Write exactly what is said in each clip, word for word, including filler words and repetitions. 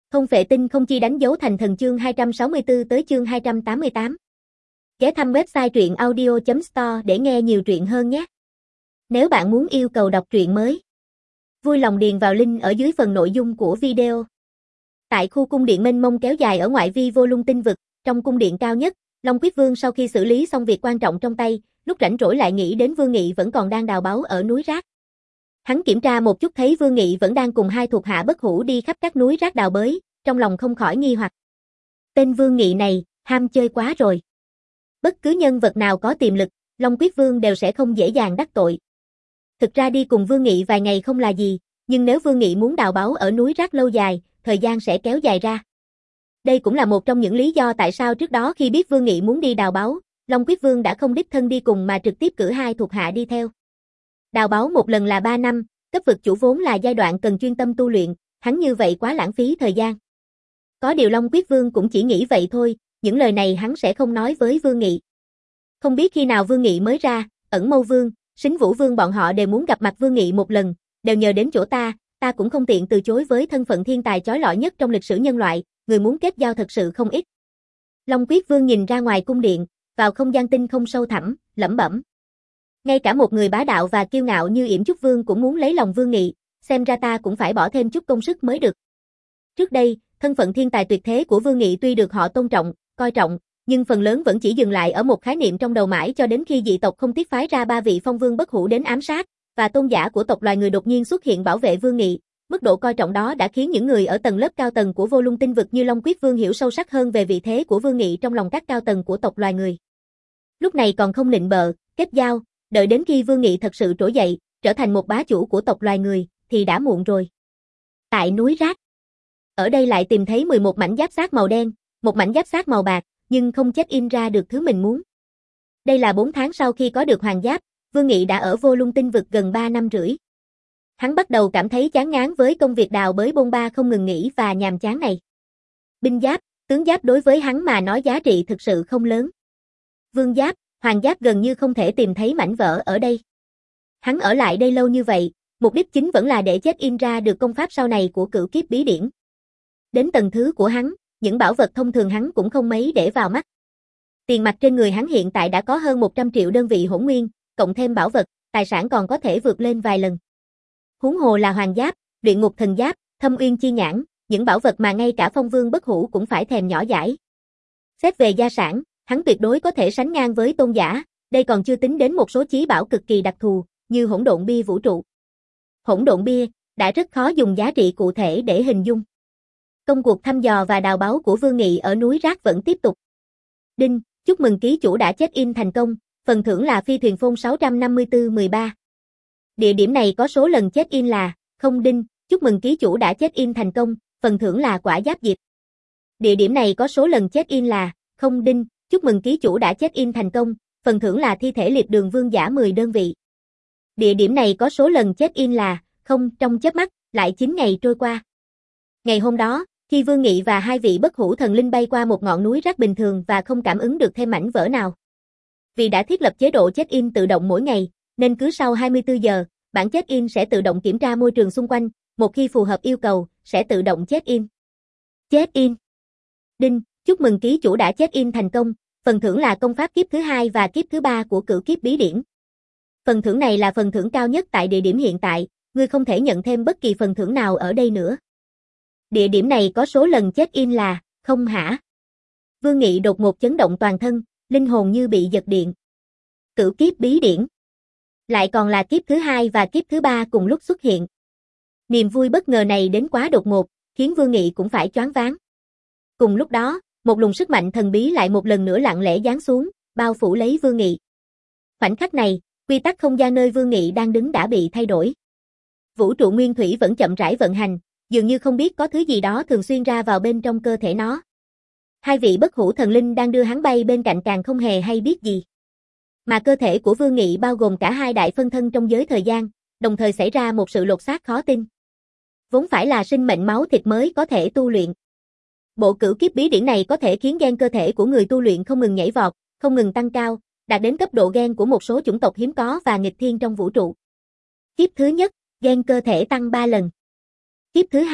Không phệ tinh không chi đánh dấu thành thần chương hai trăm sáu mươi tư tới chương hai trăm tám mươi tám. Ghé thăm website truyện audio chấm store để nghe nhiều truyện hơn nhé. Nếu bạn muốn yêu cầu đọc truyện mới, vui lòng điền vào link ở dưới phần nội dung của video. Tại khu cung điện mênh mông kéo dài ở ngoại vi vô lung tinh vực, trong cung điện cao nhất, Long Quyết Vương sau khi xử lý xong việc quan trọng trong tay, lúc rảnh rỗi lại nghĩ đến Vương Nghị vẫn còn đang đào báu ở núi rác. Hắn kiểm tra một chút thấy Vương Nghị vẫn đang cùng hai thuộc hạ bất hủ đi khắp các núi rác đào bới, trong lòng không khỏi nghi hoặc. Tên Vương Nghị này, ham chơi quá rồi. Bất cứ nhân vật nào có tiềm lực, Long Quyết Vương đều sẽ không dễ dàng đắc tội. Thực ra đi cùng Vương Nghị vài ngày không là gì, nhưng nếu Vương Nghị muốn đào báu ở núi rác lâu dài, thời gian sẽ kéo dài ra. Đây cũng là một trong những lý do tại sao trước đó khi biết Vương Nghị muốn đi đào báu, Long Quyết Vương đã không đích thân đi cùng mà trực tiếp cử hai thuộc hạ đi theo. Đào báu một lần là ba năm, cấp vực chủ vốn là giai đoạn cần chuyên tâm tu luyện, hắn như vậy quá lãng phí thời gian. Có điều Long Quyết Vương cũng chỉ nghĩ vậy thôi, những lời này hắn sẽ không nói với Vương Nghị. Không biết khi nào Vương Nghị mới ra, Ẩn Mâu Vương, Sính Vũ Vương bọn họ đều muốn gặp mặt Vương Nghị một lần, đều nhờ đến chỗ ta, ta cũng không tiện từ chối với thân phận thiên tài chói lọi nhất trong lịch sử nhân loại, người muốn kết giao thật sự không ít. Long Quyết Vương nhìn ra ngoài cung điện, vào không gian tinh không sâu thẳm, lẩm bẩm. Ngay cả một người bá đạo và kiêu ngạo như Yểm Trúc Vương cũng muốn lấy lòng Vương Nghị, xem ra ta cũng phải bỏ thêm chút công sức mới được. Trước đây, thân phận thiên tài tuyệt thế của Vương Nghị tuy được họ tôn trọng, coi trọng, nhưng phần lớn vẫn chỉ dừng lại ở một khái niệm trong đầu mãi cho đến khi dị tộc không tiếc phái ra ba vị phong vương bất hủ đến ám sát, và tôn giả của tộc loài người đột nhiên xuất hiện bảo vệ Vương Nghị. Mức độ coi trọng đó đã khiến những người ở tầng lớp cao tầng của vô lung tinh vực như Long Quyết Vương hiểu sâu sắc hơn về vị thế của Vương Nghị trong lòng các cao tầng của tộc loài người. Lúc này còn không nịnh bợ, kết giao, đợi đến khi Vương Nghị thật sự trỗi dậy, trở thành một bá chủ của tộc loài người, thì đã muộn rồi. Tại núi rác, ở đây lại tìm thấy mười một mảnh giáp xác màu đen, một mảnh giáp xác màu bạc, nhưng không check-in ra được thứ mình muốn. Đây là bốn tháng sau khi có được hoàng giáp, Vương Nghị đã ở vô lung tinh vực gần ba năm rưỡi. Hắn bắt đầu cảm thấy chán ngán với công việc đào bới bôn ba không ngừng nghỉ và nhàm chán này. Binh giáp, tướng giáp đối với hắn mà nói giá trị thực sự không lớn. Vương giáp, hoàng giáp gần như không thể tìm thấy mảnh vỡ ở đây. Hắn ở lại đây lâu như vậy, mục đích chính vẫn là để check-in ra được công pháp sau này của Cửu Kiếp Bí Điển. Đến tầng thứ của hắn, những bảo vật thông thường hắn cũng không mấy để vào mắt. Tiền mặt trên người hắn hiện tại đã có hơn một trăm triệu đơn vị hỗn nguyên, cộng thêm bảo vật, tài sản còn có thể vượt lên vài lần. Huống hồ là hoàng giáp, luyện ngục thần giáp, thâm uyên chi nhãn, những bảo vật mà ngay cả phong vương bất hủ cũng phải thèm nhỏ dãi. Xét về gia sản, hắn tuyệt đối có thể sánh ngang với tôn giả, đây còn chưa tính đến một số chí bảo cực kỳ đặc thù, như hỗn độn bia vũ trụ. Hỗn độn bia, đã rất khó dùng giá trị cụ thể để hình dung. Công cuộc thăm dò và đào báu của Vương Nghị ở núi rác vẫn tiếp tục. Đinh, chúc mừng ký chủ đã check-in thành công, phần thưởng là phi thuyền phone sáu trăm năm mươi tư mười ba. Địa điểm này có số lần check-in là không. Đinh, chúc mừng ký chủ đã check-in thành công, phần thưởng là quả giáp diệp. Địa điểm này có số lần check-in là không. Đinh, chúc mừng ký chủ đã check-in thành công, phần thưởng là thi thể liệt đường vương giả mười đơn vị. Địa điểm này có số lần check-in là không. Trong chớp mắt, lại chín ngày trôi qua. Ngày hôm đó, khi Vương Nghị và hai vị bất hủ thần linh bay qua một ngọn núi rác bình thường và không cảm ứng được thêm mảnh vỡ nào. Vì đã thiết lập chế độ check-in tự động mỗi ngày, nên cứ sau hai mươi tư giờ, bản check-in sẽ tự động kiểm tra môi trường xung quanh, một khi phù hợp yêu cầu, sẽ tự động check-in. Check-in. Đinh, chúc mừng ký chủ đã check-in thành công, phần thưởng là công pháp kiếp thứ hai và kiếp thứ ba của Cửu Kiếp Bí Điển. Phần thưởng này là phần thưởng cao nhất tại địa điểm hiện tại, ngươi không thể nhận thêm bất kỳ phần thưởng nào ở đây nữa. Địa điểm này có số lần check-in là không hả? Vương Nghị đột ngột chấn động toàn thân, linh hồn như bị giật điện. Cửu Kiếp Bí Điển. Lại còn là kiếp thứ hai và kiếp thứ ba cùng lúc xuất hiện. Niềm vui bất ngờ này đến quá đột ngột, khiến Vương Nghị cũng phải choáng váng. Cùng lúc đó, một luồng sức mạnh thần bí lại một lần nữa lặng lẽ giáng xuống, bao phủ lấy Vương Nghị. Khoảnh khắc này, quy tắc không gian nơi Vương Nghị đang đứng đã bị thay đổi. Vũ trụ nguyên thủy vẫn chậm rãi vận hành, dường như không biết có thứ gì đó thường xuyên ra vào bên trong cơ thể nó. Hai vị bất hủ thần linh đang đưa hắn bay bên cạnh càng không hề hay biết gì. Mà cơ thể của Vương Nghị bao gồm cả hai đại phân thân trong giới thời gian, đồng thời xảy ra một sự lột xác khó tin. Vốn phải là sinh mệnh máu thịt mới có thể tu luyện. Bộ Cửu Kiếp Bí Điển này có thể khiến gen cơ thể của người tu luyện không ngừng nhảy vọt, không ngừng tăng cao, đạt đến cấp độ gen của một số chủng tộc hiếm có và nghịch thiên trong vũ trụ. Kiếp thứ nhất, gen cơ thể tăng ba lần. Kiếp thứ hai,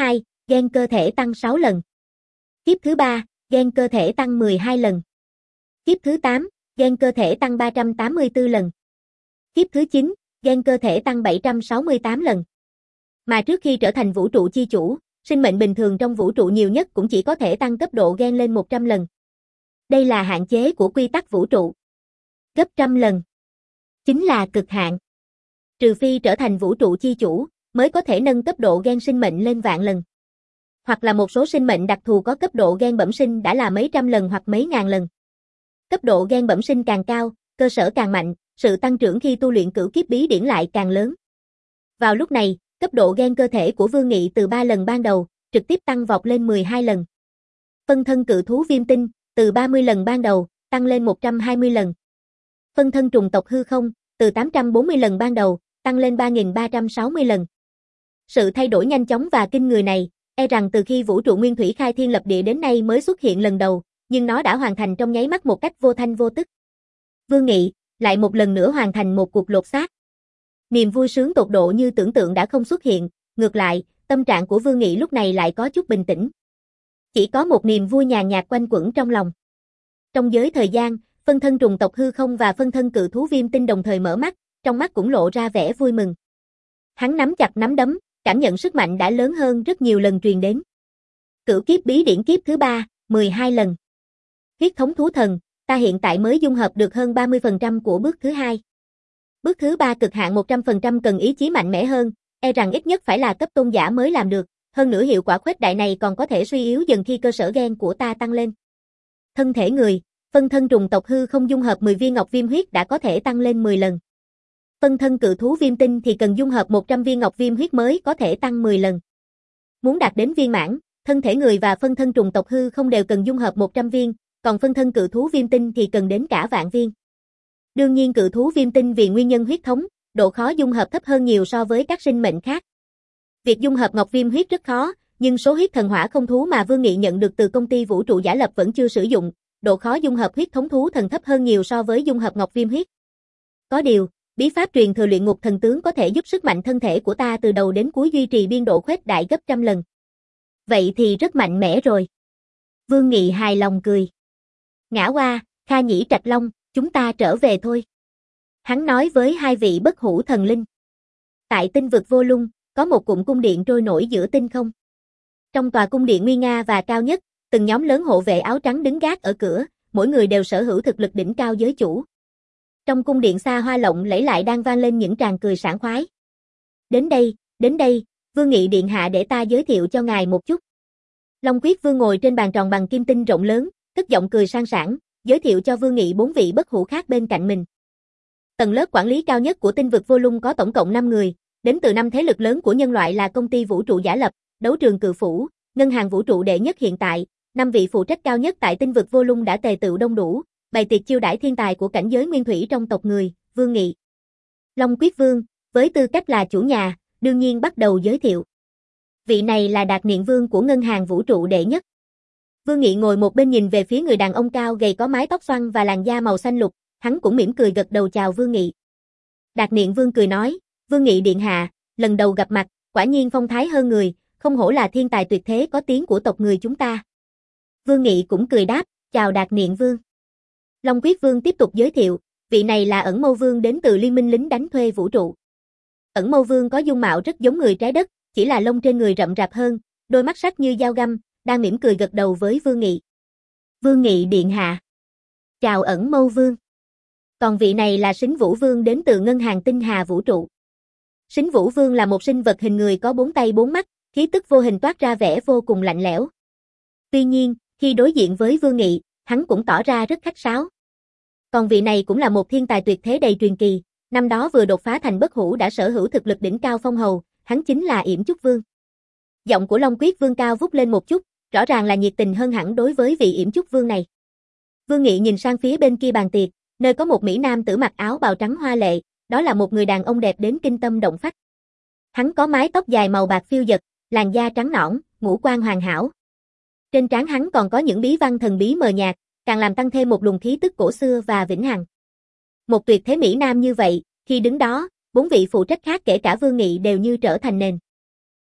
gen cơ thể tăng sáu lần. Kiếp thứ ba, gen cơ thể tăng mười hai lần. Kiếp thứ tám, gen cơ thể tăng ba trăm tám mươi tư lần. Kiếp thứ chín, gen cơ thể tăng bảy trăm sáu mươi tám lần. Mà trước khi trở thành vũ trụ chi chủ, sinh mệnh bình thường trong vũ trụ nhiều nhất cũng chỉ có thể tăng cấp độ gen lên một trăm lần. Đây là hạn chế của quy tắc vũ trụ. Gấp trăm lần chính là cực hạn. Trừ phi trở thành vũ trụ chi chủ, mới có thể nâng cấp độ gen sinh mệnh lên vạn lần. Hoặc là một số sinh mệnh đặc thù có cấp độ gen bẩm sinh đã là mấy trăm lần hoặc mấy ngàn lần. Cấp độ gen bẩm sinh càng cao, cơ sở càng mạnh, sự tăng trưởng khi tu luyện cửu kiếp bí điển lại càng lớn. Vào lúc này, cấp độ gen cơ thể của Vương Nghị từ ba lần ban đầu, trực tiếp tăng vọt lên mười hai lần. Phân thân cự thú viêm tinh, từ ba mươi lần ban đầu, tăng lên một trăm hai mươi lần. Phân thân trùng tộc hư không, từ tám trăm bốn mươi lần ban đầu, tăng lên ba nghìn ba trăm sáu mươi lần. Sự thay đổi nhanh chóng và kinh người này, e rằng từ khi vũ trụ nguyên thủy khai thiên lập địa đến nay mới xuất hiện lần đầu, nhưng nó đã hoàn thành trong nháy mắt một cách vô thanh vô tức. Vương Nghị, lại một lần nữa hoàn thành một cuộc lột xác. Niềm vui sướng tột độ như tưởng tượng đã không xuất hiện, ngược lại, tâm trạng của Vương Nghị lúc này lại có chút bình tĩnh. Chỉ có một niềm vui nhàn nhạt quanh quẩn trong lòng. Trong giới thời gian, phân thân trùng tộc hư không và phân thân cự thú viêm tinh đồng thời mở mắt, trong mắt cũng lộ ra vẻ vui mừng. Hắn nắm chặt nắm đấm, cảm nhận sức mạnh đã lớn hơn rất nhiều lần truyền đến. Cửu kiếp bí điển kiếp thứ ba, mười hai lần. Huyết thống thú thần, ta hiện tại mới dung hợp được hơn ba mươi phần trăm của bước thứ hai. Bước thứ ba cực hạn một trăm phần trăm cần ý chí mạnh mẽ hơn, e rằng ít nhất phải là cấp tôn giả mới làm được, hơn nữa hiệu quả khuếch đại này còn có thể suy yếu dần khi cơ sở gen của ta tăng lên. Thân thể người, phân thân trùng tộc hư không dung hợp mười viên ngọc viêm huyết đã có thể tăng lên mười lần. Phân thân cự thú viêm tinh thì cần dung hợp một trăm viên ngọc viêm huyết mới có thể tăng mười lần. Muốn đạt đến viên mãn, thân thể người và phân thân trùng tộc hư không đều cần dung hợp một trăm viên, còn phân thân cự thú viêm tinh thì cần đến cả vạn viên. Đương nhiên cự thú viêm tinh vì nguyên nhân huyết thống, độ khó dung hợp thấp hơn nhiều so với các sinh mệnh khác. Việc dung hợp ngọc viêm huyết rất khó, nhưng số huyết thần hỏa không thú mà Vương Nghị nhận được từ công ty vũ trụ giả lập vẫn chưa sử dụng, độ khó dung hợp huyết thống thú thần thấp hơn nhiều so với dung hợp ngọc viêm huyết. Có điều, bí pháp truyền thừa luyện ngục thần tướng có thể giúp sức mạnh thân thể của ta từ đầu đến cuối duy trì biên độ khuếch đại gấp trăm lần. Vậy thì rất mạnh mẽ rồi. Vương Nghị hài lòng cười. Ngã Hoa, Kha Nhĩ Trạch Long, chúng ta trở về thôi. Hắn nói với hai vị bất hủ thần linh. Tại tinh vực Vô Lung, có một cụm cung điện trôi nổi giữa tinh không. Trong tòa cung điện nguy nga và cao nhất, từng nhóm lớn hộ vệ áo trắng đứng gác ở cửa, mỗi người đều sở hữu thực lực đỉnh cao giới chủ. Trong cung điện xa hoa lộng lẫy lại đang vang lên những tràng cười sảng khoái. Đến đây, đến đây, Vương Nghị điện hạ để ta giới thiệu cho ngài một chút. Long Quyết Vương ngồi trên bàn tròn bằng kim tinh rộng lớn, cất giọng cười sang sảng, giới thiệu cho Vương Nghị bốn vị bất hủ khác bên cạnh mình. Tầng lớp quản lý cao nhất của tinh vực Vô Lung có tổng cộng năm người, đến từ năm thế lực lớn của nhân loại là công ty vũ trụ giả lập, đấu trường cự phủ, ngân hàng vũ trụ đệ nhất hiện tại, năm vị phụ trách cao nhất tại tinh vực Vô Lung đã tề tựu đông đủ, bày tiệc chiêu đãi thiên tài của cảnh giới nguyên thủy trong tộc người, Vương Nghị. Long Quyết Vương, với tư cách là chủ nhà, đương nhiên bắt đầu giới thiệu. Vị này là Đạt Niệm Vương của ngân hàng vũ trụ đệ nhất. Vương Nghị ngồi một bên nhìn về phía người đàn ông cao gầy có mái tóc xoăn và làn da màu xanh lục, hắn cũng mỉm cười gật đầu chào Vương Nghị. Đạt Niệm Vương cười nói, Vương Nghị điện hạ, lần đầu gặp mặt, quả nhiên phong thái hơn người, không hổ là thiên tài tuyệt thế có tiếng của tộc người chúng ta. Vương Nghị cũng cười đáp, chào Đạt Niệm Vương. Long Quyết Vương tiếp tục giới thiệu, vị này là Ẩn Mâu Vương đến từ Liên minh lính đánh thuê vũ trụ. Ẩn Mâu Vương có dung mạo rất giống người trái đất, chỉ là lông trên người rậm rạp hơn, đôi mắt sắc như dao găm, đang mỉm cười gật đầu với Vương Nghị. Vương Nghị điện hạ. Chào Ẩn Mâu Vương. Còn vị này là Sính Vũ Vương đến từ ngân hàng tinh hà vũ trụ. Sính Vũ Vương là một sinh vật hình người có bốn tay bốn mắt, khí tức vô hình toát ra vẻ vô cùng lạnh lẽo. Tuy nhiên, khi đối diện với Vương Nghị, hắn cũng tỏ ra rất khách sáo. Còn vị này cũng là một thiên tài tuyệt thế đầy truyền kỳ, năm đó vừa đột phá thành bất hủ đã sở hữu thực lực đỉnh cao phong hầu, hắn chính là Yểm Chúc Vương. Giọng của Long Quyết Vương cao vút lên một chút, rõ ràng là nhiệt tình hơn hẳn đối với vị Yểm Chúc Vương này. Vương Nghị nhìn sang phía bên kia bàn tiệc, nơi có một mỹ nam tử mặc áo bào trắng hoa lệ, đó là một người đàn ông đẹp đến kinh tâm động phách. Hắn có mái tóc dài màu bạc phiêu dật, làn da trắng nõn, ngũ quan hoàn hảo. Trên trán hắn còn có những bí văn thần bí mờ nhạt, càng làm tăng thêm một luồng khí tức cổ xưa và vĩnh hằng. Một tuyệt thế mỹ nam như vậy, khi đứng đó, bốn vị phụ trách khác kể cả Vương Nghị đều như trở thành nền.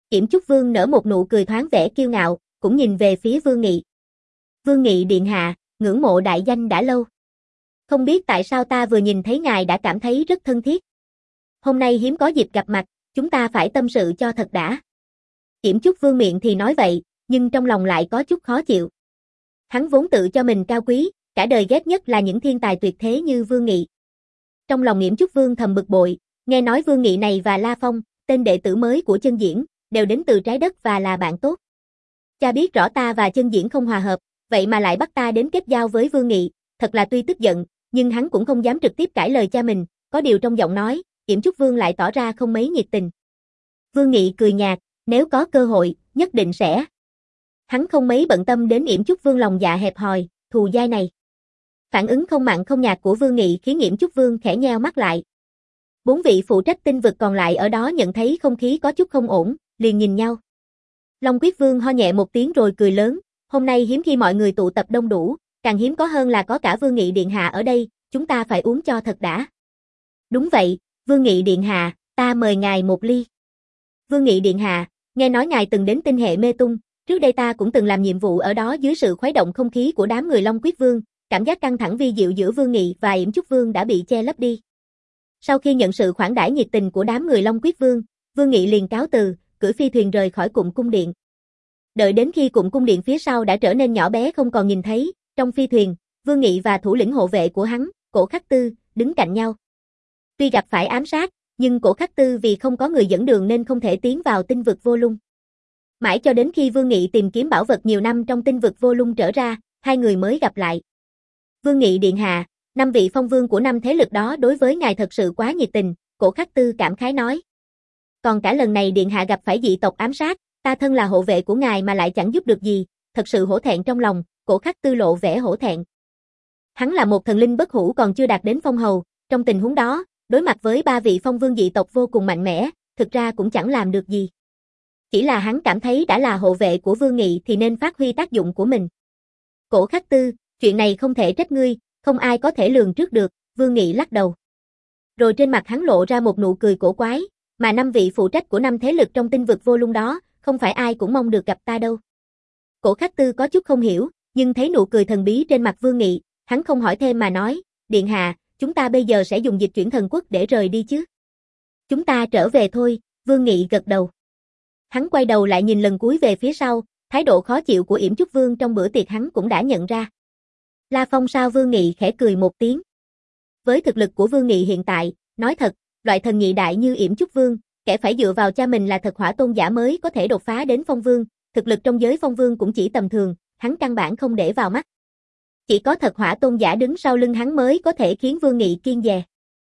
Yểm Chúc Vương nở một nụ cười thoáng vẻ kiêu ngạo, cũng nhìn về phía Vương Nghị. Vương Nghị điện hạ, ngưỡng mộ đại danh đã lâu. Không biết tại sao ta vừa nhìn thấy ngài đã cảm thấy rất thân thiết. Hôm nay hiếm có dịp gặp mặt, chúng ta phải tâm sự cho thật đã. Yểm Chúc Vương miệng thì nói vậy, nhưng trong lòng lại có chút khó chịu. Hắn vốn tự cho mình cao quý, cả đời ghét nhất là những thiên tài tuyệt thế như Vương Nghị. Trong lòng Yểm Chúc Vương thầm bực bội, nghe nói Vương Nghị này và La Phong, tên đệ tử mới của Chân Diễn, đều đến từ trái đất và là bạn tốt. Cha biết rõ ta và Chân Diễn không hòa hợp, vậy mà lại bắt ta đến kết giao với Vương Nghị, thật là tuy tức giận, nhưng hắn cũng không dám trực tiếp cãi lời cha mình, có điều trong giọng nói, Yểm Chúc Vương lại tỏ ra không mấy nhiệt tình. Vương Nghị cười nhạt, nếu có cơ hội, nhất định sẽ. Hắn không mấy bận tâm đến Yểm Chúc Vương lòng dạ hẹp hòi, thù dai này. Phản ứng không mặn không nhạt của Vương Nghị khiến Yểm Chúc Vương khẽ nheo mắt lại. Bốn vị phụ trách tinh vực còn lại ở đó nhận thấy không khí có chút không ổn, liền nhìn nhau. Long Quyết Vương ho nhẹ một tiếng rồi cười lớn, hôm nay hiếm khi mọi người tụ tập đông đủ, càng hiếm có hơn là có cả Vương Nghị điện hạ ở đây, chúng ta phải uống cho thật đã. Đúng vậy, Vương Nghị điện hạ, ta mời ngài một ly. Vương Nghị điện hạ, nghe nói ngài từng đến tinh hệ Mê Tung, trước đây ta cũng từng làm nhiệm vụ ở đó dưới sự khuấy động không khí của đám người Long Quyết Vương, cảm giác căng thẳng vi diệu giữa Vương Nghị và Yểm Chúc Vương đã bị che lấp đi. Sau khi nhận sự khoản đãi nhiệt tình của đám người Long Quyết Vương, Vương Nghị liền cáo từ, cưỡi phi thuyền rời khỏi cụm cung điện. Đợi đến khi cụm cung điện phía sau đã trở nên nhỏ bé không còn nhìn thấy, trong phi thuyền, Vương Nghị và thủ lĩnh hộ vệ của hắn, Cổ Khắc Tư, đứng cạnh nhau. Tuy gặp phải ám sát, nhưng Cổ Khắc Tư vì không có người dẫn đường nên không thể tiến vào tinh vực Vô Lung. Mãi cho đến khi Vương Nghị tìm kiếm bảo vật nhiều năm trong tinh vực Vô Lung trở ra, hai người mới gặp lại. Vương Nghị điện hạ, năm vị phong vương của năm thế lực đó đối với ngài thật sự quá nhiệt tình, Cổ Khắc Tư cảm khái nói. Còn cả lần này điện hạ gặp phải dị tộc ám sát, ta thân là hộ vệ của ngài mà lại chẳng giúp được gì, thật sự hổ thẹn trong lòng, Cổ Khắc Tư lộ vẻ hổ thẹn. Hắn là một thần linh bất hủ còn chưa đạt đến phong hầu, trong tình huống đó, đối mặt với ba vị phong vương dị tộc vô cùng mạnh mẽ, thực ra cũng chẳng làm được gì. Chỉ là hắn cảm thấy đã là hộ vệ của Vương Nghị thì nên phát huy tác dụng của mình. Cổ Khắc Tư, chuyện này không thể trách ngươi, không ai có thể lường trước được, Vương Nghị lắc đầu. Rồi trên mặt hắn lộ ra một nụ cười cổ quái, mà năm vị phụ trách của năm thế lực trong tinh vực Vô Lung đó, không phải ai cũng mong được gặp ta đâu. Cổ Khắc Tư có chút không hiểu, nhưng thấy nụ cười thần bí trên mặt Vương Nghị, hắn không hỏi thêm mà nói, điện hạ, chúng ta bây giờ sẽ dùng dịch chuyển thần quốc để rời đi chứ. Chúng ta trở về thôi, Vương Nghị gật đầu. Hắn quay đầu lại nhìn lần cuối về phía sau, thái độ khó chịu của Yểm Chúc Vương trong bữa tiệc hắn cũng đã nhận ra. La Phong sao? Vương Nghị khẽ cười một tiếng. Với thực lực của Vương Nghị hiện tại, nói thật, loại thần nghị đại như Yểm Chúc Vương, kẻ phải dựa vào cha mình là thật hỏa tôn giả mới có thể đột phá đến phong vương, thực lực trong giới phong vương cũng chỉ tầm thường, hắn căn bản không để vào mắt. Chỉ có thật hỏa tôn giả đứng sau lưng hắn mới có thể khiến Vương Nghị kiêng dè.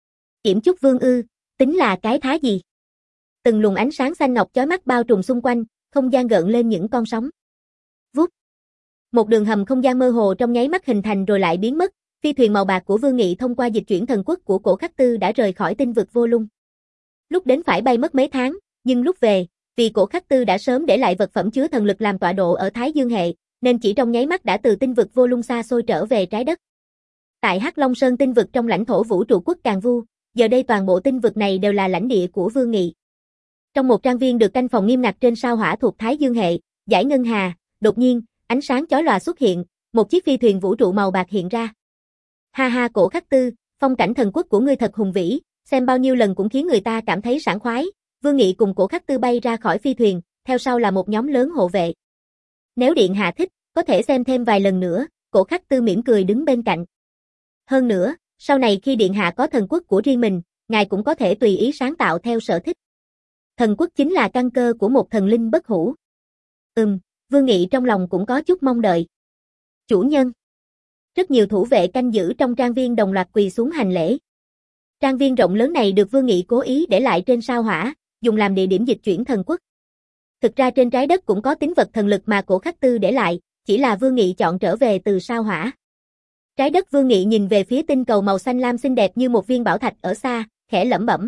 Yểm Chúc Vương ư, tính là cái thá gì? Từng luồng ánh sáng xanh ngọc chói mắt bao trùm xung quanh, không gian gợn lên những con sóng. Vút. Một đường hầm không gian mơ hồ trong nháy mắt hình thành rồi lại biến mất, phi thuyền màu bạc của Vương Nghị thông qua dịch chuyển thần quốc của Cổ Khắc Tư đã rời khỏi tinh vực Vô Lung. Lúc đến phải bay mất mấy tháng, nhưng lúc về, vì Cổ Khắc Tư đã sớm để lại vật phẩm chứa thần lực làm tọa độ ở Thái Dương hệ, nên chỉ trong nháy mắt đã từ tinh vực Vô Lung xa xôi trở về trái đất. Tại Hắc Long Sơn tinh vực trong lãnh thổ vũ trụ quốc Càn Vu, giờ đây toàn bộ tinh vực này đều là lãnh địa của Vương Nghị. Trong một trang viên được canh phòng nghiêm ngặt trên sao hỏa thuộc Thái Dương hệ, dải ngân hà, đột nhiên, ánh sáng chói lòa xuất hiện, một chiếc phi thuyền vũ trụ màu bạc hiện ra. Ha ha, Cổ Khắc Tư, phong cảnh thần quốc của ngươi thật hùng vĩ, xem bao nhiêu lần cũng khiến người ta cảm thấy sảng khoái. Vương Nghị cùng Cổ Khắc Tư bay ra khỏi phi thuyền, theo sau là một nhóm lớn hộ vệ. Nếu điện hạ thích, có thể xem thêm vài lần nữa, Cổ Khắc Tư mỉm cười đứng bên cạnh. Hơn nữa, sau này khi điện hạ có thần quốc của riêng mình, ngài cũng có thể tùy ý sáng tạo theo sở thích. Thần quốc chính là căn cơ của một thần linh bất hủ. Ừm, Vương Nghị trong lòng cũng có chút mong đợi. Chủ nhân. Rất nhiều thủ vệ canh giữ trong trang viên đồng loạt quỳ xuống hành lễ. Trang viên rộng lớn này được Vương Nghị cố ý để lại trên sao hỏa, dùng làm địa điểm dịch chuyển thần quốc. Thực ra trên trái đất cũng có tín vật thần lực mà Cổ Khắc Tư để lại, chỉ là Vương Nghị chọn trở về từ sao hỏa. Trái đất Vương Nghị nhìn về phía tinh cầu màu xanh lam xinh đẹp như một viên bảo thạch ở xa, khẽ lẩm bẩm.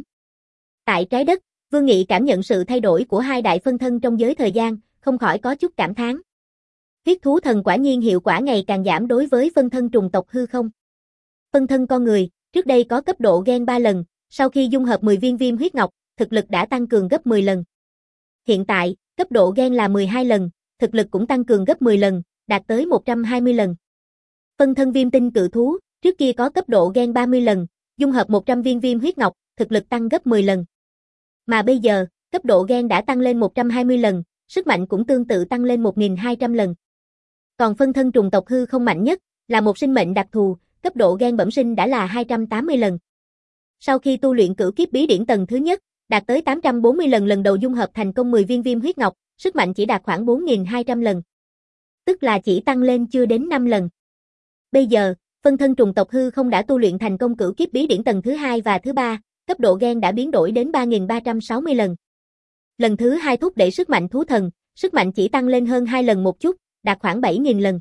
Tại trái đất, Vương Nghị cảm nhận sự thay đổi của hai đại phân thân trong giới thời gian, không khỏi có chút cảm thán. Huyết thú thần quả nhiên hiệu quả ngày càng giảm đối với phân thân trùng tộc hư không. Phân thân con người, trước đây có cấp độ gen ba lần, sau khi dung hợp mười viên viêm huyết ngọc, thực lực đã tăng cường gấp mười lần. Hiện tại, cấp độ gen là mười hai lần, thực lực cũng tăng cường gấp mười lần, đạt tới một trăm hai mươi lần. Phân thân viêm tinh cự thú, trước kia có cấp độ gen ba mươi lần, dung hợp một trăm viên viêm huyết ngọc, thực lực tăng gấp mười lần. Mà bây giờ, cấp độ gen đã tăng lên một trăm hai mươi lần, sức mạnh cũng tương tự tăng lên một nghìn hai trăm lần. Còn phân thân trùng tộc hư không mạnh nhất, là một sinh mệnh đặc thù, cấp độ gen bẩm sinh đã là hai trăm tám mươi lần. Sau khi tu luyện cửu kiếp bí điển tầng thứ nhất, đạt tới tám trăm bốn mươi lần lần đầu dung hợp thành công mười viên viêm huyết ngọc, sức mạnh chỉ đạt khoảng bốn nghìn hai trăm lần. Tức là chỉ tăng lên chưa đến năm lần. Bây giờ, phân thân trùng tộc hư không đã tu luyện thành công cửu kiếp bí điển tầng thứ hai và thứ ba, cấp độ gen đã biến đổi đến ba nghìn ba trăm sáu mươi lần. Lần thứ hai thúc đẩy sức mạnh thú thần, sức mạnh chỉ tăng lên hơn hai lần một chút, đạt khoảng bảy nghìn lần.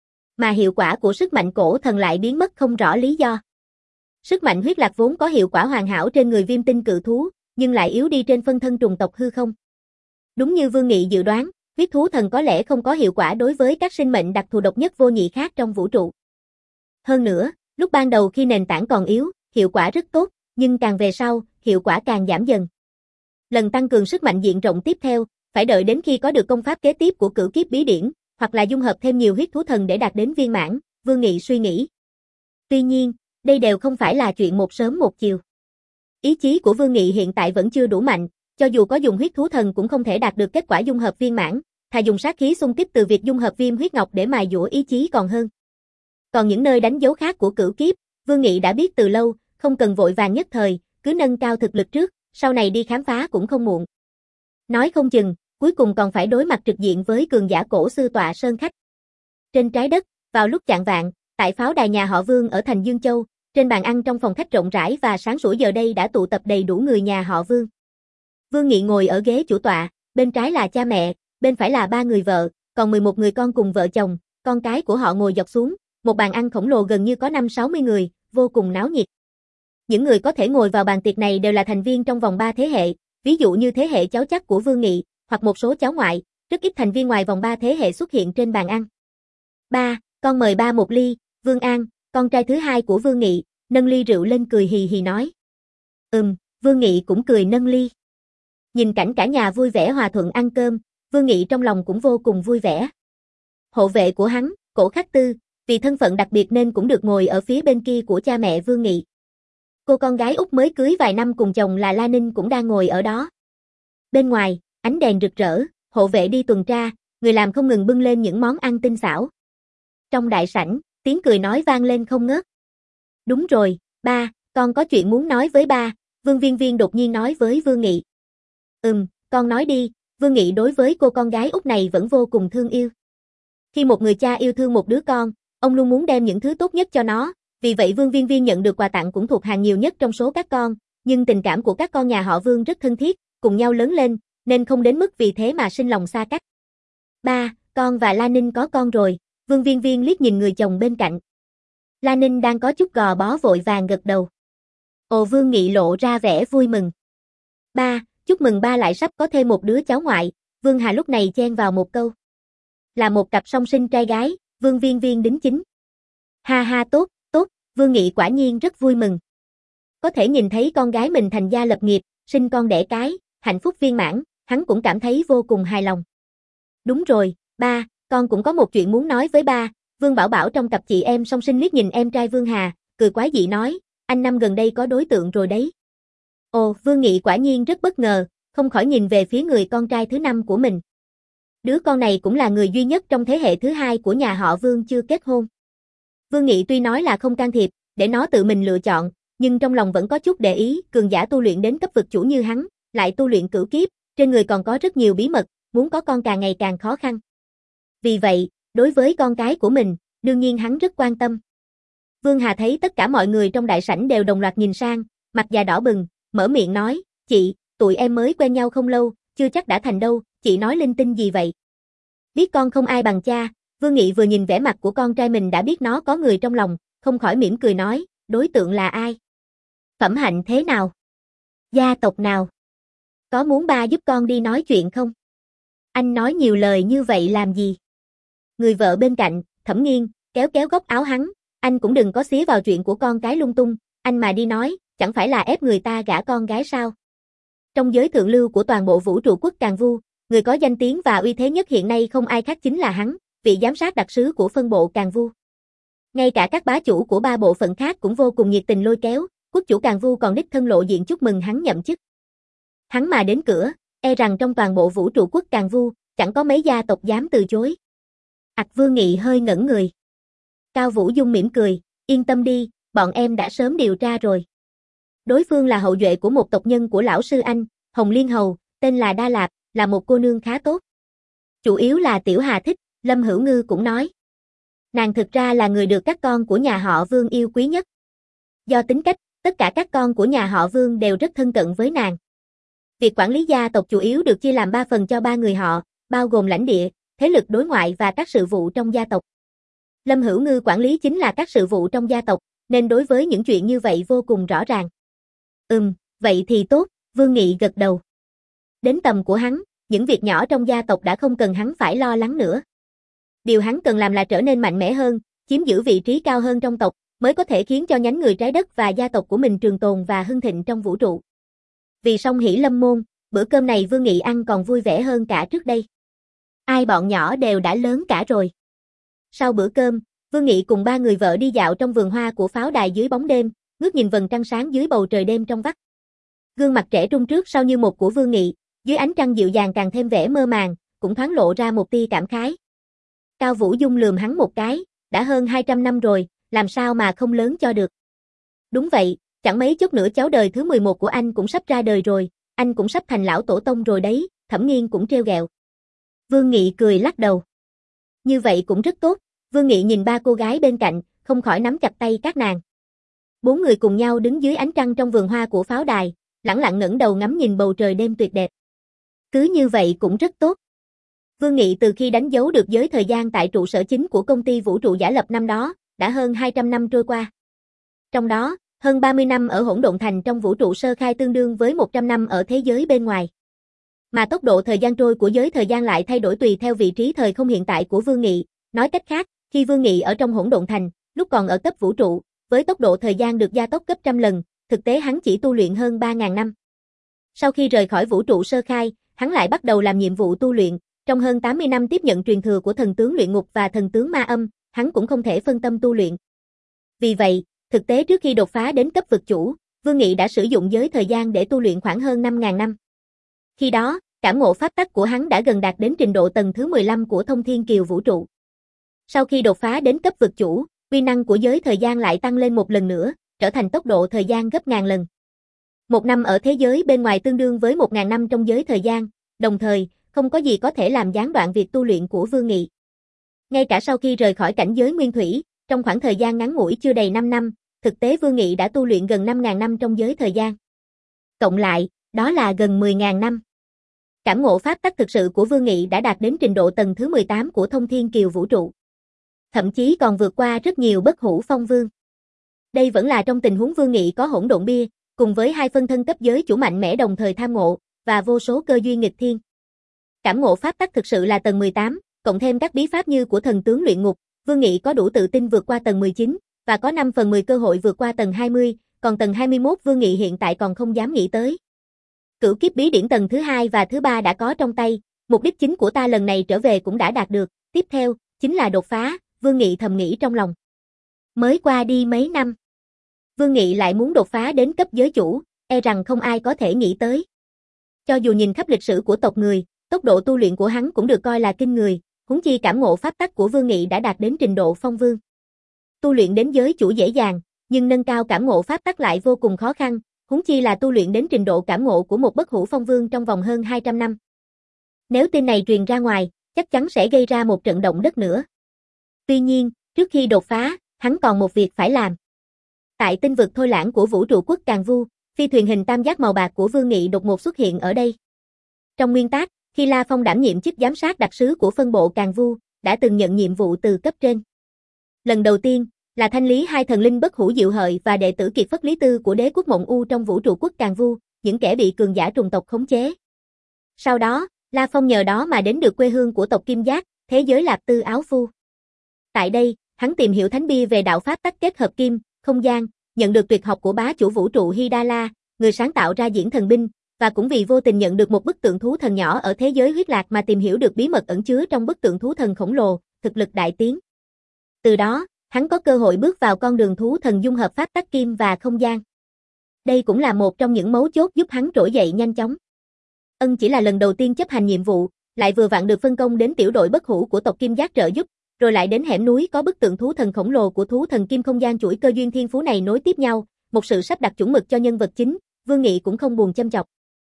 Mà hiệu quả của sức mạnh cổ thần lại biến mất không rõ lý do. Sức mạnh huyết lạc vốn có hiệu quả hoàn hảo trên người viêm tinh cự thú, nhưng lại yếu đi trên phân thân trùng tộc hư không. Đúng như Vương Nghị dự đoán, huyết thú thần có lẽ không có hiệu quả đối với các sinh mệnh đặc thù độc nhất vô nhị khác trong vũ trụ. Hơn nữa, lúc ban đầu khi nền tảng còn yếu, hiệu quả rất tốt, nhưng càng về sau, hiệu quả càng giảm dần. Lần tăng cường sức mạnh diện rộng tiếp theo, phải đợi đến khi có được công pháp kế tiếp của cửu kiếp bí điển, hoặc là dung hợp thêm nhiều huyết thú thần để đạt đến viên mãn, Vương Nghị suy nghĩ. Tuy nhiên, đây đều không phải là chuyện một sớm một chiều. Ý chí của Vương Nghị hiện tại vẫn chưa đủ mạnh, cho dù có dùng huyết thú thần cũng không thể đạt được kết quả dung hợp viên mãn, thà dùng sát khí xung kích từ việc dung hợp viêm huyết ngọc để mài dũa ý chí còn hơn. Còn những nơi đánh dấu khác của cửu kiếp, Vương Nghị đã biết từ lâu, không cần vội vàng nhất thời, cứ nâng cao thực lực trước, sau này đi khám phá cũng không muộn. Nói không chừng, cuối cùng còn phải đối mặt trực diện với cường giả cổ sư tọa sơn khách. Trên trái đất, vào lúc chạng vạng, tại pháo đài nhà họ Vương ở thành Dương Châu, trên bàn ăn trong phòng khách rộng rãi và sáng sủa giờ đây đã tụ tập đầy đủ người nhà họ Vương. Vương Nghị ngồi ở ghế chủ tọa, bên trái là cha mẹ, bên phải là ba người vợ, còn mười một người con cùng vợ chồng, con cái của họ ngồi dọc xuống, một bàn ăn khổng lồ gần như có năm sáu mươi người, vô cùng náo nhiệt. Những người có thể ngồi vào bàn tiệc này đều là thành viên trong vòng ba thế hệ, ví dụ như thế hệ cháu chắc của Vương Nghị, hoặc một số cháu ngoại, rất ít thành viên ngoài vòng ba thế hệ xuất hiện trên bàn ăn. Ba, con mời ba một ly, Vương An, con trai thứ hai của Vương Nghị, nâng ly rượu lên cười hì hì nói. Ừm, Vương Nghị cũng cười nâng ly. Nhìn cảnh cả nhà vui vẻ hòa thuận ăn cơm, Vương Nghị trong lòng cũng vô cùng vui vẻ. Hộ vệ của hắn, Cổ Khắc Tư, vì thân phận đặc biệt nên cũng được ngồi ở phía bên kia của cha mẹ Vương Nghị. Cô con gái út mới cưới vài năm cùng chồng là La Ninh cũng đang ngồi ở đó. Bên ngoài, ánh đèn rực rỡ, hộ vệ đi tuần tra, người làm không ngừng bưng lên những món ăn tinh xảo. Trong đại sảnh, tiếng cười nói vang lên không ngớt. Đúng rồi, ba, con có chuyện muốn nói với ba, Vương Viên Viên đột nhiên nói với Vương Nghị. Ừm, con nói đi, Vương Nghị đối với cô con gái út này vẫn vô cùng thương yêu. Khi một người cha yêu thương một đứa con, ông luôn muốn đem những thứ tốt nhất cho nó, vì vậy Vương Viên Viên nhận được quà tặng cũng thuộc hàng nhiều nhất trong số các con, nhưng tình cảm của các con nhà họ Vương rất thân thiết, cùng nhau lớn lên, nên không đến mức vì thế mà sinh lòng xa cách. Ba, con và La Ninh có con rồi, Vương Viên Viên liếc nhìn người chồng bên cạnh. La Ninh đang có chút gò bó vội vàng gật đầu. Ồ, Vương Nghị lộ ra vẻ vui mừng. Ba, chúc mừng ba lại sắp có thêm một đứa cháu ngoại, Vương Hà lúc này chen vào một câu. Là một cặp song sinh trai gái, Vương Viên Viên đính chính. Ha ha, tốt, tốt, Vương Nghị quả nhiên rất vui mừng. Có thể nhìn thấy con gái mình thành gia lập nghiệp, sinh con đẻ cái, hạnh phúc viên mãn, hắn cũng cảm thấy vô cùng hài lòng. Đúng rồi, ba, con cũng có một chuyện muốn nói với ba, Vương Bảo Bảo trong cặp chị em song sinh liếc nhìn em trai Vương Hà, cười quái dị nói, anh năm gần đây có đối tượng rồi đấy. Ồ, Vương Nghị quả nhiên rất bất ngờ, không khỏi nhìn về phía người con trai thứ năm của mình. Đứa con này cũng là người duy nhất trong thế hệ thứ hai của nhà họ Vương chưa kết hôn. Vương Nghị tuy nói là không can thiệp, để nó tự mình lựa chọn, nhưng trong lòng vẫn có chút để ý, cường giả tu luyện đến cấp vực chủ như hắn, lại tu luyện cửu kiếp, trên người còn có rất nhiều bí mật, muốn có con càng ngày càng khó khăn. Vì vậy, đối với con cái của mình, đương nhiên hắn rất quan tâm. Vương Hà thấy tất cả mọi người trong đại sảnh đều đồng loạt nhìn sang, mặt già đỏ bừng, mở miệng nói, chị, tụi em mới quen nhau không lâu, chưa chắc đã thành đâu, chị nói linh tinh gì vậy? Biết con không ai bằng cha, Vương Nghị vừa nhìn vẻ mặt của con trai mình đã biết nó có người trong lòng, không khỏi mỉm cười nói, đối tượng là ai? Phẩm hạnh thế nào? Gia tộc nào? Có muốn ba giúp con đi nói chuyện không? Anh nói nhiều lời như vậy làm gì? Người vợ bên cạnh, Thẩm Nghiên, kéo kéo góc áo hắn, anh cũng đừng có xía vào chuyện của con cái lung tung, anh mà đi nói, chẳng phải là ép người ta gả con gái sao? Trong giới thượng lưu của toàn bộ vũ trụ quốc Càn Vu, người có danh tiếng và uy thế nhất hiện nay không ai khác chính là hắn, vị giám sát đặc sứ của phân bộ Càn Vu. Ngay cả các bá chủ của ba bộ phận khác cũng vô cùng nhiệt tình lôi kéo, quốc chủ Càn Vu còn đích thân lộ diện chúc mừng hắn nhậm chức. Hắn mà đến cửa, e rằng trong toàn bộ vũ trụ quốc Càn Vu, chẳng có mấy gia tộc dám từ chối. Ặc Vương Nghị hơi ngẩn người. Cao Vũ Dung mỉm cười, yên tâm đi, bọn em đã sớm điều tra rồi. Đối phương là hậu duệ của một tộc nhân của lão sư anh, Hồng Liên Hầu, tên là Đa Lạp, là một cô nương khá tốt. Chủ yếu là Tiểu Hà thích, Lâm Hữu Ngư cũng nói. Nàng thực ra là người được các con của nhà họ Vương yêu quý nhất. Do tính cách, tất cả các con của nhà họ Vương đều rất thân cận với nàng. Việc quản lý gia tộc chủ yếu được chia làm ba phần cho ba người họ, bao gồm lãnh địa, thế lực đối ngoại và các sự vụ trong gia tộc. Lâm Hữu Ngư quản lý chính là các sự vụ trong gia tộc, nên đối với những chuyện như vậy vô cùng rõ ràng. Ừm, vậy thì tốt, Vương Nghị gật đầu. Đến tầm của hắn, những việc nhỏ trong gia tộc đã không cần hắn phải lo lắng nữa. Điều hắn cần làm là trở nên mạnh mẽ hơn, chiếm giữ vị trí cao hơn trong tộc, mới có thể khiến cho nhánh người trái đất và gia tộc của mình trường tồn và hưng thịnh trong vũ trụ. Vì song hỷ lâm môn, bữa cơm này Vương Nghị ăn còn vui vẻ hơn cả trước đây. Ai bọn nhỏ đều đã lớn cả rồi. Sau bữa cơm, Vương Nghị cùng ba người vợ đi dạo trong vườn hoa của pháo đài dưới bóng đêm, ngước nhìn vầng trăng sáng dưới bầu trời đêm trong vắt. Gương mặt trẻ trung trước sau như một của Vương Nghị, dưới ánh trăng dịu dàng càng thêm vẻ mơ màng, cũng thoáng lộ ra một tia cảm khái. Cao Vũ Dung lườm hắn một cái, đã hơn hai trăm năm rồi, làm sao mà không lớn cho được. Đúng vậy, chẳng mấy chốc nữa cháu đời thứ mười một của anh cũng sắp ra đời rồi, anh cũng sắp thành lão tổ tông rồi đấy, Thẩm Nghiên cũng trêu ghẹo. Vương Nghị cười lắc đầu. Như vậy cũng rất tốt, Vương Nghị nhìn ba cô gái bên cạnh, không khỏi nắm chặt tay các nàng. Bốn người cùng nhau đứng dưới ánh trăng trong vườn hoa của pháo đài, lẳng lặng ngẩng đầu ngắm nhìn bầu trời đêm tuyệt đẹp. Cứ như vậy cũng rất tốt. Vương Nghị từ khi đánh dấu được giới thời gian tại trụ sở chính của công ty vũ trụ giả lập năm đó, đã hơn hai trăm năm trôi qua. Trong đó, hơn ba mươi năm ở hỗn độn thành trong vũ trụ sơ khai tương đương với một trăm năm ở thế giới bên ngoài. Mà tốc độ thời gian trôi của giới thời gian lại thay đổi tùy theo vị trí thời không hiện tại của Vương Nghị, nói cách khác, khi Vương Nghị ở trong hỗn độn thành, lúc còn ở cấp vũ trụ, với tốc độ thời gian được gia tốc gấp trăm lần, thực tế hắn chỉ tu luyện hơn ba nghìn năm. Sau khi rời khỏi vũ trụ sơ khai, hắn lại bắt đầu làm nhiệm vụ tu luyện, trong hơn tám mươi năm tiếp nhận truyền thừa của thần tướng luyện ngục và thần tướng ma âm, hắn cũng không thể phân tâm tu luyện. Vì vậy, thực tế trước khi đột phá đến cấp vực chủ, Vương Nghị đã sử dụng giới thời gian để tu luyện khoảng hơn năm nghìn năm. Khi đó, cảm ngộ pháp tắc của hắn đã gần đạt đến trình độ tầng thứ mười lăm của thông thiên kiều vũ trụ. Sau khi đột phá đến cấp vực chủ, uy năng của giới thời gian lại tăng lên một lần nữa, trở thành tốc độ thời gian gấp ngàn lần. Một năm ở thế giới bên ngoài tương đương với một ngàn năm trong giới thời gian, đồng thời, không có gì có thể làm gián đoạn việc tu luyện của Vương Nghị. Ngay cả sau khi rời khỏi cảnh giới nguyên thủy, trong khoảng thời gian ngắn ngủi chưa đầy năm năm, thực tế Vương Nghị đã tu luyện gần năm nghìn năm trong giới thời gian. Cộng lại, đó là gần mười nghìn năm. Cảm ngộ pháp tắc thực sự của Vương Nghị đã đạt đến trình độ tầng thứ mười tám của thông thiên kiều vũ trụ. Thậm chí còn vượt qua rất nhiều bất hủ phong vương. Đây vẫn là trong tình huống Vương Nghị có hỗn độn bia, cùng với hai phân thân cấp giới chủ mạnh mẽ đồng thời tham ngộ, và vô số cơ duyên nghịch thiên. Cảm ngộ pháp tắc thực sự là tầng mười tám, cộng thêm các bí pháp như của thần tướng luyện ngục, Vương Nghị có đủ tự tin vượt qua tầng mười chín, và có năm phần mười cơ hội vượt qua tầng hai mươi, còn tầng hai mươi mốt Vương Nghị hiện tại còn không dám nghĩ tới. Cửu kiếp bí điển tầng thứ hai và thứ ba đã có trong tay, mục đích chính của ta lần này trở về cũng đã đạt được, tiếp theo, chính là đột phá, Vương Nghị thầm nghĩ trong lòng. Mới qua đi mấy năm, Vương Nghị lại muốn đột phá đến cấp giới chủ, e rằng không ai có thể nghĩ tới. Cho dù nhìn khắp lịch sử của tộc người, tốc độ tu luyện của hắn cũng được coi là kinh người, huống chi cảm ngộ pháp tắc của Vương Nghị đã đạt đến trình độ phong vương. Tu luyện đến giới chủ dễ dàng, nhưng nâng cao cảm ngộ pháp tắc lại vô cùng khó khăn, huống chi là tu luyện đến trình độ cảm ngộ của một bất hủ phong vương trong vòng hơn hai trăm năm. Nếu tin này truyền ra ngoài, chắc chắn sẽ gây ra một trận động đất nữa. Tuy nhiên, trước khi đột phá, hắn còn một việc phải làm. Tại tinh vực Thôi Lãng của vũ trụ quốc Càn Vu, phi thuyền hình tam giác màu bạc của Vương Nghị đột ngột xuất hiện ở đây. Trong nguyên tắc, khi La Phong đảm nhiệm chức giám sát đặc sứ của phân bộ Càn Vu, đã từng nhận nhiệm vụ từ cấp trên. Lần đầu tiên, là thanh lý hai thần linh bất hủ Diệu Hợi và đệ tử Kiệt Phất Lý Tư của đế quốc Mộng U trong vũ trụ quốc Càn Vu, những kẻ bị cường giả trùng tộc khống chế. Sau đó, La Phong nhờ đó mà đến được quê hương của tộc Kim Giác, thế giới Lạp Tư Áo Phu. Tại đây, hắn tìm hiểu thánh bia về đạo pháp tắc kết hợp kim, không gian, nhận được tuyệt học của bá chủ vũ trụ Hidala, người sáng tạo ra diễn thần binh, và cũng vì vô tình nhận được một bức tượng thú thần nhỏ ở thế giới huyết lạc mà tìm hiểu được bí mật ẩn chứa trong bức tượng thú thần khổng lồ, thực lực đại tiến. Từ đó, hắn có cơ hội bước vào con đường thú thần dung hợp pháp tắc kim và không gian. Đây cũng là một trong những mấu chốt giúp hắn trỗi dậy nhanh chóng. Ân chỉ là lần đầu tiên chấp hành nhiệm vụ, lại vừa vặn được phân công đến tiểu đội bất hủ của tộc Kim Giác trợ giúp, rồi lại đến hẻm núi có bức tượng thú thần khổng lồ của thú thần kim không gian, chuỗi cơ duyên thiên phú này nối tiếp nhau, một sự sắp đặt chuẩn mực cho nhân vật chính, Vương Nghị cũng không buồn châm chọc.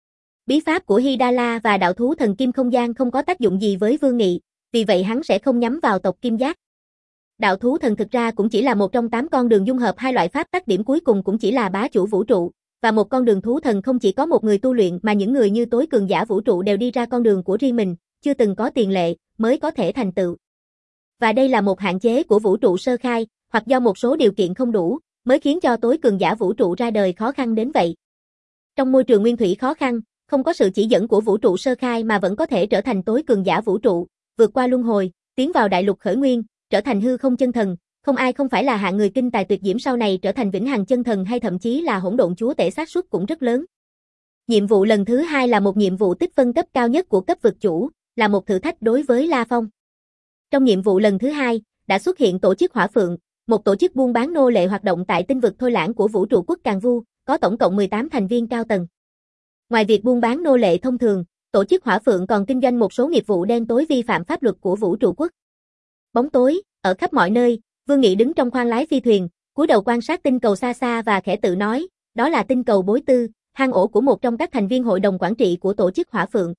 Bí pháp của Hidala và đạo thú thần kim không gian không có tác dụng gì với Vương Nghị, vì vậy hắn sẽ không nhắm vào tộc Kim Giác. Đạo thú thần thực ra cũng chỉ là một trong tám con đường dung hợp hai loại pháp tắc, điểm cuối cùng cũng chỉ là bá chủ vũ trụ, và một con đường thú thần không chỉ có một người tu luyện mà những người như tối cường giả vũ trụ đều đi ra con đường của riêng mình, chưa từng có tiền lệ, mới có thể thành tựu. Và đây là một hạn chế của vũ trụ sơ khai, hoặc do một số điều kiện không đủ, mới khiến cho tối cường giả vũ trụ ra đời khó khăn đến vậy. Trong môi trường nguyên thủy khó khăn, không có sự chỉ dẫn của vũ trụ sơ khai mà vẫn có thể trở thành tối cường giả vũ trụ, vượt qua luân hồi, tiến vào đại lục khởi nguyên, trở thành hư không chân thần, không ai không phải là hạng người kinh tài tuyệt diễm sau này trở thành vĩnh hằng chân thần hay thậm chí là hỗn độn chúa tể, xác suất cũng rất lớn. Nhiệm vụ lần thứ hai là một nhiệm vụ tích phân cấp cao nhất của cấp vực chủ, là một thử thách đối với La Phong. Trong nhiệm vụ lần thứ hai, đã xuất hiện tổ chức Hỏa Phượng, một tổ chức buôn bán nô lệ hoạt động tại tinh vực Thôi Lãng của vũ trụ quốc Càn Vu, có tổng cộng mười tám thành viên cao tầng. Ngoài việc buôn bán nô lệ thông thường, tổ chức Hỏa Phượng còn kinh doanh một số nghiệp vụ đen tối vi phạm pháp luật của vũ trụ quốc. Bóng tối, ở khắp mọi nơi, Vương Nghị đứng trong khoang lái phi thuyền, cúi đầu quan sát tinh cầu xa xa và khẽ tự nói, đó là tinh cầu Bối Tư, hang ổ của một trong các thành viên hội đồng quản trị của tổ chức Hỏa Phượng.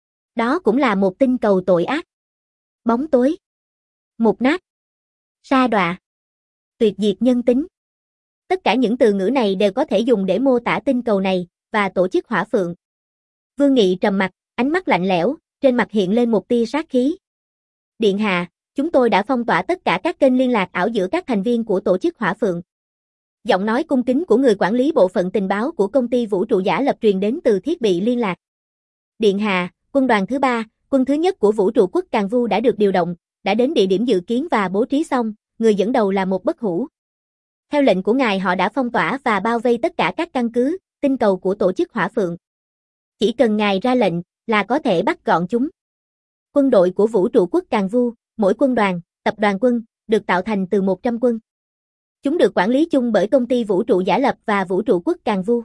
Đó cũng là một tinh cầu tội ác. Bóng tối, mục nát, sa đọa, tuyệt diệt nhân tính. Tất cả những từ ngữ này đều có thể dùng để mô tả tinh cầu này và tổ chức Hỏa Phượng. Vương Nghị trầm mặt, ánh mắt lạnh lẽo, trên mặt hiện lên một tia sát khí. Điện hạ, chúng tôi đã phong tỏa tất cả các kênh liên lạc ảo giữa các thành viên của tổ chức Hỏa Phượng. Giọng nói cung kính của người quản lý bộ phận tình báo của công ty vũ trụ giả lập truyền đến từ thiết bị liên lạc. Điện hạ, quân đoàn thứ ba, quân thứ nhất của vũ trụ quốc Càn Vu đã được điều động, đã đến địa điểm dự kiến và bố trí xong, người dẫn đầu là một bất hủ. Theo lệnh của ngài, họ đã phong tỏa và bao vây tất cả các căn cứ, tinh cầu của tổ chức Hỏa Phượng. Chỉ cần ngài ra lệnh là có thể bắt gọn chúng. Quân đội của vũ trụ quốc Càn Vu, mỗi quân đoàn, tập đoàn quân, được tạo thành từ một trăm quân. Chúng được quản lý chung bởi công ty vũ trụ giả lập và vũ trụ quốc Càn Vu.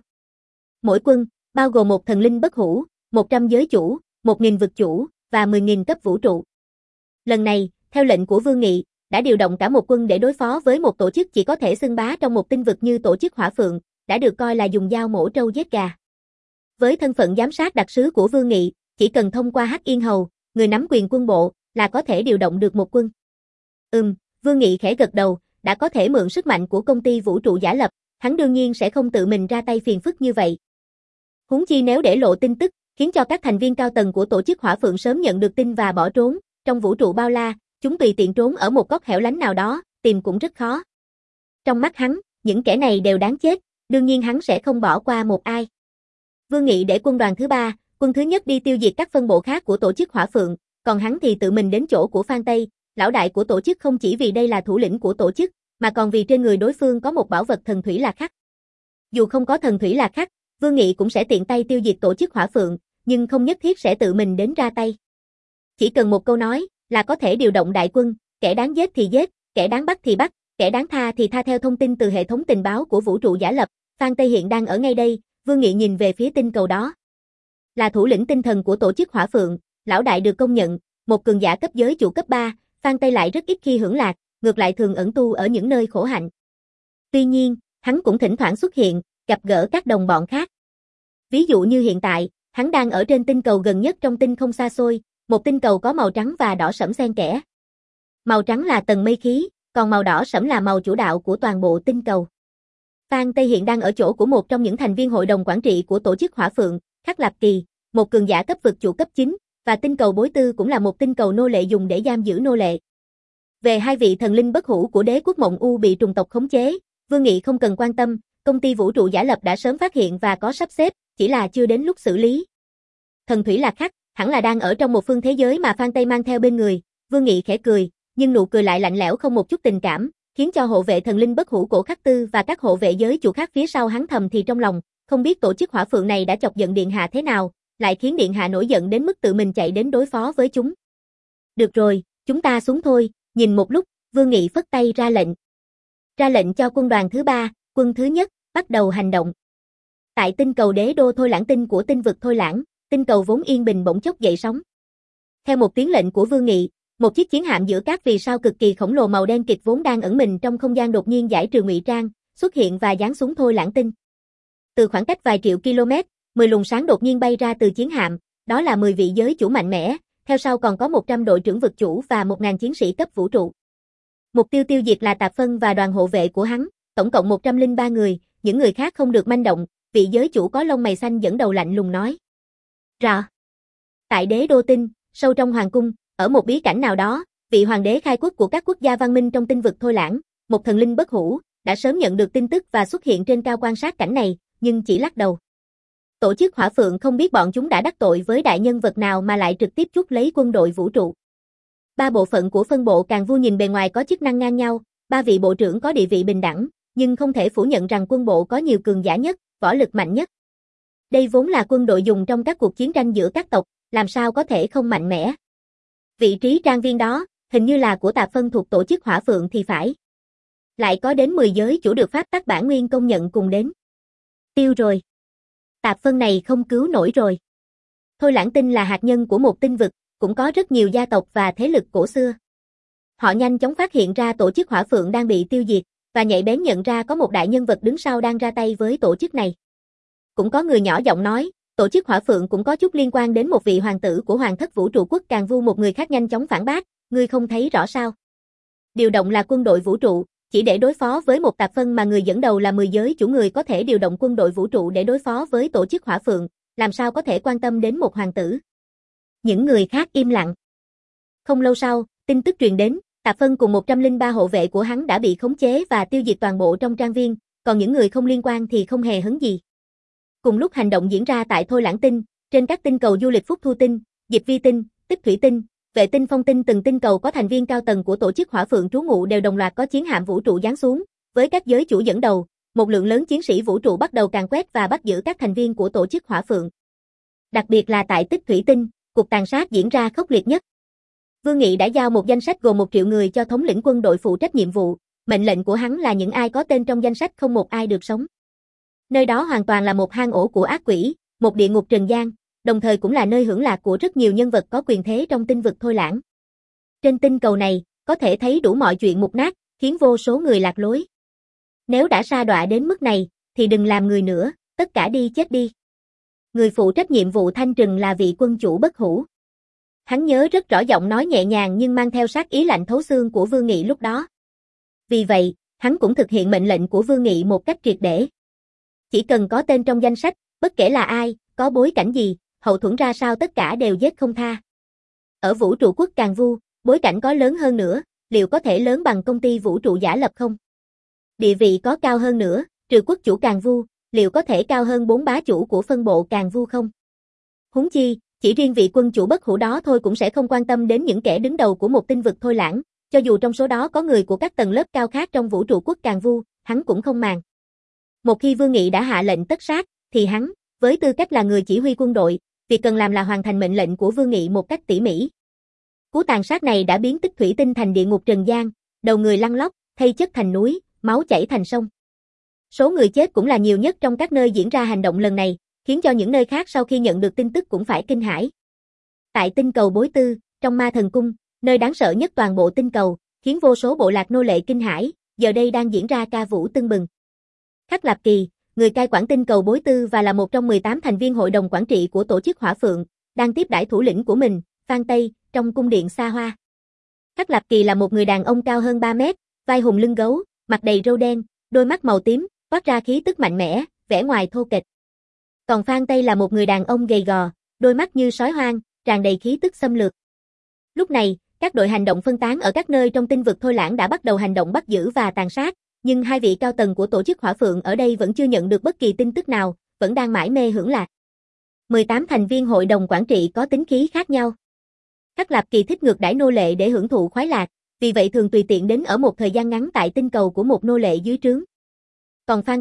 Mỗi quân, bao gồm một thần linh bất hủ, một trăm giới chủ, một nghìn vực chủ, và mười nghìn cấp vũ trụ. Lần này, theo lệnh của Vương Nghị, đã điều động cả một quân để đối phó với một tổ chức chỉ có thể xưng bá trong một tinh vực như tổ chức Hỏa Phượng, đã được coi là dùng dao mổ trâu giết gà. Với thân phận giám sát đặc sứ của Vương Nghị, chỉ cần thông qua Hắc Yên Hầu, người nắm quyền quân bộ, là có thể điều động được một quân. Ừm, Vương Nghị khẽ gật đầu, đã có thể mượn sức mạnh của công ty vũ trụ giả lập, hắn đương nhiên sẽ không tự mình ra tay phiền phức như vậy. Huống chi nếu để lộ tin tức, khiến cho các thành viên cao tầng của tổ chức Hỏa Phượng sớm nhận được tin và bỏ trốn, trong vũ trụ bao la, chúng tùy tiện trốn ở một góc hẻo lánh nào đó, tìm cũng rất khó. Trong mắt hắn, những kẻ này đều đáng chết, đương nhiên hắn sẽ không bỏ qua một ai. Vương Nghị để quân đoàn thứ ba, quân thứ nhất đi tiêu diệt các phân bộ khác của tổ chức Hỏa Phượng, còn hắn thì tự mình đến chỗ của Phan Tây, lão đại của tổ chức, không chỉ vì đây là thủ lĩnh của tổ chức, mà còn vì trên người đối phương có một bảo vật thần thủy lạc khắc. Dù không có thần thủy lạc khắc, Vương Nghị cũng sẽ tiện tay tiêu diệt tổ chức Hỏa Phượng, nhưng không nhất thiết sẽ tự mình đến ra tay. Chỉ cần một câu nói là có thể điều động đại quân, kẻ đáng giết thì giết, kẻ đáng bắt thì bắt, kẻ đáng tha thì tha. Theo thông tin từ hệ thống tình báo của vũ trụ giả lập, Phan Tây hiện đang ở ngay đây. Vương Nghị nhìn về phía tinh cầu đó. Là thủ lĩnh tinh thần của tổ chức Hỏa Phượng, lão đại được công nhận, một cường giả cấp giới chủ cấp ba, Phan Tây lại rất ít khi hưởng lạc, ngược lại thường ẩn tu ở những nơi khổ hạnh. Tuy nhiên, hắn cũng thỉnh thoảng xuất hiện, gặp gỡ các đồng bọn khác. Ví dụ như hiện tại, hắn đang ở trên tinh cầu gần nhất trong tinh không xa xôi, một tinh cầu có màu trắng và đỏ sẫm xen kẽ. Màu trắng là tầng mây khí, còn màu đỏ sẫm là màu chủ đạo của toàn bộ tinh cầu. Phan Tây hiện đang ở chỗ của một trong những thành viên hội đồng quản trị của tổ chức Hỏa Phượng, Khắc Lạp Kỳ, một cường giả cấp vực chủ cấp chín, và tinh cầu Bối Tư cũng là một tinh cầu nô lệ dùng để giam giữ nô lệ. Về hai vị thần linh bất hủ của đế quốc Mộng U bị trùng tộc khống chế, Vương Nghị không cần quan tâm, công ty vũ trụ giả lập đã sớm phát hiện và có sắp xếp, chỉ là chưa đến lúc xử lý. Thần thủy lạc khắc, hẳn là đang ở trong một phương thế giới mà Phan Tây mang theo bên người. Vương Nghị khẽ cười, nhưng nụ cười lại lạnh lẽo không một chút tình cảm, khiến cho hộ vệ thần linh bất hủ Cổ Khắc Tư và các hộ vệ giới chủ khác phía sau hắn thầm thì trong lòng, không biết tổ chức hỏa phượng này đã chọc giận điện hạ thế nào, lại khiến điện hạ nổi giận đến mức tự mình chạy đến đối phó với chúng. Được rồi, chúng ta xuống thôi, nhìn một lúc, Vương Nghị phất tay ra lệnh. Ra lệnh cho quân đoàn thứ ba, quân thứ nhất, bắt đầu hành động. Tại tinh cầu đế đô Thôi Lãng tinh của tinh vực Thôi Lãng, tinh cầu vốn yên bình bỗng chốc dậy sóng. Theo một tiếng lệnh của Vương Nghị, một chiếc chiến hạm giữa các vì sao cực kỳ khổng lồ màu đen kịt vốn đang ẩn mình trong không gian đột nhiên giải trừ ngụy trang, xuất hiện và giáng xuống Thôi Lãng tinh. Từ khoảng cách vài triệu km, mười luồng sáng đột nhiên bay ra từ chiến hạm, đó là mười vị giới chủ mạnh mẽ, theo sau còn có một trăm đội trưởng vực chủ và một nghìn chiến sĩ cấp vũ trụ. Mục tiêu tiêu diệt là Tạp Phân và đoàn hộ vệ của hắn, tổng cộng một trăm lẻ ba người, những người khác không được manh động, vị giới chủ có lông mày xanh dẫn đầu lạnh lùng nói. Rõ. Tại đế đô tinh, sâu trong hoàng cung, ở một bí cảnh nào đó, vị hoàng đế khai quốc của các quốc gia văn minh trong tinh vực Thôi Lãng, một thần linh bất hủ, đã sớm nhận được tin tức và xuất hiện trên cao quan sát cảnh này, nhưng chỉ lắc đầu. Tổ chức Hỏa Phượng không biết bọn chúng đã đắc tội với đại nhân vật nào mà lại trực tiếp trút lấy quân đội vũ trụ. Ba bộ phận của phân bộ Càng Vu nhìn bề ngoài có chức năng ngang nhau, ba vị bộ trưởng có địa vị bình đẳng, nhưng không thể phủ nhận rằng quân bộ có nhiều cường giả nhất, võ lực mạnh nhất. Đây vốn là quân đội dùng trong các cuộc chiến tranh giữa các tộc, làm sao có thể không mạnh mẽ. Vị trí trang viên đó, hình như là của Tạp Phân thuộc tổ chức Hỏa Phượng thì phải. Lại có đến mười giới chủ được pháp tắc bản nguyên công nhận cùng đến. Tiêu rồi. Tạp Phân này không cứu nổi rồi. Thôi Lãng tinh là hạt nhân của một tinh vực, cũng có rất nhiều gia tộc và thế lực cổ xưa. Họ nhanh chóng phát hiện ra tổ chức Hỏa Phượng đang bị tiêu diệt, và nhạy bén nhận ra có một đại nhân vật đứng sau đang ra tay với tổ chức này. Cũng có người nhỏ giọng nói, tổ chức Hỏa Phượng cũng có chút liên quan đến một vị hoàng tử của Hoàng thất vũ trụ quốc Càng Vu. Một người khác nhanh chóng phản bác, ngươi không thấy rõ sao? Điều động là quân đội vũ trụ, chỉ để đối phó với một Tạp Phân mà người dẫn đầu là mười giới chủ, người có thể điều động quân đội vũ trụ để đối phó với tổ chức Hỏa Phượng, làm sao có thể quan tâm đến một hoàng tử? Những người khác im lặng. Không lâu sau, tin tức truyền đến, Tạp Phân cùng một trăm lẻ ba hộ vệ của hắn đã bị khống chế và tiêu diệt toàn bộ trong trang viên, còn những người không liên quan thì không hề hấn gì. Cùng lúc hành động diễn ra tại Thôi Lãng tinh, trên các tinh cầu du lịch Phúc Thu tinh, Dịch Vi tinh, Tích Thủy tinh, Vệ tinh, Phong tinh, từng tinh cầu có thành viên cao tầng của tổ chức Hỏa Phượng trú ngụ đều đồng loạt có chiến hạm vũ trụ giáng xuống, với các giới chủ dẫn đầu, một lượng lớn chiến sĩ vũ trụ bắt đầu càn quét và bắt giữ các thành viên của tổ chức Hỏa Phượng. Đặc biệt là tại Tích Thủy tinh, cuộc tàn sát diễn ra khốc liệt nhất. Vương Nghị đã giao một danh sách gồm một triệu người cho thống lĩnh quân đội phụ trách nhiệm vụ, mệnh lệnh của hắn là những ai có tên trong danh sách không một ai được sống. Nơi đó hoàn toàn là một hang ổ của ác quỷ, một địa ngục trần gian, đồng thời cũng là nơi hưởng lạc của rất nhiều nhân vật có quyền thế trong tinh vực Thôi Lãng. Trên tinh cầu này, có thể thấy đủ mọi chuyện mục nát, khiến vô số người lạc lối. Nếu đã sa đọa đến mức này, thì đừng làm người nữa, tất cả đi chết đi. Người phụ trách nhiệm vụ thanh trừng là vị quân chủ bất hủ. Hắn nhớ rất rõ giọng nói nhẹ nhàng nhưng mang theo sát ý lạnh thấu xương của Vương Nghị lúc đó. Vì vậy, hắn cũng thực hiện mệnh lệnh của Vương Nghị một cách triệt để. Chỉ cần có tên trong danh sách, bất kể là ai, có bối cảnh gì, hậu thuẫn ra sao tất cả đều giết không tha. Ở vũ trụ quốc Càng Vu, bối cảnh có lớn hơn nữa, liệu có thể lớn bằng công ty vũ trụ giả lập không? Địa vị có cao hơn nữa, trừ quốc chủ Càng Vu, liệu có thể cao hơn bốn bá chủ của phân bộ Càng Vu không? Huống chi, chỉ riêng vị quân chủ bất hủ đó thôi cũng sẽ không quan tâm đến những kẻ đứng đầu của một tinh vực Thôi Lãng, cho dù trong số đó có người của các tầng lớp cao khác trong vũ trụ quốc Càng Vu, hắn cũng không màng. Một khi Vương Nghị đã hạ lệnh tất sát, thì hắn, với tư cách là người chỉ huy quân đội, việc cần làm là hoàn thành mệnh lệnh của Vương Nghị một cách tỉ mỉ. Cú tàn sát này đã biến Tích Thủy tinh thành địa ngục trần gian, đầu người lăn lóc, thây chất thành núi, máu chảy thành sông. Số người chết cũng là nhiều nhất trong các nơi diễn ra hành động lần này, khiến cho những nơi khác sau khi nhận được tin tức cũng phải kinh hãi. Tại tinh cầu Bối Tư, trong Ma Thần Cung, nơi đáng sợ nhất toàn bộ tinh cầu, khiến vô số bộ lạc nô lệ kinh hãi, giờ đây đang diễn ra ca vũ tưng bừng. Khắc Lạp Kỳ, người cai quản tinh cầu Bối Tư và là một trong mười tám thành viên hội đồng quản trị của tổ chức Hỏa Phượng, đang tiếp đãi thủ lĩnh của mình, Phan Tây, trong cung điện xa hoa. Khắc Lạp Kỳ là một người đàn ông cao hơn ba mét, vai hùng lưng gấu, mặt đầy râu đen, đôi mắt màu tím, toát ra khí tức mạnh mẽ, vẻ ngoài thô kệch. Còn Phan Tây là một người đàn ông gầy gò, đôi mắt như sói hoang, tràn đầy khí tức xâm lược. Lúc này, các đội hành động phân tán ở các nơi trong tinh vực Thôi Lãng đã bắt đầu hành động bắt giữ và tàn sát, nhưng hai vị cao tầng của tổ chức Hỏa Phượng ở đây vẫn chưa nhận được bất kỳ tin tức nào, vẫn đang mải mê hưởng lạc. mười tám thành viên hội đồng quản trị có tính khí khác nhau. Khắc Lạp Kỳ thích ngược đãi nô lệ để hưởng thụ khoái lạc, vì vậy thường tùy tiện đến ở một thời gian ngắn tại tinh cầu của một nô lệ dưới trướng. Còn Phan Tây,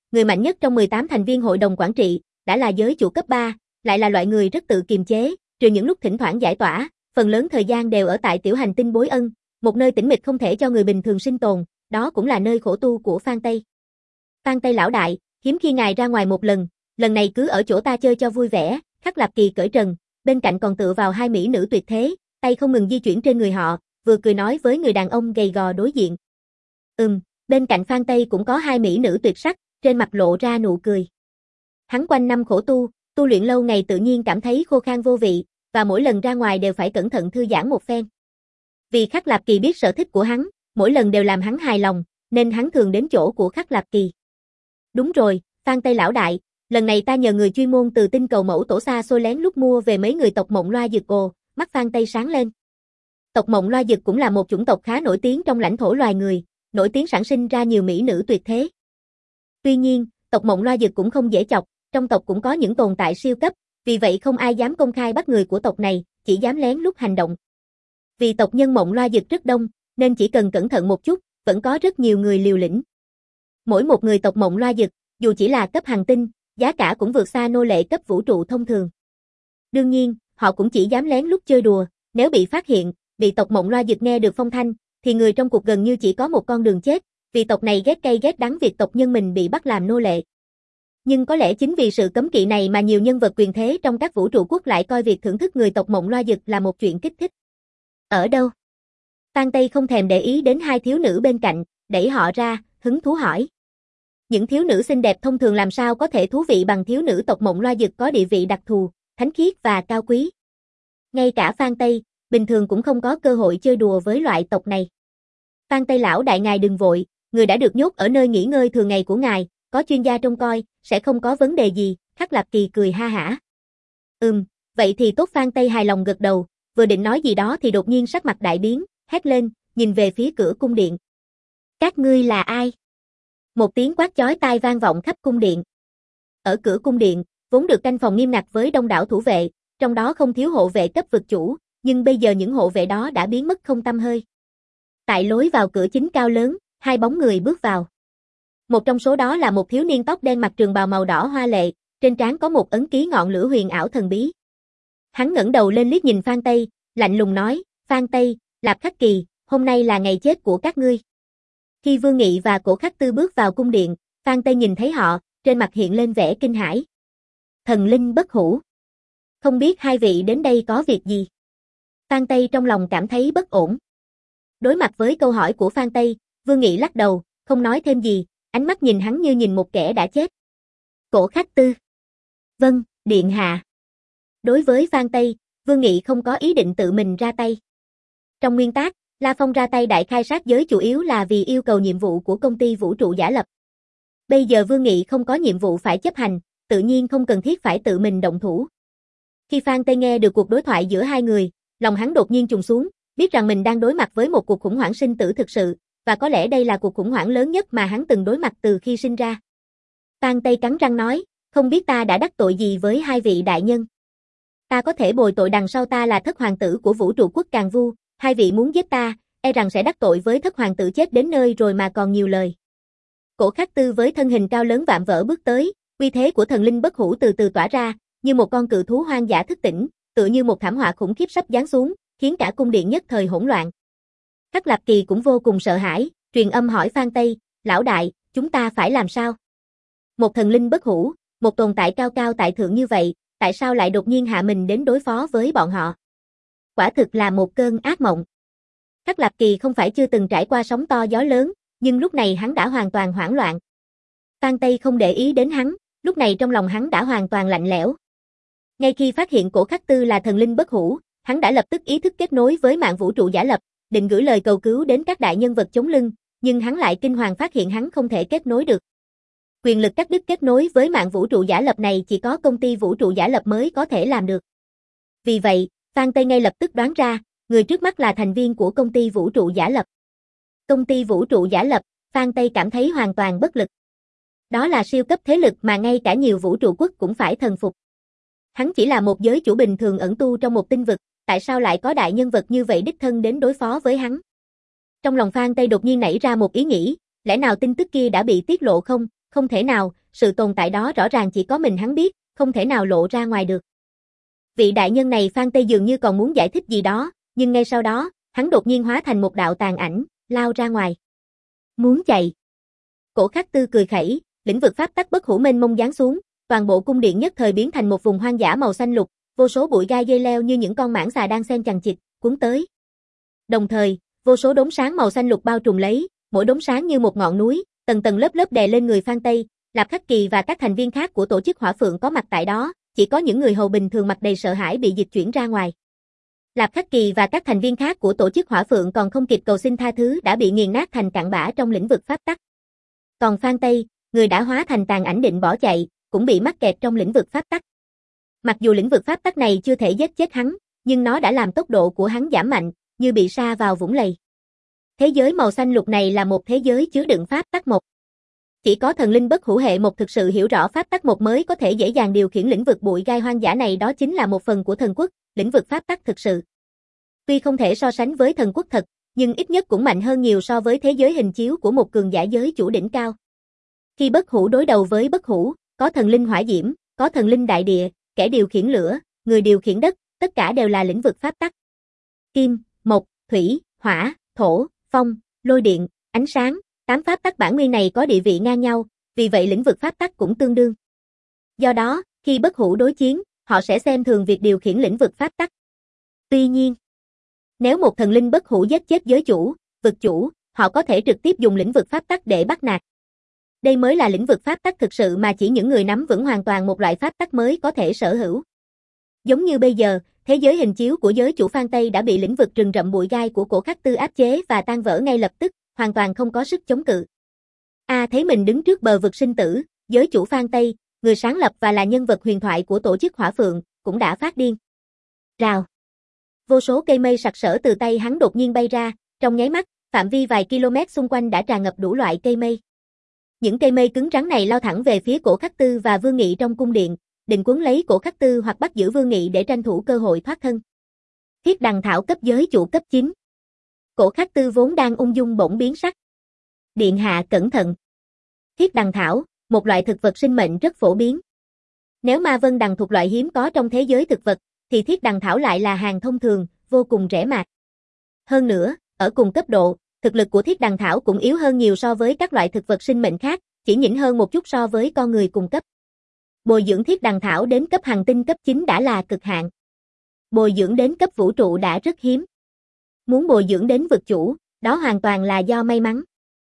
người mạnh nhất trong mười tám thành viên hội đồng quản trị, đã là giới chủ cấp ba, lại là loại người rất tự kiềm chế, trừ những lúc thỉnh thoảng giải tỏa, phần lớn thời gian đều ở tại tiểu hành tinh Bối Ân, một nơi tĩnh mịch không thể cho người bình thường sinh tồn, đó cũng là nơi khổ tu của Phan Tây. Phan Tây lão đại, hiếm khi ngài ra ngoài một lần, lần này cứ ở chỗ ta chơi cho vui vẻ. Khắc Lạp Kỳ cởi trần, bên cạnh còn tựa vào hai mỹ nữ tuyệt thế, tay không ngừng di chuyển trên người họ, vừa cười nói với người đàn ông gầy gò đối diện. Ừm, bên cạnh Phan Tây cũng có hai mỹ nữ tuyệt sắc, trên mặt lộ ra nụ cười. Hắn quanh năm khổ tu, tu luyện lâu ngày tự nhiên cảm thấy khô khan vô vị, và mỗi lần ra ngoài đều phải cẩn thận thư giãn một phen. Vì Khắc Lạp Kỳ biết sở thích của hắn, mỗi lần đều làm hắn hài lòng, nên hắn thường đến chỗ của Khắc Lạp Kỳ. Đúng rồi, Phan Tây lão đại, lần này ta nhờ người chuyên môn từ tinh cầu mẫu tổ xa xôi lén lút mua về mấy người tộc Mộng Loa Dực. Ồ, mắt Phan Tây sáng lên. Tộc Mộng Loa Dực cũng là một chủng tộc khá nổi tiếng trong lãnh thổ loài người, nổi tiếng sản sinh ra nhiều mỹ nữ tuyệt thế. Tuy nhiên, tộc Mộng Loa Dực cũng không dễ chọc, trong tộc cũng có những tồn tại siêu cấp, vì vậy không ai dám công khai bắt người của tộc này, chỉ dám lén lút hành động. Vì tộc nhân Mộng Loa Dực rất đông, nên chỉ cần cẩn thận một chút, vẫn có rất nhiều người liều lĩnh. Mỗi một người tộc Mộng Loa Dực, dù chỉ là cấp hành tinh, giá cả cũng vượt xa nô lệ cấp vũ trụ thông thường. Đương nhiên, họ cũng chỉ dám lén lút chơi đùa, nếu bị phát hiện, bị tộc Mộng Loa Dực nghe được phong thanh, thì người trong cuộc gần như chỉ có một con đường chết, vì tộc này ghét cay ghét đắng việc tộc nhân mình bị bắt làm nô lệ. Nhưng có lẽ chính vì sự cấm kỵ này mà nhiều nhân vật quyền thế trong các vũ trụ quốc lại coi việc thưởng thức người tộc Mộng Loa Dực là một chuyện kích thích. Ở đâu? Phan Tây không thèm để ý đến hai thiếu nữ bên cạnh, đẩy họ ra, hứng thú hỏi. Những thiếu nữ xinh đẹp thông thường làm sao có thể thú vị bằng thiếu nữ tộc Mộng Loa Dực có địa vị đặc thù, thánh khiết và cao quý. Ngay cả Phan Tây, bình thường cũng không có cơ hội chơi đùa với loại tộc này. Phan Tây lão đại ngài đừng vội, người đã được nhốt ở nơi nghỉ ngơi thường ngày của ngài, có chuyên gia trông coi, sẽ không có vấn đề gì. Khắc Lạp Kỳ cười ha hả. Ừm, vậy thì tốt. Phan Tây hài lòng gật đầu, vừa định nói gì đó thì đột nhiên sắc mặt đại biến, hét lên, nhìn về phía cửa cung điện. Các ngươi là ai? Một tiếng quát chói tai vang vọng khắp cung điện. Ở cửa cung điện, vốn được canh phòng nghiêm ngặt với đông đảo thủ vệ, trong đó không thiếu hộ vệ cấp vực chủ, nhưng bây giờ những hộ vệ đó đã biến mất không tăm hơi. Tại lối vào cửa chính cao lớn, hai bóng người bước vào. Một trong số đó là một thiếu niên tóc đen mặc trường bào màu đỏ hoa lệ, trên trán có một ấn ký ngọn lửa huyền ảo thần bí. Hắn ngẩng đầu lên liếc nhìn Phan Tây, lạnh lùng nói, Phan Tây, Lạp Khắc Kỳ, hôm nay là ngày chết của các ngươi. Khi Vương Nghị và Cổ Khắc Tư bước vào cung điện, Phan Tây nhìn thấy họ, trên mặt hiện lên vẻ kinh hãi. Thần linh bất hủ. Không biết hai vị đến đây có việc gì? Phan Tây trong lòng cảm thấy bất ổn. Đối mặt với câu hỏi của Phan Tây, Vương Nghị lắc đầu, không nói thêm gì, ánh mắt nhìn hắn như nhìn một kẻ đã chết. Cổ Khắc Tư. Vâng, điện hạ. Đối với Phan Tây, Vương Nghị không có ý định tự mình ra tay. Trong nguyên tắc, La Phong ra tay đại khai sát giới chủ yếu là vì yêu cầu nhiệm vụ của công ty vũ trụ giả lập. Bây giờ Vương Nghị không có nhiệm vụ phải chấp hành, tự nhiên không cần thiết phải tự mình động thủ. Khi Phan Tây nghe được cuộc đối thoại giữa hai người, lòng hắn đột nhiên trùng xuống, biết rằng mình đang đối mặt với một cuộc khủng hoảng sinh tử thực sự, và có lẽ đây là cuộc khủng hoảng lớn nhất mà hắn từng đối mặt từ khi sinh ra. Phan Tây cắn răng nói, không biết ta đã đắc tội gì với hai vị đại nhân. Ta có thể bồi tội đằng sau ta là thất hoàng tử của vũ trụ quốc Càn Vu, hai vị muốn giết ta, e rằng sẽ đắc tội với thất hoàng tử chết đến nơi rồi mà còn nhiều lời. Cổ Khắc Tư với thân hình cao lớn vạm vỡ bước tới, uy thế của thần linh bất hủ từ từ tỏa ra, như một con cự thú hoang dã thức tỉnh, tựa như một thảm họa khủng khiếp sắp giáng xuống, khiến cả cung điện nhất thời hỗn loạn. Khắc Lạp Kỳ cũng vô cùng sợ hãi, truyền âm hỏi Phan Tây, lão đại, chúng ta phải làm sao? Một thần linh bất hủ, một tồn tại cao cao tại thượng như vậy, tại sao lại đột nhiên hạ mình đến đối phó với bọn họ? Quả thực là một cơn ác mộng. Khắc Lạp Kỳ không phải chưa từng trải qua sóng to gió lớn, nhưng lúc này hắn đã hoàn toàn hoảng loạn. Phan Tây không để ý đến hắn, lúc này trong lòng hắn đã hoàn toàn lạnh lẽo. Ngay khi phát hiện Cổ Khắc Tư là thần linh bất hủ, hắn đã lập tức ý thức kết nối với mạng vũ trụ giả lập, định gửi lời cầu cứu đến các đại nhân vật chống lưng, nhưng hắn lại kinh hoàng phát hiện hắn không thể kết nối được. Quyền lực cắt đứt kết nối với mạng vũ trụ giả lập này chỉ có công ty vũ trụ giả lập mới có thể làm được. Vì vậy, Phan Tây ngay lập tức đoán ra, người trước mắt là thành viên của công ty vũ trụ giả lập. Công ty vũ trụ giả lập, Phan Tây cảm thấy hoàn toàn bất lực. Đó là siêu cấp thế lực mà ngay cả nhiều vũ trụ quốc cũng phải thần phục. Hắn chỉ là một giới chủ bình thường ẩn tu trong một tinh vực, tại sao lại có đại nhân vật như vậy đích thân đến đối phó với hắn? Trong lòng Phan Tây đột nhiên nảy ra một ý nghĩ, lẽ nào tin tức kia đã bị tiết lộ không, không thể nào, sự tồn tại đó rõ ràng chỉ có mình hắn biết, không thể nào lộ ra ngoài được. Vị đại nhân này Phan Tây dường như còn muốn giải thích gì đó, nhưng ngay sau đó, hắn đột nhiên hóa thành một đạo tàn ảnh, lao ra ngoài. Muốn chạy. Cổ Khắc Tư cười khẩy, lĩnh vực pháp tắc bất hủ mênh mông giáng xuống, toàn bộ cung điện nhất thời biến thành một vùng hoang dã màu xanh lục, vô số bụi gai dây leo như những con mãng xà đang xen chằng chịt, cuốn tới. Đồng thời, vô số đốm sáng màu xanh lục bao trùm lấy, mỗi đốm sáng như một ngọn núi, tầng tầng lớp lớp đè lên người Phan Tây. Lạp Khắc Kỳ và các thành viên khác của tổ chức Hỏa Phượng có mặt tại đó, chỉ có những người hầu bình thường mặt đầy sợ hãi bị dịch chuyển ra ngoài. Lạp Khắc Kỳ và các thành viên khác của tổ chức Hỏa Phượng còn không kịp cầu xin tha thứ đã bị nghiền nát thành cặn bã trong lĩnh vực pháp tắc. Còn Phan Tây, người đã hóa thành tàn ảnh định bỏ chạy, cũng bị mắc kẹt trong lĩnh vực pháp tắc. Mặc dù lĩnh vực pháp tắc này chưa thể giết chết hắn, nhưng nó đã làm tốc độ của hắn giảm mạnh, như bị sa vào vũng lầy. Thế giới màu xanh lục này là một thế giới chứa đựng pháp tắc một. Chỉ có thần linh bất hủ hệ một thực sự hiểu rõ pháp tắc một mới có thể dễ dàng điều khiển lĩnh vực bụi gai hoang dã này, đó chính là một phần của thần quốc, lĩnh vực pháp tắc thực sự. Tuy không thể so sánh với thần quốc thật, nhưng ít nhất cũng mạnh hơn nhiều so với thế giới hình chiếu của một cường giả giới chủ đỉnh cao. Khi bất hủ đối đầu với bất hủ, có thần linh hỏa diễm, có thần linh đại địa, kẻ điều khiển lửa, người điều khiển đất, tất cả đều là lĩnh vực pháp tắc. Kim, mộc, thủy, hỏa, thổ, phong, lôi điện, ánh sáng, tám pháp tắc bản nguyên này có địa vị ngang nhau, vì vậy lĩnh vực pháp tắc cũng tương đương. Do đó, khi bất hủ đối chiến, họ sẽ xem thường việc điều khiển lĩnh vực pháp tắc. Tuy nhiên, nếu một thần linh bất hủ giết chết giới chủ, vực chủ, họ có thể trực tiếp dùng lĩnh vực pháp tắc để bắt nạt. Đây mới là lĩnh vực pháp tắc thực sự mà chỉ những người nắm vững hoàn toàn một loại pháp tắc mới có thể sở hữu. Giống như bây giờ, thế giới hình chiếu của giới chủ Phan Tây đã bị lĩnh vực rừng rậm bụi gai của Cổ Khắc Tư áp chế và tan vỡ ngay lập tức, hoàn toàn không có sức chống cự. A à, thấy mình đứng trước bờ vực sinh tử, giới chủ Phan Tây, người sáng lập và là nhân vật huyền thoại của tổ chức Hỏa Phượng, cũng đã phát điên. Rào. Vô số cây mây sặc sỡ từ tay hắn đột nhiên bay ra, trong nháy mắt, phạm vi vài km xung quanh đã tràn ngập đủ loại cây mây. Những cây mây cứng rắn này lao thẳng về phía Cổ Khắc Tư và Vương Nghị trong cung điện, định cuốn lấy Cổ Khắc Tư hoặc bắt giữ Vương Nghị để tranh thủ cơ hội thoát thân. Thiết đằng thảo cấp giới chủ cấp chín. Cổ Khắc Tư vốn đang ung dung bỗng biến sắc. Điện hạ cẩn thận. Thiết đằng thảo, một loại thực vật sinh mệnh rất phổ biến. Nếu ma vân đằng thuộc loại hiếm có trong thế giới thực vật, thì thiết đằng thảo lại là hàng thông thường, vô cùng rẻ mạt. Hơn nữa, ở cùng cấp độ, thực lực của thiết đằng thảo cũng yếu hơn nhiều so với các loại thực vật sinh mệnh khác, chỉ nhỉnh hơn một chút so với con người cùng cấp. Bồi dưỡng thiết đằng thảo đến cấp hành tinh cấp chín đã là cực hạn. Bồi dưỡng đến cấp vũ trụ đã rất hiếm. Muốn bồi dưỡng đến vực chủ, đó hoàn toàn là do may mắn.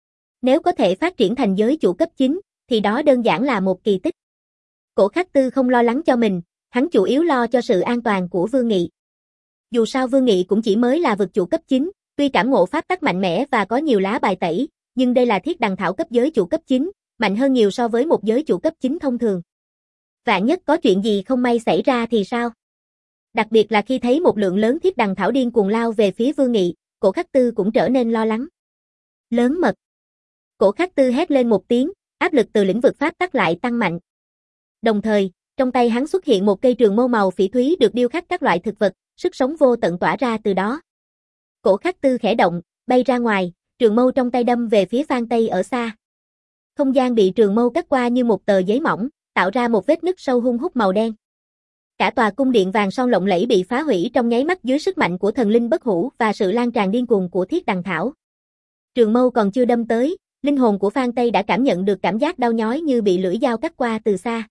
Nếu có thể phát triển thành giới chủ cấp chín, thì đó đơn giản là một kỳ tích. Cổ Khắc Tư không lo lắng cho mình, hắn chủ yếu lo cho sự an toàn của Vương Nghị. Dù sao Vương Nghị cũng chỉ mới là vực chủ cấp chín, tuy cảm ngộ pháp tắc mạnh mẽ và có nhiều lá bài tẩy, nhưng đây là thiết đằng thảo cấp giới chủ cấp chín, mạnh hơn nhiều so với một giới chủ cấp chín thông thường. Vạn nhất có chuyện gì không may xảy ra thì sao? Đặc biệt là khi thấy một lượng lớn thiết đằng thảo điên cuồng lao về phía Vương Nghị, Cổ Khắc Tư cũng trở nên lo lắng. Lớn mật. Cổ Khắc Tư hét lên một tiếng, áp lực từ lĩnh vực pháp tắc lại tăng mạnh. Đồng thời, trong tay hắn xuất hiện một cây trường mâu màu phỉ thúy được điêu khắc các loại thực vật, sức sống vô tận tỏa ra từ đó. Cổ Khắc Tư khẽ động, bay ra ngoài, trường mâu trong tay đâm về phía Phan Tây ở xa. Không gian bị trường mâu cắt qua như một tờ giấy mỏng, tạo ra một vết nứt sâu hun hút màu đen. Cả tòa cung điện vàng son lộng lẫy bị phá hủy trong nháy mắt dưới sức mạnh của thần linh bất hủ và sự lan tràn điên cuồng của thiết đằng thảo. Trường mâu còn chưa đâm tới, linh hồn của Phan Tây đã cảm nhận được cảm giác đau nhói như bị lưỡi dao cắt qua từ xa.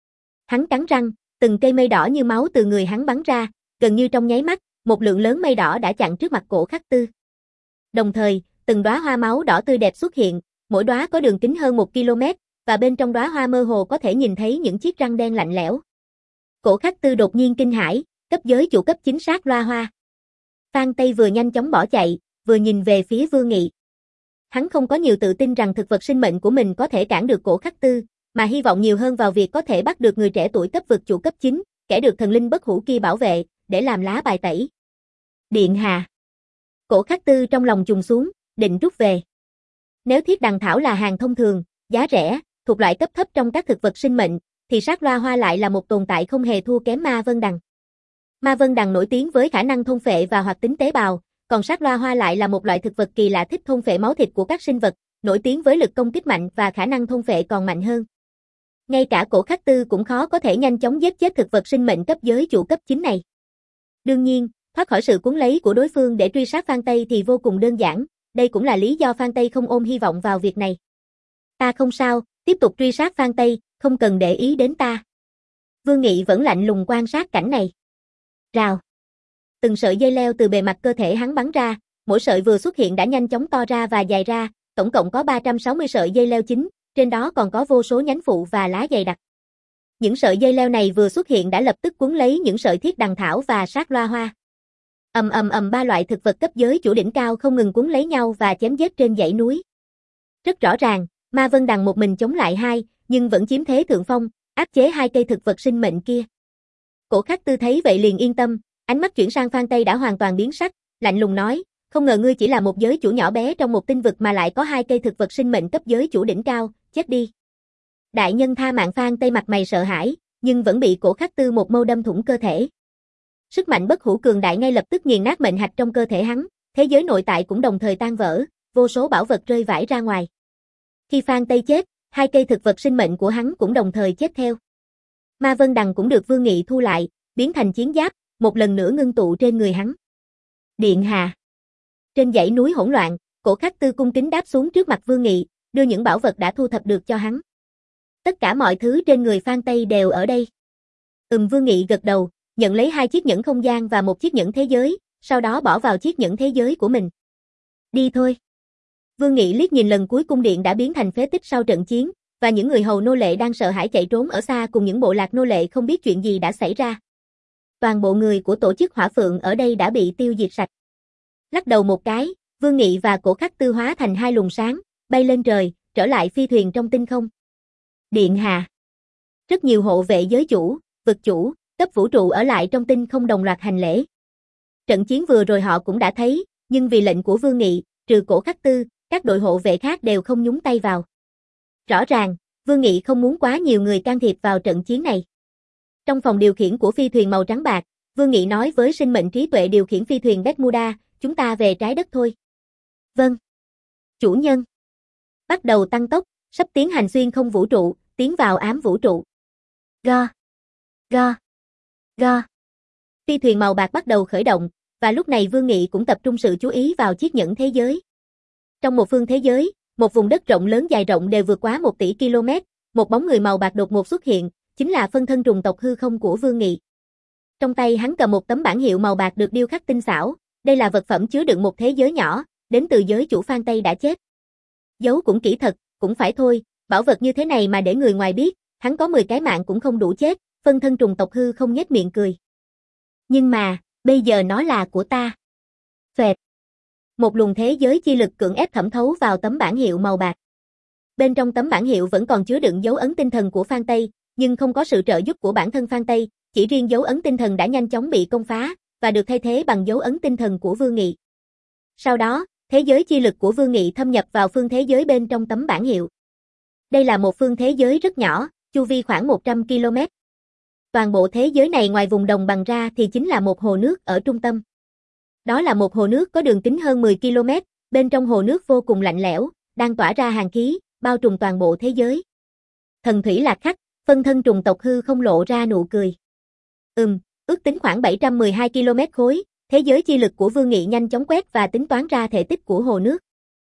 Hắn cắn răng, từng cây mây đỏ như máu từ người hắn bắn ra, gần như trong nháy mắt, một lượng lớn mây đỏ đã chặn trước mặt Cổ Khắc Tư. Đồng thời, từng đóa hoa máu đỏ tươi đẹp xuất hiện, mỗi đóa có đường kính hơn một ki lô mét, và bên trong đóa hoa mơ hồ có thể nhìn thấy những chiếc răng đen lạnh lẽo. Cổ Khắc Tư đột nhiên kinh hãi, cấp giới chủ cấp chính xác loa hoa. Phan Tây vừa nhanh chóng bỏ chạy, vừa nhìn về phía Vương Nghị. Hắn không có nhiều tự tin rằng thực vật sinh mệnh của mình có thể cản được Cổ Khắc Tư, mà hy vọng nhiều hơn vào việc có thể bắt được người trẻ tuổi cấp vực chủ cấp chín, kẻ được thần linh bất hủ kia bảo vệ, để làm lá bài tẩy. Điện hạ. Cổ Khắc Tư trong lòng trùng xuống, định rút về. Nếu thiết đằng thảo là hàng thông thường, giá rẻ, thuộc loại cấp thấp trong các thực vật sinh mệnh, thì sát loa hoa lại là một tồn tại không hề thua kém ma vân đằng. Ma vân đằng nổi tiếng với khả năng thôn phệ và hoạt tính tế bào, còn sát loa hoa lại là một loại thực vật kỳ lạ thích thôn phệ máu thịt của các sinh vật, nổi tiếng với lực công kích mạnh và khả năng thôn phệ còn mạnh hơn. Ngay cả Cổ Khắc Tư cũng khó có thể nhanh chóng giết chết thực vật sinh mệnh cấp giới chủ cấp chín này. Đương nhiên, thoát khỏi sự cuốn lấy của đối phương để truy sát Phan Tây thì vô cùng đơn giản, đây cũng là lý do Phan Tây không ôm hy vọng vào việc này. Ta không sao, tiếp tục truy sát Phan Tây, không cần để ý đến ta. Vương Nghị vẫn lạnh lùng quan sát cảnh này. Rào. Từng sợi dây leo từ bề mặt cơ thể hắn bắn ra, mỗi sợi vừa xuất hiện đã nhanh chóng to ra và dài ra, tổng cộng có ba trăm sáu mươi sợi dây leo chính, trên đó còn có vô số nhánh phụ và lá dày đặc. Những sợi dây leo này vừa xuất hiện đã lập tức cuốn lấy những sợi thiết đằng thảo và sát loa hoa. Ầm ầm ầm ba loại thực vật cấp giới chủ đỉnh cao không ngừng cuốn lấy nhau và chém giết trên dãy núi. Rất rõ ràng, Ma Vân Đằng một mình chống lại hai, nhưng vẫn chiếm thế thượng phong, áp chế hai cây thực vật sinh mệnh kia. Cổ Khắc Tư thấy vậy liền yên tâm, ánh mắt chuyển sang Phan Tây đã hoàn toàn biến sắc, lạnh lùng nói, không ngờ ngươi chỉ là một giới chủ nhỏ bé trong một tinh vực mà lại có hai cây thực vật sinh mệnh cấp giới chủ đỉnh cao, chết đi. Đại nhân tha mạng. Phan Tây mặt mày sợ hãi, nhưng vẫn bị Cổ Khắc Tư một mâu đâm thủng cơ thể. Sức mạnh bất hủ cường đại ngay lập tức nghiền nát mệnh hạch trong cơ thể hắn, thế giới nội tại cũng đồng thời tan vỡ, vô số bảo vật rơi vãi ra ngoài. Khi Phan Tây chết, hai cây thực vật sinh mệnh của hắn cũng đồng thời chết theo. Ma Vân Đằng cũng được Vương Nghị thu lại, biến thành chiến giáp, một lần nữa ngưng tụ trên người hắn. Điện hạ. Trên dãy núi hỗn loạn, Cổ Khắc Tư cung kính đáp xuống trước mặt Vương Nghị, đưa những bảo vật đã thu thập được cho hắn. Tất cả mọi thứ trên người Phan Tây đều ở đây. Ừm. Vương Nghị gật đầu, nhận lấy hai chiếc nhẫn không gian và một chiếc nhẫn thế giới, sau đó bỏ vào chiếc nhẫn thế giới của mình. Đi thôi. Vương Nghị liếc nhìn lần cuối cung điện đã biến thành phế tích sau trận chiến, và những người hầu nô lệ đang sợ hãi chạy trốn ở xa cùng những bộ lạc nô lệ không biết chuyện gì đã xảy ra. Toàn bộ người của tổ chức Hỏa Phượng ở đây đã bị tiêu diệt sạch. Lắc đầu một cái, Vương Nghị và Cổ Khắc Tư hóa thành hai luồng sáng, bay lên trời, trở lại phi thuyền trong tinh không. Điện hạ. Rất nhiều hộ vệ giới chủ, vực chủ, cấp vũ trụ ở lại trong tinh không đồng loạt hành lễ. Trận chiến vừa rồi họ cũng đã thấy, nhưng vì lệnh của Vương Nghị, trừ Cổ Khắc Tư, các đội hộ vệ khác đều không nhúng tay vào. Rõ ràng, Vương Nghị không muốn quá nhiều người can thiệp vào trận chiến này. Trong phòng điều khiển của phi thuyền màu trắng bạc, Vương Nghị nói với sinh mệnh trí tuệ điều khiển phi thuyền Bermuda, chúng ta về trái đất thôi. Vâng. Chủ nhân. Bắt đầu tăng tốc, sắp tiến hành xuyên không vũ trụ, tiến vào ám vũ trụ. Go. Go. Go. Phi thuyền màu bạc bắt đầu khởi động, và lúc này Vương Nghị cũng tập trung sự chú ý vào chiếc nhẫn thế giới. Trong một phương thế giới, một vùng đất rộng lớn dài rộng đều vượt quá một tỷ km, một bóng người màu bạc đột ngột xuất hiện, chính là phân thân trùng tộc hư không của Vương Nghị. Trong tay hắn cầm một tấm bản hiệu màu bạc được điêu khắc tinh xảo, đây là vật phẩm chứa đựng một thế giới nhỏ, đến từ giới chủ Phan Tây đã chết. Giấu cũng kỹ thật, cũng phải thôi, bảo vật như thế này mà để người ngoài biết, hắn có mười cái mạng cũng không đủ chết, phân thân trùng tộc hư không nhếch miệng cười. Nhưng mà, bây giờ nó là của ta. Phệt. Một luồng thế giới chi lực cưỡng ép thẩm thấu vào tấm bản hiệu màu bạc. Bên trong tấm bản hiệu vẫn còn chứa đựng dấu ấn tinh thần của Phan Tây, nhưng không có sự trợ giúp của bản thân Phan Tây, chỉ riêng dấu ấn tinh thần đã nhanh chóng bị công phá, và được thay thế bằng dấu ấn tinh thần của Vương Nghị. Sau đó, thế giới chi lực của Vương Nghị thâm nhập vào phương thế giới bên trong tấm bản hiệu. Đây là một phương thế giới rất nhỏ, chu vi khoảng một trăm ki lô mét. Toàn bộ thế giới này ngoài vùng đồng bằng ra thì chính là một hồ nước ở trung tâm. Đó là một hồ nước có đường kính hơn mười ki lô mét, bên trong hồ nước vô cùng lạnh lẽo, đang tỏa ra hàn khí, bao trùm toàn bộ thế giới. Thần thủy lạc khắc, phân thân trùng tộc hư không lộ ra nụ cười. Ừm, ước tính khoảng bảy trăm mười hai ki lô mét khối, thế giới chi lực của Vương Nghị nhanh chóng quét và tính toán ra thể tích của hồ nước.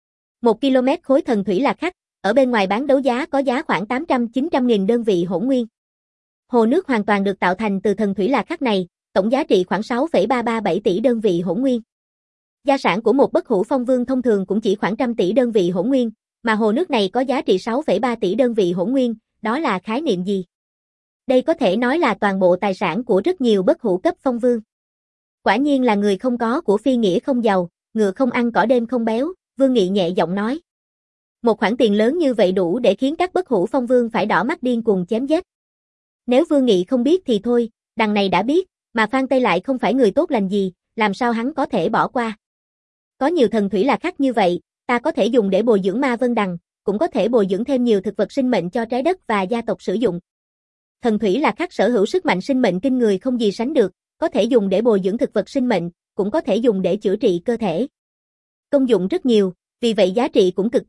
một ki lô mét khối thần thủy lạc khắc, ở bên ngoài bán đấu giá có giá khoảng tám trăm đến chín trăm nghìn đơn vị hỗn nguyên. Hồ nước hoàn toàn được tạo thành từ thần thủy lạc khắc này, tổng giá trị khoảng sáu phẩy ba ba bảy tỷ đơn vị hỗn nguyên. Gia sản của một bất hủ phong vương thông thường cũng chỉ khoảng trăm tỷ đơn vị hỗn nguyên, mà hồ nước này có giá trị sáu phẩy ba tỷ đơn vị hỗn nguyên, đó là khái niệm gì? Đây có thể nói là toàn bộ tài sản của rất nhiều bất hủ cấp phong vương. Quả nhiên là người không có của phi nghĩa không giàu, ngựa không ăn cỏ đêm không béo, Vương Nghị nhẹ giọng nói. Một khoản tiền lớn như vậy đủ để khiến các bất hủ phong vương phải đỏ mắt điên cuồng chém giết. Nếu Vương Nghị không biết thì thôi, đằng này đã biết, mà Phan Tây lại không phải người tốt lành gì, làm sao hắn có thể bỏ qua. Có nhiều thần thủy lạc khắc như vậy, ta có thể dùng để bồi dưỡng Ma Vân Đằng, cũng có thể bồi dưỡng thêm nhiều thực vật sinh mệnh cho trái đất và gia tộc sử dụng. Thần thủy lạc khắc sở hữu sức mạnh sinh mệnh kinh người không gì sánh được, có thể dùng để bồi dưỡng thực vật sinh mệnh, cũng có thể dùng để chữa trị cơ thể. Công dụng rất nhiều, vì vậy giá trị cũng cực cao,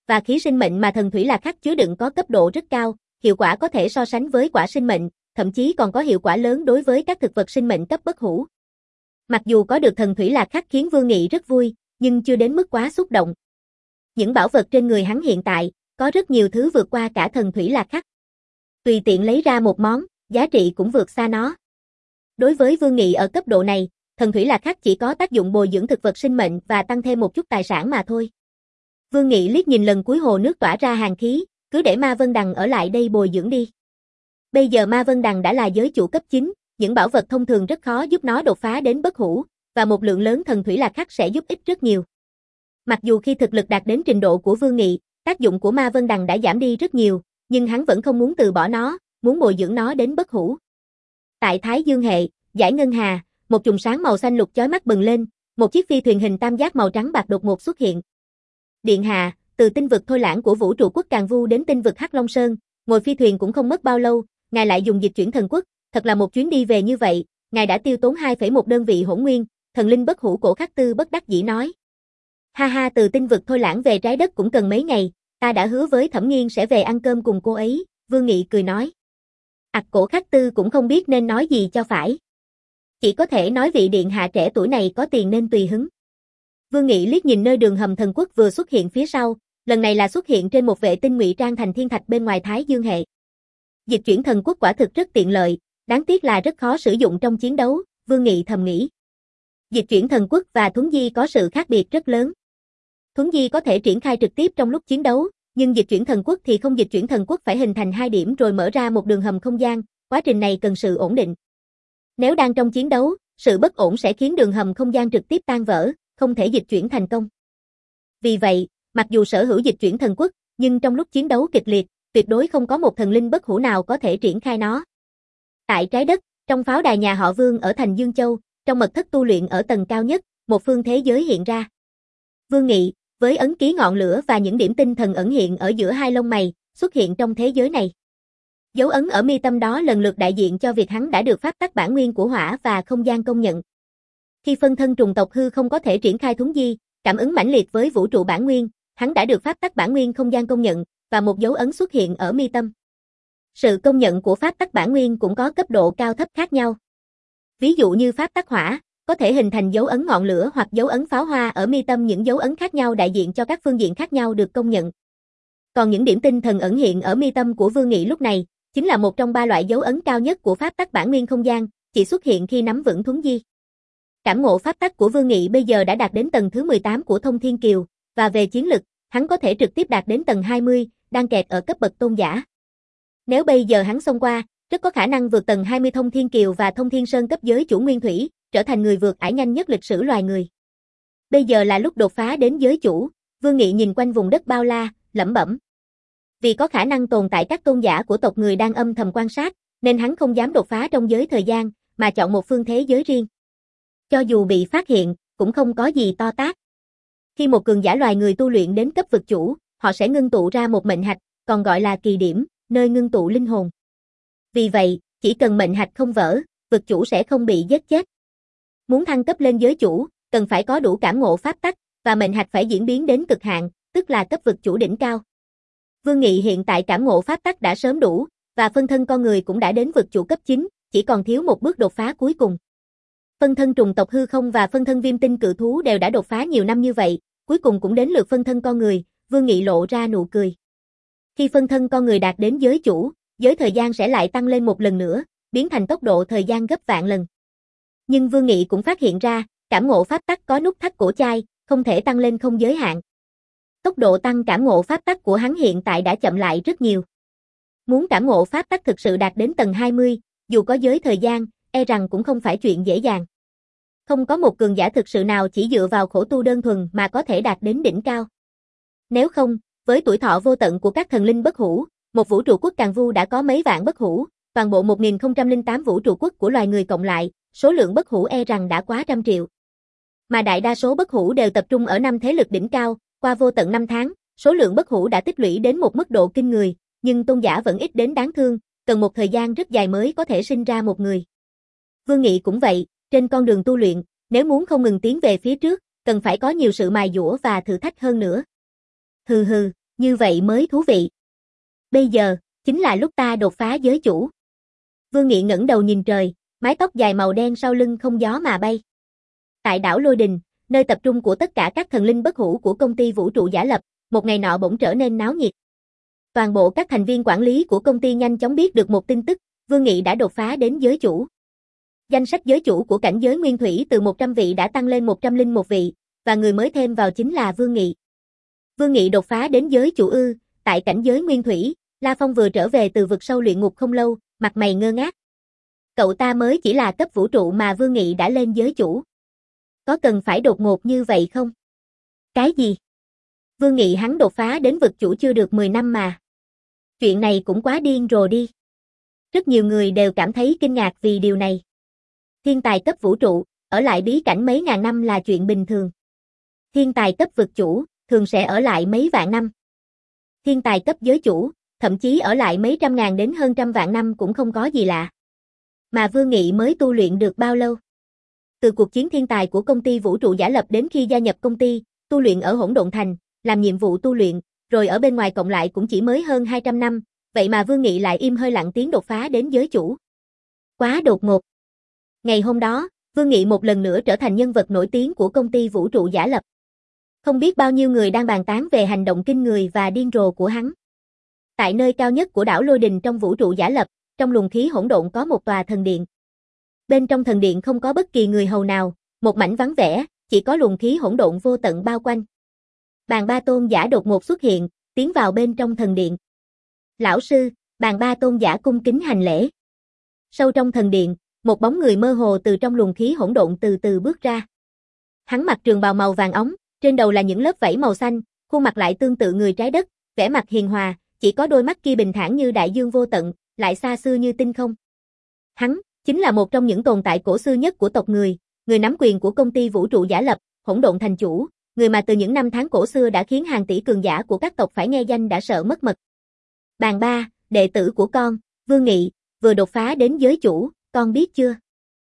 và khí sinh mệnh mà thần thủy lạc khắc chứa đựng có cấp độ rất cao, hiệu quả có thể so sánh với quả sinh mệnh, thậm chí còn có hiệu quả lớn đối với các thực vật sinh mệnh cấp bất hủ. Mặc dù có được thần thủy lạc khắc khiến Vương Nghị rất vui, nhưng chưa đến mức quá xúc động. Những bảo vật trên người hắn hiện tại, có rất nhiều thứ vượt qua cả thần thủy lạc khắc. Tùy tiện lấy ra một món, giá trị cũng vượt xa nó. Đối với Vương Nghị ở cấp độ này, thần thủy lạc khắc chỉ có tác dụng bồi dưỡng thực vật sinh mệnh và tăng thêm một chút tài sản mà thôi. Vương Nghị liếc nhìn lần cuối hồ nước tỏa ra hàn khí, cứ để Ma Vân Đằng ở lại đây bồi dưỡng đi. Bây giờ Ma Vân Đằng đã là giới chủ cấp chín, những bảo vật thông thường rất khó giúp nó đột phá đến bất hủ, và một lượng lớn thần thủy lạc khắc sẽ giúp ích rất nhiều. Mặc dù khi thực lực đạt đến trình độ của Vương Nghị, tác dụng của Ma Vân Đằng đã giảm đi rất nhiều, nhưng hắn vẫn không muốn từ bỏ nó, muốn bồi dưỡng nó đến bất hủ. Tại Thái Dương hệ, dải ngân hà, một chùm sáng màu xanh lục chói mắt bừng lên, một chiếc phi thuyền hình tam giác màu trắng bạc đột ngột xuất hiện. Điện hạ, từ tinh vực Thôi Lãng của vũ trụ quốc Càn Vu đến tinh vực Hắc Long Sơn, ngồi phi thuyền cũng không mất bao lâu, ngài lại dùng dịch chuyển thần quốc, thật là một chuyến đi về như vậy, ngài đã tiêu tốn hai phẩy một đơn vị hỗn nguyên, thần linh bất hủ Cổ Khắc Tư bất đắc dĩ nói. Ha ha, từ tinh vực Thôi Lãng về trái đất cũng cần mấy ngày, ta đã hứa với Thẩm Nghiên sẽ về ăn cơm cùng cô ấy, Vương Nghị cười nói. Ặc Cổ Khắc Tư cũng không biết nên nói gì cho phải. Chỉ có thể nói vị điện hạ trẻ tuổi này có tiền nên tùy hứng. Vương Nghị liếc nhìn nơi đường hầm thần quốc vừa xuất hiện phía sau, lần này là xuất hiện trên một vệ tinh ngụy trang thành thiên thạch bên ngoài Thái Dương hệ. Dịch chuyển thần quốc quả thực rất tiện lợi, đáng tiếc là rất khó sử dụng trong chiến đấu, Vương Nghị thầm nghĩ. Dịch chuyển thần quốc và thuấn di có sự khác biệt rất lớn. Thuấn di có thể triển khai trực tiếp trong lúc chiến đấu, nhưng dịch chuyển thần quốc thì không, dịch chuyển thần quốc phải hình thành hai điểm rồi mở ra một đường hầm không gian, quá trình này cần sự ổn định. Nếu đang trong chiến đấu, sự bất ổn sẽ khiến đường hầm không gian trực tiếp tan vỡ, không thể dịch chuyển thành công. Vì vậy, mặc dù sở hữu dịch chuyển thần quốc, nhưng trong lúc chiến đấu kịch liệt, tuyệt đối không có một thần linh bất hủ nào có thể triển khai nó. Tại trái đất, trong pháo đài nhà họ Vương ở thành Dương Châu, trong mật thất tu luyện ở tầng cao nhất, một phương thế giới hiện ra. Vương Nghị, với ấn ký ngọn lửa và những điểm tinh thần ẩn hiện ở giữa hai lông mày, xuất hiện trong thế giới này. Dấu ấn ở mi tâm đó lần lượt đại diện cho việc hắn đã được pháp tắc bản nguyên của hỏa và không gian công nhận. Khi phân thân trùng tộc hư không có thể triển khai thuấn di, cảm ứng mãnh liệt với vũ trụ bản nguyên, hắn đã được pháp tắc bản nguyên không gian công nhận, và một dấu ấn xuất hiện ở mi tâm. Sự công nhận của pháp tắc bản nguyên cũng có cấp độ cao thấp khác nhau. Ví dụ như pháp tắc hỏa, có thể hình thành dấu ấn ngọn lửa hoặc dấu ấn pháo hoa ở mi tâm, những dấu ấn khác nhau đại diện cho các phương diện khác nhau được công nhận. Còn những điểm tinh thần ẩn hiện ở mi tâm của Vương Nghị lúc này, chính là một trong ba loại dấu ấn cao nhất của pháp tắc bản nguyên không gian, chỉ xuất hiện khi nắm vững thuấn di. Cảm ngộ pháp tắc của Vương Nghị bây giờ đã đạt đến tầng thứ mười tám của Thông Thiên Kiều, và về chiến lực, hắn có thể trực tiếp đạt đến tầng hai mươi, đang kẹt ở cấp bậc tôn giả. Nếu bây giờ hắn xông qua, rất có khả năng vượt tầng hai mươi Thông Thiên Kiều và Thông Thiên Sơn cấp giới chủ nguyên thủy, trở thành người vượt ải nhanh nhất lịch sử loài người. Bây giờ là lúc đột phá đến giới chủ, Vương Nghị nhìn quanh vùng đất bao la, lẩm bẩm. Vì có khả năng tồn tại các tôn giả của tộc người đang âm thầm quan sát, nên hắn không dám đột phá trong giới thời gian, mà chọn một phương thế giới riêng. Cho dù bị phát hiện, cũng không có gì to tát. Khi một cường giả loài người tu luyện đến cấp vực chủ, họ sẽ ngưng tụ ra một mệnh hạch, còn gọi là kỳ điểm, nơi ngưng tụ linh hồn. Vì vậy, chỉ cần mệnh hạch không vỡ, vực chủ sẽ không bị giết chết. Muốn thăng cấp lên giới chủ, cần phải có đủ cảm ngộ pháp tắc, và mệnh hạch phải diễn biến đến cực hạn, tức là cấp vực chủ đỉnh cao. Vương Nghị hiện tại cảm ngộ pháp tắc đã sớm đủ, và phân thân con người cũng đã đến vực chủ cấp chín, chỉ còn thiếu một bước đột phá cuối cùng. Phân thân trùng tộc hư không và phân thân viêm tinh cự thú đều đã đột phá nhiều năm như vậy, cuối cùng cũng đến lượt phân thân con người, Vương Nghị lộ ra nụ cười. Khi phân thân con người đạt đến giới chủ, giới thời gian sẽ lại tăng lên một lần nữa, biến thành tốc độ thời gian gấp vạn lần. Nhưng Vương Nghị cũng phát hiện ra, cảm ngộ pháp tắc có nút thắt cổ chai, không thể tăng lên không giới hạn. Tốc độ tăng cảm ngộ pháp tắc của hắn hiện tại đã chậm lại rất nhiều. Muốn cảm ngộ pháp tắc thực sự đạt đến tầng hai mươi, dù có giới thời gian, e rằng cũng không phải chuyện dễ dàng. Không có một cường giả thực sự nào chỉ dựa vào khổ tu đơn thuần mà có thể đạt đến đỉnh cao. Nếu không, với tuổi thọ vô tận của các thần linh bất hủ, một vũ trụ quốc Càn Vu đã có mấy vạn bất hủ, toàn bộ một nghìn không trăm lẻ tám vũ trụ quốc của loài người cộng lại, số lượng bất hủ e rằng đã quá trăm triệu. Mà đại đa số bất hủ đều tập trung ở năm thế lực đỉnh cao, qua vô tận năm tháng, số lượng bất hủ đã tích lũy đến một mức độ kinh người, nhưng tôn giả vẫn ít đến đáng thương, cần một thời gian rất dài mới có thể sinh ra một người. Vương Nghị cũng vậy, trên con đường tu luyện, nếu muốn không ngừng tiến về phía trước, cần phải có nhiều sự mài dũa và thử thách hơn nữa. Hừ hừ, như vậy mới thú vị. Bây giờ, chính là lúc ta đột phá giới chủ. Vương Nghị ngẩng đầu nhìn trời, mái tóc dài màu đen sau lưng không gió mà bay. Tại đảo Lôi Đình, nơi tập trung của tất cả các thần linh bất hủ của công ty vũ trụ giả lập, một ngày nọ bỗng trở nên náo nhiệt. Toàn bộ các thành viên quản lý của công ty nhanh chóng biết được một tin tức, Vương Nghị đã đột phá đến giới chủ. Danh sách giới chủ của cảnh giới nguyên thủy từ một trăm vị đã tăng lên một trăm lẻ một vị, và người mới thêm vào chính là Vương Nghị. Vương Nghị đột phá đến giới chủ ư? Tại cảnh giới nguyên thủy, La Phong vừa trở về từ vực sâu luyện ngục không lâu, mặt mày ngơ ngác. Cậu ta mới chỉ là cấp vũ trụ mà Vương Nghị đã lên giới chủ. Có cần phải đột ngột như vậy không? Cái gì? Vương Nghị hắn đột phá đến vực chủ chưa được mười năm mà. Chuyện này cũng quá điên rồ đi. Rất nhiều người đều cảm thấy kinh ngạc vì điều này. Thiên tài cấp vũ trụ, ở lại bí cảnh mấy ngàn năm là chuyện bình thường. Thiên tài cấp vực chủ, thường sẽ ở lại mấy vạn năm. Thiên tài cấp giới chủ, thậm chí ở lại mấy trăm ngàn đến hơn trăm vạn năm cũng không có gì lạ. Mà Vương Nghị mới tu luyện được bao lâu? Từ cuộc chiến thiên tài của công ty vũ trụ giả lập đến khi gia nhập công ty, tu luyện ở Hỗn Độn Thành, làm nhiệm vụ tu luyện, rồi ở bên ngoài cộng lại cũng chỉ mới hơn hai trăm năm, vậy mà Vương Nghị lại im hơi lặng tiếng đột phá đến giới chủ. Quá đột ngột. Ngày hôm đó, Vương Nghị một lần nữa trở thành nhân vật nổi tiếng của công ty vũ trụ giả lập. Không biết bao nhiêu người đang bàn tán về hành động kinh người và điên rồ của hắn. Tại nơi cao nhất của đảo Lôi Đình trong vũ trụ giả lập, trong luồng khí hỗn độn có một tòa thần điện. Bên trong thần điện không có bất kỳ người hầu nào, một mảnh vắng vẻ, chỉ có luồng khí hỗn độn vô tận bao quanh. Bàn Ba Tôn giả đột ngột xuất hiện, tiến vào bên trong thần điện. Lão sư, Bàn Ba Tôn giả cung kính hành lễ. Sâu trong thần điện, một bóng người mơ hồ từ trong luồng khí hỗn độn từ từ bước ra. Hắn mặc trường bào màu vàng óng, trên đầu là những lớp vảy màu xanh, khuôn mặt lại tương tự người trái đất, vẻ mặt hiền hòa, chỉ có đôi mắt kia bình thản như đại dương vô tận, lại xa xưa như tinh không. Hắn chính là một trong những tồn tại cổ xưa nhất của tộc người, người nắm quyền của công ty vũ trụ giả lập, Hỗn Độn Thành chủ, người mà từ những năm tháng cổ xưa đã khiến hàng tỷ cường giả của các tộc phải nghe danh đã sợ mất mật. Bàn Ba, đệ tử của con, Vương Nghị, vừa đột phá đến giới chủ, con biết chưa?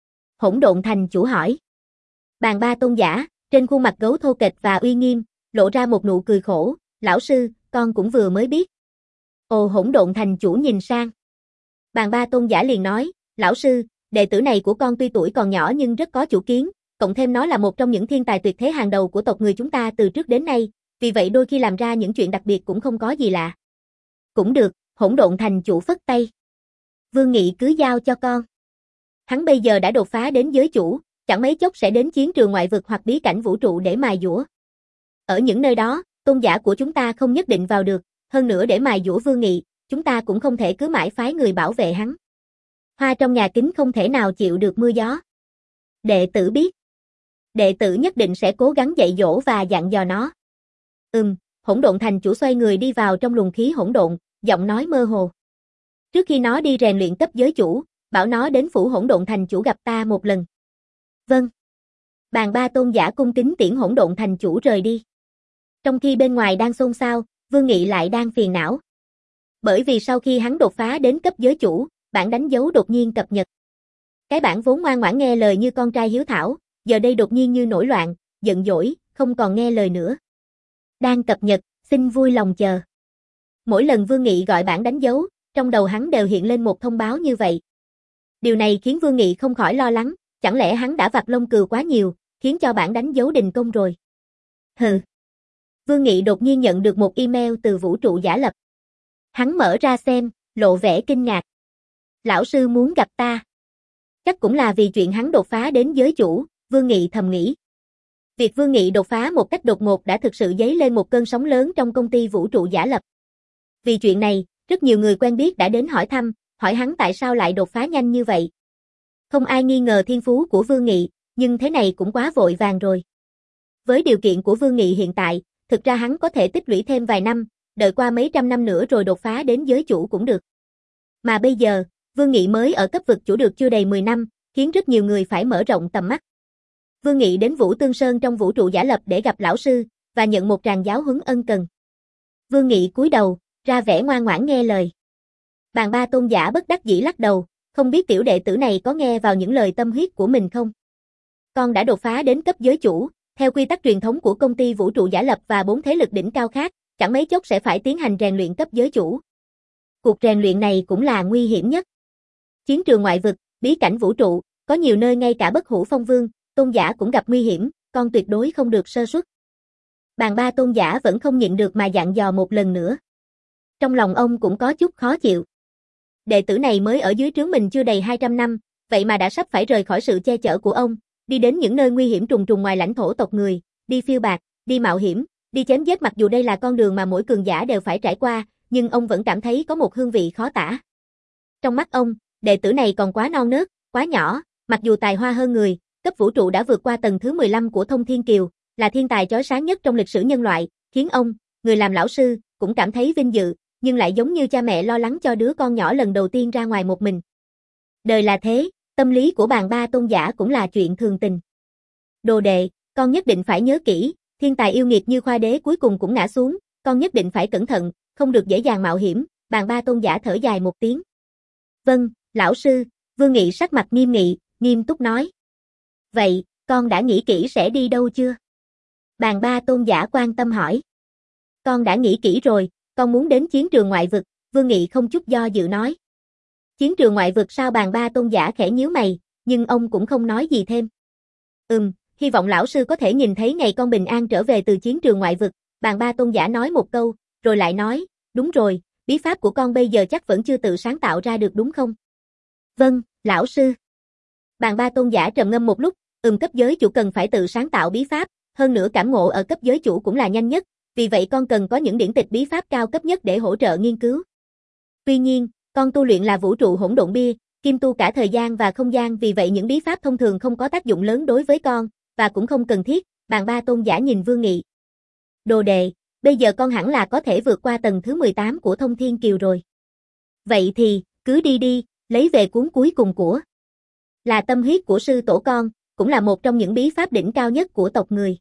Hỗn Độn Thành chủ hỏi. Bàn Ba Tôn giả, trên khuôn mặt gấu thô kệch và uy nghiêm, lộ ra một nụ cười khổ, lão sư, con cũng vừa mới biết. Ồ, Hỗn Độn Thành chủ nhìn sang. Bàn Ba Tôn giả liền nói, lão sư, đệ tử này của con tuy tuổi còn nhỏ nhưng rất có chủ kiến, cộng thêm nó là một trong những thiên tài tuyệt thế hàng đầu của tộc người chúng ta từ trước đến nay, vì vậy đôi khi làm ra những chuyện đặc biệt cũng không có gì lạ. Cũng được, Hỗn Độn Thành chủ phất tay. Vương Nghị cứ giao cho con. Hắn bây giờ đã đột phá đến giới chủ, chẳng mấy chốc sẽ đến chiến trường ngoại vực hoặc bí cảnh vũ trụ để mài dũa. Ở những nơi đó, tôn giả của chúng ta không nhất định vào được, hơn nữa để mài dũa Vương Nghị, chúng ta cũng không thể cứ mãi phái người bảo vệ hắn. Hoa trong nhà kính không thể nào chịu được mưa gió. Đệ tử biết. Đệ tử nhất định sẽ cố gắng dạy dỗ và dặn dò nó. Ừm, Hỗn Độn Thành chủ xoay người đi vào trong luồng khí hỗn độn, giọng nói mơ hồ. Trước khi nó đi rèn luyện cấp giới chủ, bảo nó đến phủ Hỗn Độn Thành chủ gặp ta một lần. Vâng. Bàn Ba Tôn giả cung kính tiễn Hỗn Độn Thành chủ rời đi. Trong khi bên ngoài đang xôn xao, Vương Nghị lại đang phiền não. Bởi vì sau khi hắn đột phá đến cấp giới chủ, bản đánh dấu đột nhiên cập nhật. Cái bản vốn ngoan ngoãn nghe lời như con trai hiếu thảo, giờ đây đột nhiên như nổi loạn, giận dỗi, không còn nghe lời nữa. Đang cập nhật, xin vui lòng chờ. Mỗi lần Vương Nghị gọi bản đánh dấu, trong đầu hắn đều hiện lên một thông báo như vậy. Điều này khiến Vương Nghị không khỏi lo lắng, chẳng lẽ hắn đã vặt lông cừu quá nhiều, khiến cho bản đánh dấu đình công rồi. Hừ. Vương Nghị đột nhiên nhận được một email từ vũ trụ giả lập. Hắn mở ra xem, lộ vẻ kinh ngạc. Lão sư muốn gặp ta. Chắc cũng là vì chuyện hắn đột phá đến giới chủ, Vương Nghị thầm nghĩ. Việc Vương Nghị đột phá một cách đột ngột đã thực sự dấy lên một cơn sóng lớn trong công ty vũ trụ giả lập. Vì chuyện này, rất nhiều người quen biết đã đến hỏi thăm, hỏi hắn tại sao lại đột phá nhanh như vậy. Không ai nghi ngờ thiên phú của Vương Nghị, nhưng thế này cũng quá vội vàng rồi. Với điều kiện của Vương Nghị hiện tại, thực ra hắn có thể tích lũy thêm vài năm, đợi qua mấy trăm năm nữa rồi đột phá đến giới chủ cũng được. Mà bây giờ, Vương Nghị mới ở cấp vực chủ được chưa đầy mười năm, khiến rất nhiều người phải mở rộng tầm mắt. Vương Nghị đến Vũ Tương Sơn trong vũ trụ giả lập để gặp lão sư, và nhận một tràng giáo huấn ân cần. Vương Nghị cúi đầu, ra vẻ ngoan ngoãn nghe lời. Bàn Ba Tôn giả bất đắc dĩ lắc đầu, không biết tiểu đệ tử này có nghe vào những lời tâm huyết của mình không? Con đã đột phá đến cấp giới chủ, theo quy tắc truyền thống của công ty vũ trụ giả lập và bốn thế lực đỉnh cao khác, chẳng mấy chốc sẽ phải tiến hành rèn luyện cấp giới chủ. Cuộc rèn luyện này cũng là nguy hiểm nhất. Chiến trường ngoại vực, bí cảnh vũ trụ, có nhiều nơi ngay cả bất hủ phong vương, tôn giả cũng gặp nguy hiểm, con tuyệt đối không được sơ suất. Bàn ba tôn giả vẫn không nhịn được mà dặn dò một lần nữa. Trong lòng ông cũng có chút khó chịu. Đệ tử này mới ở dưới trướng mình chưa đầy hai trăm năm, vậy mà đã sắp phải rời khỏi sự che chở của ông, đi đến những nơi nguy hiểm trùng trùng ngoài lãnh thổ tộc người, đi phiêu bạt, đi mạo hiểm, đi chém giết, mặc dù đây là con đường mà mỗi cường giả đều phải trải qua, nhưng ông vẫn cảm thấy có một hương vị khó tả. Trong mắt ông, đệ tử này còn quá non nớt, quá nhỏ, mặc dù tài hoa hơn người, cấp vũ trụ đã vượt qua tầng thứ mười lăm của Thông Thiên Kiều, là thiên tài chói sáng nhất trong lịch sử nhân loại, khiến ông, người làm lão sư, cũng cảm thấy vinh dự, nhưng lại giống như cha mẹ lo lắng cho đứa con nhỏ lần đầu tiên ra ngoài một mình. Đời là thế, tâm lý của bàn ba tôn giả cũng là chuyện thường tình. Đồ đệ, con nhất định phải nhớ kỹ, thiên tài yêu nghiệt như Khoa Đế cuối cùng cũng ngã xuống, con nhất định phải cẩn thận, không được dễ dàng mạo hiểm, bàn ba tôn giả thở dài một tiếng. Vâng, lão sư, Vương Nghị sắc mặt nghiêm nghị, nghiêm túc nói. Vậy, con đã nghĩ kỹ sẽ đi đâu chưa? Bàn ba tôn giả quan tâm hỏi. Con đã nghĩ kỹ rồi, con muốn đến chiến trường ngoại vực, Vương Nghị không chút do dự nói. Chiến trường ngoại vực sao? Bàn ba tôn giả khẽ nhíu mày, nhưng ông cũng không nói gì thêm. Ừm, hy vọng lão sư có thể nhìn thấy ngày con bình an trở về từ chiến trường ngoại vực, bàn ba tôn giả nói một câu, rồi lại nói, đúng rồi, bí pháp của con bây giờ chắc vẫn chưa tự sáng tạo ra được đúng không? Vâng, lão sư. Bàn ba tôn giả trầm ngâm một lúc, ừm cấp giới chủ cần phải tự sáng tạo bí pháp, hơn nữa cảm ngộ ở cấp giới chủ cũng là nhanh nhất, vì vậy con cần có những điển tịch bí pháp cao cấp nhất để hỗ trợ nghiên cứu. Tuy nhiên, con tu luyện là vũ trụ hỗn độn bia, kim tu cả thời gian và không gian, vì vậy những bí pháp thông thường không có tác dụng lớn đối với con, và cũng không cần thiết. Bàn ba tôn giả nhìn Vương Nghị. Đồ đệ, bây giờ con hẳn là có thể vượt qua tầng thứ mười tám của Thông Thiên Kiều rồi. Vậy thì, cứ đi đi, lấy về cuốn cuối cùng của là tâm huyết của sư tổ con, cũng là một trong những bí pháp đỉnh cao nhất của tộc người.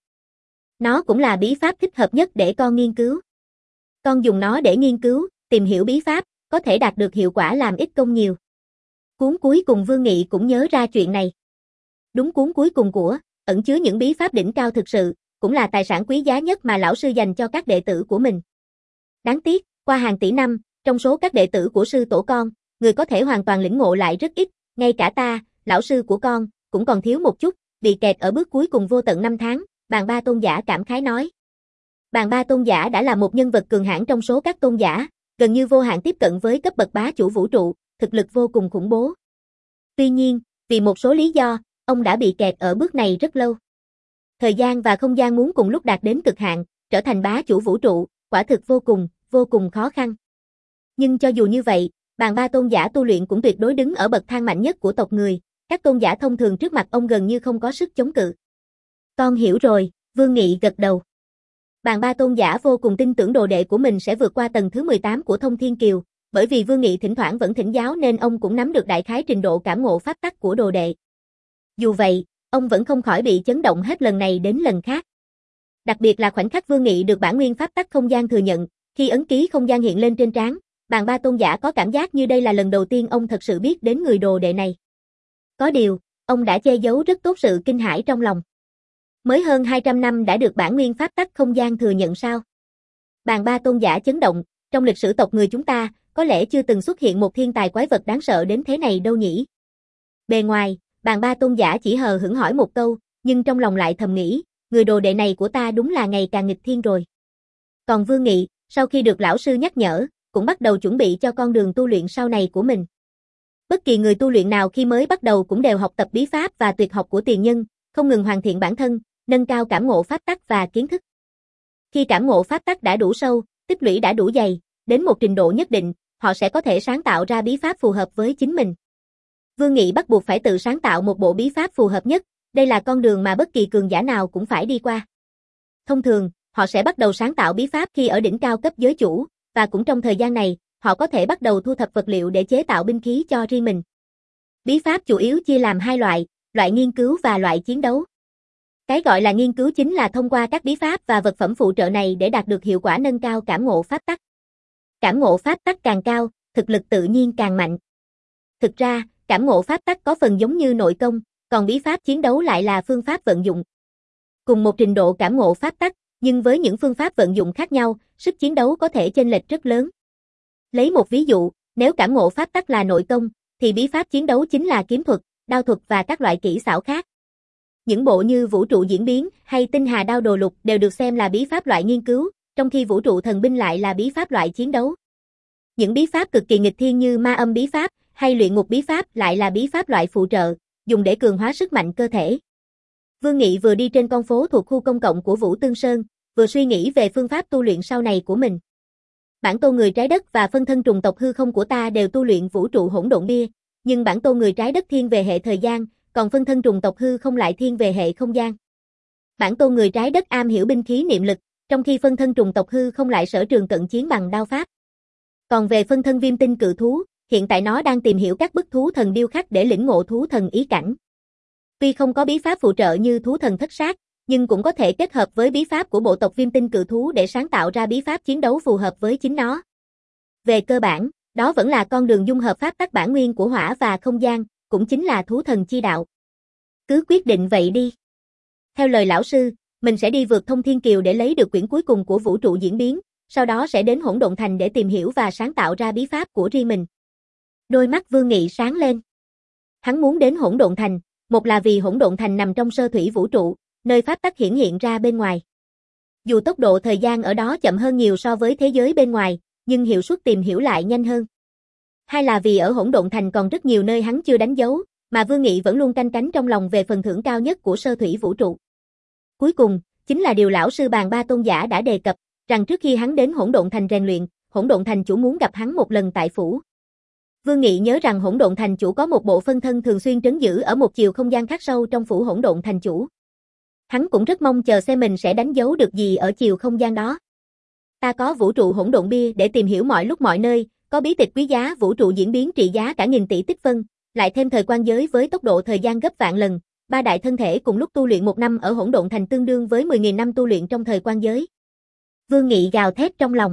Nó cũng là bí pháp thích hợp nhất để con nghiên cứu. Con dùng nó để nghiên cứu, tìm hiểu bí pháp, có thể đạt được hiệu quả làm ít công nhiều. Cuốn cuối cùng Vương Nghị cũng nhớ ra chuyện này. Đúng, cuốn cuối cùng của, ẩn chứa những bí pháp đỉnh cao thực sự, cũng là tài sản quý giá nhất mà lão sư dành cho các đệ tử của mình. Đáng tiếc, qua hàng tỷ năm, trong số các đệ tử của sư tổ con, người có thể hoàn toàn lĩnh ngộ lại rất ít, ngay cả ta, lão sư của con, cũng còn thiếu một chút, bị kẹt ở bước cuối cùng vô tận năm tháng, bàn ba tôn giả cảm khái nói. Bàn ba tôn giả đã là một nhân vật cường hãn trong số các tôn giả, gần như vô hạn tiếp cận với cấp bậc bá chủ vũ trụ, thực lực vô cùng khủng bố. Tuy nhiên, vì một số lý do, ông đã bị kẹt ở bước này rất lâu. Thời gian và không gian muốn cùng lúc đạt đến cực hạn, trở thành bá chủ vũ trụ, quả thực vô cùng, vô cùng khó khăn. Nhưng cho dù như vậy, bàn ba tôn giả tu luyện cũng tuyệt đối đứng ở bậc thang mạnh nhất của tộc người, các tôn giả thông thường trước mặt ông gần như không có sức chống cự. Con hiểu rồi, Vương Nghị gật đầu. Bàn ba tôn giả vô cùng tin tưởng đồ đệ của mình sẽ vượt qua tầng thứ mười tám của Thông Thiên Kiều, bởi vì Vương Nghị thỉnh thoảng vẫn thỉnh giáo nên ông cũng nắm được đại khái trình độ cảm ngộ pháp tắc của đồ đệ. Dù vậy, ông vẫn không khỏi bị chấn động hết lần này đến lần khác. Đặc biệt là khoảnh khắc Vương Nghị được bản nguyên pháp tắc không gian thừa nhận, khi ấn ký không gian hiện lên trên trán, bàn ba tôn giả có cảm giác như đây là lần đầu tiên ông thật sự biết đến người đồ đệ này. Có điều, ông đã che giấu rất tốt sự kinh hãi trong lòng. Mới hơn hai trăm năm đã được bản nguyên pháp tắc không gian thừa nhận sao? Bàn ba tôn giả chấn động, trong lịch sử tộc người chúng ta, có lẽ chưa từng xuất hiện một thiên tài quái vật đáng sợ đến thế này đâu nhỉ? Bề ngoài, bàn ba tôn giả chỉ hờ hững hỏi một câu, nhưng trong lòng lại thầm nghĩ, người đồ đệ này của ta đúng là ngày càng nghịch thiên rồi. Còn Vương Nghị, sau khi được lão sư nhắc nhở, cũng bắt đầu chuẩn bị cho con đường tu luyện sau này của mình. Bất kỳ người tu luyện nào khi mới bắt đầu cũng đều học tập bí pháp và tuyệt học của tiền nhân, không ngừng hoàn thiện bản thân, nâng cao cảm ngộ pháp tắc và kiến thức. Khi cảm ngộ pháp tắc đã đủ sâu, tích lũy đã đủ dày, đến một trình độ nhất định, họ sẽ có thể sáng tạo ra bí pháp phù hợp với chính mình. Vương Nghị bắt buộc phải tự sáng tạo một bộ bí pháp phù hợp nhất, đây là con đường mà bất kỳ cường giả nào cũng phải đi qua. Thông thường, họ sẽ bắt đầu sáng tạo bí pháp khi ở đỉnh cao cấp giới chủ, và cũng trong thời gian này, họ có thể bắt đầu thu thập vật liệu để chế tạo binh khí cho riêng mình. Bí pháp chủ yếu chia làm hai loại, loại nghiên cứu và loại chiến đấu. Cái gọi là nghiên cứu chính là thông qua các bí pháp và vật phẩm phụ trợ này để đạt được hiệu quả nâng cao cảm ngộ pháp tắc. Cảm ngộ pháp tắc càng cao, thực lực tự nhiên càng mạnh. Thực ra, cảm ngộ pháp tắc có phần giống như nội công, còn bí pháp chiến đấu lại là phương pháp vận dụng. Cùng một trình độ cảm ngộ pháp tắc, Nhưng với những phương pháp vận dụng khác nhau, sức chiến đấu có thể chênh lệch rất lớn. Lấy một ví dụ, nếu cảm ngộ pháp tắc là nội công, thì bí pháp chiến đấu chính là kiếm thuật, đao thuật và các loại kỹ xảo khác. Những bộ như vũ trụ diễn biến hay tinh hà đao đồ lục đều được xem là bí pháp loại nghiên cứu, trong khi vũ trụ thần binh lại là bí pháp loại chiến đấu. Những bí pháp cực kỳ nghịch thiên như ma âm bí pháp hay luyện ngục bí pháp lại là bí pháp loại phụ trợ, dùng để cường hóa sức mạnh cơ thể. Vương Nghị vừa đi trên con phố thuộc khu công cộng của Vũ Tương Sơn, vừa suy nghĩ về phương pháp tu luyện sau này của mình. Bản tôn người trái đất và phân thân trùng tộc hư không của ta đều tu luyện vũ trụ hỗn độn bia, nhưng bản tôn người trái đất thiên về hệ thời gian, còn phân thân trùng tộc hư không lại thiên về hệ không gian. Bản tôn người trái đất am hiểu binh khí niệm lực, trong khi phân thân trùng tộc hư không lại sở trường cận chiến bằng đao pháp. Còn về phân thân viêm tinh cự thú, hiện tại nó đang tìm hiểu các bức thú thần điêu khắc để lĩnh ngộ thú thần ý cảnh. Tuy không có bí pháp phụ trợ như thú thần thất sát, nhưng cũng có thể kết hợp với bí pháp của bộ tộc viêm tinh cự thú để sáng tạo ra bí pháp chiến đấu phù hợp với chính nó. Về cơ bản, đó vẫn là con đường dung hợp pháp tắc bản nguyên của hỏa và không gian, cũng chính là thú thần chi đạo. Cứ quyết định vậy đi. Theo lời lão sư, mình sẽ đi vượt thông thiên kiều để lấy được quyển cuối cùng của vũ trụ diễn biến, sau đó sẽ đến hỗn độn thành để tìm hiểu và sáng tạo ra bí pháp của riêng mình. Đôi mắt Vương Nghị sáng lên. Hắn muốn đến hỗn độn thành, một là vì hỗn độn thành nằm trong sơ thủy vũ trụ, nơi pháp tắc hiển hiện ra bên ngoài. Dù tốc độ thời gian ở đó chậm hơn nhiều so với thế giới bên ngoài, nhưng hiệu suất tìm hiểu lại nhanh hơn. Hai là vì ở hỗn độn thành còn rất nhiều nơi hắn chưa đánh dấu, mà Vương Nghị vẫn luôn canh cánh trong lòng về phần thưởng cao nhất của sơ thủy vũ trụ. Cuối cùng, chính là điều lão sư Bàn Ba Tôn Giả đã đề cập, rằng trước khi hắn đến hỗn độn thành rèn luyện, hỗn độn thành chủ muốn gặp hắn một lần tại phủ. Vương Nghị nhớ rằng hỗn độn thành chủ có một bộ phân thân thường xuyên trấn giữ ở một chiều không gian khác sâu trong phủ hỗn độn thành chủ. Hắn cũng rất mong chờ xem mình sẽ đánh dấu được gì ở chiều không gian đó. Ta có vũ trụ hỗn độn bia để tìm hiểu mọi lúc mọi nơi, có bí tịch quý giá vũ trụ diễn biến trị giá cả nghìn tỷ tích phân, lại thêm thời quan giới với tốc độ thời gian gấp vạn lần, ba đại thân thể cùng lúc tu luyện một năm ở hỗn độn thành tương đương với mười nghìn năm tu luyện trong thời quan giới. Vương Nghị gào thét trong lòng.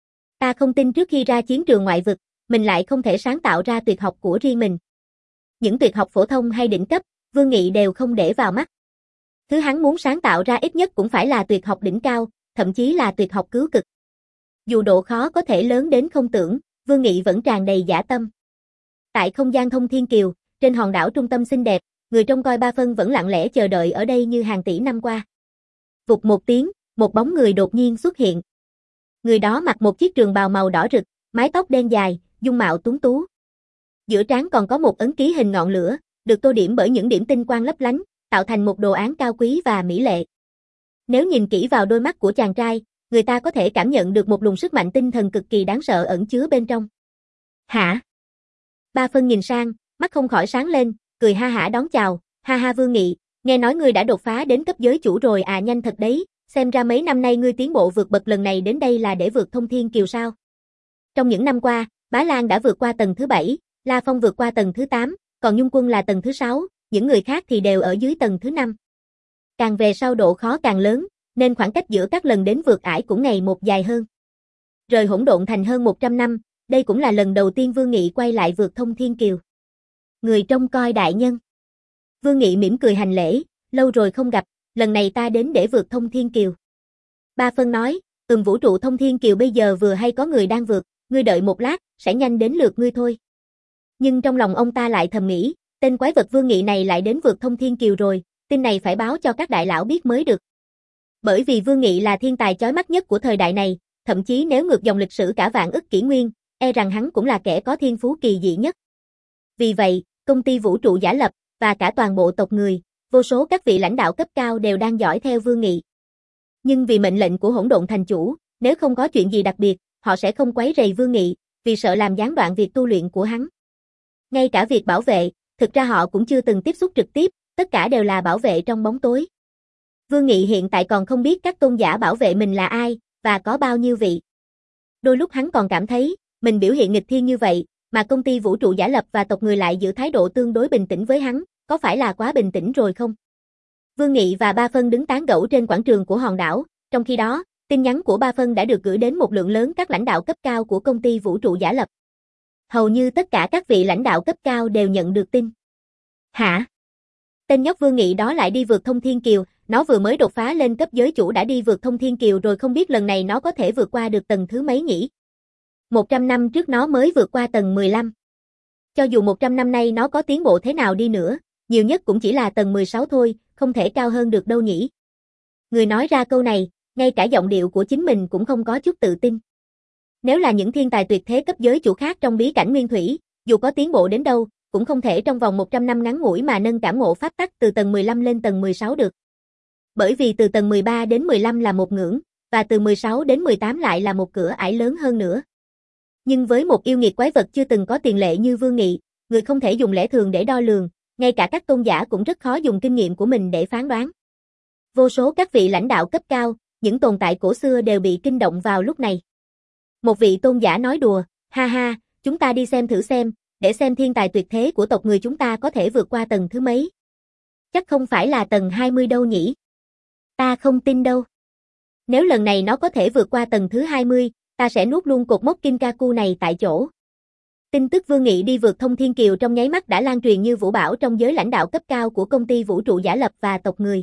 Ta không tin trước khi ra chiến trường ngoại vực, mình lại không thể sáng tạo ra tuyệt học của riêng mình. Những tuyệt học phổ thông hay đỉnh cấp, Vương Nghị đều không để vào mắt. Thứ hắn muốn sáng tạo ra ít nhất cũng phải là tuyệt học đỉnh cao, thậm chí là tuyệt học cứu cực. Dù độ khó có thể lớn đến không tưởng, Vương Nghị vẫn tràn đầy dã tâm. Tại không gian thông thiên kiều, trên hòn đảo trung tâm xinh đẹp, người trông coi Ba Phân vẫn lặng lẽ chờ đợi ở đây như hàng tỷ năm qua. Vụt một tiếng, một bóng người đột nhiên xuất hiện. Người đó mặc một chiếc trường bào màu đỏ rực, mái tóc đen dài, dung mạo tuấn tú. Giữa trán còn có một ấn ký hình ngọn lửa, được tô điểm bởi những điểm tinh quang lấp lánh, tạo thành một đồ án cao quý và mỹ lệ. Nếu nhìn kỹ vào đôi mắt của chàng trai, người ta có thể cảm nhận được một luồng sức mạnh tinh thần cực kỳ đáng sợ ẩn chứa bên trong. Hả? Ba Phân nhìn sang, mắt không khỏi sáng lên, cười ha hả đón chào, ha ha Vương Nghị, nghe nói ngươi đã đột phá đến cấp giới chủ rồi à, nhanh thật đấy, xem ra mấy năm nay ngươi tiến bộ vượt bậc, lần này đến đây là để vượt thông thiên kiều sao? Trong những năm qua, Bá Lan đã vượt qua tầng thứ bảy, La Phong vượt qua tầng thứ tám, còn Nhung Quân là tầng thứ sáu, những người khác thì đều ở dưới tầng thứ năm. Càng về sau độ khó càng lớn, nên khoảng cách giữa các lần đến vượt ải cũng ngày một dài hơn. Rời hỗn độn thành hơn một trăm năm, đây cũng là lần đầu tiên Vương Nghị quay lại vượt thông thiên kiều. Người trông coi đại nhân. Vương Nghị mỉm cười hành lễ, lâu rồi không gặp, lần này ta đến để vượt thông thiên kiều. Ba Phân nói, ừm, vũ trụ thông thiên kiều bây giờ vừa hay có người đang vượt, ngươi đợi một lát, sẽ nhanh đến lượt ngươi thôi. Nhưng trong lòng ông ta lại thầm nghĩ, tên quái vật Vương Nghị này lại đến vượt thông thiên kiều rồi, tin này phải báo cho các đại lão biết mới được. Bởi vì Vương Nghị là thiên tài chói mắt nhất của thời đại này, thậm chí nếu ngược dòng lịch sử cả vạn ức kỷ nguyên, e rằng hắn cũng là kẻ có thiên phú kỳ dị nhất. Vì vậy, công ty vũ trụ giả lập, và cả toàn bộ tộc người, vô số các vị lãnh đạo cấp cao đều đang dõi theo Vương Nghị. Nhưng vì mệnh lệnh của hỗn độn thành chủ, nếu không có chuyện gì đặc biệt, họ sẽ không quấy rầy Vương Nghị, vì sợ làm gián đoạn việc tu luyện của hắn. Ngay cả việc bảo vệ, thực ra họ cũng chưa từng tiếp xúc trực tiếp, tất cả đều là bảo vệ trong bóng tối. Vương Nghị hiện tại còn không biết các tôn giả bảo vệ mình là ai, và có bao nhiêu vị. Đôi lúc hắn còn cảm thấy, mình biểu hiện nghịch thiên như vậy, mà công ty vũ trụ giả lập và tộc người lại giữ thái độ tương đối bình tĩnh với hắn, có phải là quá bình tĩnh rồi không? Vương Nghị và Ba Phân đứng tán gẫu trên quảng trường của hòn đảo, trong khi đó, tin nhắn của Ba Phân đã được gửi đến một lượng lớn các lãnh đạo cấp cao của công ty vũ trụ giả lập. Hầu như tất cả các vị lãnh đạo cấp cao đều nhận được tin. Hả? Tên nhóc Vương Nghị đó lại đi vượt thông thiên kiều, Nó vừa mới đột phá lên cấp giới chủ đã đi vượt thông thiên kiều rồi, không biết lần này nó có thể vượt qua được tầng thứ mấy nhỉ? một trăm năm trước nó mới vượt qua tầng mười lăm. Cho dù một trăm năm nay nó có tiến bộ thế nào đi nữa, nhiều nhất cũng chỉ là tầng mười sáu thôi, không thể cao hơn được đâu nhỉ. Người nói ra câu này, ngay cả giọng điệu của chính mình cũng không có chút tự tin. Nếu là những thiên tài tuyệt thế cấp giới chủ khác trong bí cảnh nguyên thủy, dù có tiến bộ đến đâu, cũng không thể trong vòng một trăm năm ngắn ngủi mà nâng cảm ngộ pháp tắc từ tầng mười lăm lên tầng mười sáu được. Bởi vì từ tầng mười ba đến mười lăm là một ngưỡng, và từ mười sáu đến mười tám lại là một cửa ải lớn hơn nữa. Nhưng với một yêu nghiệt quái vật chưa từng có tiền lệ như Vương Nghị, người không thể dùng lẽ thường để đo lường, ngay cả các tôn giả cũng rất khó dùng kinh nghiệm của mình để phán đoán. Vô số các vị lãnh đạo cấp cao, những tồn tại cổ xưa đều bị kinh động vào lúc này. Một vị tôn giả nói đùa, ha ha, chúng ta đi xem thử xem, để xem thiên tài tuyệt thế của tộc người chúng ta có thể vượt qua tầng thứ mấy. Chắc không phải là tầng hai mươi đâu nhỉ? Ta không tin đâu. Nếu lần này nó có thể vượt qua tầng thứ hai mươi, ta sẽ nuốt luôn cột mốc Kinkaku này tại chỗ. Tin tức Vương Nghị đi vượt thông thiên kiều trong nháy mắt đã lan truyền như vũ bão trong giới lãnh đạo cấp cao của công ty vũ trụ giả lập và tộc người.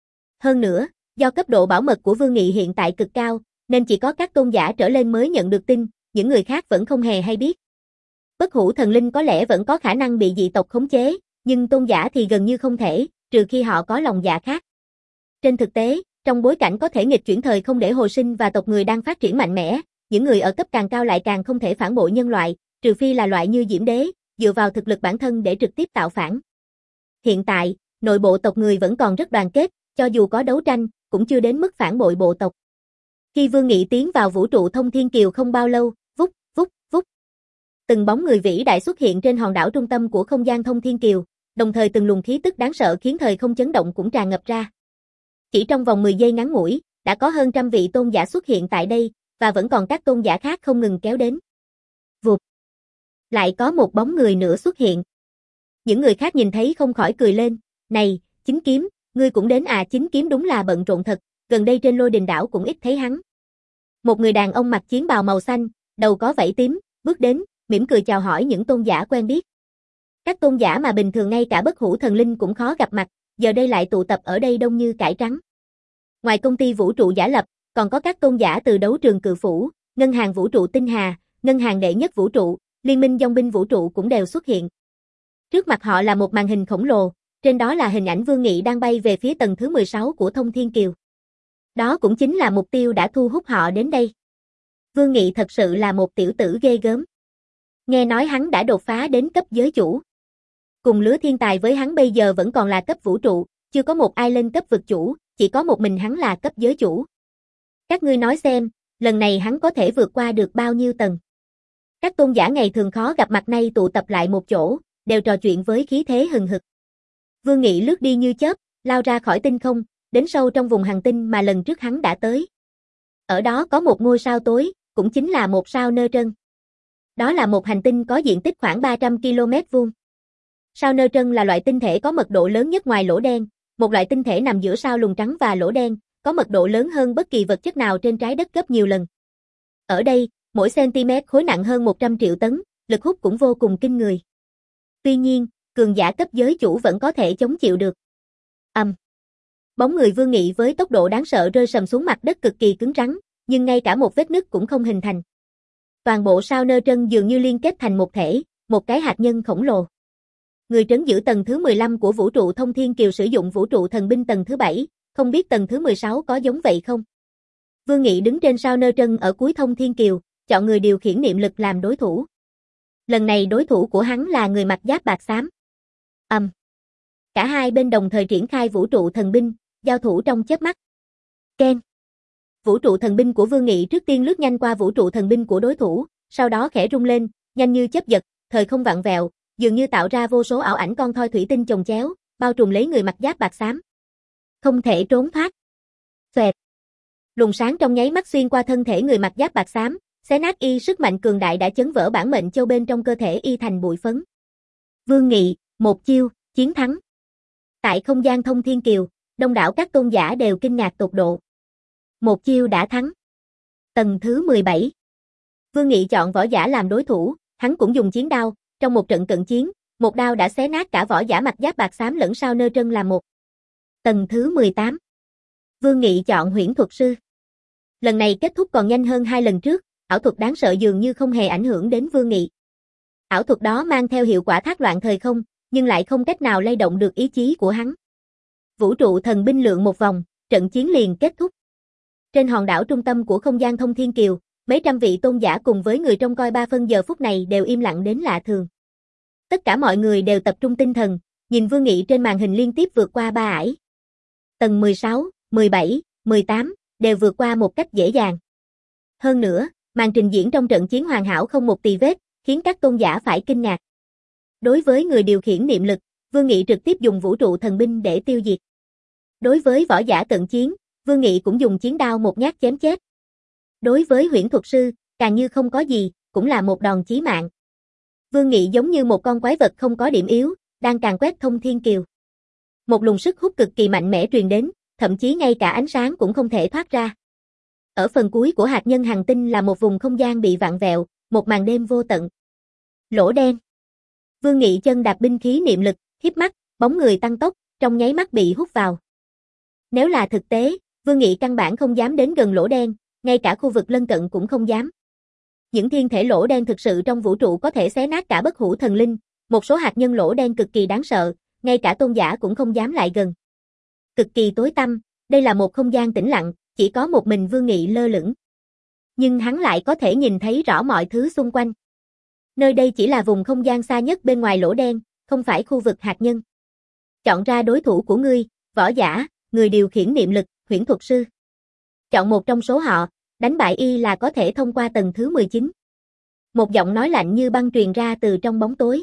Hơn nữa, do cấp độ bảo mật của Vương Nghị hiện tại cực cao, nên chỉ có các tôn giả trở lên mới nhận được tin, những người khác vẫn không hề hay biết. Bất hủ thần linh có lẽ vẫn có khả năng bị dị tộc khống chế, nhưng tôn giả thì gần như không thể, trừ khi họ có lòng dạ khác. Trên thực tế, trong bối cảnh có thể nghịch chuyển thời không để hồi sinh và tộc người đang phát triển mạnh mẽ, những người ở cấp càng cao lại càng không thể phản bội nhân loại, trừ phi là loại như Diễm Đế, dựa vào thực lực bản thân để trực tiếp tạo phản. Hiện tại, nội bộ tộc người vẫn còn rất đoàn kết, cho dù có đấu tranh, cũng chưa đến mức phản bội bộ tộc. Khi Vương Nghị tiến vào vũ trụ thông thiên kiều không bao lâu, vút, vút, vút. Từng bóng người vĩ đại xuất hiện trên hòn đảo trung tâm của không gian thông thiên kiều, đồng thời từng luồng khí tức đáng sợ khiến thời không chấn động cũng tràn ngập ra. Chỉ trong vòng mười giây ngắn ngủi, đã có hơn trăm vị tôn giả xuất hiện tại đây, và vẫn còn các tôn giả khác không ngừng kéo đến. Vụt. Lại có một bóng người nữa xuất hiện. Những người khác nhìn thấy không khỏi cười lên, này, Chính Kiếm, ngươi cũng đến à? Chính Kiếm đúng là bận rộn thật, gần đây trên Lôi Đình đảo cũng ít thấy hắn. Một người đàn ông mặc chiến bào màu xanh, đầu có vảy tím, bước đến, mỉm cười chào hỏi những tôn giả quen biết. Các tôn giả mà bình thường ngay cả bất hủ thần linh cũng khó gặp mặt, giờ đây lại tụ tập ở đây đông như cải trắng. Ngoài công ty vũ trụ giả lập, còn có các tôn giả từ đấu trường cự phủ, ngân hàng vũ trụ tinh hà, ngân hàng đệ nhất vũ trụ, liên minh dòng binh vũ trụ cũng đều xuất hiện. Trước mặt họ là một màn hình khổng lồ, trên đó là hình ảnh Vương Nghị đang bay về phía tầng thứ mười sáu của thông thiên kiều. Đó cũng chính là mục tiêu đã thu hút họ đến đây. Vương Nghị thật sự là một tiểu tử ghê gớm. Nghe nói hắn đã đột phá đến cấp giới chủ. Cùng lứa thiên tài với hắn bây giờ vẫn còn là cấp vũ trụ, chưa có một ai lên cấp vực chủ, chỉ có một mình hắn là cấp giới chủ. Các ngươi nói xem, lần này hắn có thể vượt qua được bao nhiêu tầng? Các tôn giả ngày thường khó gặp mặt nay tụ tập lại một chỗ, đều trò chuyện với khí thế hừng hực. Vương Nghị lướt đi như chớp, lao ra khỏi tinh không, đến sâu trong vùng hành tinh mà lần trước hắn đã tới. Ở đó có một ngôi sao tối, cũng chính là một sao nơ trân. Đó là một hành tinh có diện tích khoảng ba trăm ki lô mét vuông. Sao nơ trân là loại tinh thể có mật độ lớn nhất ngoài lỗ đen, một loại tinh thể nằm giữa sao lùn trắng và lỗ đen, có mật độ lớn hơn bất kỳ vật chất nào trên trái đất gấp nhiều lần. Ở đây, mỗi cm khối nặng hơn một trăm triệu tấn, lực hút cũng vô cùng kinh người. Tuy nhiên, cường giả cấp giới chủ vẫn có thể chống chịu được. Ầm. Um. Bóng người Vương Nghị với tốc độ đáng sợ rơi sầm xuống mặt đất cực kỳ cứng rắn, nhưng ngay cả một vết nứt cũng không hình thành. Toàn bộ sao nơ trân dường như liên kết thành một thể, một cái hạt nhân khổng lồ. Người trấn giữ tầng thứ mười lăm của vũ trụ thông thiên kiều sử dụng vũ trụ thần binh tầng thứ bảy, không biết tầng thứ mười sáu có giống vậy không? Vương Nghị đứng trên sao nơ trân ở cuối thông thiên kiều, chọn người điều khiển niệm lực làm đối thủ. Lần này đối thủ của hắn là người mặc giáp bạc xám. Ầm. Um. Cả hai bên đồng thời triển khai vũ trụ thần binh, giao thủ trong chớp mắt. Ken. Vũ trụ thần binh của Vương Nghị trước tiên lướt nhanh qua vũ trụ thần binh của đối thủ, sau đó khẽ rung lên, nhanh như chớp giật, thời không vặn vẹo, dường như tạo ra vô số ảo ảnh con thoi thủy tinh chồng chéo, bao trùm lấy người mặc giáp bạc xám. Không thể trốn thoát. Xoẹt. Luồng sáng trong nháy mắt xuyên qua thân thể người mặc giáp bạc xám, xé nát y, sức mạnh cường đại đã chấn vỡ bản mệnh châu bên trong cơ thể y thành bụi phấn. Vương Nghị, một chiêu, chiến thắng. Tại không gian thông thiên kiều, đông đảo các tôn giả đều kinh ngạc tột độ. Một chiêu đã thắng. Tầng thứ mười bảy. Vương Nghị chọn võ giả làm đối thủ, hắn cũng dùng chiến đao, trong một trận cận chiến, một đao đã xé nát cả võ giả mặc giáp bạc xám lẫn sao nơ trân làm một. Tầng thứ mười tám. Vương Nghị chọn huyễn thuật sư. Lần này kết thúc còn nhanh hơn hai lần trước, ảo thuật đáng sợ dường như không hề ảnh hưởng đến Vương Nghị. Ảo thuật đó mang theo hiệu quả thác loạn thời không, nhưng lại không cách nào lay động được ý chí của hắn. Vũ trụ thần binh lượn một vòng, trận chiến liền kết thúc. Trên hòn đảo trung tâm của không gian thông thiên kiều, mấy trăm vị tôn giả cùng với người trông coi ba phân giờ phút này đều im lặng đến lạ thường. Tất cả mọi người đều tập trung tinh thần, nhìn Vương Nghị trên màn hình liên tiếp vượt qua ba ải. Tầng mười sáu, mười bảy, mười tám đều vượt qua một cách dễ dàng. Hơn nữa, màn trình diễn trong trận chiến hoàn hảo không một tì vết, khiến các tôn giả phải kinh ngạc. Đối với người điều khiển niệm lực, Vương Nghị trực tiếp dùng vũ trụ thần binh để tiêu diệt. Đối với võ giả cận chiến, Vương Nghị cũng dùng chiến đao một nhát chém chết. Đối với huyễn thuật sư, càng như không có gì, cũng là một đòn chí mạng. Vương Nghị giống như một con quái vật không có điểm yếu, đang càn quét thông thiên kiều. Một luồng sức hút cực kỳ mạnh mẽ truyền đến, thậm chí ngay cả ánh sáng cũng không thể thoát ra. Ở phần cuối của hạt nhân hành tinh là một vùng không gian bị vặn vẹo, một màn đêm vô tận. Lỗ đen. Vương Nghị chân đạp binh khí niệm lực, híp mắt, bóng người tăng tốc, trong nháy mắt bị hút vào. Nếu là thực tế, Vương Nghị căn bản không dám đến gần lỗ đen, ngay cả khu vực lân cận cũng không dám. Những thiên thể lỗ đen thực sự trong vũ trụ có thể xé nát cả bất hủ thần linh, một số hạt nhân lỗ đen cực kỳ đáng sợ, ngay cả tôn giả cũng không dám lại gần. Cực kỳ tối tăm, đây là một không gian tĩnh lặng, chỉ có một mình Vương Nghị lơ lửng. Nhưng hắn lại có thể nhìn thấy rõ mọi thứ xung quanh. Nơi đây chỉ là vùng không gian xa nhất bên ngoài lỗ đen, không phải khu vực hạt nhân. Chọn ra đối thủ của ngươi, võ giả, người điều khiển niệm lực, huyễn thuật sư. Chọn một trong số họ, đánh bại y là có thể thông qua tầng thứ mười chín. Một giọng nói lạnh như băng truyền ra từ trong bóng tối.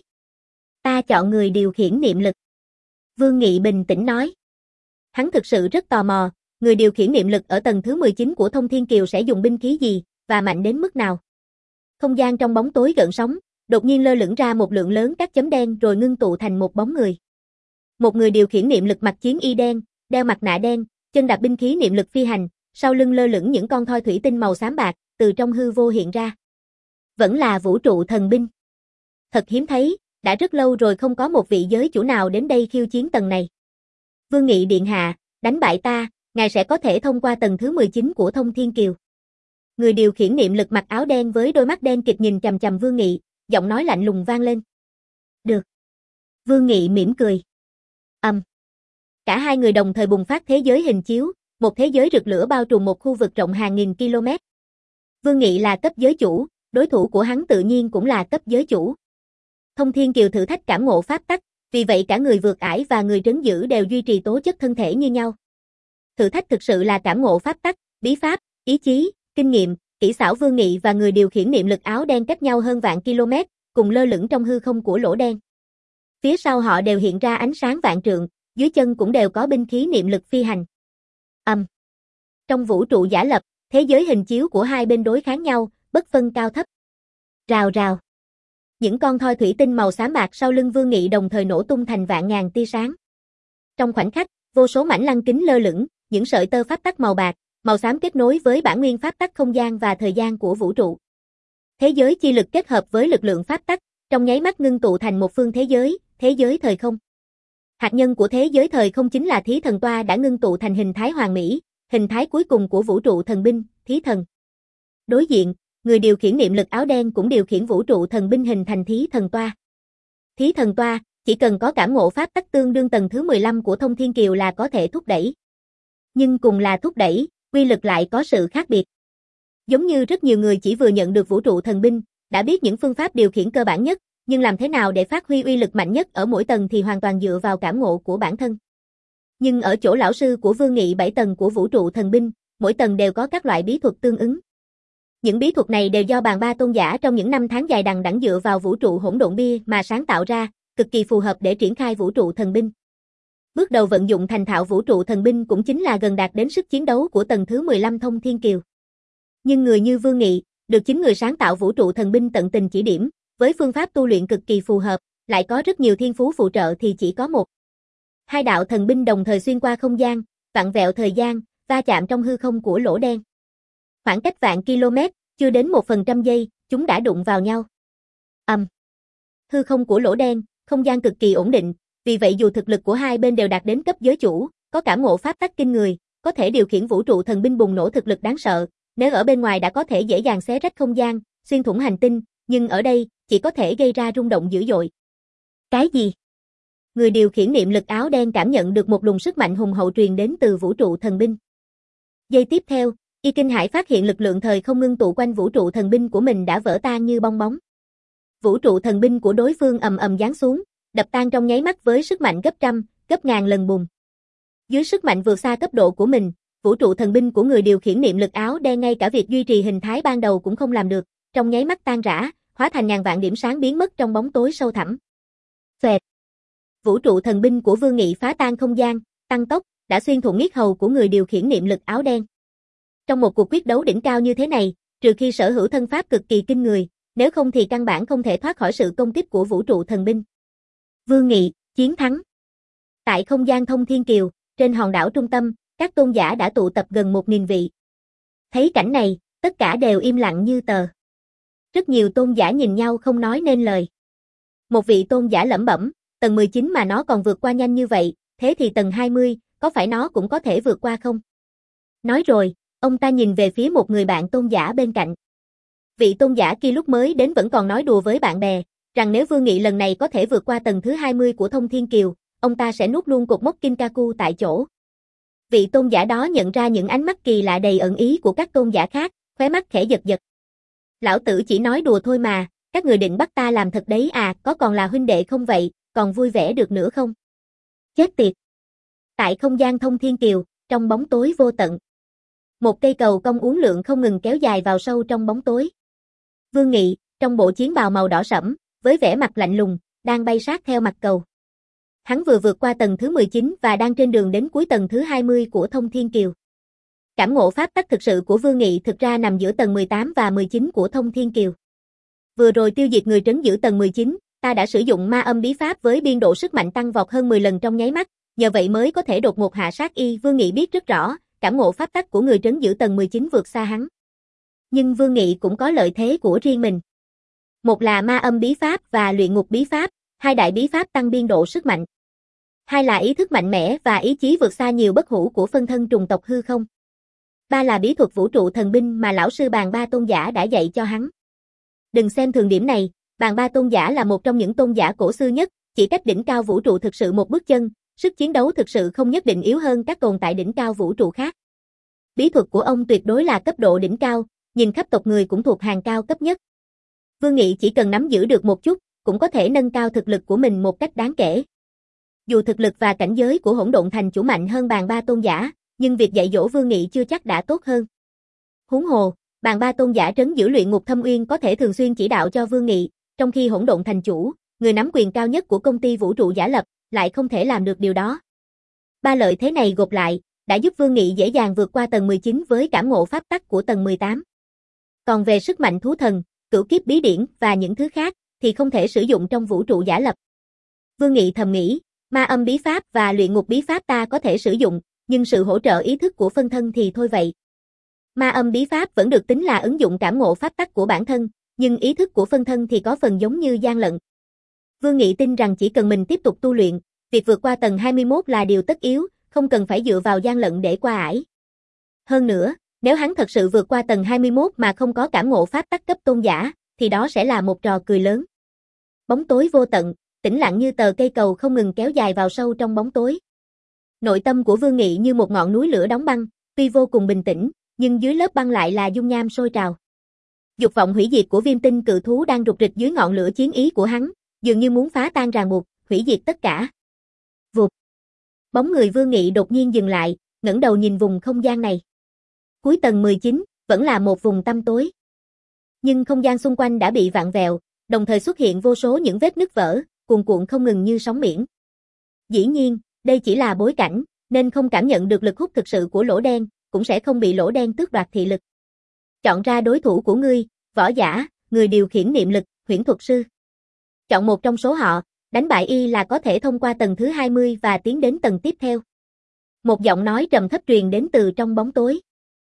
Ta chọn người điều khiển niệm lực. Vương Nghị bình tĩnh nói. Hắn thực sự rất tò mò, người điều khiển niệm lực ở tầng thứ mười chín của thông thiên kiều sẽ dùng binh khí gì, và mạnh đến mức nào. Không gian trong bóng tối gợn sóng, đột nhiên lơ lửng ra một lượng lớn các chấm đen rồi ngưng tụ thành một bóng người. Một người điều khiển niệm lực mặc chiến y đen, đeo mặt nạ đen, chân đạp binh khí niệm lực phi hành, sau lưng lơ lửng những con thoi thủy tinh màu xám bạc, từ trong hư vô hiện ra. Vẫn là vũ trụ thần binh. Thật hiếm thấy, đã rất lâu rồi không có một vị giới chủ nào đến đây khiêu chiến tầng này. Vương Nghị điện hạ, đánh bại ta, ngài sẽ có thể thông qua tầng thứ mười chín của thông thiên kiều. Người điều khiển niệm lực mặc áo đen với đôi mắt đen kịt nhìn chằm chằm Vương Nghị, giọng nói lạnh lùng vang lên. Được. Vương Nghị mỉm cười. Ầm. Um. Cả hai người đồng thời bùng phát thế giới hình chiếu, một thế giới rực lửa bao trùm một khu vực rộng hàng nghìn km. Vương Nghị là cấp giới chủ, đối thủ của hắn tự nhiên cũng là cấp giới chủ. Thông thiên kiều thử thách cảm ngộ pháp tắc, vì vậy cả người vượt ải và người trấn giữ đều duy trì tố chất thân thể như nhau. Thử thách thực sự là cảm ngộ pháp tắc, bí pháp, ý chí, kinh nghiệm, kỹ xảo. Vương Nghị và người điều khiển niệm lực áo đen cách nhau hơn vạn km, cùng lơ lửng trong hư không của lỗ đen. Phía sau họ đều hiện ra ánh sáng vạn trượng, dưới chân cũng đều có binh khí niệm lực phi hành. Ầm. Um. Trong vũ trụ giả lập, thế giới hình chiếu của hai bên đối kháng nhau, bất phân cao thấp. Rào rào. Những con thoi thủy tinh màu xám bạc sau lưng Vương Nghị đồng thời nổ tung thành vạn ngàn tia sáng. Trong khoảnh khắc, vô số mảnh lăng kính lơ lửng, những sợi tơ pháp tắc màu bạc, màu xám kết nối với bản nguyên pháp tắc không gian và thời gian của vũ trụ. Thế giới chi lực kết hợp với lực lượng pháp tắc, trong nháy mắt ngưng tụ thành một phương thế giới, thế giới thời không. Hạt nhân của thế giới thời không chính là Thí Thần Toa đã ngưng tụ thành hình thái hoàn mỹ, hình thái cuối cùng của vũ trụ thần binh, Thí Thần. Đối diện, người điều khiển niệm lực áo đen cũng điều khiển vũ trụ thần binh hình thành Thí Thần Toa. Thí Thần Toa, chỉ cần có cảm ngộ pháp tắc tương đương tầng thứ mười lăm của thông thiên kiều là có thể thúc đẩy. Nhưng cùng là thúc đẩy, uy lực lại có sự khác biệt. Giống như rất nhiều người chỉ vừa nhận được vũ trụ thần binh, đã biết những phương pháp điều khiển cơ bản nhất, nhưng làm thế nào để phát huy uy lực mạnh nhất ở mỗi tầng thì hoàn toàn dựa vào cảm ngộ của bản thân. Nhưng ở chỗ lão sư của Vương Nghị bảy tầng của vũ trụ thần binh, mỗi tầng đều có các loại bí thuật tương ứng. Những bí thuật này đều do bàn ba tôn giả trong những năm tháng dài đằng đẵng dựa vào vũ trụ hỗn độn bia mà sáng tạo ra, cực kỳ phù hợp để triển khai vũ trụ thần binh. Bước đầu vận dụng thành thạo vũ trụ thần binh cũng chính là gần đạt đến sức chiến đấu của tầng thứ mười lăm thông thiên kiều. Nhưng người như Vương Nghị, được chính người sáng tạo vũ trụ thần binh tận tình chỉ điểm, với phương pháp tu luyện cực kỳ phù hợp, lại có rất nhiều thiên phú phụ trợ thì chỉ có một. Hai đạo thần binh đồng thời xuyên qua không gian, vặn vẹo thời gian, va chạm trong hư không của lỗ đen. Khoảng cách vạn km, chưa đến một phần trăm giây, chúng đã đụng vào nhau. Ầm. Um. Hư không của lỗ đen, không gian cực kỳ ổn định, vì vậy dù thực lực của hai bên đều đạt đến cấp giới chủ, có cảm ngộ pháp tắc kinh người, có thể điều khiển vũ trụ thần binh bùng nổ thực lực đáng sợ, nếu ở bên ngoài đã có thể dễ dàng xé rách không gian, xuyên thủng hành tinh, nhưng ở đây, chỉ có thể gây ra rung động dữ dội. Cái gì? Người điều khiển niệm lực áo đen cảm nhận được một luồng sức mạnh hùng hậu truyền đến từ vũ trụ thần binh. Giây tiếp theo, y kinh hãi phát hiện lực lượng thời không ngưng tụ quanh vũ trụ thần binh của mình đã vỡ tan như bong bóng. Vũ trụ thần binh của đối phương ầm ầm giáng xuống, đập tan trong nháy mắt với sức mạnh gấp trăm, gấp ngàn lần bùng. Dưới sức mạnh vượt xa cấp độ của mình, vũ trụ thần binh của người điều khiển niệm lực áo đen ngay cả việc duy trì hình thái ban đầu cũng không làm được, trong nháy mắt tan rã, hóa thành ngàn vạn điểm sáng biến mất trong bóng tối sâu thẳm. Xoẹt. Vũ trụ thần binh của Vương Nghị phá tan không gian, tăng tốc, đã xuyên thủng yết hầu của người điều khiển niệm lực áo đen. Trong một cuộc quyết đấu đỉnh cao như thế này, trừ khi sở hữu thân pháp cực kỳ kinh người, nếu không thì căn bản không thể thoát khỏi sự công kích của vũ trụ thần binh. Vương Nghị, chiến thắng. Tại không gian thông thiên kiều, trên hòn đảo trung tâm, các tôn giả đã tụ tập gần một nghìn vị. Thấy cảnh này, tất cả đều im lặng như tờ. Rất nhiều tôn giả nhìn nhau không nói nên lời. Một vị tôn giả lẩm bẩm, tầng mười chín mà nó còn vượt qua nhanh như vậy, thế thì tầng hai mươi, có phải nó cũng có thể vượt qua không? Nói rồi, ông ta nhìn về phía một người bạn tôn giả bên cạnh. Vị tôn giả kia lúc mới đến vẫn còn nói đùa với bạn bè, rằng nếu Vương Nghị lần này có thể vượt qua tầng thứ hai mươi của thông thiên kiều, ông ta sẽ nuốt luôn cột mốc Kinkaku tại chỗ. Vị tôn giả đó nhận ra những ánh mắt kỳ lạ đầy ẩn ý của các tôn giả khác, khóe mắt khẽ giật giật. Lão tử chỉ nói đùa thôi mà, các người định bắt ta làm thật đấy à, có còn là huynh đệ không vậy, còn vui vẻ được nữa không? Chết tiệt! Tại không gian thông thiên kiều, trong bóng tối vô tận. Một cây cầu cong uốn lượn không ngừng kéo dài vào sâu trong bóng tối. Vương Nghị, trong bộ chiến bào màu đỏ sẫm, với vẻ mặt lạnh lùng, đang bay sát theo mặt cầu. Hắn vừa vượt qua tầng thứ mười chín và đang trên đường đến cuối tầng thứ hai mươi của thông thiên kiều. Cảm ngộ pháp tắc thực sự của Vương Nghị thực ra nằm giữa tầng mười tám và mười chín của thông thiên kiều. Vừa rồi tiêu diệt người trấn giữ tầng mười chín, ta đã sử dụng ma âm bí pháp với biên độ sức mạnh tăng vọt hơn mười lần trong nháy mắt, nhờ vậy mới có thể đột ngột hạ sát y. Vương Nghị biết rất rõ, cảm ngộ pháp tắc của người trấn giữ tầng mười chín vượt xa hắn. Nhưng Vương Nghị cũng có lợi thế của riêng mình. Một là ma âm bí pháp và luyện ngục bí pháp, hai đại bí pháp tăng biên độ sức mạnh. Hai là ý thức mạnh mẽ và ý chí vượt xa nhiều bất hủ của phân thân trùng tộc hư không. Ba là bí thuật vũ trụ thần binh mà lão sư Bàn Ba Tôn giả đã dạy cho hắn. Đừng xem thường điểm này, Bàn Ba Tôn giả là một trong những tôn giả cổ xưa nhất, chỉ cách đỉnh cao vũ trụ thực sự một bước chân, sức chiến đấu thực sự không nhất định yếu hơn các tồn tại đỉnh cao vũ trụ khác. Bí thuật của ông tuyệt đối là cấp độ đỉnh cao, nhìn khắp tộc người cũng thuộc hàng cao cấp nhất. Vương Nghị chỉ cần nắm giữ được một chút, cũng có thể nâng cao thực lực của mình một cách đáng kể. Dù thực lực và cảnh giới của Hỗn Độn Thành chủ mạnh hơn Bàn Ba Tôn giả, nhưng việc dạy dỗ Vương Nghị chưa chắc đã tốt hơn. Huống hồ, Bàn Ba Tôn giả trấn giữ luyện ngục thâm uyên có thể thường xuyên chỉ đạo cho Vương Nghị, trong khi Hỗn Độn Thành chủ, người nắm quyền cao nhất của công ty vũ trụ giả lập, lại không thể làm được điều đó. Ba lợi thế này gộp lại, đã giúp Vương Nghị dễ dàng vượt qua tầng mười chín với cảm ngộ pháp tắc của tầng mười tám. Còn về sức mạnh thú thần, cửu kiếp bí điển và những thứ khác, thì không thể sử dụng trong vũ trụ giả lập. Vương Nghị thầm nghĩ, ma âm bí pháp và luyện ngục bí pháp ta có thể sử dụng, nhưng sự hỗ trợ ý thức của phân thân thì thôi vậy. Ma âm bí pháp vẫn được tính là ứng dụng cảm ngộ pháp tắc của bản thân, nhưng ý thức của phân thân thì có phần giống như gian lận. Vương Nghị tin rằng chỉ cần mình tiếp tục tu luyện, việc vượt qua tầng hai mươi mốt là điều tất yếu, không cần phải dựa vào gian lận để qua ải. Hơn nữa, nếu hắn thật sự vượt qua tầng hai mươi mốt mà không có cảm ngộ pháp tắc cấp tôn giả, thì đó sẽ là một trò cười lớn. Bóng tối vô tận, tĩnh lặng như tờ cây cầu không ngừng kéo dài vào sâu trong bóng tối. Nội tâm của Vương Nghị như một ngọn núi lửa đóng băng, tuy vô cùng bình tĩnh, nhưng dưới lớp băng lại là dung nham sôi trào. Dục vọng hủy diệt của viêm tinh cự thú đang rục rịch dưới ngọn lửa chiến ý của hắn, dường như muốn phá tan ràng buộc, hủy diệt tất cả. Vụt. Bóng người Vương Nghị đột nhiên dừng lại, ngẩng đầu nhìn vùng không gian này. Cuối tầng mười chín, vẫn là một vùng tăm tối. Nhưng không gian xung quanh đã bị vặn vẹo, đồng thời xuất hiện vô số những vết nứt vỡ, cuồn cuộn không ngừng như sóng biển. Dĩ nhiên, đây chỉ là bối cảnh, nên không cảm nhận được lực hút thực sự của lỗ đen, cũng sẽ không bị lỗ đen tước đoạt thị lực. Chọn ra đối thủ của ngươi, võ giả, người điều khiển niệm lực, huyễn thuật sư. Chọn một trong số họ, đánh bại y là có thể thông qua tầng thứ hai mươi và tiến đến tầng tiếp theo. Một giọng nói trầm thấp truyền đến từ trong bóng tối.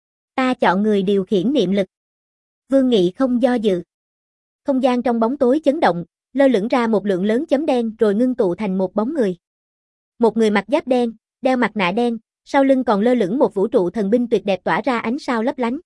Ta chọn người điều khiển niệm lực. Vương Nghị không do dự. Không gian trong bóng tối chấn động, lơ lửng ra một lượng lớn chấm đen rồi ngưng tụ thành một bóng người. Một người mặc giáp đen, đeo mặt nạ đen, sau lưng còn lơ lửng một vũ trụ thần binh tuyệt đẹp tỏa ra ánh sao lấp lánh.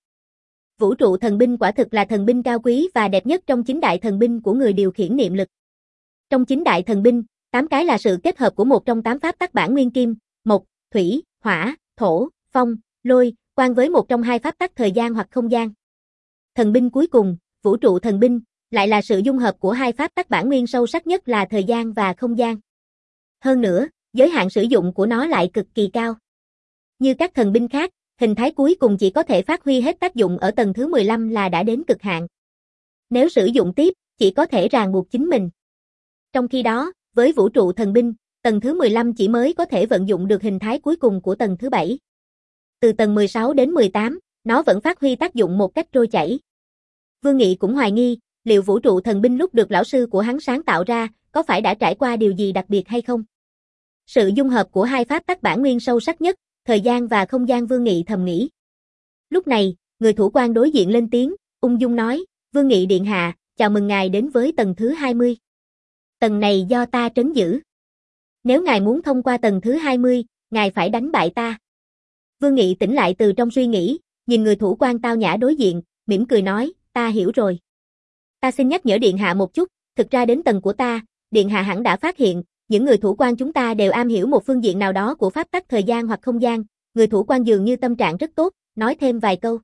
Vũ trụ thần binh quả thực là thần binh cao quý và đẹp nhất trong chín đại thần binh của người điều khiển niệm lực. Trong chín đại thần binh, tám cái là sự kết hợp của một trong tám pháp tắc bản nguyên kim, mộc, thủy, hỏa, thổ, phong, lôi, quan với một trong hai pháp tắc thời gian hoặc không gian. Thần binh cuối cùng, vũ trụ thần binh, lại là sự dung hợp của hai pháp tắc bản nguyên sâu sắc nhất là thời gian và không gian. Hơn nữa, giới hạn sử dụng của nó lại cực kỳ cao. Như các thần binh khác, hình thái cuối cùng chỉ có thể phát huy hết tác dụng ở tầng thứ mười lăm là đã đến cực hạn. Nếu sử dụng tiếp, chỉ có thể ràng buộc chính mình. Trong khi đó, với vũ trụ thần binh, tầng thứ mười lăm chỉ mới có thể vận dụng được hình thái cuối cùng của tầng thứ bảy. Từ tầng mười sáu đến mười tám, nó vẫn phát huy tác dụng một cách trôi chảy. Vương Nghị cũng hoài nghi, liệu vũ trụ thần binh lúc được lão sư của hắn sáng tạo ra, có phải đã trải qua điều gì đặc biệt hay không? Sự dung hợp của hai pháp tắc bản nguyên sâu sắc nhất, thời gian và không gian, Vương Nghị thầm nghĩ. Lúc này, người thủ quan đối diện lên tiếng, ung dung nói, Vương Nghị điện hạ, chào mừng ngài đến với tầng thứ hai mươi. Tầng này do ta trấn giữ. Nếu ngài muốn thông qua tầng thứ hai mươi, ngài phải đánh bại ta. Vương Nghị tỉnh lại từ trong suy nghĩ, nhìn người thủ quan tao nhã đối diện, mỉm cười nói, ta hiểu rồi. Ta xin nhắc nhở điện hạ một chút, thực ra đến tầng của ta, điện hạ hẳn đã phát hiện, những người thủ quan chúng ta đều am hiểu một phương diện nào đó của pháp tắc thời gian hoặc không gian, người thủ quan dường như tâm trạng rất tốt, nói thêm vài câu.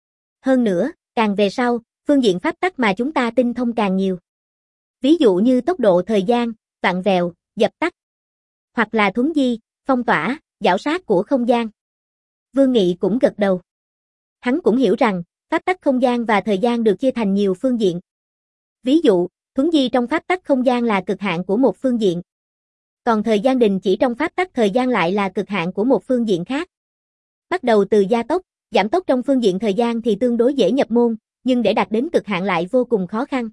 Hơn nữa, càng về sau, phương diện pháp tắc mà chúng ta tinh thông càng nhiều. Ví dụ như tốc độ thời gian, vặn vẹo, dập tắt, hoặc là thuấn di, phong tỏa, giảo sát của không gian. Vương Nghị cũng gật đầu. Hắn cũng hiểu rằng, pháp tắc không gian và thời gian được chia thành nhiều phương diện. Ví dụ, thuấn di trong pháp tắc không gian là cực hạn của một phương diện. Còn thời gian đình chỉ trong pháp tắc thời gian lại là cực hạn của một phương diện khác. Bắt đầu từ gia tốc, giảm tốc trong phương diện thời gian thì tương đối dễ nhập môn, nhưng để đạt đến cực hạn lại vô cùng khó khăn.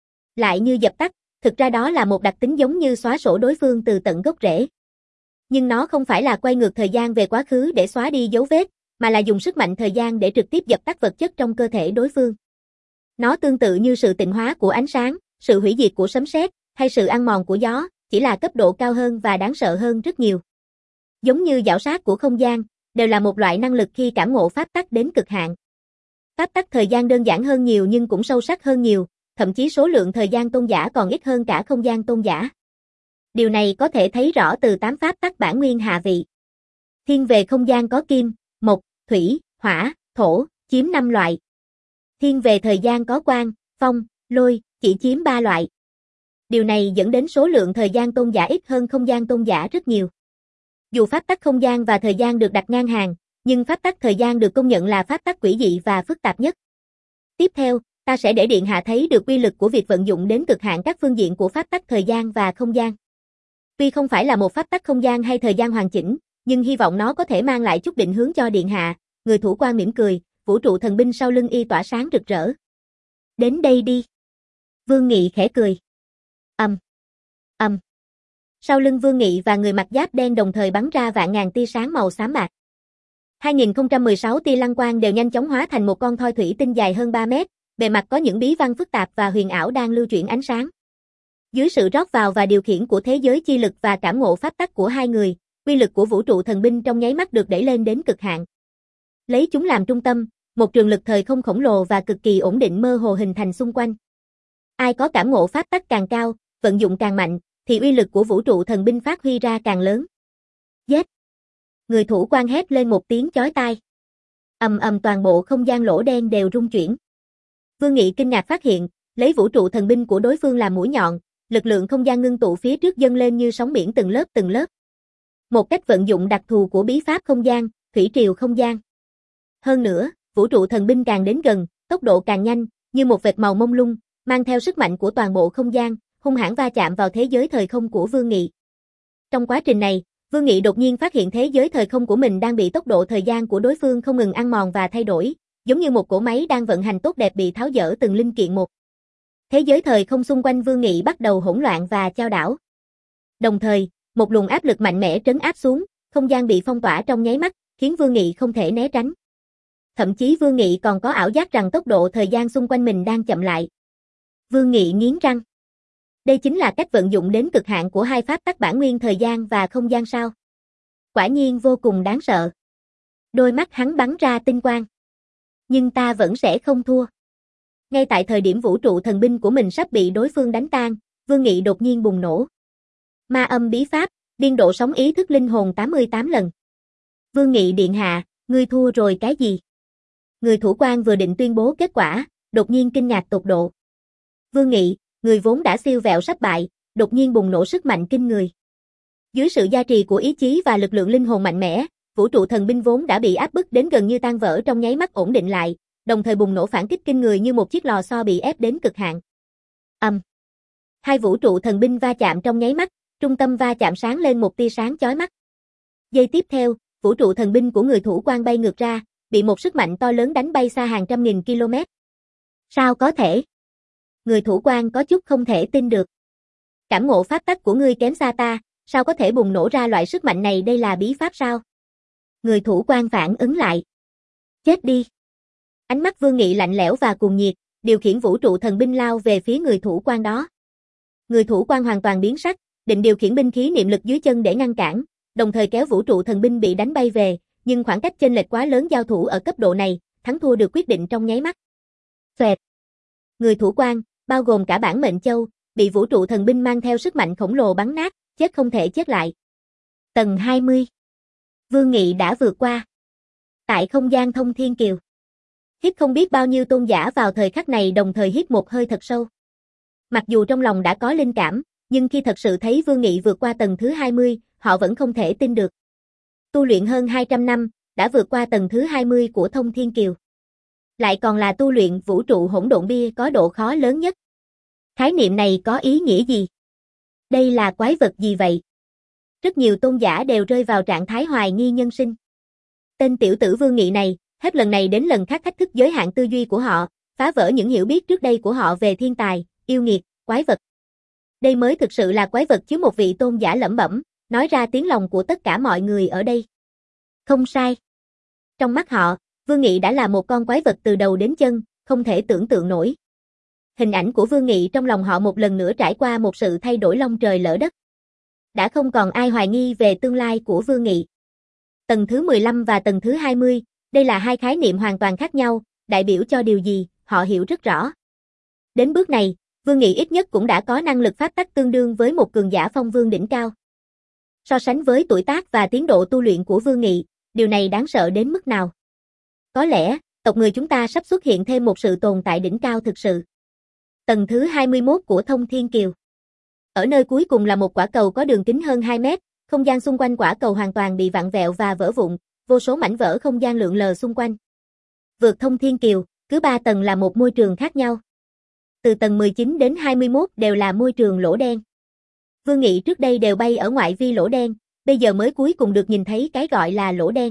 Lại như dập tắt, thực ra đó là một đặc tính giống như xóa sổ đối phương từ tận gốc rễ. Nhưng nó không phải là quay ngược thời gian về quá khứ để xóa đi dấu vết, mà là dùng sức mạnh thời gian để trực tiếp dập tắt vật chất trong cơ thể đối phương. Nó tương tự như sự tịnh hóa của ánh sáng, sự hủy diệt của sấm sét, hay sự ăn mòn của gió, chỉ là cấp độ cao hơn và đáng sợ hơn rất nhiều. Giống như giảo sát của không gian, đều là một loại năng lực khi cảm ngộ pháp tắc đến cực hạn. Pháp tắc thời gian đơn giản hơn nhiều nhưng cũng sâu sắc hơn nhiều, thậm chí số lượng thời gian tôn giả còn ít hơn cả không gian tôn giả. Điều này có thể thấy rõ từ tám pháp tắc bản nguyên hạ vị. Thiên về không gian có kim, mộc, thủy, hỏa, thổ, chiếm năm loại. Thiên về thời gian có quang, phong, lôi, chỉ chiếm ba loại. Điều này dẫn đến số lượng thời gian tôn giả ít hơn không gian tôn giả rất nhiều. Dù pháp tắc không gian và thời gian được đặt ngang hàng, nhưng pháp tắc thời gian được công nhận là pháp tắc quỷ dị và phức tạp nhất. Tiếp theo, ta sẽ để điện hạ thấy được uy lực của việc vận dụng đến cực hạn các phương diện của pháp tắc thời gian và không gian. Tuy không phải là một pháp tắc không gian hay thời gian hoàn chỉnh, nhưng hy vọng nó có thể mang lại chút định hướng cho điện hạ. Người thủ quan mỉm cười, vũ trụ thần binh sau lưng y tỏa sáng rực rỡ. Đến đây đi. Vương Nghị khẽ cười. Ầm, um. ầm. Um. Sau lưng Vương Nghị và người mặc giáp đen đồng thời bắn ra vạn ngàn tia sáng màu xám bạc. hai nghìn không trăm mười sáu tia lăng quang đều nhanh chóng hóa thành một con thoi thủy tinh dài hơn ba mét, bề mặt có những bí văn phức tạp và huyền ảo đang lưu chuyển ánh sáng. Dưới sự rót vào và điều khiển của thế giới chi lực và cảm ngộ pháp tắc của hai người, uy lực của vũ trụ thần binh trong nháy mắt được đẩy lên đến cực hạn. Lấy chúng làm trung tâm, một trường lực thời không khổng lồ và cực kỳ ổn định mơ hồ hình thành xung quanh. Ai có cảm ngộ pháp tắc càng cao, vận dụng càng mạnh, thì uy lực của vũ trụ thần binh phát huy ra càng lớn. Giết! Người thủ quan hét lên một tiếng chói tai. Ầm ầm, toàn bộ không gian lỗ đen đều rung chuyển. Vương Nghị kinh ngạc phát hiện, lấy vũ trụ thần binh của đối phương làm mũi nhọn, lực lượng không gian ngưng tụ phía trước dâng lên như sóng biển từng lớp từng lớp. Một cách vận dụng đặc thù của bí pháp không gian, thủy triều không gian. Hơn nữa, vũ trụ thần binh càng đến gần, tốc độ càng nhanh, như một vệt màu mông lung, mang theo sức mạnh của toàn bộ không gian, hung hãn va chạm vào thế giới thời không của Vương Nghị. Trong quá trình này, Vương Nghị đột nhiên phát hiện thế giới thời không của mình đang bị tốc độ thời gian của đối phương không ngừng ăn mòn và thay đổi, giống như một cỗ máy đang vận hành tốt đẹp bị tháo dỡ từng linh kiện một. Thế giới thời không xung quanh Vương Nghị bắt đầu hỗn loạn và chao đảo. Đồng thời, một luồng áp lực mạnh mẽ trấn áp xuống, không gian bị phong tỏa trong nháy mắt, khiến Vương Nghị không thể né tránh. Thậm chí Vương Nghị còn có ảo giác rằng tốc độ thời gian xung quanh mình đang chậm lại. Vương Nghị nghiến răng. Đây chính là cách vận dụng đến cực hạn của hai pháp tắc bản nguyên thời gian và không gian sao? Quả nhiên vô cùng đáng sợ. Đôi mắt hắn bắn ra tinh quang. Nhưng ta vẫn sẽ không thua. Ngay tại thời điểm vũ trụ thần binh của mình sắp bị đối phương đánh tan, Vương Nghị đột nhiên bùng nổ. Ma âm bí pháp, biên độ sóng ý thức linh hồn tám mươi tám lần. Vương Nghị điện hạ, ngươi thua rồi cái gì? Người thủ quan vừa định tuyên bố kết quả, đột nhiên kinh ngạc tột độ. Vương Nghị, người vốn đã siêu vẹo sắp bại, đột nhiên bùng nổ sức mạnh kinh người. Dưới sự gia trì của ý chí và lực lượng linh hồn mạnh mẽ, vũ trụ thần binh vốn đã bị áp bức đến gần như tan vỡ trong nháy mắt ổn định lại, đồng thời bùng nổ phản kích kinh người như một chiếc lò xo bị ép đến cực hạn. Âm. Um. Hai vũ trụ thần binh va chạm trong nháy mắt, trung tâm va chạm sáng lên một tia sáng chói mắt. Giây tiếp theo, vũ trụ thần binh của người thủ quan bay ngược ra, bị một sức mạnh to lớn đánh bay xa hàng trăm nghìn km. Sao có thể? Người thủ quan có chút không thể tin được. Cảm ngộ pháp tắc của ngươi kém xa ta, sao có thể bùng nổ ra loại sức mạnh này, đây là bí pháp sao? Người thủ quan phản ứng lại. Chết đi. Ánh mắt Vương Nghị lạnh lẽo và cuồng nhiệt, điều khiển vũ trụ thần binh lao về phía người thủ quan đó. Người thủ quan hoàn toàn biến sắc, định điều khiển binh khí niệm lực dưới chân để ngăn cản, đồng thời kéo vũ trụ thần binh bị đánh bay về, nhưng khoảng cách chênh lệch quá lớn, giao thủ ở cấp độ này, thắng thua được quyết định trong nháy mắt. Xoẹt. Người thủ quan, bao gồm cả bản mệnh châu, bị vũ trụ thần binh mang theo sức mạnh khổng lồ bắn nát, chết không thể chết lại. Tầng hai mươi. Vương Nghị đã vượt qua. Tại không gian thông thiên kiều. Hít không biết bao nhiêu tôn giả vào thời khắc này đồng thời hít một hơi thật sâu. Mặc dù trong lòng đã có linh cảm, nhưng khi thật sự thấy Vương Nghị vượt qua tầng thứ hai mươi, họ vẫn không thể tin được. Tu luyện hơn hai trăm năm, đã vượt qua tầng thứ hai mươi của thông thiên kiều. Lại còn là tu luyện vũ trụ hỗn độn bia có độ khó lớn nhất. Khái niệm này có ý nghĩa gì? Đây là quái vật gì vậy? Rất nhiều tôn giả đều rơi vào trạng thái hoài nghi nhân sinh. Tên tiểu tử Vương Nghị này, hết lần này đến lần khác thách thức giới hạn tư duy của họ, phá vỡ những hiểu biết trước đây của họ về thiên tài, yêu nghiệt, quái vật. Đây mới thực sự là quái vật chứ, một vị tôn giả lẩm bẩm, nói ra tiếng lòng của tất cả mọi người ở đây. Không sai. Trong mắt họ, Vương Nghị đã là một con quái vật từ đầu đến chân, không thể tưởng tượng nổi. Hình ảnh của Vương Nghị trong lòng họ một lần nữa trải qua một sự thay đổi long trời lỡ đất. Đã không còn ai hoài nghi về tương lai của Vương Nghị. Tầng thứ mười lăm và tầng thứ hai mươi, đây là hai khái niệm hoàn toàn khác nhau, đại biểu cho điều gì, họ hiểu rất rõ. Đến bước này, Vương Nghị ít nhất cũng đã có năng lực pháp tắc tương đương với một cường giả phong vương đỉnh cao. So sánh với tuổi tác và tiến độ tu luyện của Vương Nghị, điều này đáng sợ đến mức nào? Có lẽ, tộc người chúng ta sắp xuất hiện thêm một sự tồn tại đỉnh cao thực sự. Tầng thứ hai mươi mốt của thông thiên kiều. Ở nơi cuối cùng là một quả cầu có đường kính hơn hai mét, không gian xung quanh quả cầu hoàn toàn bị vặn vẹo và vỡ vụn, vô số mảnh vỡ không gian lượn lờ xung quanh. Vượt thông thiên kiều, cứ ba tầng là một môi trường khác nhau. Từ tầng mười chín đến hai mươi mốt đều là môi trường lỗ đen. Vương Nghị trước đây đều bay ở ngoại vi lỗ đen, bây giờ mới cuối cùng được nhìn thấy cái gọi là lỗ đen.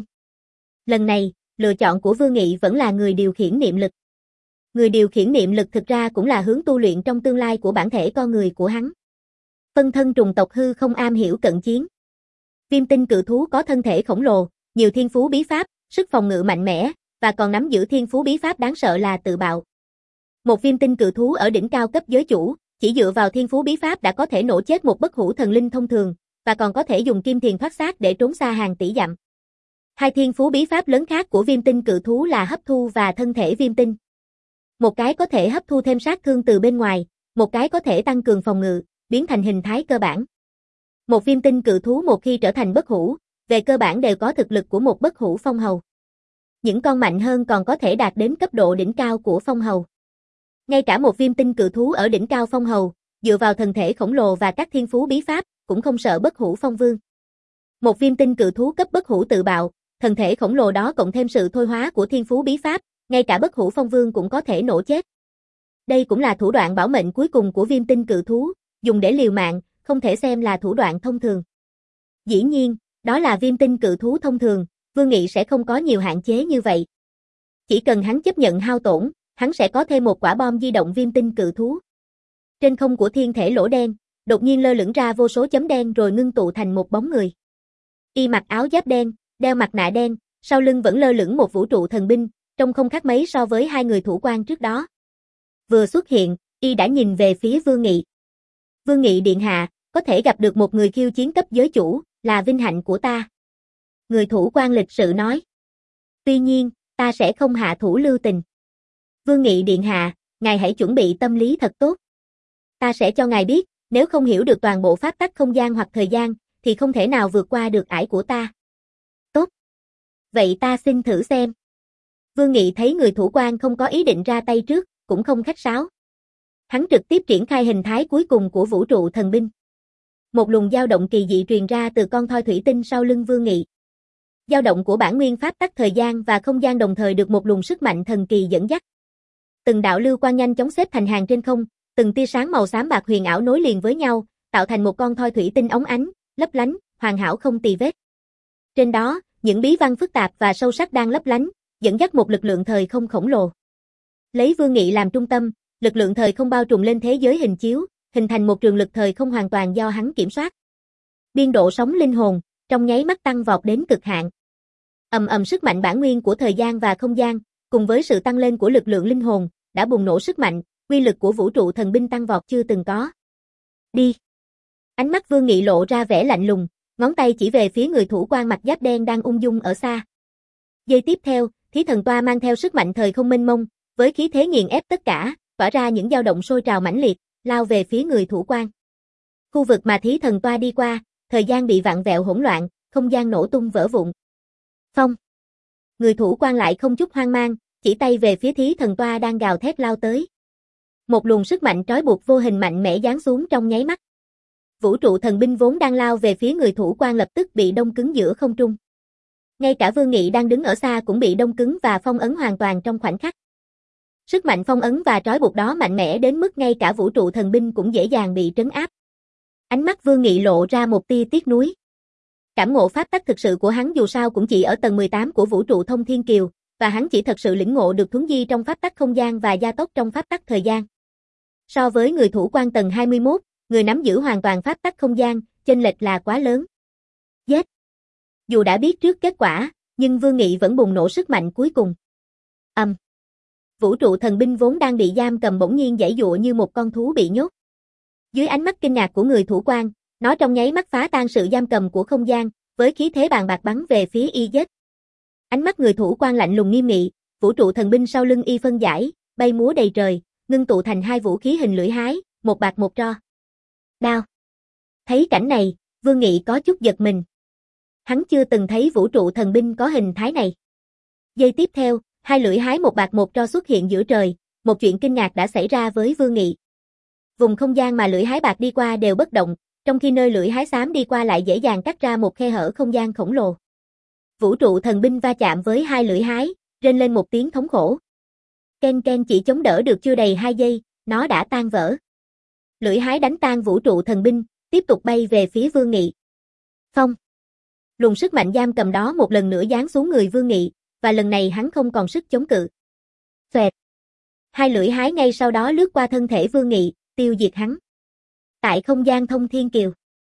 Lần này, lựa chọn của Vương Nghị vẫn là người điều khiển niệm lực. Người điều khiển niệm lực thực ra cũng là hướng tu luyện trong tương lai của bản thể con người của hắn. Phân thân trùng tộc hư không am hiểu cận chiến. Viêm tinh cự thú có thân thể khổng lồ, nhiều thiên phú bí pháp, sức phòng ngự mạnh mẽ, và còn nắm giữ thiên phú bí pháp đáng sợ là tự bạo. Một viêm tinh cự thú ở đỉnh cao cấp giới chủ, chỉ dựa vào thiên phú bí pháp đã có thể nổ chết một bất hủ thần linh thông thường, và còn có thể dùng kim thiền thoát xác để trốn xa hàng tỷ dặm. Hai thiên phú bí pháp lớn khác của viêm tinh cự thú là hấp thu và thân thể viêm tinh. Một cái có thể hấp thu thêm sát thương từ bên ngoài, một cái có thể tăng cường phòng ngự, biến thành hình thái cơ bản. Một viêm tinh cự thú một khi trở thành bất hủ, về cơ bản đều có thực lực của một bất hủ phong hầu. Những con mạnh hơn còn có thể đạt đến cấp độ đỉnh cao của phong hầu. Ngay cả một viêm tinh cự thú ở đỉnh cao phong hầu, dựa vào thân thể khổng lồ và các thiên phú bí pháp, cũng không sợ bất hủ phong vương. Một viêm tinh cự thú cấp bất hủ tự bạo, thân thể khổng lồ đó cộng thêm sự thôi hóa của thiên phú bí pháp, ngay cả bất hủ phong vương cũng có thể nổ chết. Đây cũng là thủ đoạn bảo mệnh cuối cùng của viêm tinh cự thú, dùng để liều mạng, không thể xem là thủ đoạn thông thường. Dĩ nhiên, đó là viêm tinh cự thú thông thường, Vương Nghị sẽ không có nhiều hạn chế như vậy. Chỉ cần hắn chấp nhận hao tổn, hắn sẽ có thêm một quả bom di động viêm tinh cự thú. Trên không của thiên thể lỗ đen, đột nhiên lơ lửng ra vô số chấm đen rồi ngưng tụ thành một bóng người. Y mặc áo giáp đen, đeo mặt nạ đen, sau lưng vẫn lơ lửng một vũ trụ thần binh, trông không khác mấy so với hai người thủ quan trước đó. Vừa xuất hiện, Y đã nhìn về phía Vương Nghị. Vương Nghị điện hạ, có thể gặp được một người khiêu chiến cấp giới chủ, là vinh hạnh của ta. Người thủ quan lịch sự nói. Tuy nhiên, ta sẽ không hạ thủ lưu tình. Vương Nghị điện hạ, ngài hãy chuẩn bị tâm lý thật tốt. Ta sẽ cho ngài biết, nếu không hiểu được toàn bộ pháp tắc không gian hoặc thời gian, thì không thể nào vượt qua được ải của ta. Tốt. Vậy ta xin thử xem. Vương Nghị thấy người thủ quan không có ý định ra tay trước, cũng không khách sáo. Hắn trực tiếp triển khai hình thái cuối cùng của vũ trụ thần binh. Một luồng dao động kỳ dị truyền ra từ con thoi thủy tinh sau lưng Vương Nghị. Dao động của bản nguyên pháp tắc thời gian và không gian đồng thời được một luồng sức mạnh thần kỳ dẫn dắt. Từng đạo lưu quang nhanh chóng xếp thành hàng trên không, từng tia sáng màu xám bạc huyền ảo nối liền với nhau, tạo thành một con thoi thủy tinh óng ánh, lấp lánh, hoàn hảo không tì vết. Trên đó, những bí văn phức tạp và sâu sắc đang lấp lánh, dẫn dắt một lực lượng thời không khổng lồ. Lấy Vương Nghị làm trung tâm, lực lượng thời không bao trùm lên thế giới hình chiếu, hình thành một trường lực thời không hoàn toàn do hắn kiểm soát. Biên độ sóng linh hồn, trong nháy mắt tăng vọt đến cực hạn. Ầm ầm sức mạnh bản nguyên của thời gian và không gian, cùng với sự tăng lên của lực lượng linh hồn, đã bùng nổ sức mạnh, uy lực của vũ trụ thần binh tăng vọt chưa từng có. Đi. Ánh mắt Vương Nghị lộ ra vẻ lạnh lùng, ngón tay chỉ về phía người thủ quan mặt giáp đen đang ung dung ở xa. Giây tiếp theo, Thí Thần Toa mang theo sức mạnh thời không mênh mông, với khí thế nghiền ép tất cả, tỏa ra những dao động sôi trào mãnh liệt, lao về phía người thủ quan. Khu vực mà Thí Thần Toa đi qua, thời gian bị vặn vẹo hỗn loạn, không gian nổ tung vỡ vụn. Phong. Người thủ quan lại không chút hoang mang, chỉ tay về phía Thí Thần Toa đang gào thét lao tới. Một luồng sức mạnh trói buộc vô hình mạnh mẽ giáng xuống trong nháy mắt. Vũ trụ thần binh vốn đang lao về phía người thủ quan lập tức bị đông cứng giữa không trung. Ngay cả Vương Nghị đang đứng ở xa cũng bị đông cứng và phong ấn hoàn toàn trong khoảnh khắc. Sức mạnh phong ấn và trói buộc đó mạnh mẽ đến mức ngay cả vũ trụ thần binh cũng dễ dàng bị trấn áp. Ánh mắt Vương Nghị lộ ra một tia tiếc nuối. Cảm ngộ pháp tắc thực sự của hắn dù sao cũng chỉ ở tầng mười tám của vũ trụ thông thiên kiều, và hắn chỉ thật sự lĩnh ngộ được thuấn di trong pháp tắc không gian và gia tốc trong pháp tắc thời gian. So với người thủ quan tầng hai mươi mốt, người nắm giữ hoàn toàn pháp tắc không gian, chênh lệch là quá lớn. Giết! Dù đã biết trước kết quả, nhưng Vương Nghị vẫn bùng nổ sức mạnh cuối cùng. Ầm. Um. Vũ trụ thần binh vốn đang bị giam cầm bỗng nhiên giãy giụa như một con thú bị nhốt. Dưới ánh mắt kinh ngạc của người thủ quan, nó trong nháy mắt phá tan sự giam cầm của không gian, với khí thế bàn bạc bắn về phía y giết. Ánh mắt người thủ quan lạnh lùng nghiêm nghị, vũ trụ thần binh sau lưng y phân giải, bay múa đầy trời, ngưng tụ thành hai vũ khí hình lưỡi hái, một bạc một tro. Đao. Thấy cảnh này, Vương Nghị có chút giật mình. Hắn chưa từng thấy vũ trụ thần binh có hình thái này. Giây tiếp theo, hai lưỡi hái một bạc một tro xuất hiện giữa trời, một chuyện kinh ngạc đã xảy ra với Vương Nghị. Vùng không gian mà lưỡi hái bạc đi qua đều bất động, trong khi nơi lưỡi hái xám đi qua lại dễ dàng cắt ra một khe hở không gian khổng lồ. Vũ trụ thần binh va chạm với hai lưỡi hái, rên lên một tiếng thống khổ. Ken Ken chỉ chống đỡ được chưa đầy hai giây, nó đã tan vỡ. Lưỡi hái đánh tan vũ trụ thần binh, tiếp tục bay về phía Vương Nghị. Phong. Luồng sức mạnh giam cầm đó một lần nữa giáng xuống người Vương Nghị, và lần này hắn không còn sức chống cự. Xoẹt. Hai lưỡi hái ngay sau đó lướt qua thân thể Vương Nghị, tiêu diệt hắn. Tại không gian thông thiên kiều,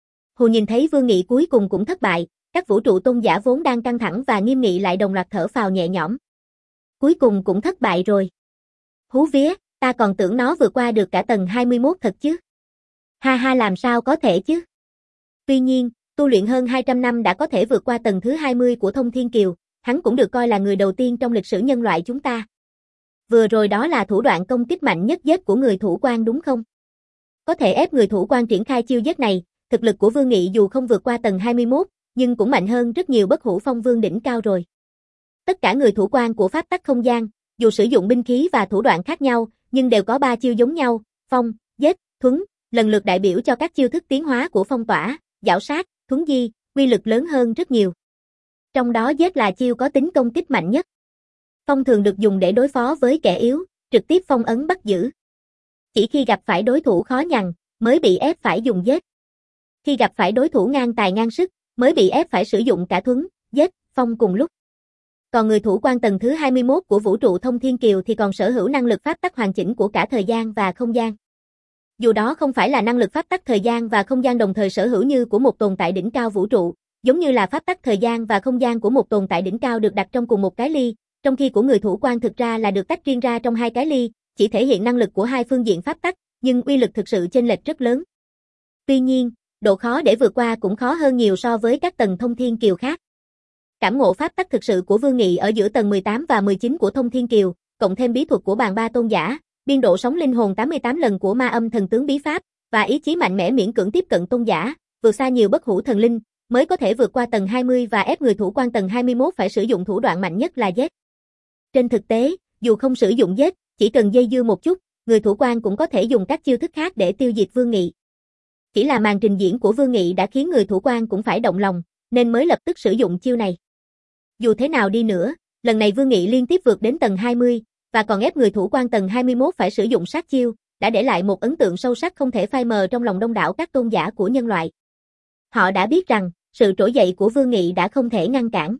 Hù nhìn thấy Vương Nghị cuối cùng cũng thất bại, các vũ trụ tôn giả vốn đang căng thẳng và nghiêm nghị lại đồng loạt thở phào nhẹ nhõm. Cuối cùng cũng thất bại rồi. Hú vía, ta còn tưởng nó vượt qua được cả tầng hai mươi mốt thật chứ. Ha ha, làm sao có thể chứ. Tuy nhiên, tu luyện hơn hai trăm năm đã có thể vượt qua tầng thứ hai mươi của thông thiên kiều, hắn cũng được coi là người đầu tiên trong lịch sử nhân loại chúng ta. Vừa rồi đó là thủ đoạn công kích mạnh nhất giết của người thủ quan đúng không? Có thể ép người thủ quan triển khai chiêu giết này, thực lực của Vương Nghị dù không vượt qua tầng hai mươi mốt, nhưng cũng mạnh hơn rất nhiều bất hủ phong vương đỉnh cao rồi. Tất cả người thủ quan của pháp tắc không gian, dù sử dụng binh khí và thủ đoạn khác nhau, nhưng đều có ba chiêu giống nhau, phong, giết, thuấn, lần lượt đại biểu cho các chiêu thức tiến hóa của phong tỏa, giảo sát, thuấn di, uy lực lớn hơn rất nhiều. Trong đó giết là chiêu có tính công kích mạnh nhất. Phong thường được dùng để đối phó với kẻ yếu, trực tiếp phong ấn bắt giữ. Chỉ khi gặp phải đối thủ khó nhằn, mới bị ép phải dùng giết. Khi gặp phải đối thủ ngang tài ngang sức, mới bị ép phải sử dụng cả thuấn, giết, phong cùng lúc. Còn người thủ quan tầng thứ hai mươi mốt của vũ trụ thông thiên kiều thì còn sở hữu năng lực pháp tắc hoàn chỉnh của cả thời gian và không gian. Dù đó không phải là năng lực pháp tắc thời gian và không gian đồng thời sở hữu như của một tồn tại đỉnh cao vũ trụ, giống như là pháp tắc thời gian và không gian của một tồn tại đỉnh cao được đặt trong cùng một cái ly, trong khi của người thủ quan thực ra là được tách riêng ra trong hai cái ly, chỉ thể hiện năng lực của hai phương diện pháp tắc, nhưng uy lực thực sự chênh lệch rất lớn. Tuy nhiên, độ khó để vượt qua cũng khó hơn nhiều so với các tầng thông thiên kiều khác. Cảm ngộ pháp tắc thực sự của Vương Nghị ở giữa tầng mười tám và mười chín của Thông Thiên Kiều, cộng thêm bí thuật của bàn ba tôn giả, biên độ sóng linh hồn tám mươi tám lần của ma âm thần tướng bí pháp, và ý chí mạnh mẽ miễn cưỡng tiếp cận tôn giả, vượt xa nhiều bất hủ thần linh, mới có thể vượt qua tầng hai mươi và ép người thủ quan tầng hai mươi mốt phải sử dụng thủ đoạn mạnh nhất là giết. Trên thực tế, dù không sử dụng giết, chỉ cần dây dưa một chút, người thủ quan cũng có thể dùng các chiêu thức khác để tiêu diệt Vương Nghị. Chỉ là màn trình diễn của Vương Nghị đã khiến người thủ quan cũng phải động lòng, nên mới lập tức sử dụng chiêu này. Dù thế nào đi nữa, lần này Vương Nghị liên tiếp vượt đến tầng hai mươi, và còn ép người thủ quan tầng hai mươi mốt phải sử dụng sát chiêu, đã để lại một ấn tượng sâu sắc không thể phai mờ trong lòng đông đảo các tôn giả của nhân loại. Họ đã biết rằng, sự trỗi dậy của Vương Nghị đã không thể ngăn cản.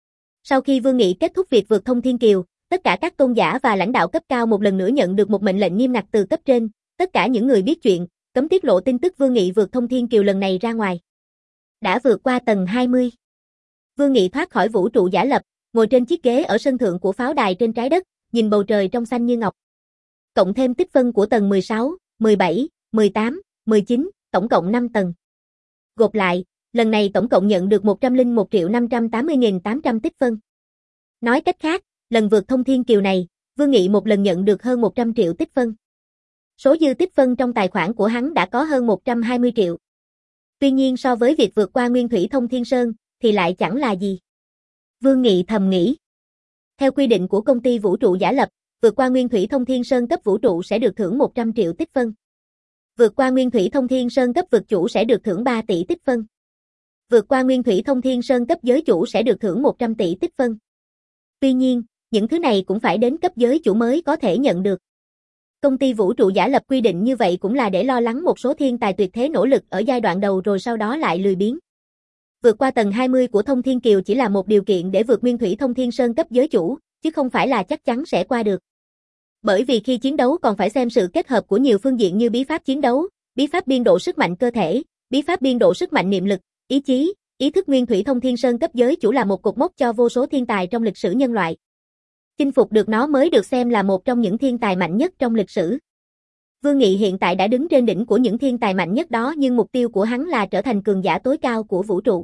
Sau khi Vương Nghị kết thúc việc vượt Thông Thiên Kiều, tất cả các tôn giả và lãnh đạo cấp cao một lần nữa nhận được một mệnh lệnh nghiêm ngặt từ cấp trên, tất cả những người biết chuyện, cấm tiết lộ tin tức Vương Nghị vượt Thông Thiên Kiều lần này ra ngoài. Đã vượt qua tầng hai mươi. Vương Nghị thoát khỏi vũ trụ giả lập, ngồi trên chiếc ghế ở sân thượng của pháo đài trên trái đất, nhìn bầu trời trong xanh như ngọc. Cộng thêm tích phân của tầng mười sáu, mười bảy, mười tám, mười chín, tổng cộng năm tầng. Gộp lại, lần này tổng cộng nhận được một trăm lẻ một triệu năm trăm tám mươi nghìn tám trăm tích phân. Nói cách khác, lần vượt Thông Thiên Kiều này, Vương Nghị một lần nhận được hơn một trăm triệu tích phân. Số dư tích phân trong tài khoản của hắn đã có hơn một trăm hai mươi triệu. Tuy nhiên so với việc vượt qua Nguyên Thủy Thông Thiên Sơn, thì lại chẳng là gì. Vương Nghị thầm nghĩ. Theo quy định của công ty vũ trụ giả lập, vượt qua Nguyên Thủy Thông Thiên Sơn cấp vũ trụ sẽ được thưởng một trăm triệu tích phân. Vượt qua Nguyên Thủy Thông Thiên Sơn cấp vực chủ sẽ được thưởng ba tỷ tích phân. Vượt qua Nguyên Thủy Thông Thiên Sơn cấp giới chủ sẽ được thưởng một trăm tỷ tích phân. Tuy nhiên, những thứ này cũng phải đến cấp giới chủ mới có thể nhận được. Công ty vũ trụ giả lập quy định như vậy cũng là để lo lắng một số thiên tài tuyệt thế nỗ lực ở giai đoạn đầu rồi sau đó lại lười biếng. Vượt qua tầng hai mươi của Thông Thiên Kiều chỉ là một điều kiện để vượt Nguyên Thủy Thông Thiên Sơn cấp giới chủ, chứ không phải là chắc chắn sẽ qua được. Bởi vì khi chiến đấu còn phải xem sự kết hợp của nhiều phương diện như bí pháp chiến đấu, bí pháp biên độ sức mạnh cơ thể, bí pháp biên độ sức mạnh niệm lực, ý chí, ý thức. Nguyên Thủy Thông Thiên Sơn cấp giới chủ là một cột mốc cho vô số thiên tài trong lịch sử nhân loại. Chinh phục được nó mới được xem là một trong những thiên tài mạnh nhất trong lịch sử. Vương Nghị hiện tại đã đứng trên đỉnh của những thiên tài mạnh nhất đó, nhưng mục tiêu của hắn là trở thành cường giả tối cao của vũ trụ.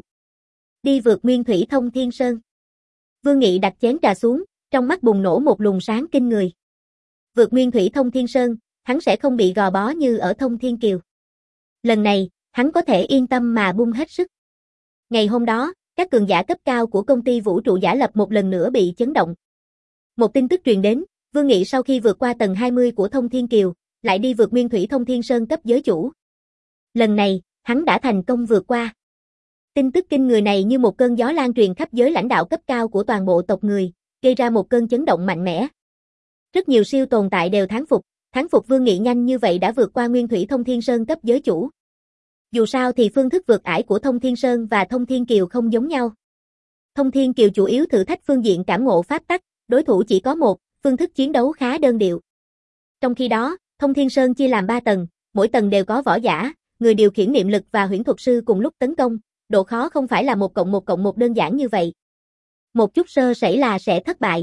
Đi vượt Nguyên Thủy Thông Thiên Sơn. Vương Nghị đặt chén trà xuống, trong mắt bùng nổ một luồng sáng kinh người. Vượt Nguyên Thủy Thông Thiên Sơn, hắn sẽ không bị gò bó như ở Thông Thiên Kiều. Lần này, hắn có thể yên tâm mà bung hết sức. Ngày hôm đó, các cường giả cấp cao của công ty vũ trụ giả lập một lần nữa bị chấn động. Một tin tức truyền đến, Vương Nghị sau khi vượt qua tầng hai mươi của Thông Thiên Kiều, lại đi vượt Nguyên Thủy Thông Thiên Sơn cấp giới chủ. Lần này, hắn đã thành công vượt qua. Tin tức kinh người này như một cơn gió lan truyền khắp giới lãnh đạo cấp cao của toàn bộ tộc người, gây ra một cơn chấn động mạnh mẽ. Rất nhiều siêu tồn tại đều thán phục, thán phục Vương Nghị nhanh như vậy đã vượt qua Nguyên Thủy Thông Thiên Sơn cấp giới chủ. Dù sao thì phương thức vượt ải của Thông Thiên Sơn và Thông Thiên Kiều không giống nhau. Thông Thiên Kiều chủ yếu thử thách phương diện cảm ngộ pháp tắc, đối thủ chỉ có một, phương thức chiến đấu khá đơn điệu. Trong khi đó, Thông Thiên Sơn chia làm ba tầng, mỗi tầng đều có võ giả, người điều khiển niệm lực và huyễn thuật sư cùng lúc tấn công, độ khó không phải là một cộng một cộng một đơn giản như vậy. Một chút sơ sẩy là sẽ thất bại.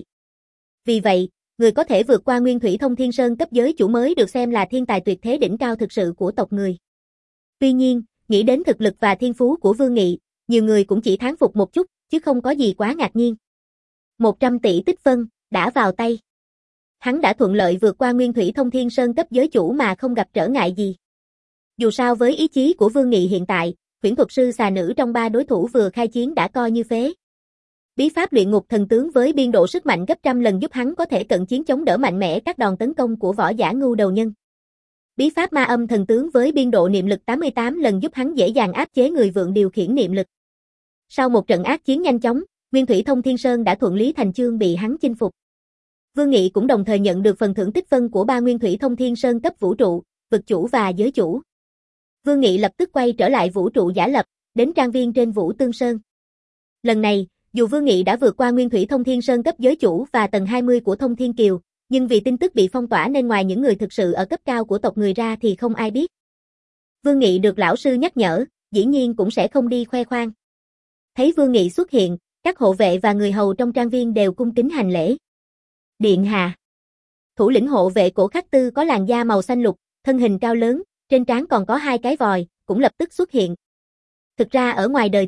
Vì vậy, người có thể vượt qua Nguyên Thủy Thông Thiên Sơn cấp giới chủ mới được xem là thiên tài tuyệt thế đỉnh cao thực sự của tộc người. Tuy nhiên, nghĩ đến thực lực và thiên phú của Vương Nghị, nhiều người cũng chỉ thán phục một chút, chứ không có gì quá ngạc nhiên. một trăm tỷ tích phân, đã vào tay. Hắn đã thuận lợi vượt qua Nguyên Thủy Thông Thiên Sơn cấp giới chủ mà không gặp trở ngại gì. Dù sao với ý chí của Vương Nghị hiện tại, huyễn thuật sư xà nữ trong ba đối thủ vừa khai chiến đã coi như phế. Bí pháp luyện ngục thần tướng với biên độ sức mạnh gấp trăm lần giúp hắn có thể cận chiến chống đỡ mạnh mẽ các đòn tấn công của võ giả ngưu đầu nhân. Bí pháp ma âm thần tướng với biên độ niệm lực tám mươi tám lần giúp hắn dễ dàng áp chế người vượng điều khiển niệm lực. Sau một trận ác chiến nhanh chóng, Nguyên Thủy Thông Thiên Sơn đã thuận lý thành chương bị hắn chinh phục. Vương Nghị cũng đồng thời nhận được phần thưởng tích phân của ba Nguyên Thủy Thông Thiên Sơn cấp vũ trụ, vực chủ và giới chủ. Vương Nghị lập tức quay trở lại vũ trụ giả lập, đến trang viên trên Vũ Tương Sơn. Lần này, dù Vương Nghị đã vượt qua Nguyên Thủy Thông Thiên Sơn cấp giới chủ và tầng hai mươi của Thông Thiên Kiều, nhưng vì tin tức bị phong tỏa nên ngoài những người thực sự ở cấp cao của tộc người ra thì không ai biết. Vương Nghị được lão sư nhắc nhở, dĩ nhiên cũng sẽ không đi khoe khoang. Thấy Vương Nghị xuất hiện, các hộ vệ và người hầu trong trang viên đều cung kính hành lễ. Điện hạ. Thủ lĩnh hộ vệ Cổ Khắc Tư có làn da màu xanh lục, thân hình cao lớn, trên trán còn có hai cái vòi, cũng lập tức xuất hiện. Thực ra ở ngoài đời thực,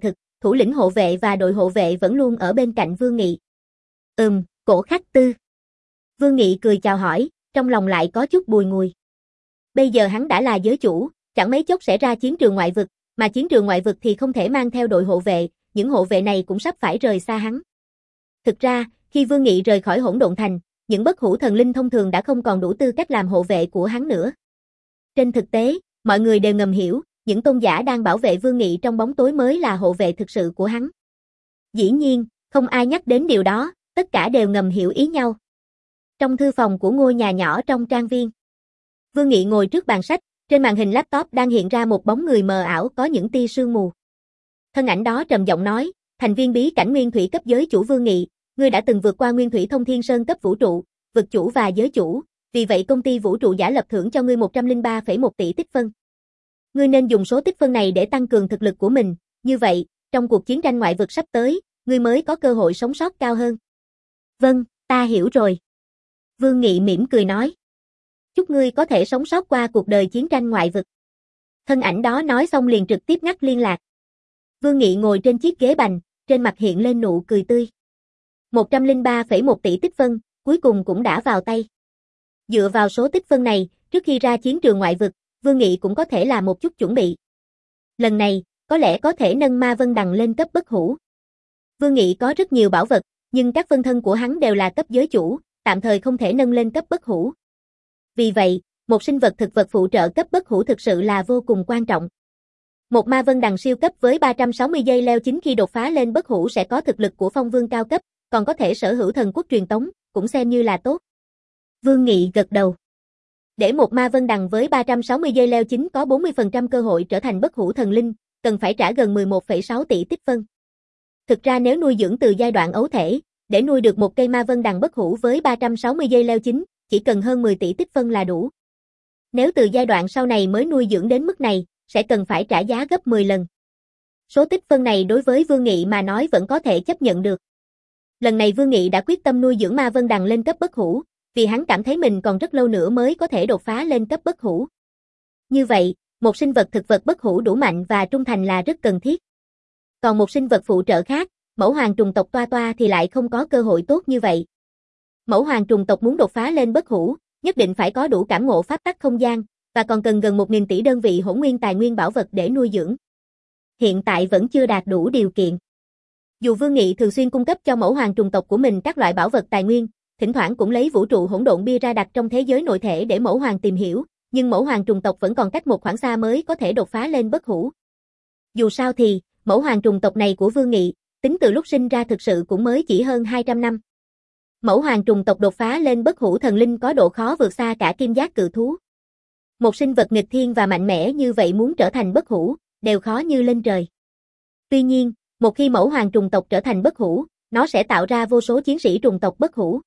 thủ lĩnh hộ vệ và đội hộ vệ vẫn luôn ở bên cạnh Vương Nghị. Ừm, Cổ Khắc Tư. Vương Nghị cười chào hỏi, trong lòng lại có chút bùi ngùi. Bây giờ hắn đã là giới chủ, chẳng mấy chốc sẽ ra chiến trường ngoại vực, mà chiến trường ngoại vực thì không thể mang theo đội hộ vệ, những hộ vệ này cũng sắp phải rời xa hắn. Thực ra, khi Vương Nghị rời khỏi Hỗn Độn Thành, những bất hủ thần linh thông thường đã không còn đủ tư cách làm hộ vệ của hắn nữa. Trên thực tế, mọi người đều ngầm hiểu, những tôn giả đang bảo vệ Vương Nghị trong bóng tối mới là hộ vệ thực sự của hắn. Dĩ nhiên, không ai nhắc đến điều đó, tất cả đều ngầm hiểu ý nhau. Trong thư phòng của ngôi nhà nhỏ trong trang viên, Vương Nghị ngồi trước bàn sách, trên màn hình laptop đang hiện ra một bóng người mờ ảo có những tia sương mù. Thân ảnh đó trầm giọng nói, thành viên bí cảnh nguyên thủy cấp giới chủ Vương Nghị, ngươi đã từng vượt qua nguyên thủy thông thiên sơn cấp vũ trụ, vực chủ và giới chủ, vì vậy công ty vũ trụ giả lập thưởng cho ngươi một trăm lẻ ba phẩy một tỷ tích phân. Ngươi nên dùng số tích phân này để tăng cường thực lực của mình, như vậy, trong cuộc chiến tranh ngoại vực sắp tới, ngươi mới có cơ hội sống sót cao hơn. Vâng, ta hiểu rồi. Vương Nghị mỉm cười nói. Chúc ngươi có thể sống sót qua cuộc đời chiến tranh ngoại vực. Thân ảnh đó nói xong liền trực tiếp ngắt liên lạc. Vương Nghị ngồi trên chiếc ghế bành, trên mặt hiện lên nụ cười tươi. một trăm lẻ ba phẩy một tỷ tích phân, cuối cùng cũng đã vào tay. Dựa vào số tích phân này, trước khi ra chiến trường ngoại vực, Vương Nghị cũng có thể làm một chút chuẩn bị. Lần này, có lẽ có thể nâng Ma Vân Đằng lên cấp bất hủ. Vương Nghị có rất nhiều bảo vật, nhưng các phân thân của hắn đều là cấp giới chủ, tạm thời không thể nâng lên cấp bất hủ. Vì vậy, một sinh vật thực vật phụ trợ cấp bất hủ thực sự là vô cùng quan trọng. Một Ma Vân Đằng siêu cấp với ba trăm sáu mươi giây leo chính khi đột phá lên bất hủ sẽ có thực lực của phong vương cao cấp, còn có thể sở hữu thần quốc truyền tống, cũng xem như là tốt. Vương Nghị gật đầu. Để một Ma Vân Đằng với ba trăm sáu mươi giây leo chính có bốn mươi phần trăm cơ hội trở thành bất hủ thần linh, cần phải trả gần mười một phẩy sáu tỷ tích phân. Thực ra nếu nuôi dưỡng từ giai đoạn ấu thể, để nuôi được một cây Ma Vân Đằng bất hủ với ba trăm sáu mươi giây leo chính, chỉ cần hơn mười tỷ tích phân là đủ. Nếu từ giai đoạn sau này mới nuôi dưỡng đến mức này, sẽ cần phải trả giá gấp mười lần. Số tích phân này đối với Vương Nghị mà nói vẫn có thể chấp nhận được. Lần này Vương Nghị đã quyết tâm nuôi dưỡng Ma Vân Đằng lên cấp bất hủ, vì hắn cảm thấy mình còn rất lâu nữa mới có thể đột phá lên cấp bất hủ. Như vậy, một sinh vật thực vật bất hủ đủ mạnh và trung thành là rất cần thiết. Còn một sinh vật phụ trợ khác, mẫu hoàng trùng tộc Toa Toa thì lại không có cơ hội tốt như vậy. Mẫu hoàng trùng tộc muốn đột phá lên bất hủ, nhất định phải có đủ cảm ngộ pháp tắc không gian, và còn cần gần một nghìn tỷ đơn vị hỗn nguyên tài nguyên bảo vật để nuôi dưỡng. Hiện tại vẫn chưa đạt đủ điều kiện. Dù Vương Nghị thường xuyên cung cấp cho mẫu hoàng trùng tộc của mình các loại bảo vật tài nguyên, thỉnh thoảng cũng lấy vũ trụ hỗn độn bia ra đặt trong thế giới nội thể để mẫu hoàng tìm hiểu, nhưng mẫu hoàng trùng tộc vẫn còn cách một khoảng xa mới có thể đột phá lên bất hủ. Dù sao thì, mẫu hoàng trùng tộc này của Vương Nghị, tính từ lúc sinh ra thực sự cũng mới chỉ hơn hai trăm năm. Mẫu hoàng trùng tộc đột phá lên bất hủ thần linh có độ khó vượt xa cả kim giác cự thú. Một sinh vật nghịch thiên và mạnh mẽ như vậy muốn trở thành bất hủ, đều khó như lên trời. Tuy nhiên, một khi mẫu hoàng trùng tộc trở thành bất hủ, nó sẽ tạo ra vô số chiến sĩ trùng tộc bất hủ.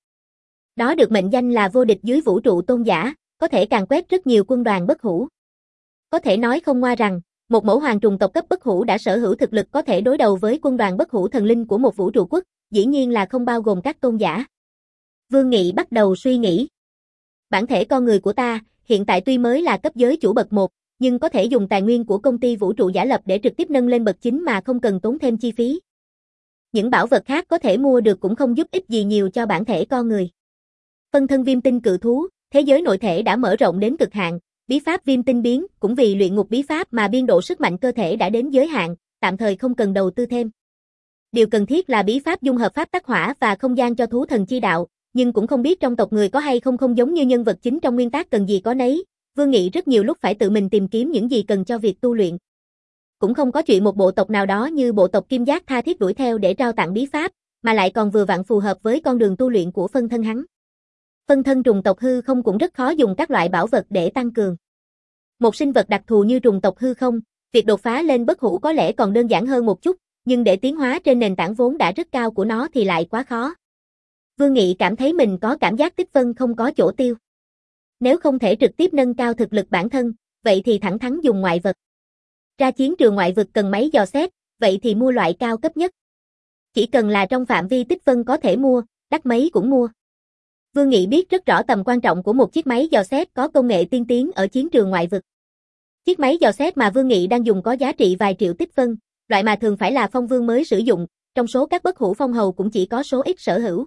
Đó được mệnh danh là vô địch dưới vũ trụ tôn giả, có thể càn quét rất nhiều quân đoàn bất hủ. Có thể nói không ngoa rằng, một mẫu hoàng trùng tộc cấp bất hủ đã sở hữu thực lực có thể đối đầu với quân đoàn bất hủ thần linh của một vũ trụ quốc, dĩ nhiên là không bao gồm các tôn giả. Vương Nghị bắt đầu suy nghĩ. Bản thể con người của ta, hiện tại tuy mới là cấp giới chủ bậc một, nhưng có thể dùng tài nguyên của công ty vũ trụ giả lập để trực tiếp nâng lên bậc chín mà không cần tốn thêm chi phí. Những bảo vật khác có thể mua được cũng không giúp ích gì nhiều cho bản thể con người. Phân thân viêm tinh cự thú, thế giới nội thể đã mở rộng đến cực hạn, bí pháp viêm tinh biến, cũng vì luyện ngục bí pháp mà biên độ sức mạnh cơ thể đã đến giới hạn, tạm thời không cần đầu tư thêm. Điều cần thiết là bí pháp dung hợp pháp tắc hỏa và không gian cho thú thần chi đạo, nhưng cũng không biết trong tộc người có hay không không giống như nhân vật chính trong nguyên tác cần gì có nấy, Vương Nghị rất nhiều lúc phải tự mình tìm kiếm những gì cần cho việc tu luyện. Cũng không có chuyện một bộ tộc nào đó như bộ tộc Kim Giác tha thiết đuổi theo để trao tặng bí pháp, mà lại còn vừa vặn phù hợp với con đường tu luyện của phân thân hắn. Phân thân trùng tộc hư không cũng rất khó dùng các loại bảo vật để tăng cường. Một sinh vật đặc thù như trùng tộc hư không, việc đột phá lên bất hủ có lẽ còn đơn giản hơn một chút, nhưng để tiến hóa trên nền tảng vốn đã rất cao của nó thì lại quá khó. Vương Nghị cảm thấy mình có cảm giác tích phân không có chỗ tiêu. Nếu không thể trực tiếp nâng cao thực lực bản thân, vậy thì thẳng thắn dùng ngoại vật. Ra chiến trường ngoại vực cần máy dò xét, vậy thì mua loại cao cấp nhất. Chỉ cần là trong phạm vi tích phân có thể mua, đắt mấy cũng mua. Vương Nghị biết rất rõ tầm quan trọng của một chiếc máy dò xét có công nghệ tiên tiến ở chiến trường ngoại vực. Chiếc máy dò xét mà Vương Nghị đang dùng có giá trị vài triệu tích phân, loại mà thường phải là phong vương mới sử dụng, trong số các bất hủ phong hầu cũng chỉ có số ít sở hữu.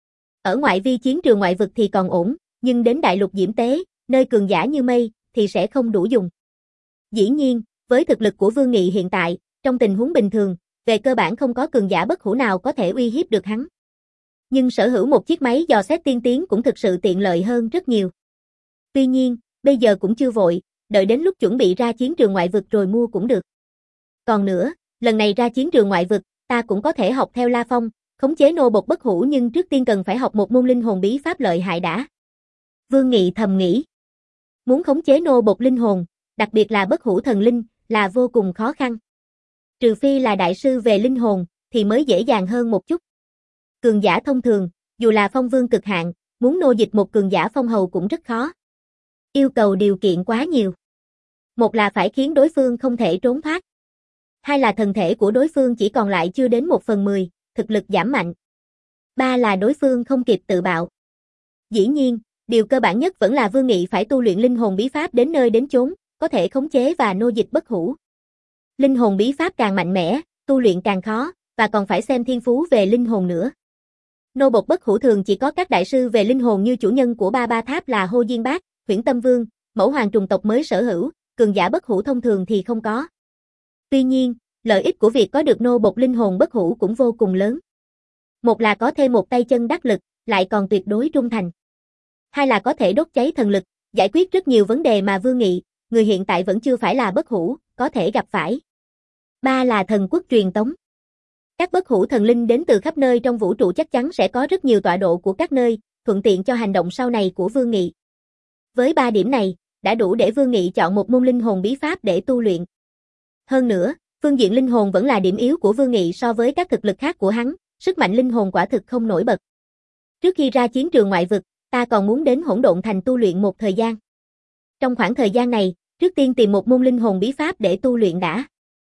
Ở ngoại vi chiến trường ngoại vực thì còn ổn, nhưng đến đại lục diễm tế, nơi cường giả như mây, thì sẽ không đủ dùng. Dĩ nhiên, với thực lực của Vương Nghị hiện tại, trong tình huống bình thường, về cơ bản không có cường giả bất hủ nào có thể uy hiếp được hắn. Nhưng sở hữu một chiếc máy dò xét tiên tiến cũng thực sự tiện lợi hơn rất nhiều. Tuy nhiên, bây giờ cũng chưa vội, đợi đến lúc chuẩn bị ra chiến trường ngoại vực rồi mua cũng được. Còn nữa, lần này ra chiến trường ngoại vực, ta cũng có thể học theo La Phong, khống chế nô bộc bất hủ nhưng trước tiên cần phải học một môn linh hồn bí pháp lợi hại đã. Vương Nghị thầm nghĩ. Muốn khống chế nô bộc linh hồn, đặc biệt là bất hủ thần linh, là vô cùng khó khăn. Trừ phi là đại sư về linh hồn, thì mới dễ dàng hơn một chút. Cường giả thông thường, dù là phong vương cực hạn, muốn nô dịch một cường giả phong hầu cũng rất khó. Yêu cầu điều kiện quá nhiều. Một là phải khiến đối phương không thể trốn thoát. Hai là thần thể của đối phương chỉ còn lại chưa đến một phần mười, thực lực giảm mạnh. Ba là đối phương không kịp tự bạo. Dĩ nhiên, điều cơ bản nhất vẫn là Vương Nghị phải tu luyện linh hồn bí pháp đến nơi đến chốn, có thể khống chế và nô dịch bất hủ. Linh hồn bí pháp càng mạnh mẽ, tu luyện càng khó, và còn phải xem thiên phú về linh hồn nữa. Nô bộc bất hủ thường chỉ có các đại sư về linh hồn như chủ nhân của ba ba tháp là Hô Diên Bác, Huyễn Tâm Vương, Mẫu Hoàng trùng tộc mới sở hữu, cường giả bất hủ thông thường thì không có. Tuy nhiên, lợi ích của việc có được nô bộc linh hồn bất hủ cũng vô cùng lớn. Một là có thêm một tay chân đắc lực, lại còn tuyệt đối trung thành. Hai là có thể đốt cháy thần lực, giải quyết rất nhiều vấn đề mà Vương Nghị, người hiện tại vẫn chưa phải là bất hủ, có thể gặp phải. Ba là thần quốc truyền tống. Các bất hủ thần linh đến từ khắp nơi trong vũ trụ chắc chắn sẽ có rất nhiều tọa độ của các nơi, thuận tiện cho hành động sau này của Vương Nghị. Với ba điểm này, đã đủ để Vương Nghị chọn một môn linh hồn bí pháp để tu luyện. Hơn nữa, phương diện linh hồn vẫn là điểm yếu của Vương Nghị so với các thực lực khác của hắn, sức mạnh linh hồn quả thực không nổi bật. Trước khi ra chiến trường ngoại vực, ta còn muốn đến Hỗn Độn Thành tu luyện một thời gian. Trong khoảng thời gian này, trước tiên tìm một môn linh hồn bí pháp để tu luyện đã.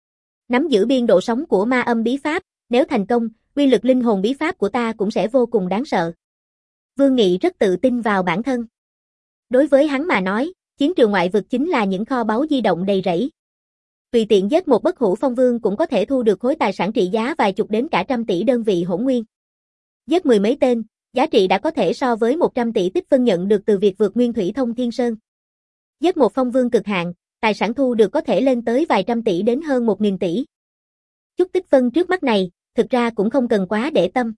Nắm giữ biên độ sóng của ma âm bí pháp, nếu thành công, uy lực linh hồn bí pháp của ta cũng sẽ vô cùng đáng sợ. Vương Nghị rất tự tin vào bản thân. Đối với hắn mà nói, chiến trường ngoại vực chính là những kho báu di động đầy rẫy. Tùy tiện giết một bất hủ phong vương cũng có thể thu được khối tài sản trị giá vài chục đến cả trăm tỷ đơn vị hỗn nguyên. Giết mười mấy tên, giá trị đã có thể so với một trăm tỷ tích phân nhận được từ việc vượt nguyên thủy thông thiên sơn. Giết một phong vương cực hạn, tài sản thu được có thể lên tới vài trăm tỷ đến hơn một nghìn tỷ. Chút tích phân trước mắt này, thực ra cũng không cần quá để tâm.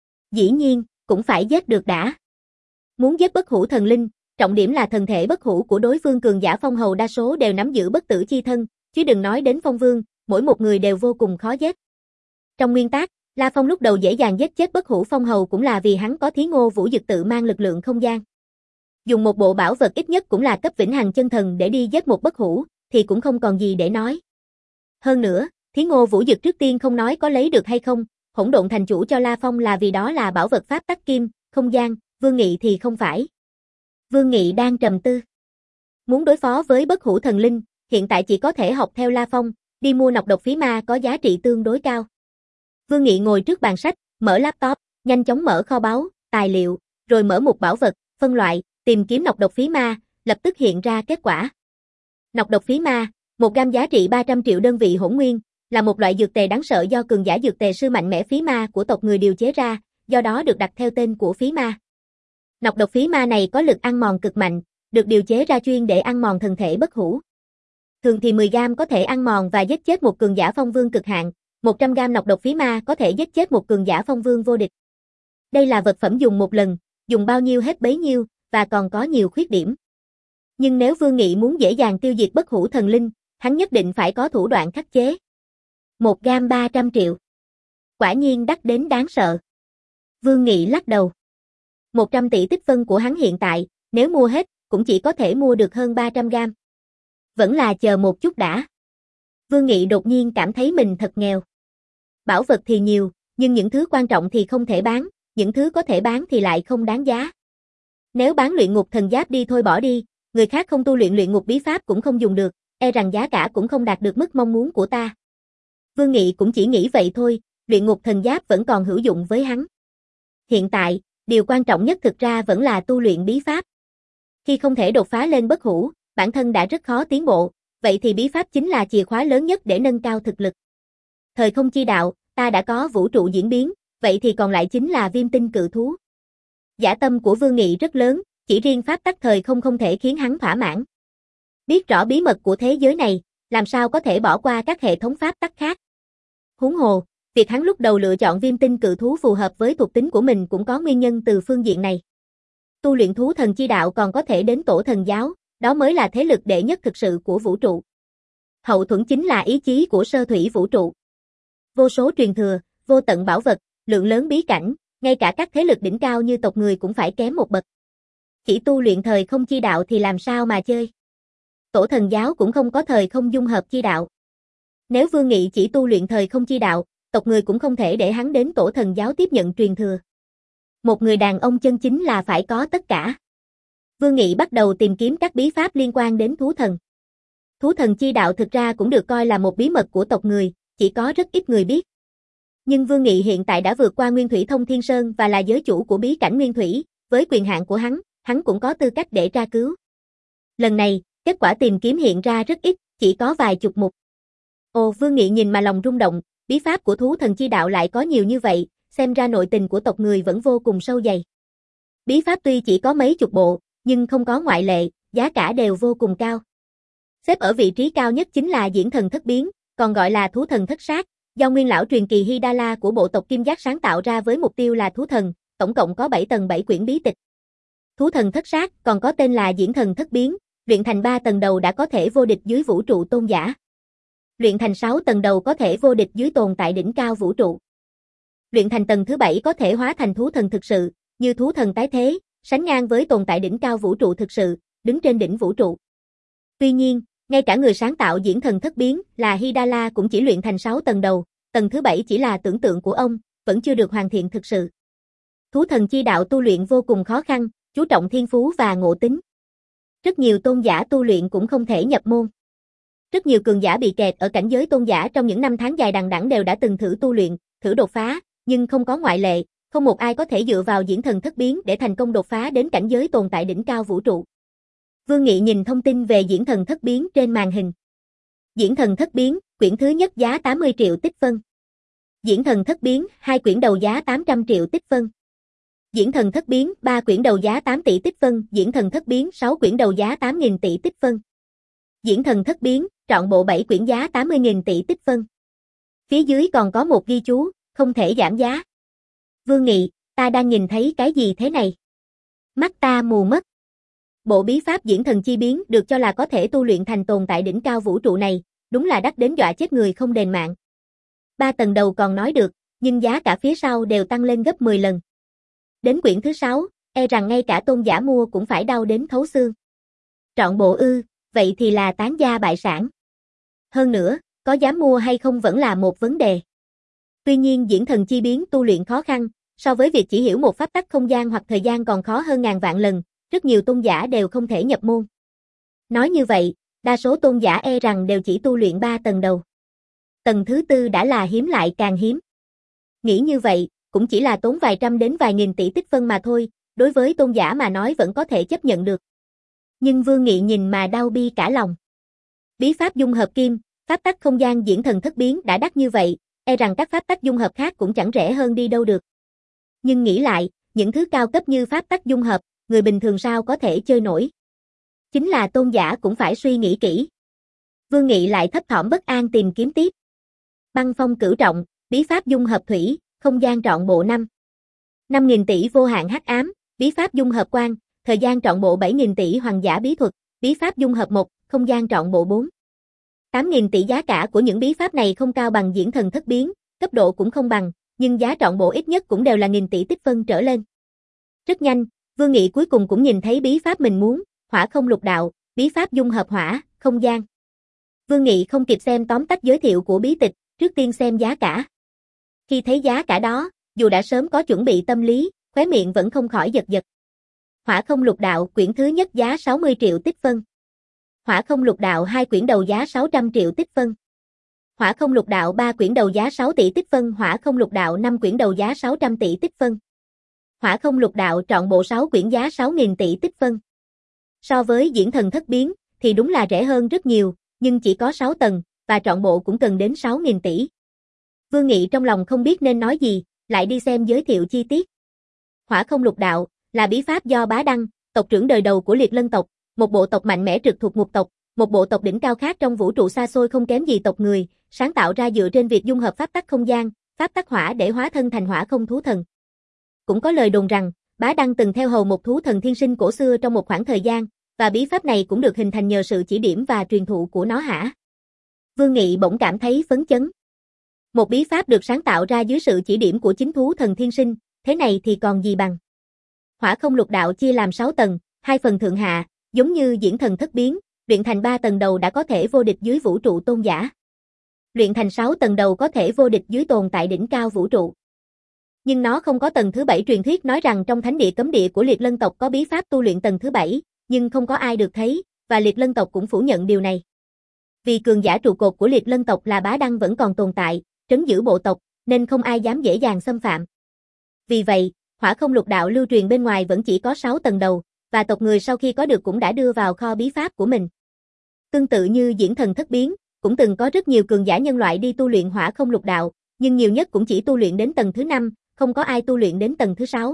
Dĩ nhiên, cũng phải giết được đã. Muốn giết bất hủ thần linh, trọng điểm là thần thể bất hủ của đối phương cường giả phong hầu đa số đều nắm giữ bất tử chi thân, chứ đừng nói đến phong vương, mỗi một người đều vô cùng khó giết. Trong nguyên tắc, La Phong lúc đầu dễ dàng giết chết bất hủ phong hầu cũng là vì hắn có Thí Ngô Vũ Dực tự mang lực lượng không gian. Dùng một bộ bảo vật ít nhất cũng là cấp vĩnh hằng chân thần để đi giết một bất hủ, thì cũng không còn gì để nói. Hơn nữa, Thí Ngô Vũ Dực trước tiên không nói có lấy được hay không, Hỗn Độn Thành chủ cho La Phong là vì đó là bảo vật pháp tắc kim, không gian, Vương Nghị thì không phải. Vương Nghị đang trầm tư. Muốn đối phó với bất hủ thần linh, hiện tại chỉ có thể học theo La Phong, đi mua nọc độc phí ma có giá trị tương đối cao. Vương Nghị ngồi trước bàn sách, mở laptop, nhanh chóng mở kho báu, tài liệu, rồi mở mục bảo vật, phân loại, tìm kiếm nọc độc phí ma, lập tức hiện ra kết quả. Nọc độc phí ma, một gam giá trị ba trăm triệu đơn vị hỗn nguyên, là một loại dược tề đáng sợ do cường giả dược tề sư mạnh mẽ phí ma của tộc người điều chế ra, do đó được đặt theo tên của phí ma. Nọc độc phí ma này có lực ăn mòn cực mạnh, được điều chế ra chuyên để ăn mòn thần thể bất hủ. Thường thì mười gam có thể ăn mòn và giết chết một cường giả phong vương cực hạn, một trăm gam nọc độc phí ma có thể giết chết một cường giả phong vương vô địch. Đây là vật phẩm dùng một lần, dùng bao nhiêu hết bấy nhiêu, và còn có nhiều khuyết điểm. Nhưng nếu Vương Nghị muốn dễ dàng tiêu diệt bất hủ thần linh, hắn nhất định phải có thủ đoạn khắc chế. Một gam ba trăm triệu. Quả nhiên đắt đến đáng sợ. Vương Nghị lắc đầu. một trăm tỷ tích phân của hắn hiện tại, nếu mua hết, cũng chỉ có thể mua được hơn ba trăm gam. Vẫn là chờ một chút đã. Vương Nghị đột nhiên cảm thấy mình thật nghèo. Bảo vật thì nhiều, nhưng những thứ quan trọng thì không thể bán, những thứ có thể bán thì lại không đáng giá. Nếu bán luyện ngục thần giáp đi thôi bỏ đi, người khác không tu luyện luyện ngục bí pháp cũng không dùng được, e rằng giá cả cũng không đạt được mức mong muốn của ta. Vương Nghị cũng chỉ nghĩ vậy thôi, luyện ngục thần giáp vẫn còn hữu dụng với hắn. Hiện tại, điều quan trọng nhất thực ra vẫn là tu luyện bí pháp. Khi không thể đột phá lên bất hủ, bản thân đã rất khó tiến bộ, vậy thì bí pháp chính là chìa khóa lớn nhất để nâng cao thực lực. Thời không chi đạo, ta đã có vũ trụ diễn biến, vậy thì còn lại chính là viêm tinh cự thú. Dã tâm của Vương Nghị rất lớn, chỉ riêng pháp tắc thời không không thể khiến hắn thỏa mãn. Biết rõ bí mật của thế giới này, làm sao có thể bỏ qua các hệ thống pháp tắc khác. Huống hồ, việc hắn lúc đầu lựa chọn viêm tinh cự thú phù hợp với thuộc tính của mình cũng có nguyên nhân từ phương diện này. Tu luyện thú thần chi đạo còn có thể đến tổ thần giáo, đó mới là thế lực đệ nhất thực sự của vũ trụ. Hậu thuẫn chính là ý chí của sơ thủy vũ trụ. Vô số truyền thừa, vô tận bảo vật, lượng lớn bí cảnh, ngay cả các thế lực đỉnh cao như tộc người cũng phải kém một bậc. Chỉ tu luyện thời không chi đạo thì làm sao mà chơi. Tổ thần giáo cũng không có thời không dung hợp chi đạo. Nếu Vương Nghị chỉ tu luyện thời không chi đạo, tộc người cũng không thể để hắn đến tổ thần giáo tiếp nhận truyền thừa. Một người đàn ông chân chính là phải có tất cả. Vương Nghị bắt đầu tìm kiếm các bí pháp liên quan đến thú thần. Thú thần chi đạo thực ra cũng được coi là một bí mật của tộc người, chỉ có rất ít người biết. Nhưng Vương Nghị hiện tại đã vượt qua Nguyên Thủy Thông Thiên Sơn và là giới chủ của bí cảnh Nguyên Thủy, với quyền hạn của hắn, hắn cũng có tư cách để tra cứu. Lần này, kết quả tìm kiếm hiện ra rất ít, chỉ có vài chục mục. Ồ, Vương Nghị nhìn mà lòng rung động, bí pháp của thú thần chi đạo lại có nhiều như vậy, xem ra nội tình của tộc người vẫn vô cùng sâu dày. Bí pháp tuy chỉ có mấy chục bộ, nhưng không có ngoại lệ, giá cả đều vô cùng cao. Xếp ở vị trí cao nhất chính là diễn thần thất biến, còn gọi là thú thần thất sát, do nguyên lão truyền kỳ Hidala của bộ tộc Kim Giác sáng tạo ra với mục tiêu là thú thần, tổng cộng có bảy tầng bảy quyển bí tịch. Thú thần thất sát còn có tên là diễn thần thất biến, luyện thành ba tầng đầu đã có thể vô địch dưới vũ trụ tôn giả. Luyện thành sáu tầng đầu có thể vô địch dưới tồn tại đỉnh cao vũ trụ. Luyện thành tầng thứ bảy có thể hóa thành thú thần thực sự, như thú thần tái thế, sánh ngang với tồn tại đỉnh cao vũ trụ thực sự, đứng trên đỉnh vũ trụ. Tuy nhiên, ngay cả người sáng tạo diễn thần thất biến là Hidala cũng chỉ luyện thành sáu tầng đầu, tầng thứ bảy chỉ là tưởng tượng của ông, vẫn chưa được hoàn thiện thực sự. Thú thần chi đạo tu luyện vô cùng khó khăn, chú trọng thiên phú và ngộ tính. Rất nhiều tôn giả tu luyện cũng không thể nhập môn. Rất nhiều cường giả bị kẹt ở cảnh giới tôn giả trong những năm tháng dài đằng đẵng đều đã từng thử tu luyện, thử đột phá, nhưng không có ngoại lệ, không một ai có thể dựa vào diễn thần thất biến để thành công đột phá đến cảnh giới tồn tại đỉnh cao vũ trụ. Vương Nghị nhìn thông tin về diễn thần thất biến trên màn hình. Diễn thần thất biến, quyển thứ nhất giá tám mươi triệu tích phân. Diễn thần thất biến, hai quyển đầu giá tám trăm triệu tích phân. Diễn thần thất biến, ba quyển đầu giá tám tỷ tích phân, diễn thần thất biến, sáu quyển đầu giá tám nghìn tỷ tích phân. Diễn thần thất biến, trọn bộ bảy quyển giá tám mươi nghìn tỷ tích phân. Phía dưới còn có một ghi chú, không thể giảm giá. Vương Nghị, ta đang nhìn thấy cái gì thế này? Mắt ta mù mất. Bộ bí pháp diễn thần chi biến được cho là có thể tu luyện thành tồn tại đỉnh cao vũ trụ này, đúng là đắt đến dọa chết người không đền mạng. Ba tầng đầu còn nói được, nhưng giá cả phía sau đều tăng lên gấp mười lần. Đến quyển thứ sáu, e rằng ngay cả tôn giả mua cũng phải đau đến thấu xương. Trọn bộ ư, vậy thì là tán gia bại sản. Hơn nữa, có dám mua hay không vẫn là một vấn đề. Tuy nhiên diễn thần chi biến tu luyện khó khăn, so với việc chỉ hiểu một pháp tắc không gian hoặc thời gian còn khó hơn ngàn vạn lần, rất nhiều tôn giả đều không thể nhập môn. Nói như vậy, đa số tôn giả e rằng đều chỉ tu luyện ba tầng đầu. Tầng thứ tư đã là hiếm lại càng hiếm. Nghĩ như vậy, cũng chỉ là tốn vài trăm đến vài nghìn tỷ tích phân mà thôi, đối với tôn giả mà nói vẫn có thể chấp nhận được. Nhưng Vương Nghị nhìn mà đau bi cả lòng. Bí pháp dung hợp kim, pháp tắc không gian diễn thần thất biến đã đắt như vậy, e rằng các pháp tắc dung hợp khác cũng chẳng rẻ hơn đi đâu được. Nhưng nghĩ lại, những thứ cao cấp như pháp tắc dung hợp, người bình thường sao có thể chơi nổi. Chính là tôn giả cũng phải suy nghĩ kỹ. Vương Nghị lại thấp thỏm bất an tìm kiếm tiếp. Băng phong cửu trọng, bí pháp dung hợp thủy, không gian trọn bộ năm. năm nghìn tỷ vô hạn hắc ám, bí pháp dung hợp quang, thời gian trọn bộ bảy nghìn tỷ hoàng giả bí thuật, bí pháp dung hợp một, không gian trọn bộ bốn. tám nghìn tỷ giá cả của những bí pháp này không cao bằng diễn thần thất biến, cấp độ cũng không bằng, nhưng giá trọn bộ ít nhất cũng đều là nghìn tỷ tích phân trở lên. Rất nhanh, Vương Nghị cuối cùng cũng nhìn thấy bí pháp mình muốn, hỏa không lục đạo, bí pháp dung hợp hỏa, không gian. Vương Nghị không kịp xem tóm tắt giới thiệu của bí tịch, trước tiên xem giá cả. Khi thấy giá cả đó, dù đã sớm có chuẩn bị tâm lý, khóe miệng vẫn không khỏi giật giật. Hỏa không lục đạo quyển thứ nhất giá sáu mươi triệu tích phân. Hỏa không lục đạo hai quyển đầu giá sáu trăm triệu tích phân. Hỏa không lục đạo ba quyển đầu giá sáu tỷ tích phân. Hỏa không lục đạo năm quyển đầu giá sáu trăm tỷ tích phân. Hỏa không lục đạo trọn bộ sáu quyển giá sáu nghìn tỷ tích phân. So với diễn thần thất biến, thì đúng là rẻ hơn rất nhiều, nhưng chỉ có sáu tầng, và trọn bộ cũng cần đến sáu nghìn tỷ. Vương Nghị trong lòng không biết nên nói gì, lại đi xem giới thiệu chi tiết. Hỏa Không Lục Đạo là bí pháp do Bá Đăng, tộc trưởng đời đầu của Liệt Lân tộc, một bộ tộc mạnh mẽ trực thuộc Ngục tộc, một bộ tộc đỉnh cao khác trong vũ trụ xa xôi không kém gì tộc người, sáng tạo ra dựa trên việc dung hợp pháp tắc không gian, pháp tắc hỏa để hóa thân thành Hỏa Không thú thần. Cũng có lời đồn rằng, Bá Đăng từng theo hầu một thú thần thiên sinh cổ xưa trong một khoảng thời gian, và bí pháp này cũng được hình thành nhờ sự chỉ điểm và truyền thụ của nó hả? Vương Nghị bỗng cảm thấy phấn chấn. Một bí pháp được sáng tạo ra dưới sự chỉ điểm của chính thú thần thiên sinh, thế này thì còn gì bằng. Hỏa Không Lục Đạo chia làm sáu tầng, hai phần thượng hạ, giống như diễn thần thất biến, luyện thành ba tầng đầu đã có thể vô địch dưới vũ trụ tôn giả. Luyện thành sáu tầng đầu có thể vô địch dưới tồn tại đỉnh cao vũ trụ. Nhưng nó không có tầng thứ bảy. Truyền thuyết nói rằng trong thánh địa cấm địa của Liệt Lân tộc có bí pháp tu luyện tầng thứ bảy, nhưng không có ai được thấy, và Liệt Lân tộc cũng phủ nhận điều này. Vì cường giả trụ cột của Liệt Lân tộc là Bá Đăng vẫn còn tồn tại, trấn giữ bộ tộc, nên không ai dám dễ dàng xâm phạm. Vì vậy, Hỏa Không Lục Đạo lưu truyền bên ngoài vẫn chỉ có sáu tầng đầu, và tộc người sau khi có được cũng đã đưa vào kho bí pháp của mình. Tương tự như diễn thần thất biến, cũng từng có rất nhiều cường giả nhân loại đi tu luyện Hỏa Không Lục Đạo, nhưng nhiều nhất cũng chỉ tu luyện đến tầng thứ năm, không có ai tu luyện đến tầng thứ sáu.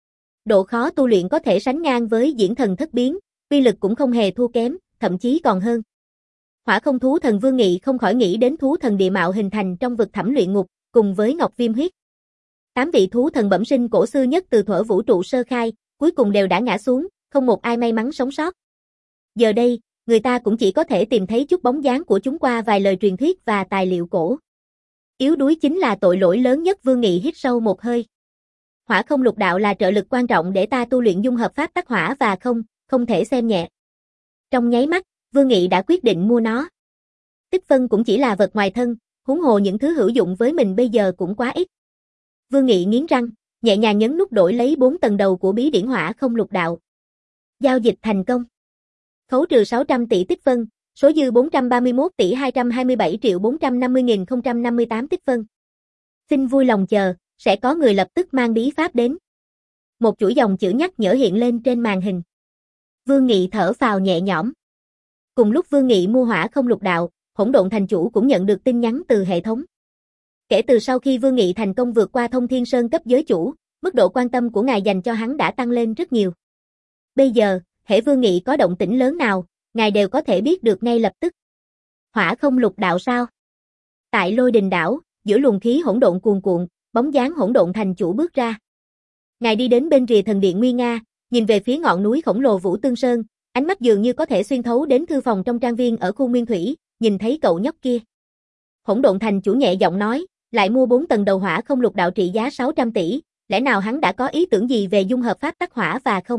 Độ khó tu luyện có thể sánh ngang với diễn thần thất biến, uy lực cũng không hề thua kém, thậm chí còn hơn. Hỏa Không thú thần Vương Nghị không khỏi nghĩ đến thú thần địa mạo hình thành trong vực thẳm luyện ngục, cùng với Ngọc Viêm huyết. Tám vị thú thần bẩm sinh cổ xưa nhất từ thuở vũ trụ sơ khai, cuối cùng đều đã ngã xuống, không một ai may mắn sống sót. Giờ đây, người ta cũng chỉ có thể tìm thấy chút bóng dáng của chúng qua vài lời truyền thuyết và tài liệu cổ. Yếu đuối chính là tội lỗi lớn nhất. Vương Nghị hít sâu một hơi. Hỏa Không Lục Đạo là trợ lực quan trọng để ta tu luyện dung hợp pháp tắc hỏa và không, không thể xem nhẹ. Trong nháy mắt, Vương Nghị đã quyết định mua nó. Tích phân cũng chỉ là vật ngoài thân, huống hồ những thứ hữu dụng với mình bây giờ cũng quá ít. Vương Nghị nghiến răng, nhẹ nhàng nhấn nút đổi lấy bốn tầng đầu của bí điển Hỏa Không Lục Đạo. Giao dịch thành công. Khấu trừ sáu trăm tỷ tích phân, số dư bốn trăm ba mươi mốt tỷ hai trăm hai mươi bảy triệu bốn trăm năm mươi nghìn không trăm năm mươi tám tích phân. Xin vui lòng chờ, sẽ có người lập tức mang bí pháp đến. Một chuỗi dòng chữ nhắc nhở hiện lên trên màn hình. Vương Nghị thở phào nhẹ nhõm. Cùng lúc Vương Nghị mua Hỏa Không Lục Đạo, Hỗn Độn Thành chủ cũng nhận được tin nhắn từ hệ thống. Kể từ sau khi Vương Nghị thành công vượt qua Thông Thiên Sơn cấp giới chủ, mức độ quan tâm của ngài dành cho hắn đã tăng lên rất nhiều. Bây giờ, hễ Vương Nghị có động tĩnh lớn nào, ngài đều có thể biết được ngay lập tức. Hỏa Không Lục Đạo sao? Tại Lôi Đình đảo, giữa luồng khí hỗn độn cuồn cuộn, bóng dáng Hỗn Độn Thành chủ bước ra. Ngài đi đến bên rìa thần điện nguy nga, nhìn về phía ngọn núi khổng lồ Vũ Tương Sơn, ánh mắt dường như có thể xuyên thấu đến thư phòng trong trang viên ở khu Nguyên Thủy, nhìn thấy cậu nhóc kia. Hỗn Độn Thành chủ nhẹ giọng nói, lại mua bốn tầng đầu Hỏa Không Lục Đạo trị giá sáu trăm tỷ, lẽ nào hắn đã có ý tưởng gì về dung hợp pháp tắc hỏa và không?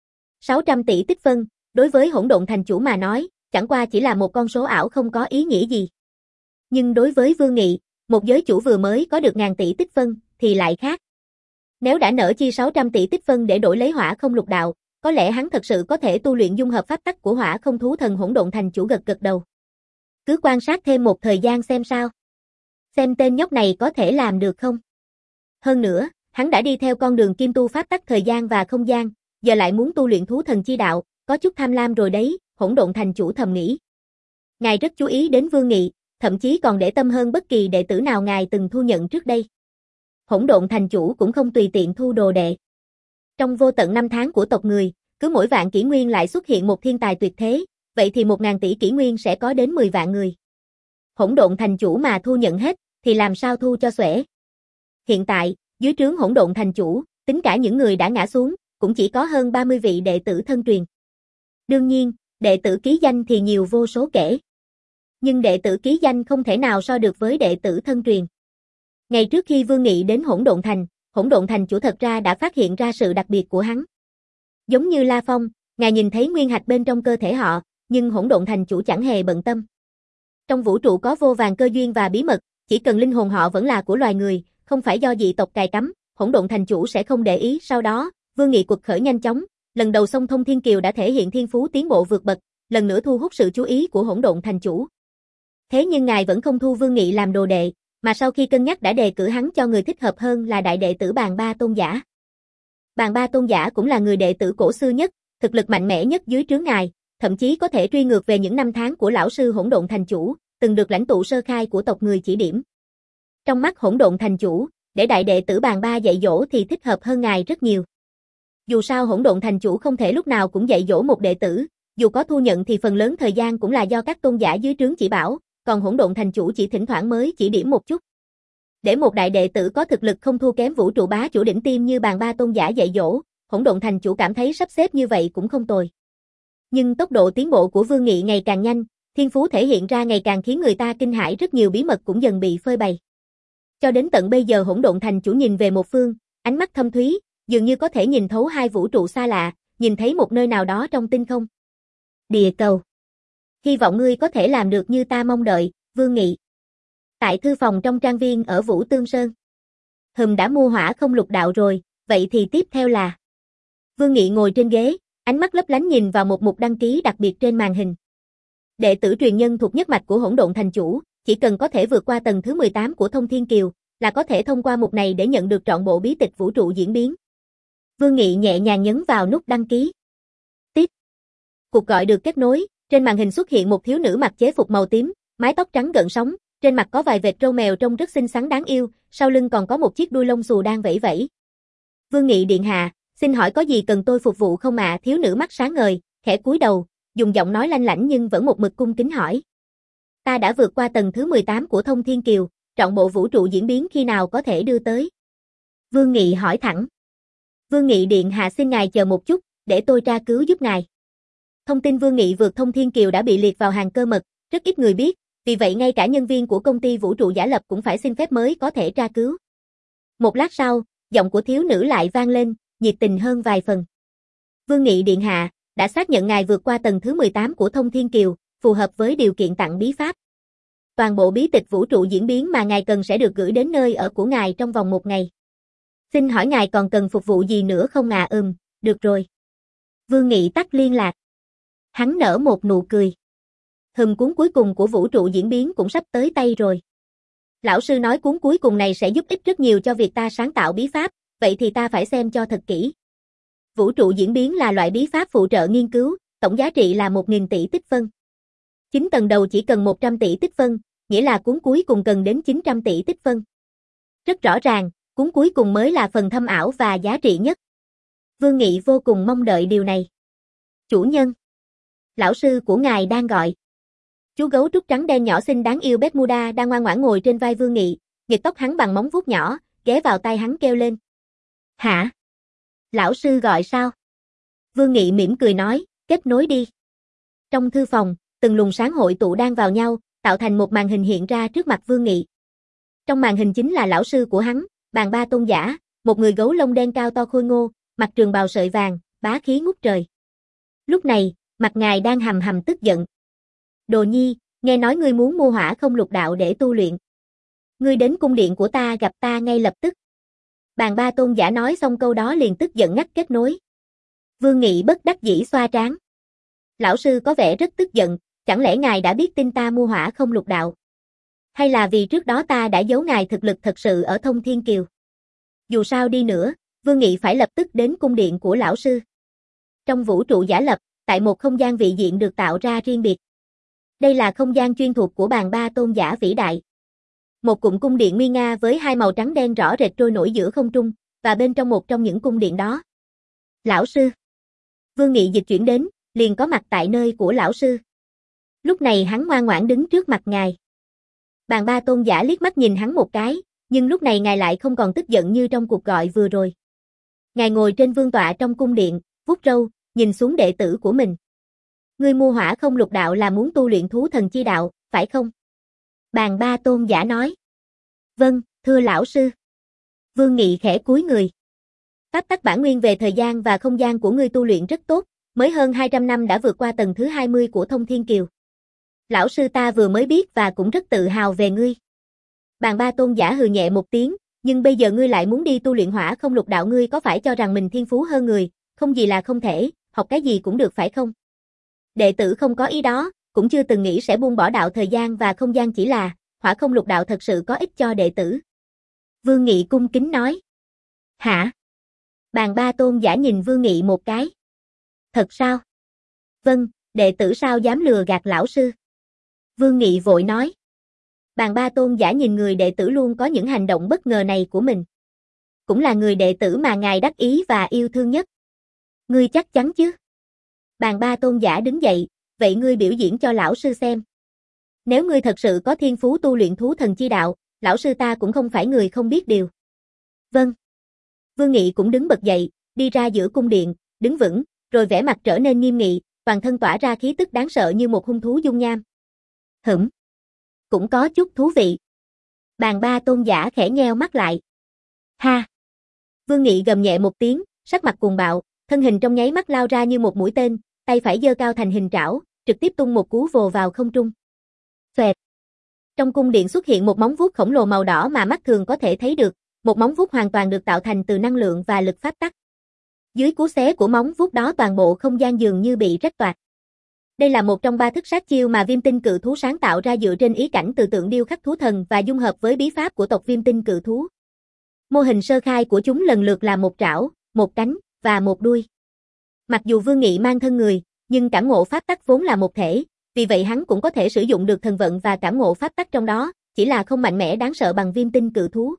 sáu trăm tỷ tích phân, đối với Hỗn Độn Thành chủ mà nói, chẳng qua chỉ là một con số ảo không có ý nghĩa gì. Nhưng đối với Vương Nghị, một giới chủ vừa mới có được ngàn tỷ tích phân, thì lại khác. Nếu đã nỡ chi sáu trăm tỷ tích phân để đổi lấy Hỏa Không Lục Đạo, có lẽ hắn thật sự có thể tu luyện dung hợp pháp tắc của Hỏa Không thú thần Hỗn Độn Thành chủ gật gật đầu. Cứ quan sát thêm một thời gian xem sao. Xem tên nhóc này có thể làm được không? Hơn nữa, hắn đã đi theo con đường kim tu pháp tắc thời gian và không gian, giờ lại muốn tu luyện thú thần chi đạo, có chút tham lam rồi đấy, Hỗn Độn Thành chủ thầm nghĩ. Ngài rất chú ý đến Vương Nghị, thậm chí còn để tâm hơn bất kỳ đệ tử nào ngài từng thu nhận trước đây. Hỗn Độn Thành chủ cũng không tùy tiện thu đồ đệ. Trong vô tận năm tháng của tộc người, cứ mỗi vạn kỷ nguyên lại xuất hiện một thiên tài tuyệt thế, vậy thì một ngàn tỷ kỷ nguyên sẽ có đến mười vạn người. Hỗn Độn Thành chủ mà thu nhận hết, thì làm sao thu cho xuể. Hiện tại, dưới trướng Hỗn Độn Thành chủ, tính cả những người đã ngã xuống, cũng chỉ có hơn ba mươi vị đệ tử thân truyền. Đương nhiên, đệ tử ký danh thì nhiều vô số kể. Nhưng đệ tử ký danh không thể nào so được với đệ tử thân truyền. Ngày trước khi Vương Nghị đến Hỗn Độn Thành, Hỗn Độn Thành chủ thật ra đã phát hiện ra sự đặc biệt của hắn. Giống như La Phong, ngài nhìn thấy nguyên hạch bên trong cơ thể họ, nhưng Hỗn Độn Thành chủ chẳng hề bận tâm. Trong vũ trụ có vô vàn cơ duyên và bí mật, chỉ cần linh hồn họ vẫn là của loài người, không phải do dị tộc cài cắm, Hỗn Độn Thành chủ sẽ không để ý. Sau đó, Vương Nghị quật khởi nhanh chóng, lần đầu xông thông thiên kiều đã thể hiện thiên phú tiến bộ vượt bậc, lần nữa thu hút sự chú ý của Hỗn Độn Thành chủ. Thế nhưng ngài vẫn không thu Vương Nghị làm đồ đệ, mà sau khi cân nhắc đã đề cử hắn cho người thích hợp hơn là đại đệ tử Bàn Ba Tôn Giả. Bàn Ba Tôn Giả cũng là người đệ tử cổ xưa nhất, thực lực mạnh mẽ nhất dưới trướng ngài, thậm chí có thể truy ngược về những năm tháng của lão sư Hỗn Độn Thành chủ, từng được lãnh tụ sơ khai của tộc người chỉ điểm. Trong mắt Hỗn Độn Thành Chủ, để đại đệ tử bàn ba dạy dỗ thì thích hợp hơn ngài rất nhiều. Dù sao Hỗn Độn Thành Chủ không thể lúc nào cũng dạy dỗ một đệ tử, dù có thu nhận thì phần lớn thời gian cũng là do các tôn giả dưới trướng chỉ bảo, còn Hỗn Độn Thành Chủ chỉ thỉnh thoảng mới chỉ điểm một chút. Để một đại đệ tử có thực lực không thua kém vũ trụ bá chủ đỉnh tiêm như bàn ba tôn giả dạy dỗ, Hỗn Độn Thành Chủ cảm thấy sắp xếp như vậy cũng không tồi. Nhưng tốc độ tiến bộ của Vương Nghị ngày càng nhanh, thiên phú thể hiện ra ngày càng khiến người ta kinh hãi, rất nhiều bí mật cũng dần bị phơi bày. Cho đến tận bây giờ Hỗn Độn Thành Chủ nhìn về một phương, ánh mắt thâm thúy, dường như có thể nhìn thấu hai vũ trụ xa lạ, nhìn thấy một nơi nào đó trong tinh không. Địa cầu. Hy vọng ngươi có thể làm được như ta mong đợi, Vương Nghị. Tại thư phòng trong trang viên ở Vũ Tương Sơn. Hừm, đã mua hỏa không lục đạo rồi, vậy thì tiếp theo là... Vương Nghị ngồi trên ghế, ánh mắt lấp lánh nhìn vào một mục đăng ký đặc biệt trên màn hình. Đệ tử truyền nhân thuộc nhất mạch của Hỗn Độn Thành Chủ, chỉ cần có thể vượt qua tầng thứ mười tám của Thông Thiên Kiều, là có thể thông qua mục này để nhận được trọn bộ bí tịch vũ trụ diễn biến. Vương Nghị nhẹ nhàng nhấn vào nút đăng ký. Tiếp. Cuộc gọi được kết nối, trên màn hình xuất hiện một thiếu nữ mặc chế phục màu tím, mái tóc trắng gợn sóng, trên mặt có vài vệt râu mèo trông rất xinh xắn đáng yêu, sau lưng còn có một chiếc đuôi lông xù đang vẫy vẫy. Vương Nghị điện hạ, xin hỏi có gì cần tôi phục vụ không ạ? Thiếu nữ mắt sáng ngời, khẽ cúi đầu, dùng giọng nói lanh lảnh nhưng vẫn một mực cung kính hỏi. Ta đã vượt qua tầng thứ mười tám của Thông Thiên Kiều, trọn bộ vũ trụ diễn biến khi nào có thể đưa tới? Vương Nghị hỏi thẳng. Vương Nghị điện hạ xin ngài chờ một chút, để tôi tra cứu giúp ngài. Thông tin Vương Nghị vượt Thông Thiên Kiều đã bị liệt vào hàng cơ mật, rất ít người biết, vì vậy ngay cả nhân viên của công ty vũ trụ giả lập cũng phải xin phép mới có thể tra cứu. Một lát sau, giọng của thiếu nữ lại vang lên, nhiệt tình hơn vài phần. Vương Nghị điện hạ, đã xác nhận ngài vượt qua tầng thứ mười tám của Thông Thiên Kiều, phù hợp với điều kiện tặng bí pháp. Toàn bộ bí tịch vũ trụ diễn biến mà ngài cần sẽ được gửi đến nơi ở của ngài trong vòng một ngày. Xin hỏi ngài còn cần phục vụ gì nữa không ạ? À? Ừm, được rồi. Vương Nghị tắt liên lạc. Hắn nở một nụ cười. Hừm, cuốn cuối cùng của vũ trụ diễn biến cũng sắp tới tay rồi. Lão sư nói cuốn cuối cùng này sẽ giúp ích rất nhiều cho việc ta sáng tạo bí pháp, vậy thì ta phải xem cho thật kỹ. Vũ trụ diễn biến là loại bí pháp phụ trợ nghiên cứu, tổng giá trị là một nghìn tỷ tích phân. chín tầng đầu chỉ cần một trăm tỷ tích phân, nghĩa là cuốn cuối cùng cần đến chín trăm tỷ tích phân. Rất rõ ràng, cuốn cuối cùng mới là phần thâm ảo và giá trị nhất. Vương Nghị vô cùng mong đợi điều này. Chủ nhân. Lão sư của ngài đang gọi. Chú gấu trúc trắng đen nhỏ xinh đáng yêu Bermuda đang ngoan ngoãn ngồi trên vai Vương Nghị, nghịch tóc hắn bằng móng vuốt nhỏ, ghé vào tai hắn kêu lên. Hả? Lão sư gọi sao? Vương Nghị mỉm cười nói, kết nối đi. Trong thư phòng, từng luồng sáng hội tụ đang vào nhau, tạo thành một màn hình hiện ra trước mặt Vương Nghị. Trong màn hình chính là lão sư của hắn, Bàn Ba Tôn giả, một người gấu lông đen cao to khôi ngô, mặc trường bào sợi vàng, bá khí ngút trời. Lúc này, mặt ngài đang hầm hầm tức giận. Đồ nhi, nghe nói ngươi muốn mua hỏa không lục đạo để tu luyện. Ngươi đến cung điện của ta gặp ta ngay lập tức. Bàn Ba Tôn giả nói xong câu đó liền tức giận ngắt kết nối. Vương Nghị bất đắc dĩ xoa trán. Lão sư có vẻ rất tức giận, chẳng lẽ ngài đã biết tin ta mua hỏa không lục đạo? Hay là vì trước đó ta đã giấu ngài thực lực thật sự ở Thông Thiên Kiều? Dù sao đi nữa, Vương Nghị phải lập tức đến cung điện của lão sư. Trong vũ trụ giả lập, tại một không gian vị diện được tạo ra riêng biệt. Đây là không gian chuyên thuộc của Bàn Ba Tôn giả vĩ đại. Một cụm cung điện nguy nga với hai màu trắng đen rõ rệt trôi nổi giữa không trung, và bên trong một trong những cung điện đó. Lão sư. Vương Nghị dịch chuyển đến, liền có mặt tại nơi của lão sư. Lúc này hắn ngoan ngoãn đứng trước mặt ngài. Bàn Ba Tôn giả liếc mắt nhìn hắn một cái, nhưng lúc này ngài lại không còn tức giận như trong cuộc gọi vừa rồi. Ngài ngồi trên vương tọa trong cung điện, vuốt râu, nhìn xuống đệ tử của mình. Ngươi mua hỏa không lục đạo là muốn tu luyện thú thần chi đạo, phải không? Bàn Ba Tôn giả nói. Vâng, thưa lão sư. Vương Nghị khẽ cúi người. Pháp tắc bản nguyên về thời gian và không gian của ngươi tu luyện rất tốt, mới hơn hai trăm năm đã vượt qua tầng thứ hai mươi của Thông Thiên Kiều. Lão sư ta vừa mới biết và cũng rất tự hào về ngươi. Bàn Ba Tôn giả hừ nhẹ một tiếng, nhưng bây giờ ngươi lại muốn đi tu luyện hỏa không lục đạo, ngươi có phải cho rằng mình thiên phú hơn người, không gì là không thể, học cái gì cũng được phải không? Đệ tử không có ý đó, cũng chưa từng nghĩ sẽ buông bỏ đạo thời gian và không gian, chỉ là hỏa không lục đạo thật sự có ích cho đệ tử. Vương Nghị cung kính nói. Hả? Bàn Ba Tôn giả nhìn Vương Nghị một cái. Thật sao? Vâng, đệ tử sao dám lừa gạt lão sư? Vương Nghị vội nói. Bàn ba tôn giả nhìn người đệ tử luôn có những hành động bất ngờ này của mình. Cũng là người đệ tử mà ngài đắc ý và yêu thương nhất. Ngươi chắc chắn chứ? Bàn ba tôn giả đứng dậy, vậy ngươi biểu diễn cho lão sư xem. Nếu ngươi thật sự có thiên phú tu luyện thú thần chi đạo, lão sư ta cũng không phải người không biết điều. Vâng. Vương Nghị cũng đứng bật dậy, đi ra giữa cung điện, đứng vững, rồi vẻ mặt trở nên nghiêm nghị, toàn thân tỏa ra khí tức đáng sợ như một hung thú dung nham. Hửm. Cũng có chút thú vị. Bàn ba tôn giả khẽ nheo mắt lại. Ha. Vương Nghị gầm nhẹ một tiếng, sắc mặt cuồng bạo, thân hình trong nháy mắt lao ra như một mũi tên, tay phải giơ cao thành hình trảo, trực tiếp tung một cú vồ vào không trung. Xoẹt. Trong cung điện xuất hiện một móng vuốt khổng lồ màu đỏ mà mắt thường có thể thấy được, một móng vuốt hoàn toàn được tạo thành từ năng lượng và lực pháp tắc. Dưới cú xé của móng vuốt đó toàn bộ không gian dường như bị rách toạc. Đây là một trong ba thức sát chiêu mà Viêm Tinh Cự Thú sáng tạo ra dựa trên ý cảnh từ tượng điêu khắc thú thần và dung hợp với bí pháp của tộc Viêm Tinh Cự Thú. Mô hình sơ khai của chúng lần lượt là một trảo, một cánh và một đuôi. Mặc dù Vương Nghị mang thân người, nhưng cảm ngộ pháp tắc vốn là một thể, vì vậy hắn cũng có thể sử dụng được thần vận và cảm ngộ pháp tắc trong đó, chỉ là không mạnh mẽ đáng sợ bằng Viêm Tinh Cự Thú.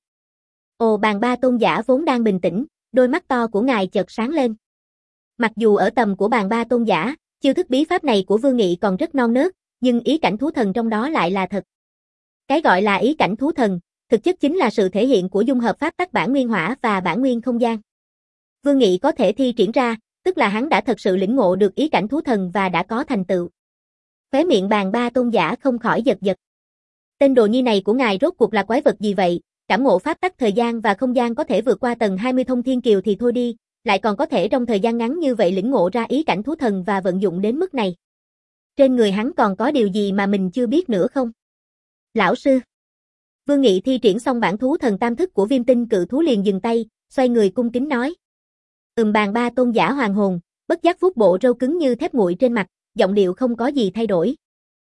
Ồ, bàn ba tôn giả vốn đang bình tĩnh, đôi mắt to của ngài chợt sáng lên. Mặc dù ở tầm của bàn ba tôn giả, chiêu thức bí pháp này của Vương Nghị còn rất non nớt, nhưng ý cảnh thú thần trong đó lại là thật. Cái gọi là ý cảnh thú thần, thực chất chính là sự thể hiện của dung hợp pháp tắc bản nguyên hỏa và bản nguyên không gian. Vương Nghị có thể thi triển ra, tức là hắn đã thật sự lĩnh ngộ được ý cảnh thú thần và đã có thành tựu. Khóe miệng bàn ba tôn giả không khỏi giật giật. Tên đồ nhi này của ngài rốt cuộc là quái vật gì vậy? Cảm ngộ pháp tắc thời gian và không gian có thể vượt qua tầng hai mươi thông thiên kiều thì thôi đi, lại còn có thể trong thời gian ngắn như vậy lĩnh ngộ ra ý cảnh thú thần và vận dụng đến mức này. Trên người hắn còn có điều gì mà mình chưa biết nữa không? Lão sư. Vương Nghị thi triển xong bản thú thần tam thức của Viêm Tinh Cự Thú liền dừng tay, xoay người cung kính nói. Ừm, bàn ba tôn giả hoàng hồn, bất giác vuốt bộ râu cứng như thép nguội trên mặt, giọng điệu không có gì thay đổi.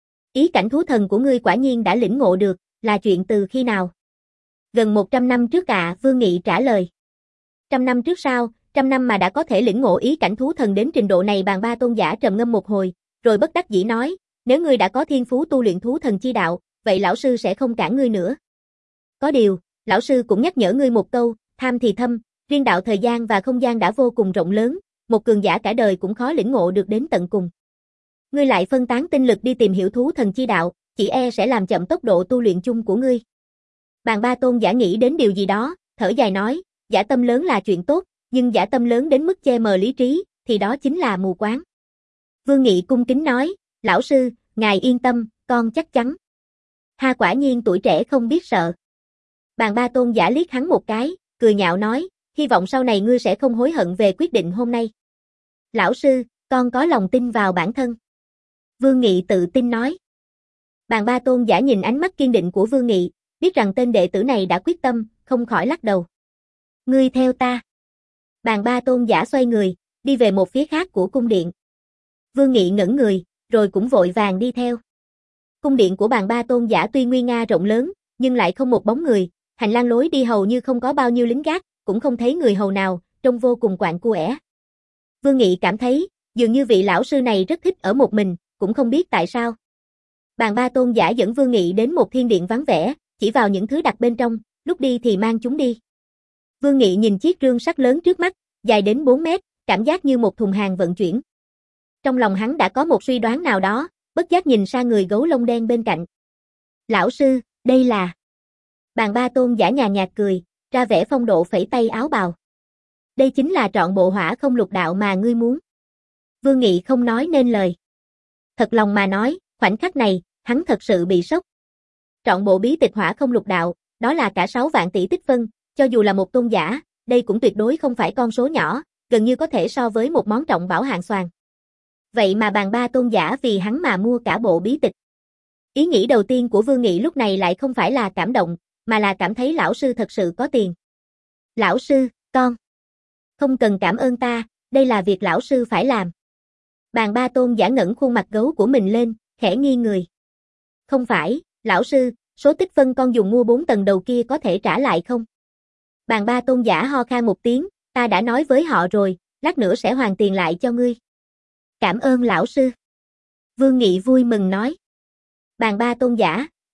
Ý cảnh thú thần của ngươi quả nhiên đã lĩnh ngộ được, là chuyện từ khi nào? Gần một trăm năm trước ạ, à, Vương Nghị trả lời. Trăm năm trước sao, trăm năm mà đã có thể lĩnh ngộ ý cảnh thú thần đến trình độ này? Bàn ba tôn giả trầm ngâm một hồi, rồi bất đắc dĩ nói, nếu ngươi đã có thiên phú tu luyện thú thần chi đạo, vậy lão sư sẽ không cản ngươi nữa. Có điều, lão sư cũng nhắc nhở ngươi một câu, tham thì thâm, riêng đạo thời gian và không gian đã vô cùng rộng lớn, một cường giả cả đời cũng khó lĩnh ngộ được đến tận cùng. Ngươi lại phân tán tinh lực đi tìm hiểu thú thần chi đạo, chỉ e sẽ làm chậm tốc độ tu luyện chung của ngươi. Bàn ba tôn giả nghĩ đến điều gì đó, thở dài nói, dã tâm lớn là chuyện tốt, nhưng dã tâm lớn đến mức che mờ lý trí, thì đó chính là mù quáng. Vương Nghị cung kính nói, lão sư, ngài yên tâm, con chắc chắn. Ha, quả nhiên tuổi trẻ không biết sợ. Bàn ba tôn giả liếc hắn một cái, cười nhạo nói, hy vọng sau này ngươi sẽ không hối hận về quyết định hôm nay. Lão sư, con có lòng tin vào bản thân. Vương Nghị tự tin nói. Bàn ba tôn giả nhìn ánh mắt kiên định của Vương Nghị, biết rằng tên đệ tử này đã quyết tâm, không khỏi lắc đầu. Ngươi theo ta. Bàn ba tôn giả xoay người, đi về một phía khác của cung điện. Vương Nghị ngẩn người, rồi cũng vội vàng đi theo. Cung điện của bàn ba tôn giả tuy nguy nga rộng lớn, nhưng lại không một bóng người, hành lang lối đi hầu như không có bao nhiêu lính gác, cũng không thấy người hầu nào, trông vô cùng quạnh quẽ. Vương Nghị cảm thấy, dường như vị lão sư này rất thích ở một mình, cũng không biết tại sao. Bàn ba tôn giả dẫn Vương Nghị đến một thiên điện vắng vẻ, chỉ vào những thứ đặt bên trong, lúc đi thì mang chúng đi. Vương Nghị nhìn chiếc rương sắt lớn trước mắt, dài đến bốn mét, cảm giác như một thùng hàng vận chuyển. Trong lòng hắn đã có một suy đoán nào đó, bất giác nhìn sang người gấu lông đen bên cạnh. Lão sư, đây là... Bàn ba tôn giả nhàn nhạt cười, ra vẻ phong độ phẩy tay áo bào. Đây chính là trọn bộ hỏa không lục đạo mà ngươi muốn. Vương Nghị không nói nên lời. Thật lòng mà nói, khoảnh khắc này, hắn thật sự bị sốc. Trọn bộ bí tịch hỏa không lục đạo, đó là cả sáu vạn tỷ tích phân, cho dù là một tôn giả, đây cũng tuyệt đối không phải con số nhỏ, gần như có thể so với một món trọng bảo hạng xoàn. Vậy mà bàn ba tôn giả vì hắn mà mua cả bộ bí tịch. Ý nghĩ đầu tiên của Vương Nghị lúc này lại không phải là cảm động, mà là cảm thấy lão sư thật sự có tiền. Lão sư, con. Không cần cảm ơn ta, đây là việc lão sư phải làm. Bàn ba tôn giả ngẩng khuôn mặt gấu của mình lên, khẽ nghiêng người. Không phải, lão sư, số tích phân con dùng mua bốn tầng đầu kia có thể trả lại không? Bàn ba tôn giả ho khan một tiếng, ta đã nói với họ rồi, lát nữa sẽ hoàn tiền lại cho ngươi. Cảm ơn lão sư. Vương Nghị vui mừng nói. Bàn ba tôn giả,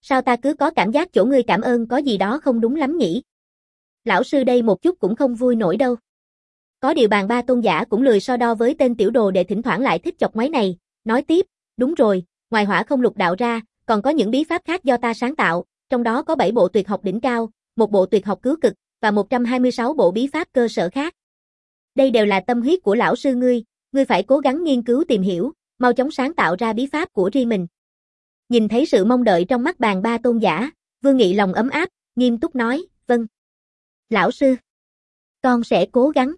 Sao ta cứ có cảm giác chỗ ngươi cảm ơn có gì đó không đúng lắm nhỉ? Lão sư đây một chút cũng không vui nổi đâu. Có điều bàn ba tôn giả cũng lười so đo với tên tiểu đồ đệ thỉnh thoảng lại thích chọc ngoáy này, nói tiếp, đúng rồi, ngoài hỏa không lục đạo ra, còn có những bí pháp khác do ta sáng tạo, trong đó có bảy bộ tuyệt học đỉnh cao, một bộ tuyệt học cứu cực, và một trăm hai mươi sáu bộ bí pháp cơ sở khác. Đây đều là tâm huyết của lão sư ngươi, ngươi phải cố gắng nghiên cứu tìm hiểu, mau chóng sáng tạo ra bí pháp của riêng mình. Nhìn thấy sự mong đợi trong mắt bàn ba tôn giả, Vương Nghị lòng ấm áp, nghiêm túc nói, vâng. Lão sư, con sẽ cố gắng.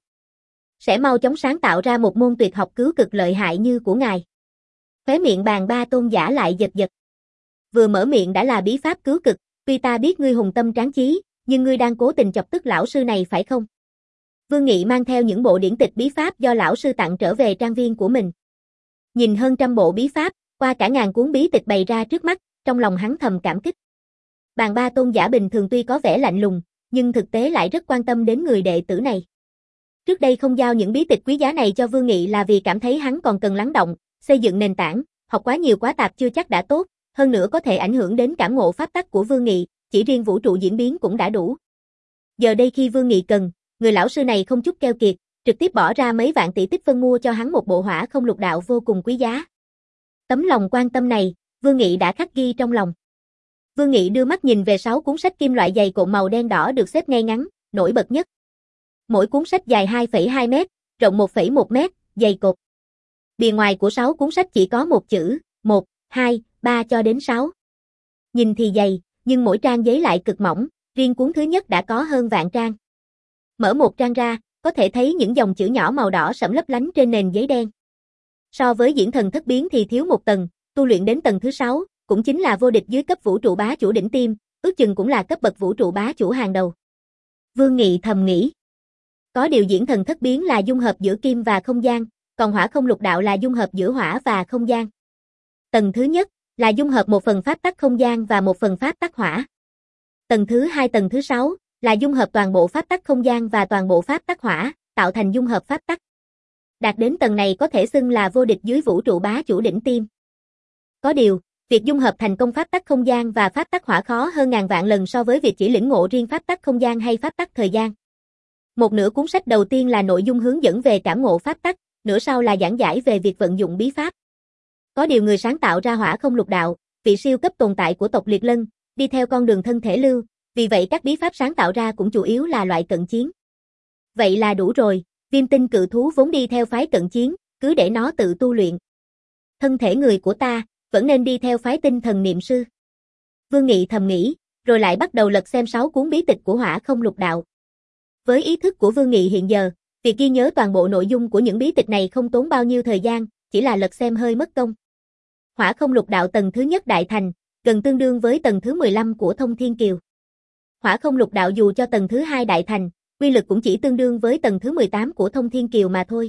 Sẽ mau chóng sáng tạo ra một môn tuyệt học cứu cực lợi hại như của ngài. Khóe miệng bàn ba tôn giả lại giật giật. Vừa mở miệng đã là bí pháp cứu cực, tuy ta biết ngươi hùng tâm tráng chí, nhưng ngươi đang cố tình chọc tức lão sư này phải không? Vương Nghị mang theo những bộ điển tịch bí pháp do lão sư tặng trở về trang viên của mình. Nhìn hơn trăm bộ bí pháp, qua cả ngàn cuốn bí tịch bày ra trước mắt, trong lòng hắn thầm cảm kích. Bàn ba tôn giả bình thường tuy có vẻ lạnh lùng, nhưng thực tế lại rất quan tâm đến người đệ tử này. Trước đây không giao những bí tịch quý giá này cho Vương Nghị là vì cảm thấy hắn còn cần lắng động, xây dựng nền tảng, học quá nhiều quá tạp chưa chắc đã tốt, hơn nữa có thể ảnh hưởng đến cảm ngộ pháp tắc của Vương Nghị, chỉ riêng vũ trụ diễn biến cũng đã đủ. Giờ đây khi Vương Nghị cần, người lão sư này không chút keo kiệt, trực tiếp bỏ ra mấy vạn tỷ tích phân mua cho hắn một bộ hỏa không lục đạo vô cùng quý giá. Tấm lòng quan tâm này, Vương Nghị đã khắc ghi trong lòng. Vương Nghị đưa mắt nhìn về sáu cuốn sách kim loại dày cộm màu đen đỏ được xếp ngay ngắn, nổi bật nhất. Mỗi cuốn sách dài hai phẩy hai mét, rộng một phẩy một mét, dày cộp. Bìa ngoài của sáu cuốn sách chỉ có một chữ, một, hai, ba cho đến sáu. Nhìn thì dày, nhưng mỗi trang giấy lại cực mỏng, riêng cuốn thứ nhất đã có hơn vạn trang. Mở một trang ra, có thể thấy những dòng chữ nhỏ màu đỏ sẫm lấp lánh trên nền giấy đen. So với diễn thần thất biến thì thiếu một tầng, tu luyện đến tầng thứ sáu, cũng chính là vô địch dưới cấp vũ trụ bá chủ đỉnh tiêm, ước chừng cũng là cấp bậc vũ trụ bá chủ hàng đầu. Vương Nghị thầm nghĩ. Có điều diễn thần thất biến là dung hợp giữa kim và không gian, còn hỏa không lục đạo là dung hợp giữa hỏa và không gian. Tầng thứ nhất là dung hợp một phần pháp tắc không gian và một phần pháp tắc hỏa. Tầng thứ hai tầng thứ sáu là dung hợp toàn bộ pháp tắc không gian và toàn bộ pháp tắc hỏa, tạo thành dung hợp pháp tắc. Đạt đến tầng này có thể xưng là vô địch dưới vũ trụ bá chủ đỉnh tiêm. Có điều, việc dung hợp thành công pháp tắc không gian và pháp tắc hỏa khó hơn ngàn vạn lần so với việc chỉ lĩnh ngộ riêng pháp tắc không gian hay pháp tắc thời gian. Một nửa cuốn sách đầu tiên là nội dung hướng dẫn về cảm ngộ pháp tắc, nửa sau là giảng giải về việc vận dụng bí pháp. Có điều người sáng tạo ra hỏa không lục đạo, vị siêu cấp tồn tại của tộc Liệt Lân, đi theo con đường thân thể lưu, vì vậy các bí pháp sáng tạo ra cũng chủ yếu là loại cận chiến. Vậy là đủ rồi, Viêm Tinh cự thú vốn đi theo phái cận chiến, cứ để nó tự tu luyện. Thân thể người của ta, vẫn nên đi theo phái tinh thần niệm sư. Vương Nghị thầm nghĩ, rồi lại bắt đầu lật xem sáu cuốn bí tịch của hỏa không lục đạo. Với ý thức của Vương Nghị hiện giờ, việc ghi nhớ toàn bộ nội dung của những bí tịch này không tốn bao nhiêu thời gian, chỉ là lật xem hơi mất công. Hỏa không lục đạo tầng thứ nhất đại thành, gần tương đương với tầng thứ mười lăm của Thông Thiên Kiều. Hỏa không lục đạo dù cho tầng thứ hai đại thành, quy lực cũng chỉ tương đương với tầng thứ mười tám của Thông Thiên Kiều mà thôi.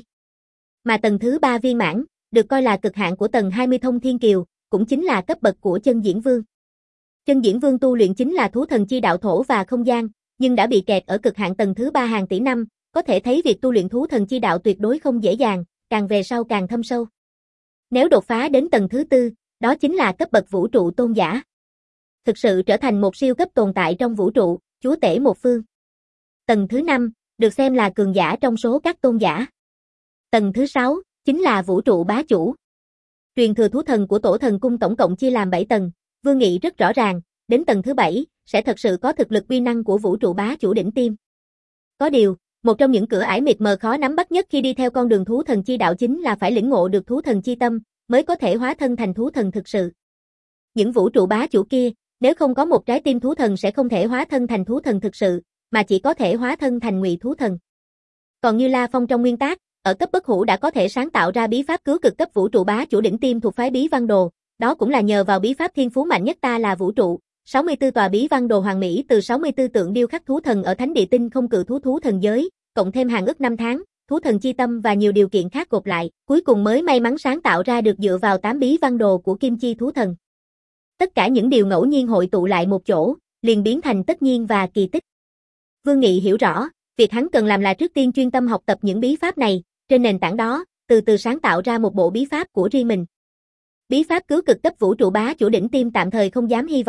Mà tầng thứ ba viên mãn, được coi là cực hạn của tầng hai mươi Thông Thiên Kiều, cũng chính là cấp bậc của chân diễn vương. Chân diễn vương tu luyện chính là thú thần chi đạo thổ và không gian, nhưng đã bị kẹt ở cực hạn tầng thứ ba hàng tỷ năm, có thể thấy việc tu luyện thú thần chi đạo tuyệt đối không dễ dàng, càng về sau càng thâm sâu. Nếu đột phá đến tầng thứ tư, đó chính là cấp bậc vũ trụ tôn giả. Thực sự trở thành một siêu cấp tồn tại trong vũ trụ, chúa tể một phương. Tầng thứ năm, được xem là cường giả trong số các tôn giả. Tầng thứ sáu, chính là vũ trụ bá chủ. Truyền thừa thú thần của tổ thần cung tổng cộng chia làm bảy tầng, Vương Nghị rất rõ ràng, đến tầng thứ bảy, sẽ thật sự có thực lực uy năng của vũ trụ bá chủ đỉnh tiêm. Có điều, một trong những cửa ải mịt mờ khó nắm bắt nhất khi đi theo con đường thú thần chi đạo chính là phải lĩnh ngộ được thú thần chi tâm, mới có thể hóa thân thành thú thần thực sự. Những vũ trụ bá chủ kia, nếu không có một trái tim thú thần sẽ không thể hóa thân thành thú thần thực sự, mà chỉ có thể hóa thân thành ngụy thú thần. Còn như La Phong trong nguyên tác, ở cấp bất hủ đã có thể sáng tạo ra bí pháp cứu cực cấp vũ trụ bá chủ đỉnh tiêm thuộc phái Bí Văn Đồ, đó cũng là nhờ vào bí pháp thiên phú mạnh nhất ta là vũ trụ, sáu mươi tư tòa Bí Văn Đồ hoàn mỹ từ sáu mươi tư tượng điêu khắc thú thần ở thánh địa tinh không cự thú thú thần giới, cộng thêm hàng ức năm tháng, thú thần chi tâm và nhiều điều kiện khác gộp lại, cuối cùng mới may mắn sáng tạo ra được dựa vào tám Bí Văn Đồ của Kim Chi thú thần. Tất cả những điều ngẫu nhiên hội tụ lại một chỗ, liền biến thành tất nhiên và kỳ tích. Vương Nghị hiểu rõ, việc hắn cần làm là trước tiên chuyên tâm học tập những bí pháp này, trên nền tảng đó, từ từ sáng tạo ra một bộ bí pháp của riêng mình. Bí pháp cứu cực cấp vũ trụ bá chủ đỉnh tiêm tạm thời không dám hy vọng,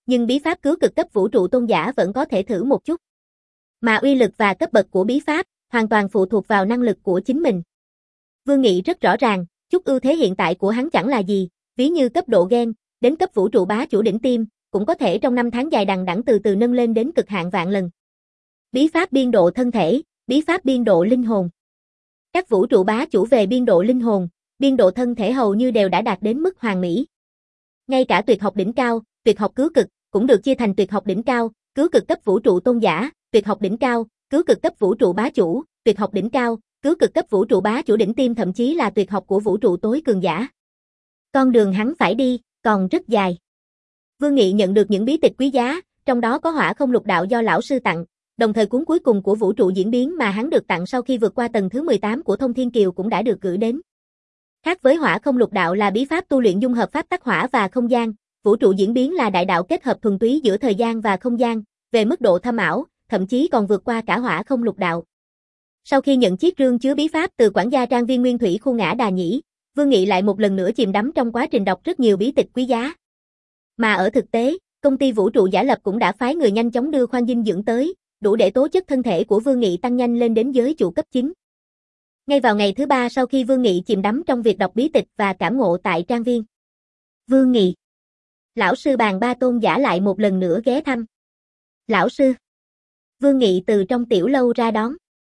nhưng bí pháp cứu cực cấp vũ trụ tôn giả vẫn có thể thử một chút. Mà uy lực và cấp bậc của bí pháp hoàn toàn phụ thuộc vào năng lực của chính mình. Vương Nghị rất rõ ràng, chút ưu thế hiện tại của hắn chẳng là gì, ví như cấp độ gen, đến cấp vũ trụ bá chủ đỉnh tiêm, cũng có thể trong năm tháng dài đằng đẵng từ từ nâng lên đến cực hạn vạn lần. Bí pháp biên độ thân thể, bí pháp biên độ linh hồn. Các vũ trụ bá chủ về biên độ linh hồn, biên độ thân thể hầu như đều đã đạt đến mức hoàn mỹ. Ngay cả tuyệt học đỉnh cao, tuyệt học cứu cực, cũng được chia thành tuyệt học đỉnh cao, cứu cực cấp vũ trụ tôn giả, tuyệt học đỉnh cao, cứu cực cấp vũ trụ bá chủ, tuyệt học đỉnh cao, cứu cực cấp vũ trụ bá chủ đỉnh tiêm, thậm chí là tuyệt học của vũ trụ tối cường giả. Con đường hắn phải đi, còn rất dài. Vương Nghị nhận được những bí tịch quý giá, trong đó có Hỏa Không Lục Đạo do lão sư tặng, đồng thời cuốn cuối cùng của vũ trụ diễn biến mà hắn được tặng sau khi vượt qua tầng thứ mười tám của Thông Thiên Kiều cũng đã được gửi đến. Khác với Hỏa Không Lục Đạo là bí pháp tu luyện dung hợp pháp tắc hỏa và không gian, vũ trụ diễn biến là đại đạo kết hợp thuần túy giữa thời gian và không gian, về mức độ thâm ảo, thậm chí còn vượt qua cả Hỏa Không Lục Đạo. Sau khi nhận chiếc rương chứa bí pháp từ quản gia trang viên Nguyên Thủy khu ngã Đà Nhĩ, Vương Nghị lại một lần nữa chìm đắm trong quá trình đọc rất nhiều bí tịch quý giá. Mà ở thực tế, công ty vũ trụ giả lập cũng đã phái người nhanh chóng đưa khoan dinh dưỡng tới, đủ để tố chất thân thể của Vương Nghị tăng nhanh lên đến giới chủ cấp chín. Ngay vào ngày thứ ba sau khi Vương Nghị chìm đắm trong việc đọc bí tịch và cảm ngộ tại trang viên. Vương Nghị. Lão sư Bàn Ba Tôn giả lại một lần nữa ghé thăm. Lão sư. Vương Nghị từ trong tiểu lâu ra đón.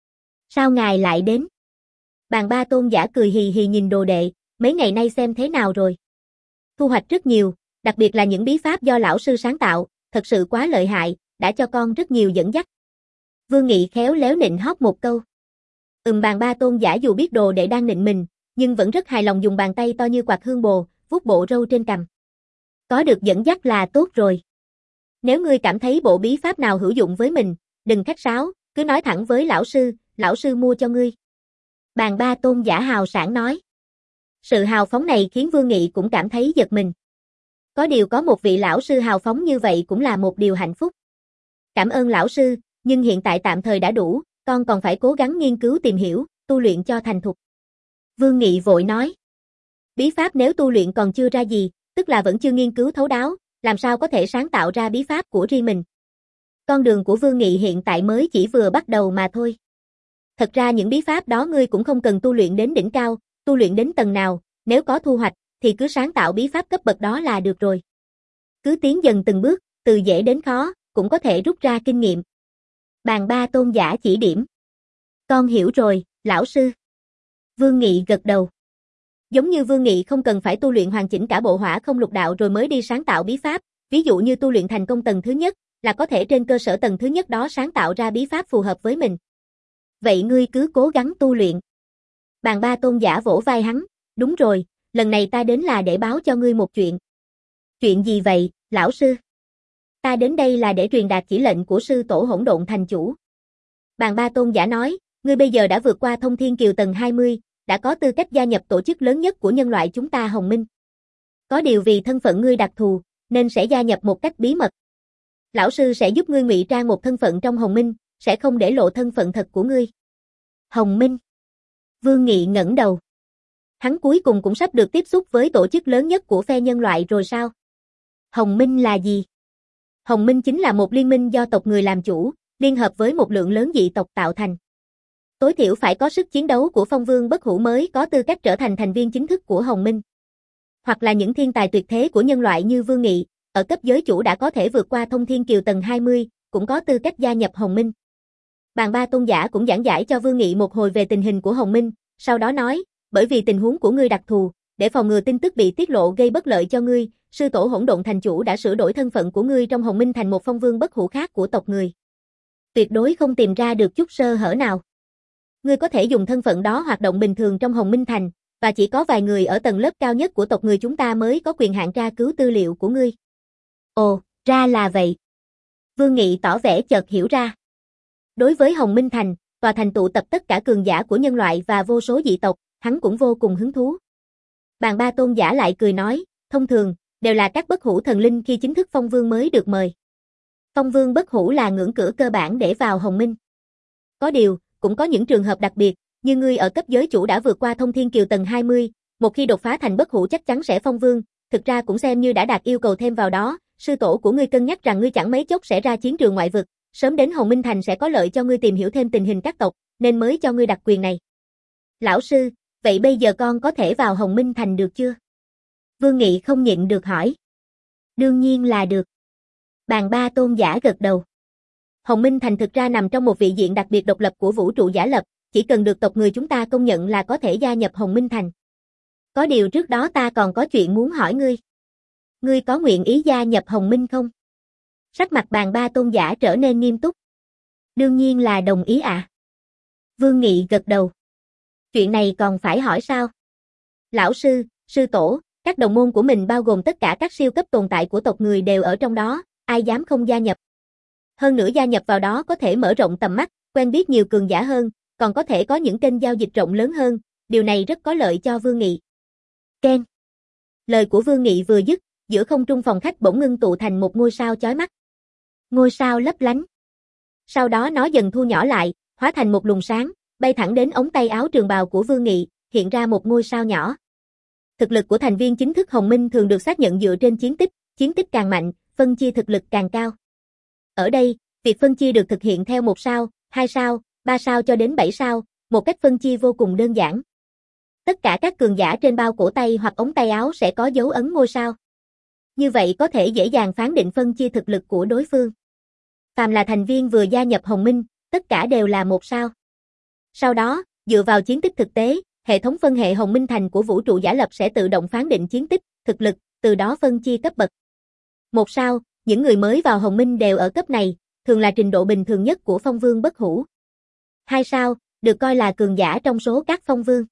Sao ngài lại đến? Bàn Ba Tôn giả cười hì hì nhìn đồ đệ, mấy ngày nay xem thế nào rồi? Thu hoạch rất nhiều, đặc biệt là những bí pháp do lão sư sáng tạo, thật sự quá lợi hại, đã cho con rất nhiều dẫn dắt. Vương Nghị khéo léo nịnh hót một câu. Ừm, Bàn Ba Tôn giả dù biết đồ đệ đang nịnh mình, nhưng vẫn rất hài lòng dùng bàn tay to như quạt hương bồ, vuốt bộ râu trên cằm. Có được dẫn dắt là tốt rồi. Nếu ngươi cảm thấy bộ bí pháp nào hữu dụng với mình, đừng khách sáo, cứ nói thẳng với lão sư, lão sư mua cho ngươi. Bàn Ba Tôn giả hào sảng nói. Sự hào phóng này khiến Vương Nghị cũng cảm thấy giật mình. Có điều có một vị lão sư hào phóng như vậy cũng là một điều hạnh phúc. Cảm ơn lão sư, nhưng hiện tại tạm thời đã đủ, con còn phải cố gắng nghiên cứu tìm hiểu, tu luyện cho thành thục. Vương Nghị vội nói. Bí pháp nếu tu luyện còn chưa ra gì, tức là vẫn chưa nghiên cứu thấu đáo, làm sao có thể sáng tạo ra bí pháp của riêng mình. Con đường của Vương Nghị hiện tại mới chỉ vừa bắt đầu mà thôi. Thật ra những bí pháp đó ngươi cũng không cần tu luyện đến đỉnh cao, tu luyện đến tầng nào, nếu có thu hoạch, thì cứ sáng tạo bí pháp cấp bậc đó là được rồi. Cứ tiến dần từng bước, từ dễ đến khó, cũng có thể rút ra kinh nghiệm. Bàn Ba Tôn giả chỉ điểm. Con hiểu rồi, lão sư. Vương Nghị gật đầu. Giống như Vương Nghị không cần phải tu luyện hoàn chỉnh cả bộ Hỏa Không Lục Đạo rồi mới đi sáng tạo bí pháp, ví dụ như tu luyện thành công tầng thứ nhất, là có thể trên cơ sở tầng thứ nhất đó sáng tạo ra bí pháp phù hợp với mình. Vậy ngươi cứ cố gắng tu luyện. Bàn Ba Tôn giả vỗ vai hắn, đúng rồi, lần này ta đến là để báo cho ngươi một chuyện. Chuyện gì vậy, lão sư? Ta đến đây là để truyền đạt chỉ lệnh của sư tổ Hỗn Độn Thành Chủ. Bàn Ba Tôn giả nói, ngươi bây giờ đã vượt qua Thông Thiên Kiều tầng hai mươi, đã có tư cách gia nhập tổ chức lớn nhất của nhân loại chúng ta Hồng Minh. Có điều vì thân phận ngươi đặc thù, nên sẽ gia nhập một cách bí mật. Lão sư sẽ giúp ngươi ngụy trang một thân phận trong Hồng Minh, sẽ không để lộ thân phận thật của ngươi. Hồng Minh. Vương Nghị ngẩng đầu. Hắn cuối cùng cũng sắp được tiếp xúc với tổ chức lớn nhất của phe nhân loại rồi sao? Hồng Minh là gì? Hồng Minh chính là một liên minh do tộc người làm chủ, liên hợp với một lượng lớn dị tộc tạo thành. Tối thiểu phải có sức chiến đấu của Phong Vương Bất Hủ mới có tư cách trở thành thành viên chính thức của Hồng Minh. Hoặc là những thiên tài tuyệt thế của nhân loại như Vương Nghị, ở cấp giới chủ đã có thể vượt qua Thông Thiên Kiều tầng hai mươi, cũng có tư cách gia nhập Hồng Minh. Bàn Ba Tôn giả cũng giảng giải cho Vương Nghị một hồi về tình hình của Hồng Minh, sau đó nói, bởi vì tình huống của ngươi đặc thù, để phòng ngừa tin tức bị tiết lộ gây bất lợi cho ngươi, sư tổ Hỗn Độn Thành Chủ đã sửa đổi thân phận của ngươi trong Hồng Minh thành một phong vương bất hủ khác của tộc người. Tuyệt đối không tìm ra được chút sơ hở nào. Ngươi có thể dùng thân phận đó hoạt động bình thường trong Hồng Minh thành, và chỉ có vài người ở tầng lớp cao nhất của tộc người chúng ta mới có quyền hạn tra cứu tư liệu của ngươi. Ồ, ra là vậy. Vương Nghị tỏ vẻ chợt hiểu ra. Đối với Hồng Minh thành, tòa thành tụ tập tất cả cường giả của nhân loại và vô số dị tộc, hắn cũng vô cùng hứng thú. Bàn Ba Tôn giả lại cười nói, thông thường, đều là các bất hủ thần linh khi chính thức phong vương mới được mời. Phong vương bất hủ là ngưỡng cửa cơ bản để vào Hồng Minh. Có điều, cũng có những trường hợp đặc biệt, như ngươi ở cấp giới chủ đã vượt qua Thông Thiên Kiều tầng hai mươi, một khi đột phá thành bất hủ chắc chắn sẽ phong vương, thực ra cũng xem như đã đạt yêu cầu thêm vào đó, sư tổ của ngươi cân nhắc rằng ngươi chẳng mấy chốc sẽ ra chiến trường ngoại vực, sớm đến Hồng Minh Thành sẽ có lợi cho ngươi tìm hiểu thêm tình hình các tộc, nên mới cho ngươi đặc quyền này. Lão sư, vậy bây giờ con có thể vào Hồng Minh Thành được chưa? Vương Nghị không nhịn được hỏi. Đương nhiên là được. Bàn Ba Tôn giả gật đầu. Hồng Minh Thành thực ra nằm trong một vị diện đặc biệt độc lập của vũ trụ giả lập, chỉ cần được tộc người chúng ta công nhận là có thể gia nhập Hồng Minh Thành. Có điều trước đó ta còn có chuyện muốn hỏi ngươi. Ngươi có nguyện ý gia nhập Hồng Minh không? Sắc mặt Bàn Ba Tôn giả trở nên nghiêm túc. Đương nhiên là đồng ý ạ. À. Vương Nghị gật đầu. Chuyện này còn phải hỏi sao? Lão sư, sư tổ, các đồng môn của mình bao gồm tất cả các siêu cấp tồn tại của tộc người đều ở trong đó, ai dám không gia nhập. Hơn nữa gia nhập vào đó có thể mở rộng tầm mắt, quen biết nhiều cường giả hơn, còn có thể có những kênh giao dịch rộng lớn hơn, điều này rất có lợi cho Vương Nghị. Ken. Lời của Vương Nghị vừa dứt, giữa không trung phòng khách bỗng ngưng tụ thành một ngôi sao chói mắt. Ngôi sao lấp lánh. Sau đó nó dần thu nhỏ lại, hóa thành một luồng sáng, bay thẳng đến ống tay áo trường bào của Vương Nghị, hiện ra một ngôi sao nhỏ. Thực lực của thành viên chính thức Hồng Minh thường được xác nhận dựa trên chiến tích, chiến tích càng mạnh, phân chia thực lực càng cao. Ở đây, việc phân chia được thực hiện theo một sao, hai sao, ba sao cho đến bảy sao, một cách phân chia vô cùng đơn giản. Tất cả các cường giả trên bao cổ tay hoặc ống tay áo sẽ có dấu ấn ngôi sao. Như vậy có thể dễ dàng phán định phân chia thực lực của đối phương. Phàm là thành viên vừa gia nhập Hồng Minh, tất cả đều là một sao. Sau đó, dựa vào chiến tích thực tế, hệ thống phân hệ Hồng Minh Thành của vũ trụ giả lập sẽ tự động phán định chiến tích, thực lực, từ đó phân chia cấp bậc. Một sao, những người mới vào Hồng Minh đều ở cấp này, thường là trình độ bình thường nhất của phong vương bất hủ. Hai sao, được coi là cường giả trong số các phong vương.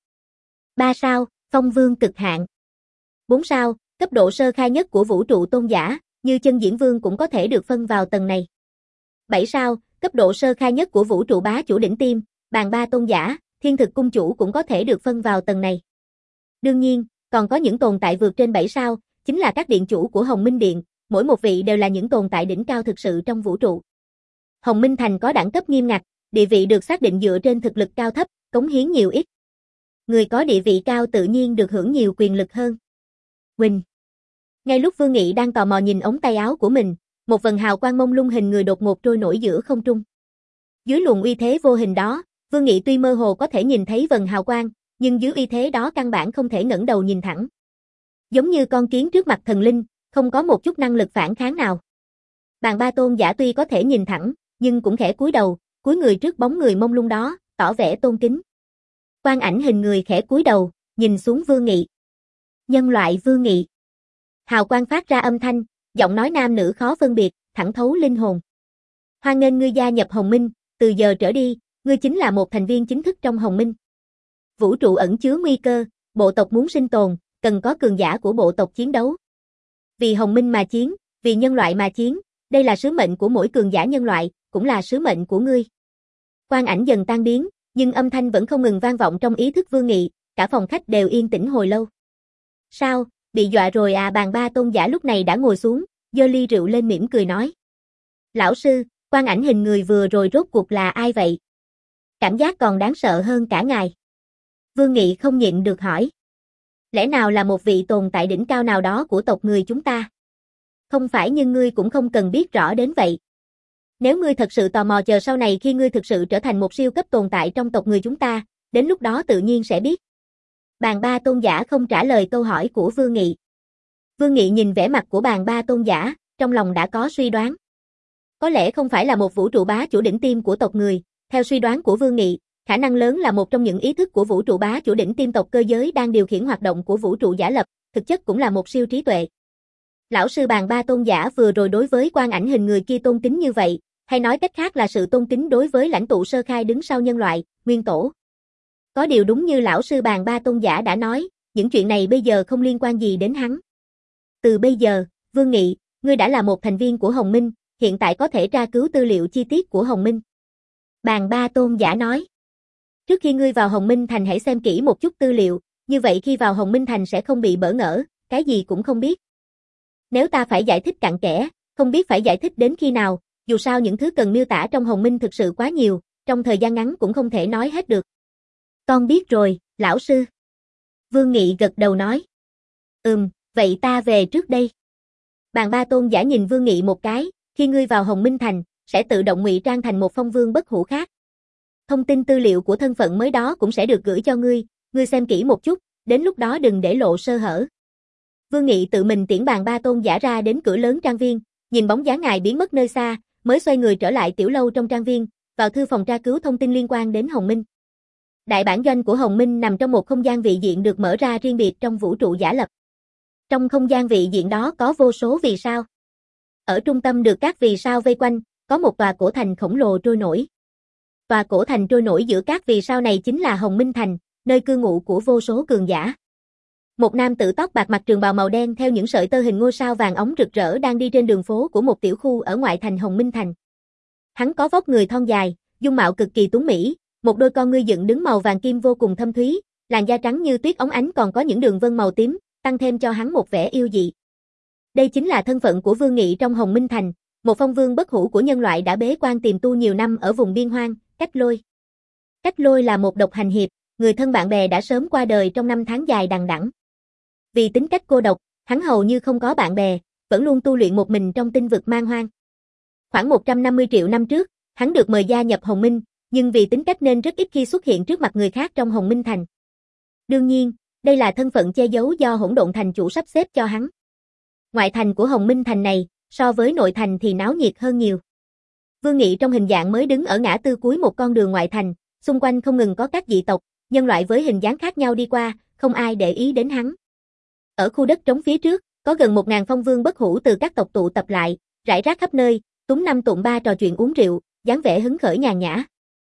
Ba sao, phong vương cực hạn. Bốn sao, cấp độ sơ khai nhất của vũ trụ tôn giả, như chân diễn vương cũng có thể được phân vào tầng này. Bảy sao, cấp độ sơ khai nhất của vũ trụ bá chủ đỉnh tiêm, Bàn Ba tôn giả, Thiên Thực cung chủ cũng có thể được phân vào tầng này. Đương nhiên, còn có những tồn tại vượt trên bảy sao, chính là các điện chủ của Hồng Minh Điện, mỗi một vị đều là những tồn tại đỉnh cao thực sự trong vũ trụ. Hồng Minh Thành có đẳng cấp nghiêm ngặt, địa vị được xác định dựa trên thực lực cao thấp, cống hiến nhiều ít. Người có địa vị cao tự nhiên được hưởng nhiều quyền lực hơn. Huỳnh. Ngay lúc Vương Nghị đang tò mò nhìn ống tay áo của mình, một vần hào quang mông lung hình người đột ngột trôi nổi giữa không trung. Dưới luồng uy thế vô hình đó, Vương Nghị tuy mơ hồ có thể nhìn thấy vần hào quang, nhưng dưới uy thế đó căn bản không thể ngẩng đầu nhìn thẳng. Giống như con kiến trước mặt thần linh, không có một chút năng lực phản kháng nào. Bàn Ba tôn giả tuy có thể nhìn thẳng, nhưng cũng khẽ cúi đầu, cúi người trước bóng người mông lung đó, tỏ vẻ tôn kính. Quan ảnh hình người khẽ cúi đầu, nhìn xuống Vương Nghị. Nhân loại Vương Nghị. Hào quang phát ra âm thanh, giọng nói nam nữ khó phân biệt, thẳng thấu linh hồn. Hoan nghênh ngươi gia nhập Hồng Minh, từ giờ trở đi, ngươi chính là một thành viên chính thức trong Hồng Minh. Vũ trụ ẩn chứa nguy cơ, bộ tộc muốn sinh tồn, cần có cường giả của bộ tộc chiến đấu. Vì Hồng Minh mà chiến, vì nhân loại mà chiến, đây là sứ mệnh của mỗi cường giả nhân loại, cũng là sứ mệnh của ngươi. Quang ảnh dần tan biến, nhưng âm thanh vẫn không ngừng vang vọng trong ý thức Vương Nghị, cả phòng khách đều yên tĩnh hồi lâu. Sao, bị dọa rồi à? Bàn Ba tôn giả lúc này đã ngồi xuống, giơ ly rượu lên mỉm cười nói. Lão sư, quang ảnh hình người vừa rồi rốt cuộc là ai vậy? Cảm giác còn đáng sợ hơn cả ngài. Vương Nghị không nhịn được hỏi. Lẽ nào là một vị tồn tại đỉnh cao nào đó của tộc người chúng ta? Không phải, nhưng ngươi cũng không cần biết rõ đến vậy. Nếu ngươi thật sự tò mò, chờ sau này khi ngươi thực sự trở thành một siêu cấp tồn tại trong tộc người chúng ta, đến lúc đó tự nhiên sẽ biết. Bàn Ba tôn giả không trả lời câu hỏi của Vương Nghị. Vương Nghị nhìn vẻ mặt của Bàn Ba tôn giả, trong lòng đã có suy đoán. Có lẽ không phải là một vũ trụ bá chủ đỉnh tiêm của tộc người, theo suy đoán của Vương Nghị, khả năng lớn là một trong những ý thức của vũ trụ bá chủ đỉnh tiêm tộc cơ giới đang điều khiển hoạt động của vũ trụ giả lập, thực chất cũng là một siêu trí tuệ. Lão sư Bàn Ba tôn giả vừa rồi đối với quang ảnh hình người kia tôn kính như vậy, hay nói cách khác là sự tôn kính đối với lãnh tụ sơ khai đứng sau nhân loại, nguyên tổ. Có điều đúng như lão sư Bàn Ba tôn giả đã nói, những chuyện này bây giờ không liên quan gì đến hắn. Từ bây giờ, Vương Nghị, ngươi đã là một thành viên của Hồng Minh, hiện tại có thể tra cứu tư liệu chi tiết của Hồng Minh. Bàn Ba tôn giả nói. Trước khi ngươi vào Hồng Minh Thành hãy xem kỹ một chút tư liệu, như vậy khi vào Hồng Minh Thành sẽ không bị bỡ ngỡ, cái gì cũng không biết. Nếu ta phải giải thích cặn kẽ, không biết phải giải thích đến khi nào, dù sao những thứ cần miêu tả trong Hồng Minh thực sự quá nhiều, trong thời gian ngắn cũng không thể nói hết được. Con biết rồi, lão sư. Vương Nghị gật đầu nói. Ừm, vậy ta về trước đây. Bàn Ba Tôn giả nhìn Vương Nghị một cái, khi ngươi vào Hồng Minh Thành, sẽ tự động ngụy trang thành một phong vương bất hủ khác. Thông tin tư liệu của thân phận mới đó cũng sẽ được gửi cho ngươi, ngươi xem kỹ một chút, đến lúc đó đừng để lộ sơ hở. Vương Nghị tự mình tiễn Bàn Ba Tôn giả ra đến cửa lớn trang viên, nhìn bóng dáng ngài biến mất nơi xa, mới xoay người trở lại tiểu lâu trong trang viên, vào thư phòng tra cứu thông tin liên quan đến Hồng Minh. Đại bản doanh của Hồng Minh nằm trong một không gian vị diện được mở ra riêng biệt trong vũ trụ giả lập. Trong không gian vị diện đó có vô số vì sao. Ở trung tâm được các vì sao vây quanh, có một tòa cổ thành khổng lồ trôi nổi. Tòa cổ thành trôi nổi giữa các vì sao này chính là Hồng Minh Thành, nơi cư ngụ của vô số cường giả. Một nam tử tóc bạc mặc trường bào màu đen theo những sợi tơ hình ngôi sao vàng óng rực rỡ đang đi trên đường phố của một tiểu khu ở ngoại thành Hồng Minh Thành. Hắn có vóc người thon dài, dung mạo cực kỳ tuấn mỹ, một đôi con ngươi dựng đứng màu vàng kim vô cùng thâm thúy, làn da trắng như tuyết óng ánh còn có những đường vân màu tím, tăng thêm cho hắn một vẻ yêu dị. Đây chính là thân phận của Vương Nghị trong Hồng Minh Thành, một phong vương bất hủ của nhân loại đã bế quan tiềm tu nhiều năm ở vùng biên hoang, Cách Lôi. Cách Lôi là một độc hành hiệp, người thân bạn bè đã sớm qua đời trong năm tháng dài đằng đẵng. Vì tính cách cô độc, hắn hầu như không có bạn bè, vẫn luôn tu luyện một mình trong tinh vực man hoang. Khoảng một trăm năm mươi triệu năm trước, hắn được mời gia nhập Hồng Minh, nhưng vì tính cách nên rất ít khi xuất hiện trước mặt người khác trong Hồng Minh Thành. Đương nhiên, đây là thân phận che giấu do Hỗn Độn Thành chủ sắp xếp cho hắn. Ngoại thành của Hồng Minh Thành này, so với nội thành thì náo nhiệt hơn nhiều. Vương Nghị trong hình dạng mới đứng ở ngã tư cuối một con đường ngoại thành, xung quanh không ngừng có các dị tộc, nhân loại với hình dáng khác nhau đi qua, không ai để ý đến hắn. Ở khu đất trống phía trước, có gần một ngàn phong vương bất hủ từ các tộc tụ tập lại, rải rác khắp nơi, túm năm tụm ba trò chuyện uống rượu, dáng vẻ hứng khởi nhàn nhã.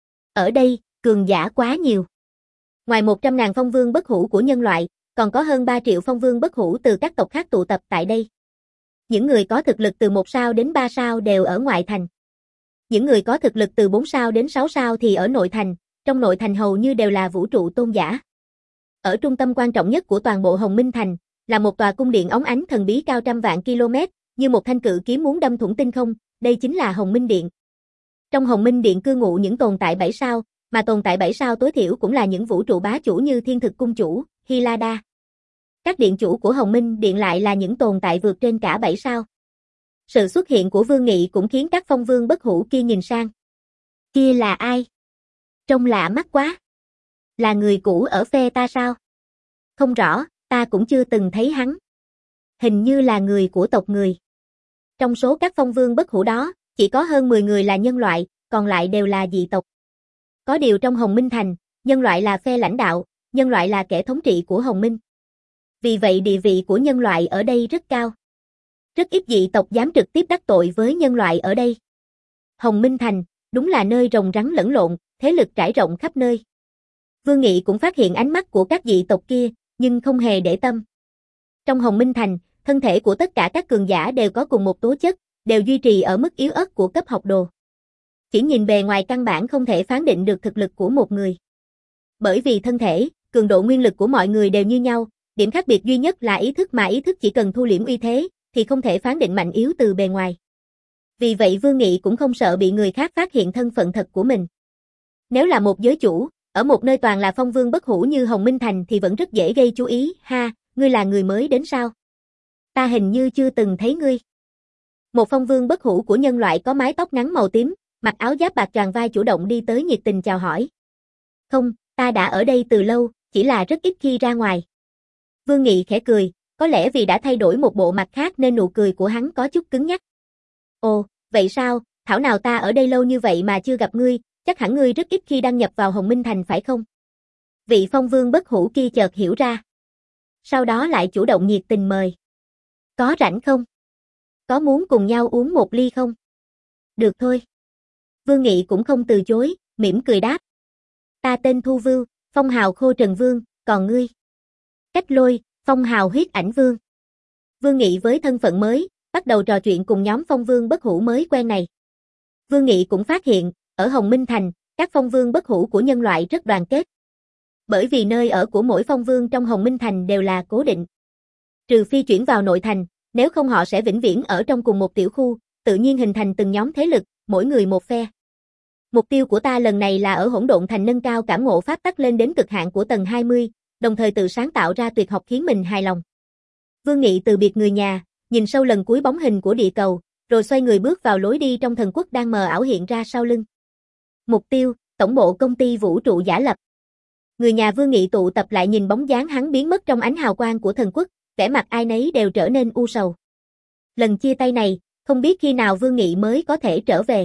Ở đây, cường giả quá nhiều. Ngoài một trăm ngàn phong vương bất hủ của nhân loại, còn có hơn ba triệu phong vương bất hủ từ các tộc khác tụ tập tại đây. Những người có thực lực từ một sao đến ba sao đều ở ngoại thành. Những người có thực lực từ bốn sao đến sáu sao thì ở nội thành, trong nội thành hầu như đều là vũ trụ tôn giả. Ở trung tâm quan trọng nhất của toàn bộ Hồng Minh Thành, là một tòa cung điện óng ánh thần bí cao trăm vạn km, như một thanh cự kiếm muốn đâm thủng tinh không, đây chính là Hồng Minh Điện. Trong Hồng Minh Điện cư ngụ những tồn tại bảy sao, mà tồn tại bảy sao tối thiểu cũng là những vũ trụ bá chủ như Thiên Thực Cung Chủ, Hylada. Các điện chủ của Hồng Minh Điện lại là những tồn tại vượt trên cả bảy sao. Sự xuất hiện của Vương Nghị cũng khiến các phong vương bất hủ kia nhìn sang. Kia là ai? Trông lạ mắt quá. Là người cũ ở phe ta sao? Không rõ, ta cũng chưa từng thấy hắn. Hình như là người của tộc người. Trong số các phong vương bất hủ đó, chỉ có hơn mười người là nhân loại, còn lại đều là dị tộc. Có điều trong Hồng Minh Thành, nhân loại là phe lãnh đạo, nhân loại là kẻ thống trị của Hồng Minh. Vì vậy địa vị của nhân loại ở đây rất cao. Rất ít dị tộc dám trực tiếp đắc tội với nhân loại ở đây. Hồng Minh Thành, đúng là nơi rồng rắn lẫn lộn, thế lực trải rộng khắp nơi. Vương Nghị cũng phát hiện ánh mắt của các dị tộc kia, nhưng không hề để tâm. Trong Hồng Minh Thành, thân thể của tất cả các cường giả đều có cùng một tố chất, đều duy trì ở mức yếu ớt của cấp học đồ. Chỉ nhìn bề ngoài căn bản không thể phán định được thực lực của một người. Bởi vì thân thể, cường độ nguyên lực của mọi người đều như nhau, điểm khác biệt duy nhất là ý thức mà ý thức chỉ cần thu liễm uy thế, thì không thể phán định mạnh yếu từ bề ngoài. Vì vậy Vương Nghị cũng không sợ bị người khác phát hiện thân phận thật của mình. Nếu là một giới chủ, ở một nơi toàn là phong vương bất hủ như Hồng Minh Thành thì vẫn rất dễ gây chú ý, ha, ngươi là người mới đến sao? Ta hình như chưa từng thấy ngươi. Một phong vương bất hủ của nhân loại có mái tóc ngắn màu tím, mặc áo giáp bạc choàng vai chủ động đi tới nhiệt tình chào hỏi. Không, ta đã ở đây từ lâu, chỉ là rất ít khi ra ngoài. Vương Nghị khẽ cười, có lẽ vì đã thay đổi một bộ mặt khác nên nụ cười của hắn có chút cứng nhắc. Ồ, vậy sao, thảo nào ta ở đây lâu như vậy mà chưa gặp ngươi, chắc hẳn ngươi rất ít khi đăng nhập vào Hồng Minh Thành phải không? Vị phong vương bất hủ kia chợt hiểu ra. Sau đó lại chủ động nhiệt tình mời. Có rảnh không? Có muốn cùng nhau uống một ly không? Được thôi. Vương Nghị cũng không từ chối, mỉm cười đáp. Ta tên Thu Vưu, phong hào Khô Trần Vương, còn ngươi? Cách Lôi, phong hào Huyết Ảnh Vương. Vương Nghị với thân phận mới, bắt đầu trò chuyện cùng nhóm phong vương bất hủ mới quen này. Vương Nghị cũng phát hiện, ở Hồng Minh Thành, các phong vương bất hủ của nhân loại rất đoàn kết. Bởi vì nơi ở của mỗi phong vương trong Hồng Minh Thành đều là cố định. Trừ phi chuyển vào nội thành, nếu không họ sẽ vĩnh viễn ở trong cùng một tiểu khu, tự nhiên hình thành từng nhóm thế lực, mỗi người một phe. Mục tiêu của ta lần này là ở Hỗn Độn Thành nâng cao cảm ngộ pháp tắc lên đến cực hạn của tầng hai mươi, đồng thời tự sáng tạo ra tuyệt học khiến mình hài lòng. Vương Nghị từ biệt người nhà, nhìn sâu lần cuối bóng hình của địa cầu, rồi xoay người bước vào lối đi trong thần quốc đang mờ ảo hiện ra sau lưng. Mục tiêu, tổng bộ công ty vũ trụ giả lập. Người nhà Vương Nghị tụ tập lại nhìn bóng dáng hắn biến mất trong ánh hào quang của thần quốc, vẻ mặt ai nấy đều trở nên u sầu. Lần chia tay này, không biết khi nào Vương Nghị mới có thể trở về.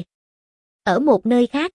Ở một nơi khác.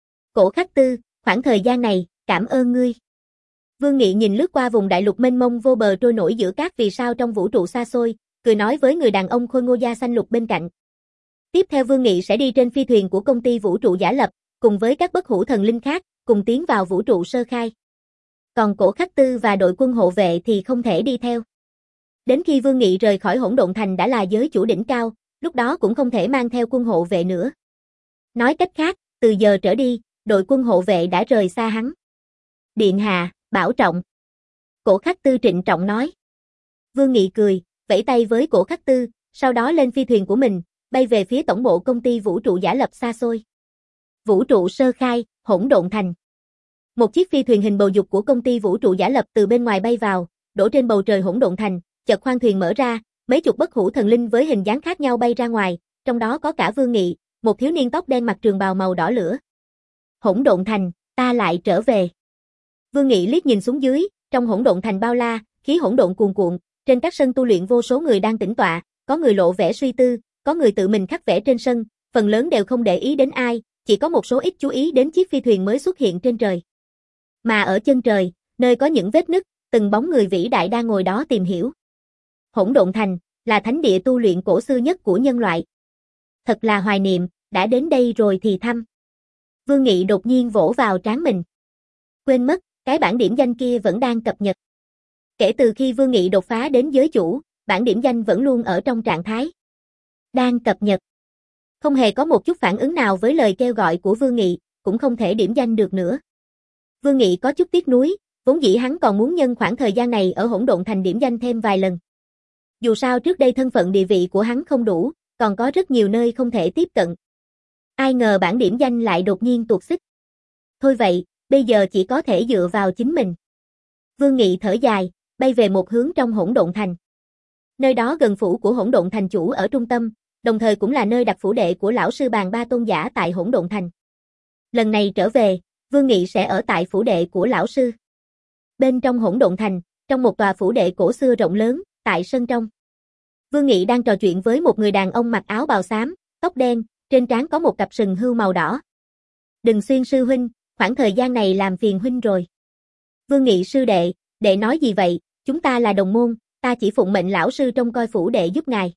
Cổ Khắc Tư, khoảng thời gian này, cảm ơn ngươi. Vương Nghị nhìn lướt qua vùng đại lục mênh mông vô bờ trôi nổi giữa các vì sao trong vũ trụ xa xôi, cười nói với người đàn ông khôi ngô da xanh lục bên cạnh. Tiếp theo Vương Nghị sẽ đi trên phi thuyền của công ty vũ trụ giả lập, cùng với các bất hủ thần linh khác, cùng tiến vào vũ trụ sơ khai. Còn Cổ Khắc Tư và đội quân hộ vệ thì không thể đi theo. Đến khi Vương Nghị rời khỏi Hỗn Độn Thành đã là giới chủ đỉnh cao, lúc đó cũng không thể mang theo quân hộ vệ nữa. Nói cách khác, từ giờ trở đi, đội quân hộ vệ đã rời xa hắn. Điện hạ, bảo trọng. Cổ Khắc Tư trịnh trọng nói. Vương Nghị cười, vẫy tay với Cổ Khắc Tư, sau đó lên phi thuyền của mình, bay về phía tổng bộ công ty vũ trụ giả lập xa xôi. Vũ trụ sơ khai, Hỗn Độn Thành. Một chiếc phi thuyền hình bầu dục của công ty vũ trụ giả lập từ bên ngoài bay vào, đổ trên bầu trời Hỗn Độn Thành, chợt khoang thuyền mở ra, mấy chục bất hủ thần linh với hình dáng khác nhau bay ra ngoài, trong đó có cả Vương Nghị, một thiếu niên tóc đen mặc trường bào màu đỏ lửa. Hỗn Độn Thành, ta lại trở về. Vương Nghị liếc nhìn xuống dưới, trong Hỗn Độn Thành bao la, khí hỗn độn cuồn cuộn, trên các sân tu luyện vô số người đang tĩnh tọa, có người lộ vẻ suy tư, có người tự mình khắc vẽ trên sân, phần lớn đều không để ý đến ai, chỉ có một số ít chú ý đến chiếc phi thuyền mới xuất hiện trên trời. Mà ở chân trời, nơi có những vết nứt, từng bóng người vĩ đại đang ngồi đó tìm hiểu. Hỗn Độn Thành là thánh địa tu luyện cổ xưa nhất của nhân loại. Thật là hoài niệm, đã đến đây rồi thì thăm. Vương Nghị đột nhiên vỗ vào trán mình. Quên mất, cái bảng điểm danh kia vẫn đang cập nhật. Kể từ khi Vương Nghị đột phá đến giới chủ, bảng điểm danh vẫn luôn ở trong trạng thái đang cập nhật. Không hề có một chút phản ứng nào với lời kêu gọi của Vương Nghị, cũng không thể điểm danh được nữa. Vương Nghị có chút tiếc nuối, vốn dĩ hắn còn muốn nhân khoảng thời gian này ở Hỗn Độn Thành điểm danh thêm vài lần. Dù sao trước đây thân phận địa vị của hắn không đủ, còn có rất nhiều nơi không thể tiếp cận. Ai ngờ bảng điểm danh lại đột nhiên tuột xích. Thôi vậy, bây giờ chỉ có thể dựa vào chính mình. Vương Nghị thở dài, bay về một hướng trong Hỗn Độn Thành. Nơi đó gần phủ của Hỗn Độn Thành chủ ở trung tâm, đồng thời cũng là nơi đặt phủ đệ của lão sư Bàn Ba Tôn giả tại Hỗn Độn Thành. Lần này trở về, Vương Nghị sẽ ở tại phủ đệ của lão sư. Bên trong Hỗn Độn Thành, trong một tòa phủ đệ cổ xưa rộng lớn, tại sân trong. Vương Nghị đang trò chuyện với một người đàn ông mặc áo bào xám, tóc đen, trên trán có một cặp sừng hươu màu đỏ. Đừng Xuyên sư huynh, khoảng thời gian này làm phiền huynh rồi. Vương Nghị sư đệ, đệ nói gì vậy, chúng ta là đồng môn, ta chỉ phụng mệnh lão sư trông coi phủ đệ giúp ngài.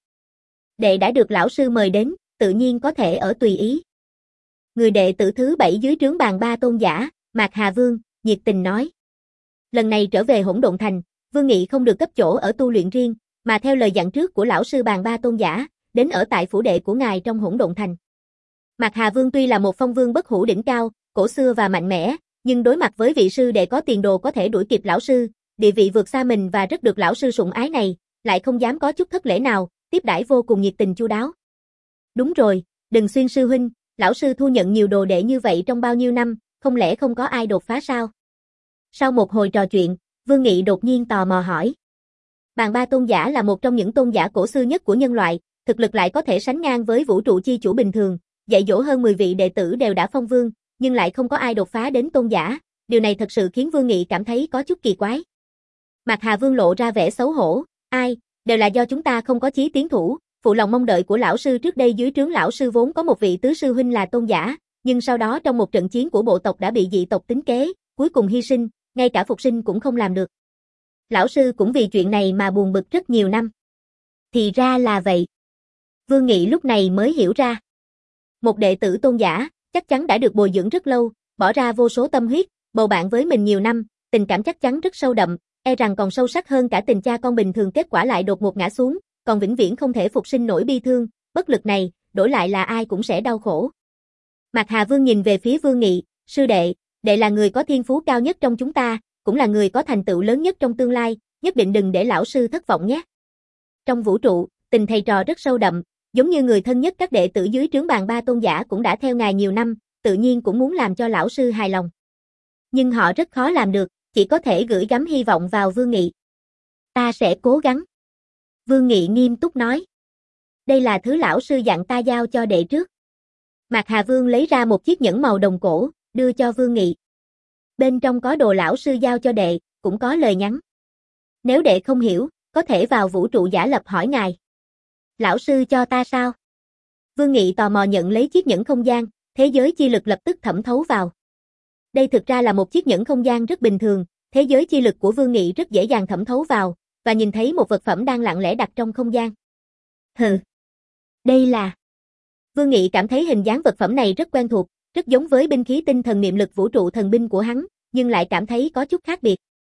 Đệ đã được lão sư mời đến, tự nhiên có thể ở tùy ý. Người đệ tử thứ bảy dưới trướng Bàn Ba Tôn giả, Mạc Hà Vương, nhiệt tình nói. Lần này trở về Hỗn Độn Thành, Vương Nghị không được cấp chỗ ở tu luyện riêng, mà theo lời dặn trước của lão sư Bàn Ba Tôn giả, đến ở tại phủ đệ của ngài trong Hỗn Độn Thành. Mạc Hà Vương tuy là một phong vương bất hủ đỉnh cao, cổ xưa và mạnh mẽ, nhưng đối mặt với vị sư đệ có tiền đồ có thể đuổi kịp lão sư, địa vị vượt xa mình và rất được lão sư sủng ái này, lại không dám có chút thất lễ nào, tiếp đãi vô cùng nhiệt tình chu đáo. Đúng rồi, Đừng Xuyên sư huynh, lão sư thu nhận nhiều đồ đệ như vậy trong bao nhiêu năm, không lẽ không có ai đột phá sao? Sau một hồi trò chuyện, Vương Nghị đột nhiên tò mò hỏi. Bàn Ba Tôn giả là một trong những tôn giả cổ xưa nhất của nhân loại, thực lực lại có thể sánh ngang với vũ trụ chi chủ bình thường, dạy dỗ hơn mười vị đệ tử đều đã phong vương, nhưng lại không có ai đột phá đến tôn giả, điều này thật sự khiến Vương Nghị cảm thấy có chút kỳ quái. Mạc Hà Vương lộ ra vẻ xấu hổ, ai, đều là do chúng ta không có chí tiến thủ, phụ lòng mong đợi của lão sư. Trước đây dưới trướng lão sư vốn có một vị tứ sư huynh là tôn giả, nhưng sau đó trong một trận chiến của bộ tộc đã bị dị tộc tính kế, cuối cùng hy sinh, ngay cả phục sinh cũng không làm được. Lão sư cũng vì chuyện này mà buồn bực rất nhiều năm. Thì ra là vậy. Vương Nghị lúc này mới hiểu ra. Một đệ tử tôn giả, chắc chắn đã được bồi dưỡng rất lâu, bỏ ra vô số tâm huyết, bầu bạn với mình nhiều năm, tình cảm chắc chắn rất sâu đậm, e rằng còn sâu sắc hơn cả tình cha con bình thường, kết quả lại đột ngột ngã xuống, còn vĩnh viễn không thể phục sinh nổi bi thương, bất lực này, đổi lại là ai cũng sẽ đau khổ. Mạc Hà Vương nhìn về phía Vương Nghị, sư đệ, đệ là người có thiên phú cao nhất trong chúng ta, cũng là người có thành tựu lớn nhất trong tương lai, nhất định đừng để lão sư thất vọng nhé. Trong vũ trụ, tình thầy trò rất sâu đậm, giống như người thân nhất các đệ tử dưới trướng Bàn Ba Tôn giả cũng đã theo ngài nhiều năm, tự nhiên cũng muốn làm cho lão sư hài lòng. Nhưng họ rất khó làm được, chỉ có thể gửi gắm hy vọng vào Vương Nghị. Ta sẽ cố gắng. Vương Nghị nghiêm túc nói. Đây là thứ lão sư dặn ta giao cho đệ trước. Mạc Hà Vương lấy ra một chiếc nhẫn màu đồng cổ, đưa cho Vương Nghị. Bên trong có đồ lão sư giao cho đệ, cũng có lời nhắn. Nếu đệ không hiểu, có thể vào vũ trụ giả lập hỏi ngài. Lão sư cho ta sao? Vương Nghị tò mò nhận lấy chiếc nhẫn không gian, thế giới chi lực lập tức thẩm thấu vào. Đây thực ra là một chiếc nhẫn không gian rất bình thường, thế giới chi lực của Vương Nghị rất dễ dàng thẩm thấu vào, và nhìn thấy một vật phẩm đang lặng lẽ đặt trong không gian. Hừ, đây là... Vương Nghị cảm thấy hình dáng vật phẩm này rất quen thuộc, rất giống với binh khí tinh thần niệm lực vũ trụ thần binh của hắn, nhưng lại cảm thấy có chút khác biệt.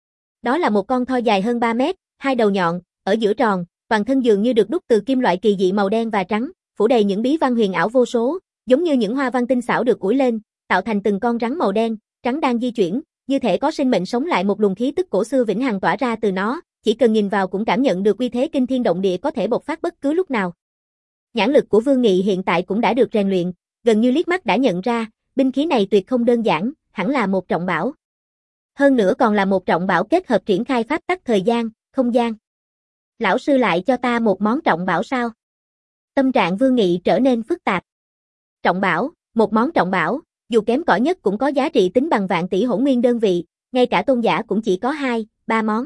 Đó là một con thoi dài hơn ba mét, hai đầu nhọn, ở giữa tròn, toàn thân dường như được đúc từ kim loại kỳ dị màu đen và trắng, phủ đầy những bí văn huyền ảo vô số, giống như những hoa văn tinh xảo được ủi lên, tạo thành từng con rắn màu đen, trắng đang di chuyển, như thể có sinh mệnh sống lại, một luồng khí tức cổ xưa vĩnh hằng tỏa ra từ nó, chỉ cần nhìn vào cũng cảm nhận được uy thế kinh thiên động địa có thể bộc phát bất cứ lúc nào. Nhãn lực của Vương Nghị hiện tại cũng đã được rèn luyện, gần như liếc mắt đã nhận ra, binh khí này tuyệt không đơn giản, hẳn là một trọng bảo. Hơn nữa còn là một trọng bảo kết hợp triển khai pháp tắc thời gian, không gian. Lão sư lại cho ta một món trọng bảo sao? Tâm trạng Vương Nghị trở nên phức tạp. Trọng bảo, một món trọng bảo, dù kém cỏi nhất cũng có giá trị tính bằng vạn tỷ hỗn nguyên đơn vị, ngay cả tôn giả cũng chỉ có hai, ba món.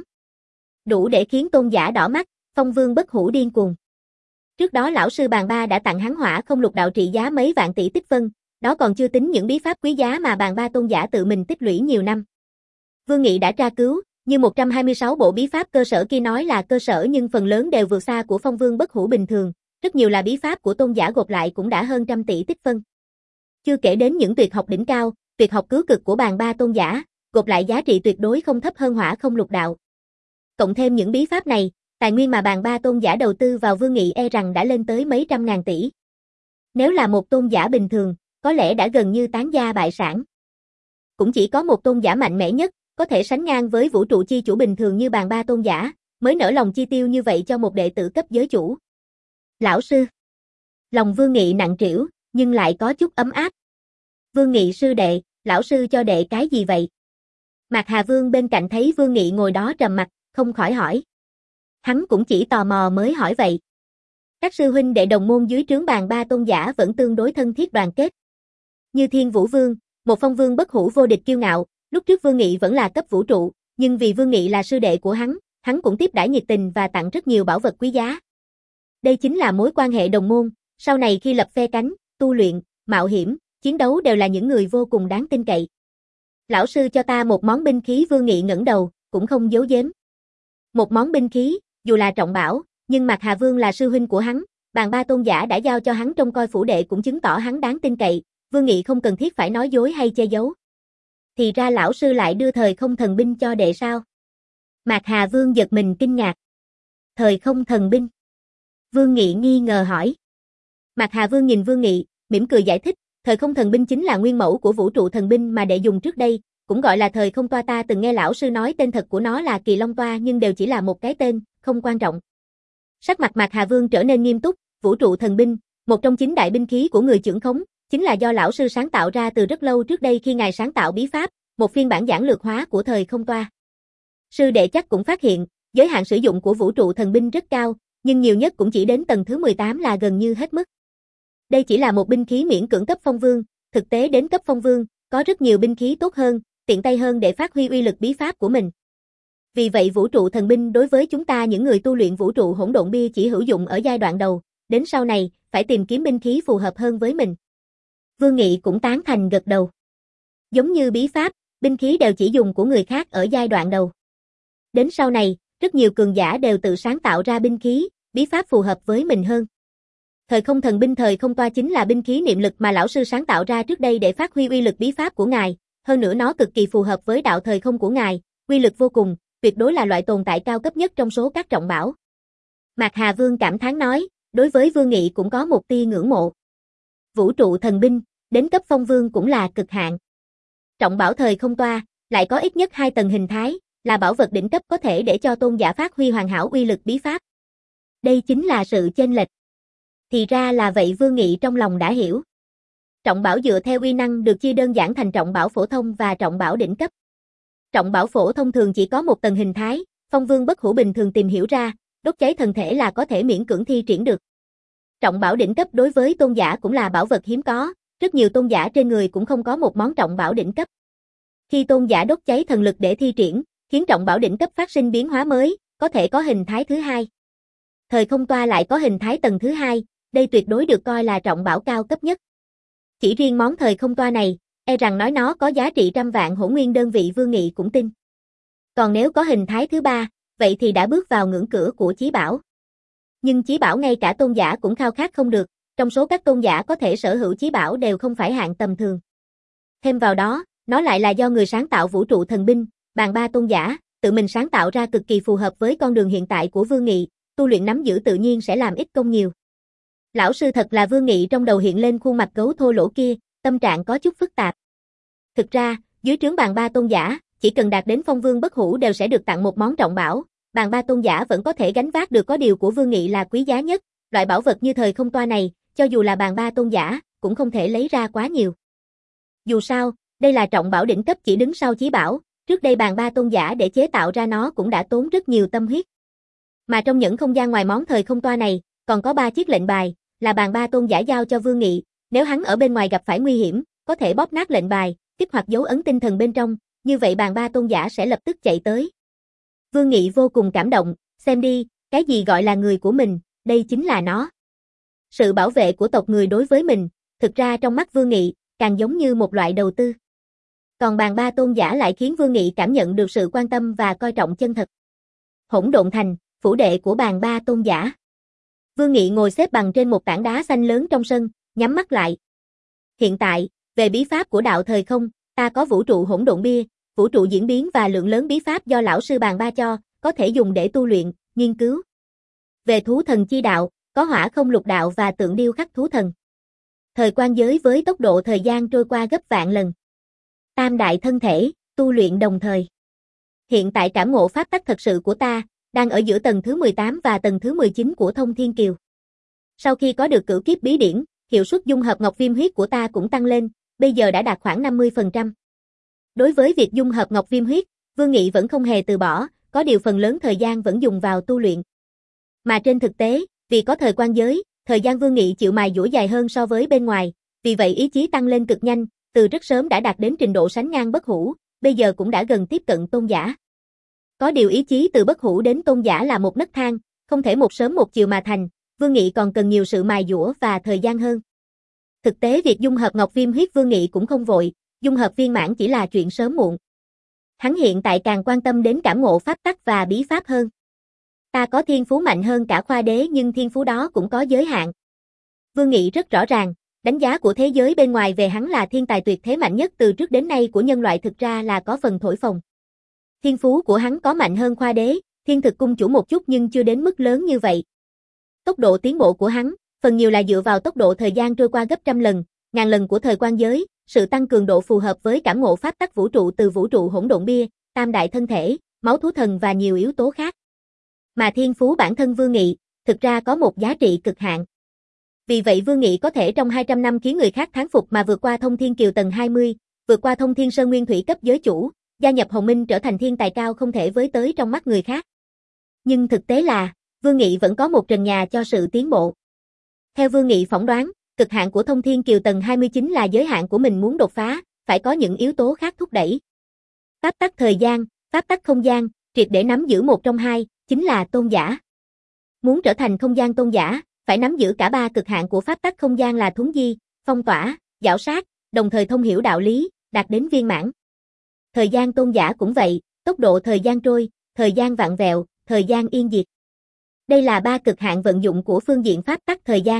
Đủ để khiến tôn giả đỏ mắt, Phong Vương Bất Hủ điên cuồng. Trước đó lão sư Bàn Ba đã tặng hắn Hỏa Không Lục Đạo trị giá mấy vạn tỷ tích phân, đó còn chưa tính những bí pháp quý giá mà Bàn Ba tôn giả tự mình tích lũy nhiều năm. Vương Nghị đã tra cứu, như một trăm hai mươi sáu bộ bí pháp cơ sở kia nói là cơ sở nhưng phần lớn đều vượt xa của Phong Vương Bất Hủ bình thường, rất nhiều là bí pháp của tôn giả gộp lại cũng đã hơn trăm tỷ tích phân. Chưa kể đến những tuyệt học đỉnh cao, tuyệt học cứu cực của Bàn Ba tôn giả, gộp lại giá trị tuyệt đối không thấp hơn Hỏa Không Lục Đạo. Cộng thêm những bí pháp này, tài nguyên mà Bàn Ba tôn giả đầu tư vào Vương Nghị e rằng đã lên tới mấy trăm ngàn tỷ. Nếu là một tôn giả bình thường, có lẽ đã gần như tán gia bại sản. Cũng chỉ có một tôn giả mạnh mẽ nhất, có thể sánh ngang với vũ trụ chi chủ bình thường như Bàn Ba tôn giả, mới nỡ lòng chi tiêu như vậy cho một đệ tử cấp giới chủ. Lão sư. Lòng Vương Nghị nặng trĩu, nhưng lại có chút ấm áp. Vương Nghị sư đệ, lão sư cho đệ cái gì vậy? Mạc Hà Vương bên cạnh thấy Vương Nghị ngồi đó trầm mặt, không khỏi hỏi. Hắn cũng chỉ tò mò mới hỏi vậy. Các sư huynh đệ đồng môn dưới trướng Bàn Ba tôn giả vẫn tương đối thân thiết đoàn kết. Như Thiên Vũ Vương, một Phong Vương bất hủ vô địch kiêu ngạo, lúc trước Vương Nghị vẫn là cấp vũ trụ, nhưng vì Vương Nghị là sư đệ của hắn, hắn cũng tiếp đãi nhiệt tình và tặng rất nhiều bảo vật quý giá. Đây chính là mối quan hệ đồng môn, sau này khi lập phe cánh, tu luyện, mạo hiểm, chiến đấu đều là những người vô cùng đáng tin cậy. Lão sư cho ta một món binh khí. Vương Nghị ngẩng đầu, cũng không giấu giếm. Một món binh khí, dù là trọng bảo, nhưng Mạc Hà Vương là sư huynh của hắn, Bàn Ba tôn giả đã giao cho hắn trông coi phủ đệ cũng chứng tỏ hắn đáng tin cậy, Vương Nghị không cần thiết phải nói dối hay che giấu. Thì ra lão sư lại đưa thời không thần binh cho đệ sao? Mạc Hà Vương giật mình kinh ngạc. Thời không thần binh? Vương Nghị nghi ngờ hỏi. Mạc Hà Vương nhìn Vương Nghị, mỉm cười giải thích, thời không thần binh chính là nguyên mẫu của vũ trụ thần binh mà đệ dùng trước đây, cũng gọi là thời không toa. Ta từng nghe lão sư nói tên thật của nó là Kỳ Long Toa nhưng đều chỉ là một cái tên, không quan trọng. Sắc mặt Mạc Hà Vương trở nên nghiêm túc, vũ trụ thần binh, một trong chín đại binh khí của người trưởng khống, chính là do lão sư sáng tạo ra từ rất lâu trước đây khi ngài sáng tạo bí pháp, một phiên bản giản lược hóa của thời không toa. Sư đệ chắc cũng phát hiện, giới hạn sử dụng của vũ trụ thần binh rất cao, nhưng nhiều nhất cũng chỉ đến tầng thứ mười tám là gần như hết mức. Đây chỉ là một binh khí miễn cưỡng cấp phong vương, thực tế đến cấp phong vương, có rất nhiều binh khí tốt hơn, tiện tay hơn để phát huy uy lực bí pháp của mình. Vì vậy vũ trụ thần binh đối với chúng ta những người tu luyện vũ trụ hỗn độn bia chỉ hữu dụng ở giai đoạn đầu, đến sau này, phải tìm kiếm binh khí phù hợp hơn với mình. Vương Nghị cũng tán thành gật đầu. Giống như bí pháp, binh khí đều chỉ dùng của người khác ở giai đoạn đầu. Đến sau này, rất nhiều cường giả đều tự sáng tạo ra binh khí, bí pháp phù hợp với mình hơn. Thời không thần binh thời không toa chính là binh khí niệm lực mà lão sư sáng tạo ra trước đây để phát huy uy lực bí pháp của ngài, hơn nữa nó cực kỳ phù hợp với đạo thời không của ngài, uy lực vô cùng, tuyệt đối là loại tồn tại cao cấp nhất trong số các trọng bảo. Mạc Hà Vương cảm thán nói, đối với Vương Nghị cũng có một tia ngưỡng mộ. Vũ trụ thần binh, đến cấp phong vương cũng là cực hạn. Trọng bảo thời không toa, lại có ít nhất hai tầng hình thái, là bảo vật đỉnh cấp có thể để cho tôn giả phát huy hoàn hảo uy lực bí pháp. Đây chính là sự chênh lệch. Thì ra là vậy. Vương Nghị trong lòng đã hiểu. Trọng bảo dựa theo uy năng được chia đơn giản thành trọng bảo phổ thông và trọng bảo đỉnh cấp. Trọng bảo phổ thông thường chỉ có một tầng hình thái, Phong Vương Bất Hủ bình thường tìm hiểu ra, đốt cháy thần thể là có thể miễn cưỡng thi triển được. Trọng bảo đỉnh cấp đối với tôn giả cũng là bảo vật hiếm có, rất nhiều tôn giả trên người cũng không có một món trọng bảo đỉnh cấp. Khi tôn giả đốt cháy thần lực để thi triển, khiến trọng bảo đỉnh cấp phát sinh biến hóa mới, có thể có hình thái thứ hai. Thời không toa lại có hình thái tầng thứ hai, đây tuyệt đối được coi là trọng bảo cao cấp nhất. Chỉ riêng món thời không toa này, e rằng nói nó có giá trị trăm vạn hỗn nguyên đơn vị Vương Nghị cũng tin. Còn nếu có hình thái thứ ba, vậy thì đã bước vào ngưỡng cửa của chí bảo. Nhưng chí bảo ngay cả tôn giả cũng khao khát không được, trong số các tôn giả có thể sở hữu chí bảo đều không phải hạng tầm thường. Thêm vào đó, nó lại là do người sáng tạo vũ trụ thần binh, bàn ba tôn giả, tự mình sáng tạo ra cực kỳ phù hợp với con đường hiện tại của Vương Nghị, tu luyện nắm giữ tự nhiên sẽ làm ít công nhiều. Lão sư thật là Vương Nghị trong đầu hiện lên khuôn mặt gấu thô lỗ kia, tâm trạng có chút phức tạp. Thực ra, dưới trướng bàn ba tôn giả, chỉ cần đạt đến phong vương bất hủ đều sẽ được tặng một món trọng bảo, bàn ba tôn giả vẫn có thể gánh vác được, có điều của Vương Nghị là quý giá nhất, loại bảo vật như thời không toa này, cho dù là bàn ba tôn giả, cũng không thể lấy ra quá nhiều. Dù sao, đây là trọng bảo đỉnh cấp chỉ đứng sau chí bảo, trước đây bàn ba tôn giả để chế tạo ra nó cũng đã tốn rất nhiều tâm huyết. Mà trong những không gian ngoài món thời không toa này, còn có ba chiếc lệnh bài, là bàn ba tôn giả giao cho Vương Nghị, nếu hắn ở bên ngoài gặp phải nguy hiểm, có thể bóp nát lệnh bài, kích hoạt dấu ấn tinh thần bên trong, như vậy bàn ba tôn giả sẽ lập tức chạy tới. Vương Nghị vô cùng cảm động, xem đi, cái gì gọi là người của mình, đây chính là nó. Sự bảo vệ của tộc người đối với mình, thực ra trong mắt Vương Nghị, càng giống như một loại đầu tư. Còn bàn ba tôn giả lại khiến Vương Nghị cảm nhận được sự quan tâm và coi trọng chân thật. Hỗn Độn Thành, phủ đệ của bàn ba tôn giả. Vương Nghị ngồi xếp bằng trên một tảng đá xanh lớn trong sân, nhắm mắt lại. Hiện tại, về bí pháp của đạo thời không, ta có vũ trụ hỗn độn bia, vũ trụ diễn biến và lượng lớn bí pháp do lão sư bàn ba cho, có thể dùng để tu luyện, nghiên cứu. Về thú thần chi đạo, có hỏa không lục đạo và tượng điêu khắc thú thần. Thời quan giới với tốc độ thời gian trôi qua gấp vạn lần. Tam đại thân thể, tu luyện đồng thời. Hiện tại cảm ngộ pháp tắc thật sự của ta, đang ở giữa tầng thứ mười tám và tầng thứ mười chín của Thông Thiên Kiều. Sau khi có được cửu kiếp bí điển, hiệu suất dung hợp ngọc viêm huyết của ta cũng tăng lên, bây giờ đã đạt khoảng năm mươi phần trăm. Đối với việc dung hợp ngọc viêm huyết, Vương Nghị vẫn không hề từ bỏ, có điều phần lớn thời gian vẫn dùng vào tu luyện. Mà trên thực tế, vì có thời quan giới, thời gian Vương Nghị chịu mài dũa dài hơn so với bên ngoài, vì vậy ý chí tăng lên cực nhanh, từ rất sớm đã đạt đến trình độ sánh ngang bất hủ, bây giờ cũng đã gần tiếp cận tôn giả. Có điều ý chí từ bất hủ đến tôn giả là một nấc thang, không thể một sớm một chiều mà thành, Vương Nghị còn cần nhiều sự mài dũa và thời gian hơn. Thực tế việc dung hợp ngọc viêm huyết Vương Nghị cũng không vội, dung hợp viên mãn chỉ là chuyện sớm muộn. Hắn hiện tại càng quan tâm đến cảm ngộ pháp tắc và bí pháp hơn. Ta có thiên phú mạnh hơn cả khoa đế nhưng thiên phú đó cũng có giới hạn. Vương Nghị rất rõ ràng, đánh giá của thế giới bên ngoài về hắn là thiên tài tuyệt thế mạnh nhất từ trước đến nay của nhân loại thực ra là có phần thổi phồng. Thiên phú của hắn có mạnh hơn khoa đế, thiên thực cung chủ một chút nhưng chưa đến mức lớn như vậy. Tốc độ tiến bộ của hắn, phần nhiều là dựa vào tốc độ thời gian trôi qua gấp trăm lần, ngàn lần của thời quan giới, sự tăng cường độ phù hợp với cảm ngộ pháp tắc vũ trụ từ vũ trụ hỗn độn bia, tam đại thân thể, máu thú thần và nhiều yếu tố khác. Mà thiên phú bản thân Vương Nghị, thực ra có một giá trị cực hạn. Vì vậy Vương Nghị có thể trong hai trăm năm khiến người khác thán phục mà vượt qua Thông Thiên Kiều tầng hai mươi, vượt qua Thông Thiên Sơn Nguyên Thủy cấp giới chủ, gia nhập Hồng Minh trở thành thiên tài cao không thể với tới trong mắt người khác. Nhưng thực tế là, Vương Nghị vẫn có một trần nhà cho sự tiến bộ. Theo Vương Nghị phỏng đoán, cực hạn của Thông Thiên Kiều tầng hai mươi chín là giới hạn của mình muốn đột phá, phải có những yếu tố khác thúc đẩy. Pháp tắc thời gian, pháp tắc không gian, triệt để nắm giữ một trong hai, chính là tôn giả. Muốn trở thành không gian tôn giả, phải nắm giữ cả ba cực hạn của pháp tắc không gian là thuấn di, phong tỏa, giảo sát, đồng thời thông hiểu đạo lý, đạt đến viên mãn. Thời gian tôn giả cũng vậy, tốc độ thời gian trôi, thời gian vặn vẹo, thời gian yên diệt. Đây là ba cực hạn vận dụng của phương diện pháp tắc thời gian.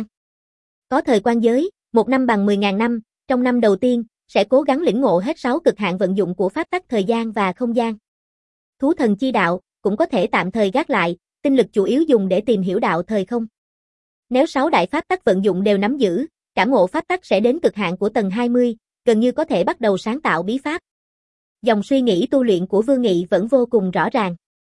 Có thời quan giới, một năm bằng mười ngàn năm, trong năm đầu tiên, sẽ cố gắng lĩnh ngộ hết sáu cực hạn vận dụng của pháp tắc thời gian và không gian. Thú thần chi đạo, cũng có thể tạm thời gác lại, tinh lực chủ yếu dùng để tìm hiểu đạo thời không. Nếu sáu đại pháp tắc vận dụng đều nắm giữ, cảm ngộ pháp tắc sẽ đến cực hạn của tầng hai mươi, gần như có thể bắt đầu sáng tạo bí pháp. Dòng suy nghĩ tu luyện của Vương Nghị vẫn vô cùng rõ ràng.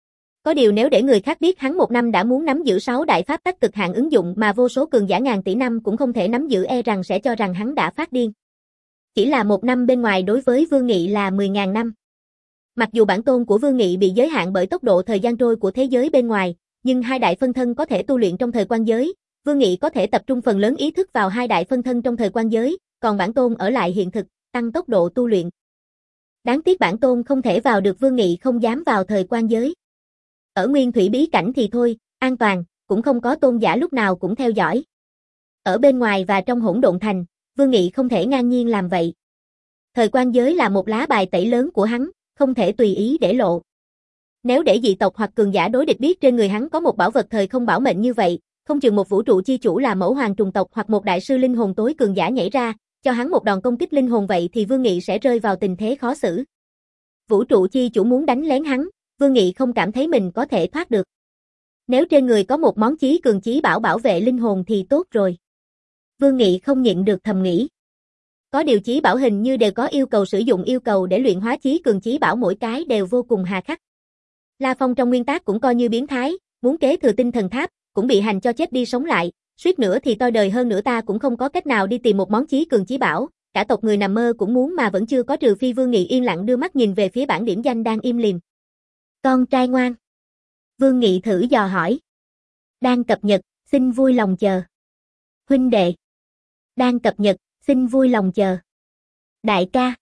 Có điều nếu để người khác biết hắn một năm đã muốn nắm giữ sáu đại pháp tắc cực hạn ứng dụng mà vô số cường giả ngàn tỷ năm cũng không thể nắm giữ e rằng sẽ cho rằng hắn đã phát điên. Chỉ là một năm bên ngoài đối với Vương Nghị là mười ngàn năm. Mặc dù bản tôn của Vương Nghị bị giới hạn bởi tốc độ thời gian trôi của thế giới bên ngoài, nhưng hai đại phân thân có thể tu luyện trong thời quan giới, Vương Nghị có thể tập trung phần lớn ý thức vào hai đại phân thân trong thời quan giới, còn bản tôn ở lại hiện thực, tăng tốc độ tu luyện. Đáng tiếc bản tôn không thể vào được, Vương Nghị không dám vào thời quan giới. Ở nguyên thủy bí cảnh thì thôi, an toàn, cũng không có tôn giả lúc nào cũng theo dõi. Ở bên ngoài và trong hỗn độn thành, Vương Nghị không thể ngang nhiên làm vậy. Thời quan giới là một lá bài tẩy lớn của hắn, không thể tùy ý để lộ. Nếu để dị tộc hoặc cường giả đối địch biết trên người hắn có một bảo vật thời không bảo mệnh như vậy, không chừng một vũ trụ chi chủ là mẫu hoàng trùng tộc hoặc một đại sư linh hồn tối cường giả nhảy ra, cho hắn một đòn công kích linh hồn, vậy thì Vương Nghị sẽ rơi vào tình thế khó xử. Vũ trụ chi chủ muốn đánh lén hắn, Vương Nghị không cảm thấy mình có thể thoát được. Nếu trên người có một món chí cường chí bảo bảo vệ linh hồn thì tốt rồi. Vương Nghị không nhịn được thầm nghĩ. Có điều chí bảo hình như đều có yêu cầu sử dụng yêu cầu để luyện hóa chí cường chí bảo, mỗi cái đều vô cùng hà khắc. La Phong trong nguyên tác cũng coi như biến thái, muốn kế thừa tinh thần tháp, cũng bị hành cho chết đi sống lại, suýt nữa thì toi đời, hơn nữa ta cũng không có cách nào đi tìm một món chí cường chí bảo, cả tộc người nằm mơ cũng muốn mà vẫn chưa có, trừ phi. Vương Nghị yên lặng đưa mắt nhìn về phía bảng điểm danh đang im lìm. Con trai ngoan. Vương Nghị thử dò hỏi. Đang cập nhật, xin vui lòng chờ. Huynh đệ. Đang cập nhật, xin vui lòng chờ. Đại ca.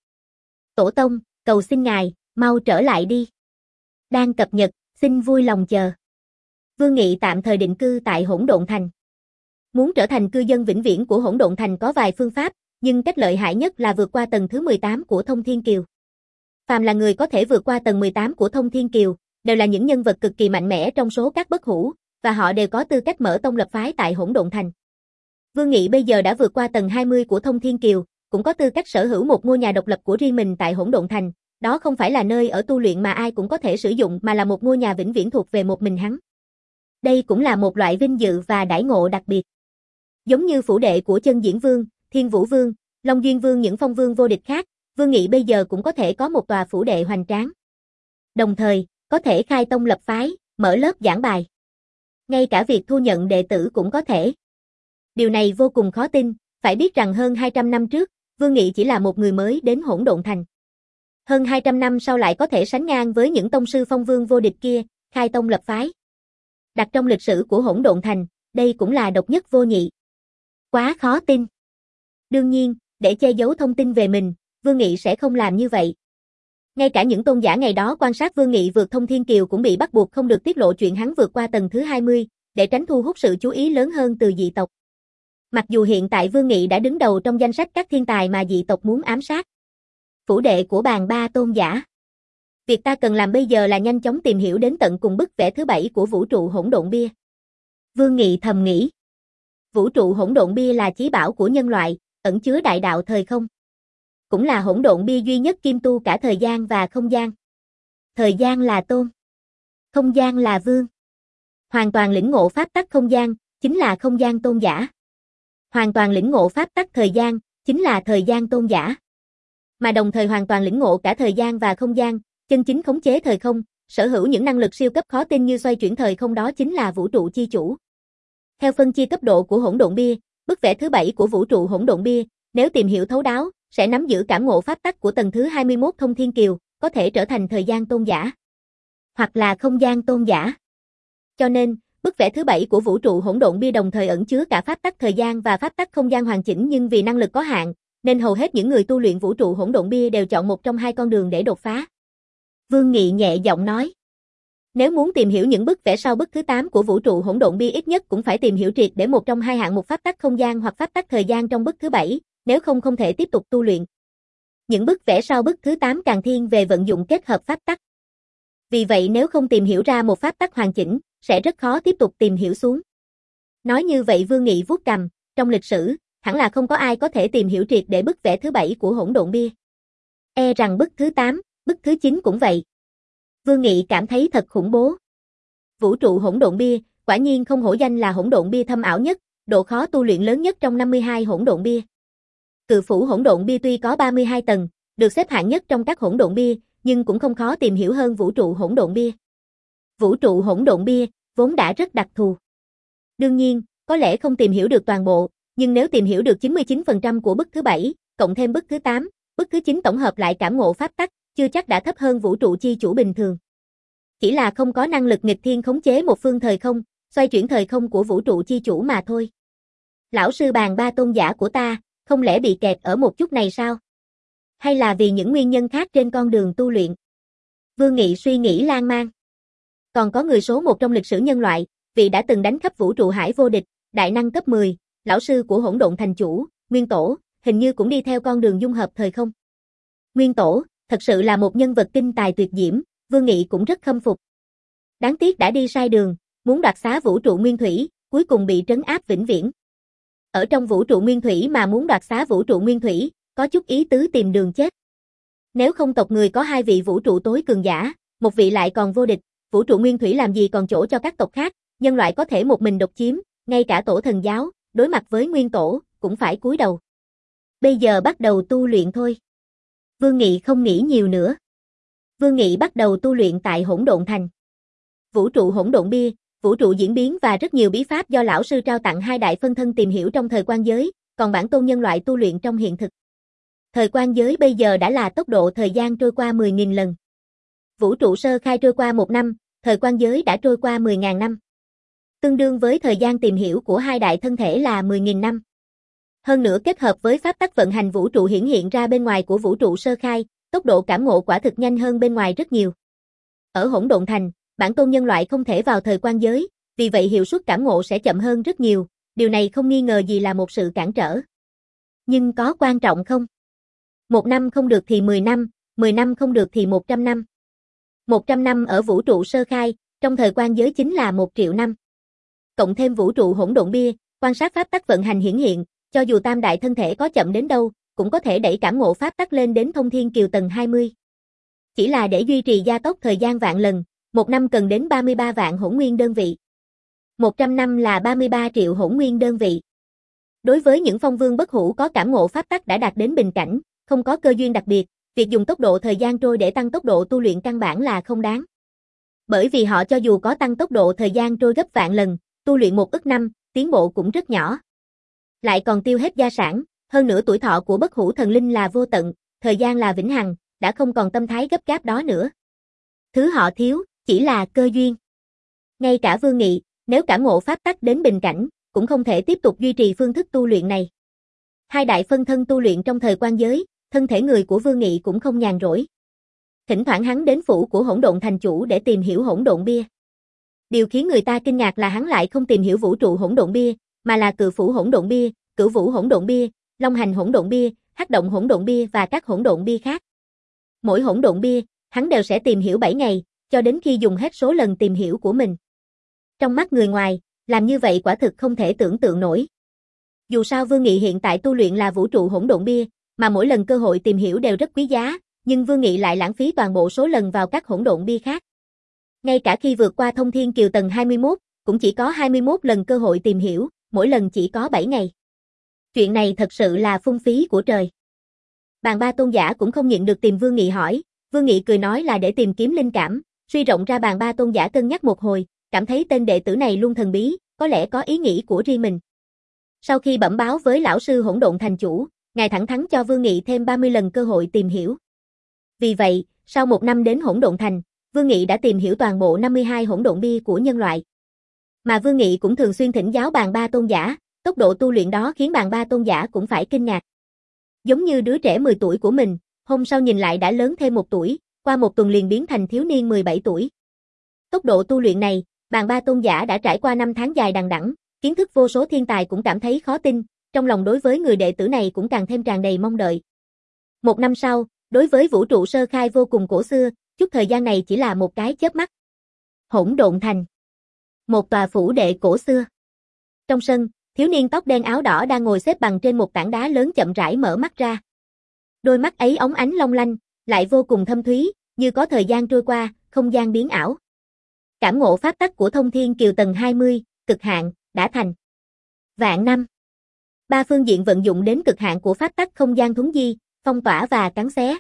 Tổ tông, cầu xin ngài, mau trở lại đi. Đang cập nhật, xin vui lòng chờ. Vương Nghị tạm thời định cư tại hỗn độn thành. Muốn trở thành cư dân vĩnh viễn của hỗn độn thành có vài phương pháp, nhưng cách lợi hại nhất là vượt qua tầng thứ mười tám của Thông Thiên Kiều. Phàm là người có thể vượt qua tầng mười tám của Thông Thiên Kiều, đều là những nhân vật cực kỳ mạnh mẽ trong số các bất hủ, và họ đều có tư cách mở tông lập phái tại hỗn độn thành. Vương Nghị bây giờ đã vượt qua tầng hai mươi của Thông Thiên Kiều, cũng có tư cách sở hữu một ngôi nhà độc lập của riêng mình tại hỗn độn thành. Đó không phải là nơi ở tu luyện mà ai cũng có thể sử dụng, mà là một ngôi nhà vĩnh viễn thuộc về một mình hắn. Đây cũng là một loại vinh dự và đãi ngộ đặc biệt. Giống như phủ đệ của Chân Diễn Vương, Thiên Vũ Vương, Long Duyên Vương, những phong vương vô địch khác, Vương Nghị bây giờ cũng có thể có một tòa phủ đệ hoành tráng. Đồng thời, có thể khai tông lập phái, mở lớp giảng bài. Ngay cả việc thu nhận đệ tử cũng có thể. Điều này vô cùng khó tin, phải biết rằng hơn hai trăm năm trước, Vương Nghị chỉ là một người mới đến hỗn độn thành. Hơn hai trăm năm sau lại có thể sánh ngang với những tông sư phong vương vô địch kia, khai tông lập phái. Đặt trong lịch sử của hỗn độn thành, đây cũng là độc nhất vô nhị. Quá khó tin. Đương nhiên, để che giấu thông tin về mình, Vương Nghị sẽ không làm như vậy. Ngay cả những tôn giả ngày đó quan sát Vương Nghị vượt Thông Thiên Kiều cũng bị bắt buộc không được tiết lộ chuyện hắn vượt qua tầng thứ hai mươi, để tránh thu hút sự chú ý lớn hơn từ dị tộc. Mặc dù hiện tại Vương Nghị đã đứng đầu trong danh sách các thiên tài mà dị tộc muốn ám sát. Phủ đệ của bàn ba tôn giả. Việc ta cần làm bây giờ là nhanh chóng tìm hiểu đến tận cùng bức vẽ thứ bảy của vũ trụ hỗn độn bia. Vương Nghị thầm nghĩ. Vũ trụ hỗn độn bia là chí bảo của nhân loại, ẩn chứa đại đạo thời không. Cũng là hỗn độn bia duy nhất kiêm tu cả thời gian và không gian. Thời gian là tôn. Không gian là vương. Hoàn toàn lĩnh ngộ pháp tắc không gian, chính là không gian tôn giả. Hoàn toàn lĩnh ngộ pháp tắc thời gian, chính là thời gian tôn giả. Mà đồng thời hoàn toàn lĩnh ngộ cả thời gian và không gian, chân chính khống chế thời không, sở hữu những năng lực siêu cấp khó tin như xoay chuyển thời không, đó chính là vũ trụ chi chủ. Theo phân chia cấp độ của hỗn độn bia, bức vẽ thứ bảy của vũ trụ hỗn độn bia, nếu tìm hiểu thấu đáo, sẽ nắm giữ cảm ngộ pháp tắc của tầng thứ hai mươi mốt Thông Thiên Kiều, có thể trở thành thời gian tôn giả, hoặc là không gian tôn giả. Cho nên, bức vẽ thứ bảy của vũ trụ hỗn độn bia đồng thời ẩn chứa cả pháp tắc thời gian và pháp tắc không gian hoàn chỉnh, nhưng vì năng lực có hạn, nên hầu hết những người tu luyện vũ trụ hỗn độn bia đều chọn một trong hai con đường để đột phá. Vương Nghị nhẹ giọng nói. Nếu muốn tìm hiểu những bức vẽ sau bức thứ tám của vũ trụ hỗn độn bia, ít nhất cũng phải tìm hiểu triệt để một trong hai hạng mục pháp tắc không gian hoặc pháp tắc thời gian trong bức thứ bảy, nếu không không thể tiếp tục tu luyện. Những bức vẽ sau bức thứ tám càng thiên về vận dụng kết hợp pháp tắc. Vì vậy nếu không tìm hiểu ra một pháp tắc hoàn chỉnh, sẽ rất khó tiếp tục tìm hiểu xuống. Nói như vậy Vương Nghị vuốt cằm, trong lịch sử, hẳn là không có ai có thể tìm hiểu triệt để bức vẽ thứ bảy của hỗn độn bia. E rằng bức thứ tám, bức thứ chín cũng vậy. Vương Nghị cảm thấy thật khủng bố. Vũ trụ hỗn độn bia, quả nhiên không hổ danh là hỗn độn bia thâm ảo nhất, độ khó tu luyện lớn nhất trong năm mươi hai hỗn độn bia. Cự phủ hỗn độn bia tuy có ba mươi hai tầng, được xếp hạng nhất trong các hỗn độn bia, nhưng cũng không khó tìm hiểu hơn vũ trụ hỗn độn bia. Vũ trụ hỗn độn bia vốn đã rất đặc thù. Đương nhiên, có lẽ không tìm hiểu được toàn bộ, nhưng nếu tìm hiểu được chín mươi chín phần trăm của bức thứ bảy, cộng thêm bức thứ tám, bức thứ chín tổng hợp lại cảm ngộ pháp tắc, chưa chắc đã thấp hơn vũ trụ chi chủ bình thường. Chỉ là không có năng lực nghịch thiên khống chế một phương thời không, xoay chuyển thời không của vũ trụ chi chủ mà thôi. Lão sư bàn ba tôn giả của ta, không lẽ bị kẹt ở một chút này sao? Hay là vì những nguyên nhân khác trên con đường tu luyện? Vương Nghị suy nghĩ lan man. Còn có người số một trong lịch sử nhân loại, vị đã từng đánh khắp vũ trụ hải vô địch, đại năng cấp mười, lão sư của hỗn độn thành chủ, Nguyên Tổ, hình như cũng đi theo con đường dung hợp thời không. Nguyên Tổ, thật sự là một nhân vật kinh tài tuyệt diễm, Vương Nghị cũng rất khâm phục. Đáng tiếc đã đi sai đường, muốn đoạt xá vũ trụ nguyên thủy, cuối cùng bị trấn áp vĩnh viễn. Ở trong vũ trụ nguyên thủy mà muốn đoạt xá vũ trụ nguyên thủy, có chút ý tứ tìm đường chết. Nếu không tộc người có hai vị vũ trụ tối cường giả, một vị lại còn vô địch, vũ trụ nguyên thủy làm gì còn chỗ cho các tộc khác, nhân loại có thể một mình độc chiếm, ngay cả tổ thần giáo, đối mặt với Nguyên Tổ, cũng phải cúi đầu. Bây giờ bắt đầu tu luyện thôi. Vương Nghị không nghĩ nhiều nữa. Vương Nghị bắt đầu tu luyện tại Hỗn Độn Thành. Vũ trụ hỗn độn bia, vũ trụ diễn biến và rất nhiều bí pháp do lão sư trao tặng hai đại phân thân tìm hiểu trong thời quan giới, còn bản tôn nhân loại tu luyện trong hiện thực. Thời quan giới bây giờ đã là tốc độ thời gian trôi qua mười nghìn lần. Vũ trụ sơ khai trôi qua một năm, thời quan giới đã trôi qua mười nghìn năm. Tương đương với thời gian tìm hiểu của hai đại thân thể là mười nghìn năm. Hơn nữa kết hợp với pháp tắc vận hành vũ trụ hiển hiện ra bên ngoài của vũ trụ sơ khai, tốc độ cảm ngộ quả thực nhanh hơn bên ngoài rất nhiều. Ở Hỗn Độn Thành, bản tôn nhân loại không thể vào thời quan giới, vì vậy hiệu suất cảm ngộ sẽ chậm hơn rất nhiều, điều này không nghi ngờ gì là một sự cản trở. Nhưng có quan trọng không? Một năm không được thì mười năm, mười năm không được thì một trăm năm. Một trăm năm ở vũ trụ sơ khai, trong thời quan giới chính là một triệu năm. Cộng thêm vũ trụ hỗn độn bia, quan sát pháp tắc vận hành hiển hiện, cho dù tam đại thân thể có chậm đến đâu, cũng có thể đẩy cảm ngộ pháp tắc lên đến thông thiên kiều tầng hai mươi. Chỉ là để duy trì gia tốc thời gian vạn lần, một năm cần đến ba mươi ba vạn hỗn nguyên đơn vị. một trăm năm là ba mươi ba triệu hỗn nguyên đơn vị. Đối với những phong vương bất hủ có cảm ngộ pháp tắc đã đạt đến bình cảnh, không có cơ duyên đặc biệt, việc dùng tốc độ thời gian trôi để tăng tốc độ tu luyện căn bản là không đáng. Bởi vì họ cho dù có tăng tốc độ thời gian trôi gấp vạn lần, tu luyện một ức năm, tiến bộ cũng rất nhỏ. Lại còn tiêu hết gia sản, hơn nữa tuổi thọ của bất hủ thần linh là vô tận, thời gian là vĩnh hằng, đã không còn tâm thái gấp gáp đó nữa. Thứ họ thiếu, chỉ là cơ duyên. Ngay cả Vương Nghị, nếu cảm ngộ pháp tắc đến bình cảnh, cũng không thể tiếp tục duy trì phương thức tu luyện này. Hai đại phân thân tu luyện trong thời quan giới, thân thể người của Vương Nghị cũng không nhàn rỗi. Thỉnh thoảng hắn đến phủ của Hỗn Độn thành chủ để tìm hiểu hỗn độn bia. Điều khiến người ta kinh ngạc là hắn lại không tìm hiểu vũ trụ hỗn độn bia, mà là cự phủ hỗn độn bia, cửu vũ hỗn độn bia, long hành hỗn độn bia, hắc động hỗn độn bia và các hỗn độn bia khác. Mỗi hỗn độn bia, hắn đều sẽ tìm hiểu bảy ngày, cho đến khi dùng hết số lần tìm hiểu của mình. Trong mắt người ngoài, làm như vậy quả thực không thể tưởng tượng nổi. Dù sao Vương Nghị hiện tại tu luyện là vũ trụ hỗn độn bia, mà mỗi lần cơ hội tìm hiểu đều rất quý giá, nhưng Vương Nghị lại lãng phí toàn bộ số lần vào các hỗn độn bia khác. Ngay cả khi vượt qua thông thiên kiều tầng hai mươi mốt, cũng chỉ có hai mươi mốt lần cơ hội tìm hiểu, mỗi lần chỉ có bảy ngày. Chuyện này thật sự là phung phí của trời. Bàn ba tôn giả cũng không nhịn được tìm Vương Nghị hỏi, Vương Nghị cười nói là để tìm kiếm linh cảm, suy rộng ra bàn ba tôn giả cân nhắc một hồi, cảm thấy tên đệ tử này luôn thần bí, có lẽ có ý nghĩ của riêng mình. Sau khi bẩm báo với lão sư Hỗn Độn thành chủ, ngài thẳng thắn cho Vương Nghị thêm ba mươi lần cơ hội tìm hiểu. Vì vậy, sau một năm đến Hỗn Độn thành, Vương Nghị đã tìm hiểu toàn bộ năm mươi hai hỗn độn bia của nhân loại. Mà Vương Nghị cũng thường xuyên thỉnh giáo bàn ba tôn giả, tốc độ tu luyện đó khiến bàn ba tôn giả cũng phải kinh ngạc. Giống như đứa trẻ mười tuổi của mình, hôm sau nhìn lại đã lớn thêm một tuổi, qua một tuần liền biến thành thiếu niên mười bảy tuổi. Tốc độ tu luyện này, bàn ba tôn giả đã trải qua năm tháng dài đằng đẵng, kiến thức vô số thiên tài cũng cảm thấy khó tin, trong lòng đối với người đệ tử này cũng càng thêm tràn đầy mong đợi. Một năm sau, đối với vũ trụ sơ khai vô cùng cổ xưa, chút thời gian này chỉ là một cái chớp mắt. Hỗn Độn thành. Một tòa phủ đệ cổ xưa. Trong sân, thiếu niên tóc đen áo đỏ đang ngồi xếp bằng trên một tảng đá lớn chậm rãi mở mắt ra. Đôi mắt ấy óng ánh long lanh, lại vô cùng thâm thúy, như có thời gian trôi qua, không gian biến ảo. Cảm ngộ pháp tắc của thông thiên kiều tầng hai mươi, cực hạn, đã thành. Vạn năm. Ba phương diện vận dụng đến cực hạn của pháp tắc không gian thuấn di, phong tỏa và cắn xé.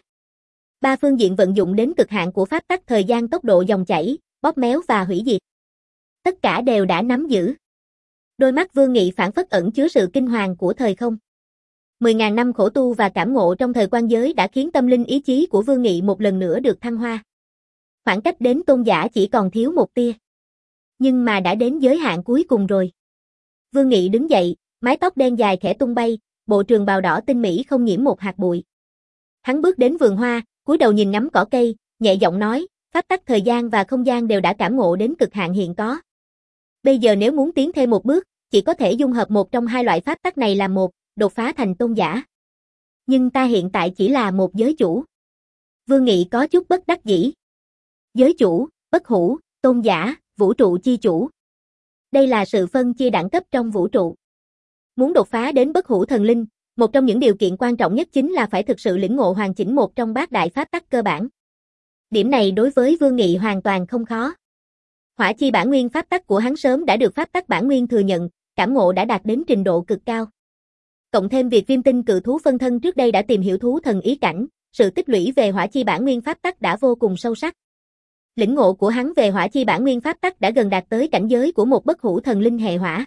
Ba phương diện vận dụng đến cực hạn của pháp tắc thời gian tốc độ dòng chảy, bóp méo và hủy diệt. Tất cả đều đã nắm giữ. Đôi mắt Vương Nghị phảng phất ẩn chứa sự kinh hoàng của thời không. Mười ngàn năm khổ tu và cảm ngộ trong thời quan giới đã khiến tâm linh ý chí của Vương Nghị một lần nữa được thăng hoa. Khoảng cách đến tôn giả chỉ còn thiếu một tia. Nhưng mà đã đến giới hạn cuối cùng rồi. Vương Nghị đứng dậy, mái tóc đen dài khẽ tung bay, bộ trường bào đỏ tinh mỹ không nhiễm một hạt bụi. Hắn bước đến vườn hoa, cúi đầu nhìn ngắm cỏ cây, nhẹ giọng nói, pháp tắc thời gian và không gian đều đã cảm ngộ đến cực hạn hiện có. Bây giờ nếu muốn tiến thêm một bước, chỉ có thể dung hợp một trong hai loại pháp tắc này làm một, đột phá thành tôn giả. Nhưng ta hiện tại chỉ là một giới chủ. Vương Nghị có chút bất đắc dĩ. Giới chủ, bất hủ, tôn giả, vũ trụ chi chủ. Đây là sự phân chia đẳng cấp trong vũ trụ. Muốn đột phá đến bất hủ thần linh, một trong những điều kiện quan trọng nhất chính là phải thực sự lĩnh ngộ hoàn chỉnh một trong bát đại pháp tắc cơ bản. Điểm này đối với Vương Nghị hoàn toàn không khó. Hỏa chi bản nguyên pháp tắc của hắn sớm đã được pháp tắc bản nguyên thừa nhận, cảm ngộ đã đạt đến trình độ cực cao. Cộng thêm việc Viêm Tinh cự thú phân thân trước đây đã tìm hiểu thú thần ý cảnh, sự tích lũy về hỏa chi bản nguyên pháp tắc đã vô cùng sâu sắc. Lĩnh ngộ của hắn về hỏa chi bản nguyên pháp tắc đã gần đạt tới cảnh giới của một bất hủ thần linh hệ hỏa.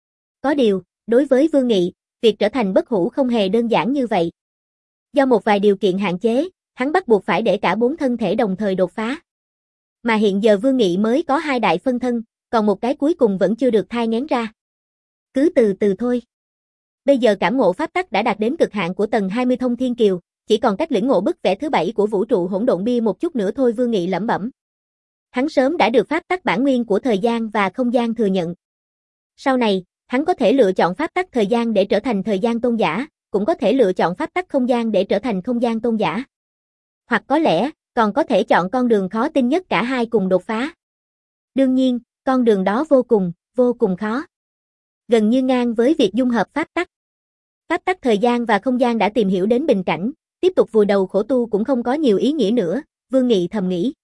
Có điều, đối với Vương Nghị, việc trở thành bất hủ không hề đơn giản như vậy. Do một vài điều kiện hạn chế, hắn bắt buộc phải để cả bốn thân thể đồng thời đột phá. Mà hiện giờ Vương Nghị mới có hai đại phân thân, còn một cái cuối cùng vẫn chưa được thai nghén ra. Cứ từ từ thôi. Bây giờ cảm ngộ pháp tắc đã đạt đến cực hạn của tầng hai mươi thông thiên kiều, chỉ còn cách lĩnh ngộ bức vẽ thứ bảy của vũ trụ hỗn độn bia một chút nữa thôi, Vương Nghị lẩm bẩm. Hắn sớm đã được pháp tắc bản nguyên của thời gian và không gian thừa nhận. Sau này, hắn có thể lựa chọn pháp tắc thời gian để trở thành thời gian tôn giả, cũng có thể lựa chọn pháp tắc không gian để trở thành không gian tôn giả. Hoặc có lẽ, còn có thể chọn con đường khó tin nhất cả hai cùng đột phá. Đương nhiên, con đường đó vô cùng, vô cùng khó. Gần như ngang với việc dung hợp pháp tắc. Pháp tắc thời gian và không gian đã tìm hiểu đến bình cảnh, tiếp tục vùi đầu khổ tu cũng không có nhiều ý nghĩa nữa, Vương Nghị thầm nghĩ.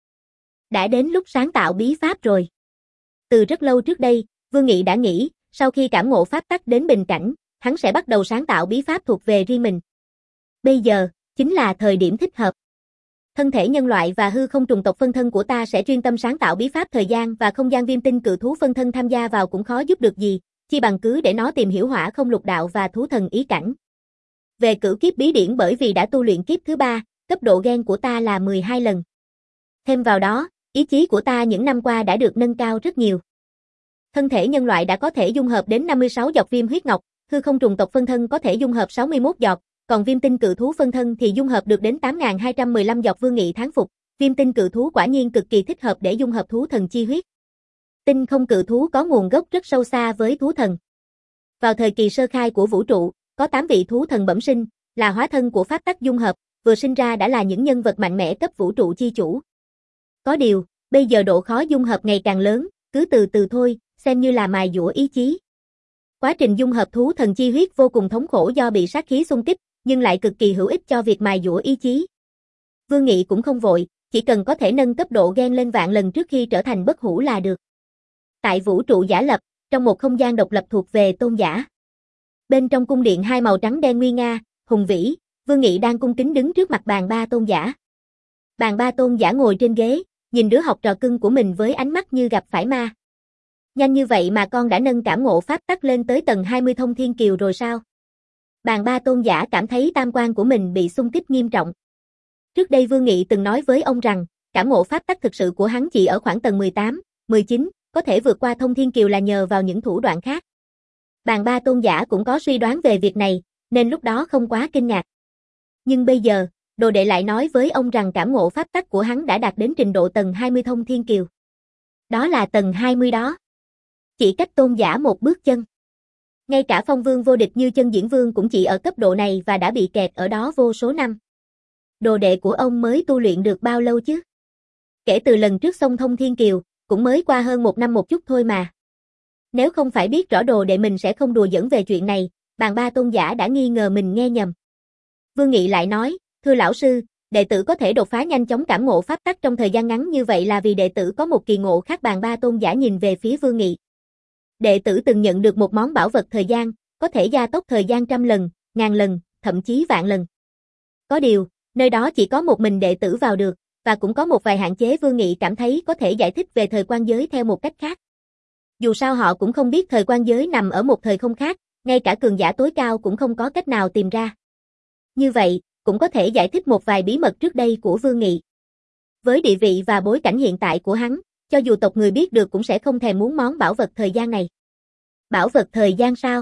Đã đến lúc sáng tạo bí pháp rồi. Từ rất lâu trước đây, Vương Nghị đã nghĩ, sau khi cảm ngộ pháp tắc đến bình cảnh, hắn sẽ bắt đầu sáng tạo bí pháp thuộc về riêng mình. Bây giờ, chính là thời điểm thích hợp. Thân thể nhân loại và hư không trùng tộc phân thân của ta sẽ chuyên tâm sáng tạo bí pháp thời gian và không gian. Viêm Tinh cự thú phân thân tham gia vào cũng khó giúp được gì, chi bằng cứ để nó tìm hiểu hỏa không lục đạo và thú thần ý cảnh. Về cửu kiếp bí điển, bởi vì đã tu luyện kiếp thứ ba, cấp độ gen của ta là mười hai lần. Thêm vào đó, ý chí của ta những năm qua đã được nâng cao rất nhiều. Thân thể nhân loại đã có thể dung hợp đến năm mươi sáu giọt viêm huyết ngọc, hư không trùng tộc phân thân có thể dung hợp sáu mươi mốt giọt, còn Viêm Tinh cự thú phân thân thì dung hợp được đến tám nghìn hai trăm mười lăm giọt. Vương Nghị thán phục, Viêm Tinh cự thú quả nhiên cực kỳ thích hợp để dung hợp thú thần chi huyết. Tinh không cự thú có nguồn gốc rất sâu xa với thú thần. Vào thời kỳ sơ khai của vũ trụ, có tám vị thú thần bẩm sinh, là hóa thân của pháp tắc dung hợp, vừa sinh ra đã là những nhân vật mạnh mẽ cấp vũ trụ chi chủ. Có điều, bây giờ độ khó dung hợp ngày càng lớn, cứ từ từ thôi, xem như là mài dũa ý chí. Quá trình dung hợp thú thần chi huyết vô cùng thống khổ do bị sát khí xung kích, nhưng lại cực kỳ hữu ích cho việc mài dũa ý chí. Vương Nghị cũng không vội, chỉ cần có thể nâng cấp độ gen lên vạn lần trước khi trở thành bất hủ là được. Tại vũ trụ giả lập, trong một không gian độc lập thuộc về tôn giả. Bên trong cung điện hai màu trắng đen nguy nga, hùng vĩ, Vương Nghị đang cung kính đứng trước mặt bàn ba tôn giả. Bàn ba tôn giả ngồi trên ghế, nhìn đứa học trò cưng của mình với ánh mắt như gặp phải ma. Nhanh như vậy mà con đã nâng cảm ngộ pháp tắc lên tới tầng hai mươi thông thiên kiều rồi sao? Bàn ba tôn giả cảm thấy tam quan của mình bị xung kích nghiêm trọng. Trước đây Vương Nghị từng nói với ông rằng, cảm ngộ pháp tắc thực sự của hắn chỉ ở khoảng tầng mười tám, mười chín, có thể vượt qua thông thiên kiều là nhờ vào những thủ đoạn khác. Bàn ba tôn giả cũng có suy đoán về việc này, nên lúc đó không quá kinh ngạc. Nhưng bây giờ, đồ đệ lại nói với ông rằng cảm ngộ pháp tắc của hắn đã đạt đến trình độ tầng hai mươi thông thiên kiều. Đó là tầng hai mươi đó. Chỉ cách tôn giả một bước chân. Ngay cả phong vương vô địch như Chân Diễn Vương cũng chỉ ở cấp độ này và đã bị kẹt ở đó vô số năm. Đồ đệ của ông mới tu luyện được bao lâu chứ? Kể từ lần trước xông thông thiên kiều, cũng mới qua hơn một năm một chút thôi mà. Nếu không phải biết rõ đồ đệ mình sẽ không đùa giỡn về chuyện này, bàn ba tôn giả đã nghi ngờ mình nghe nhầm. Vương Nghị lại nói, thưa lão sư, đệ tử có thể đột phá nhanh chóng cảm ngộ pháp tắc trong thời gian ngắn như vậy là vì đệ tử có một kỳ ngộ khác. Bàn ba tôn giả nhìn về phía Vương Nghị. Đệ tử từng nhận được một món bảo vật thời gian, có thể gia tốc thời gian trăm lần, ngàn lần, thậm chí vạn lần. Có điều, nơi đó chỉ có một mình đệ tử vào được, và cũng có một vài hạn chế. Vương Nghị cảm thấy có thể giải thích về thời quan giới theo một cách khác. Dù sao họ cũng không biết thời quan giới nằm ở một thời không khác, ngay cả cường giả tối cao cũng không có cách nào tìm ra. Như vậy, cũng có thể giải thích một vài bí mật trước đây của Vương Nghị. Với địa vị và bối cảnh hiện tại của hắn, cho dù tộc người biết được cũng sẽ không thèm muốn món bảo vật thời gian này. Bảo vật thời gian sao?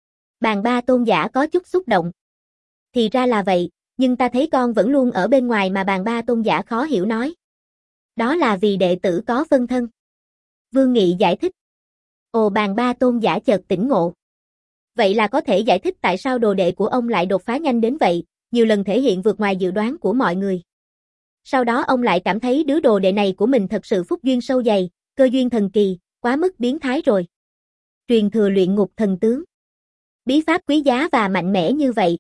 Bàn ba tôn giả có chút xúc động. Thì ra là vậy, nhưng ta thấy con vẫn luôn ở bên ngoài mà bàn ba tôn giả khó hiểu nói. Đó là vì đệ tử có phân thân. Vương Nghị giải thích. Ồ, bàn ba tôn giả chợt tỉnh ngộ. Vậy là có thể giải thích tại sao đồ đệ của ông lại đột phá nhanh đến vậy, nhiều lần thể hiện vượt ngoài dự đoán của mọi người. Sau đó ông lại cảm thấy đứa đồ đệ này của mình thật sự phúc duyên sâu dày, cơ duyên thần kỳ, quá mức biến thái rồi. Truyền thừa luyện ngục thần tướng. Bí pháp quý giá và mạnh mẽ như vậy.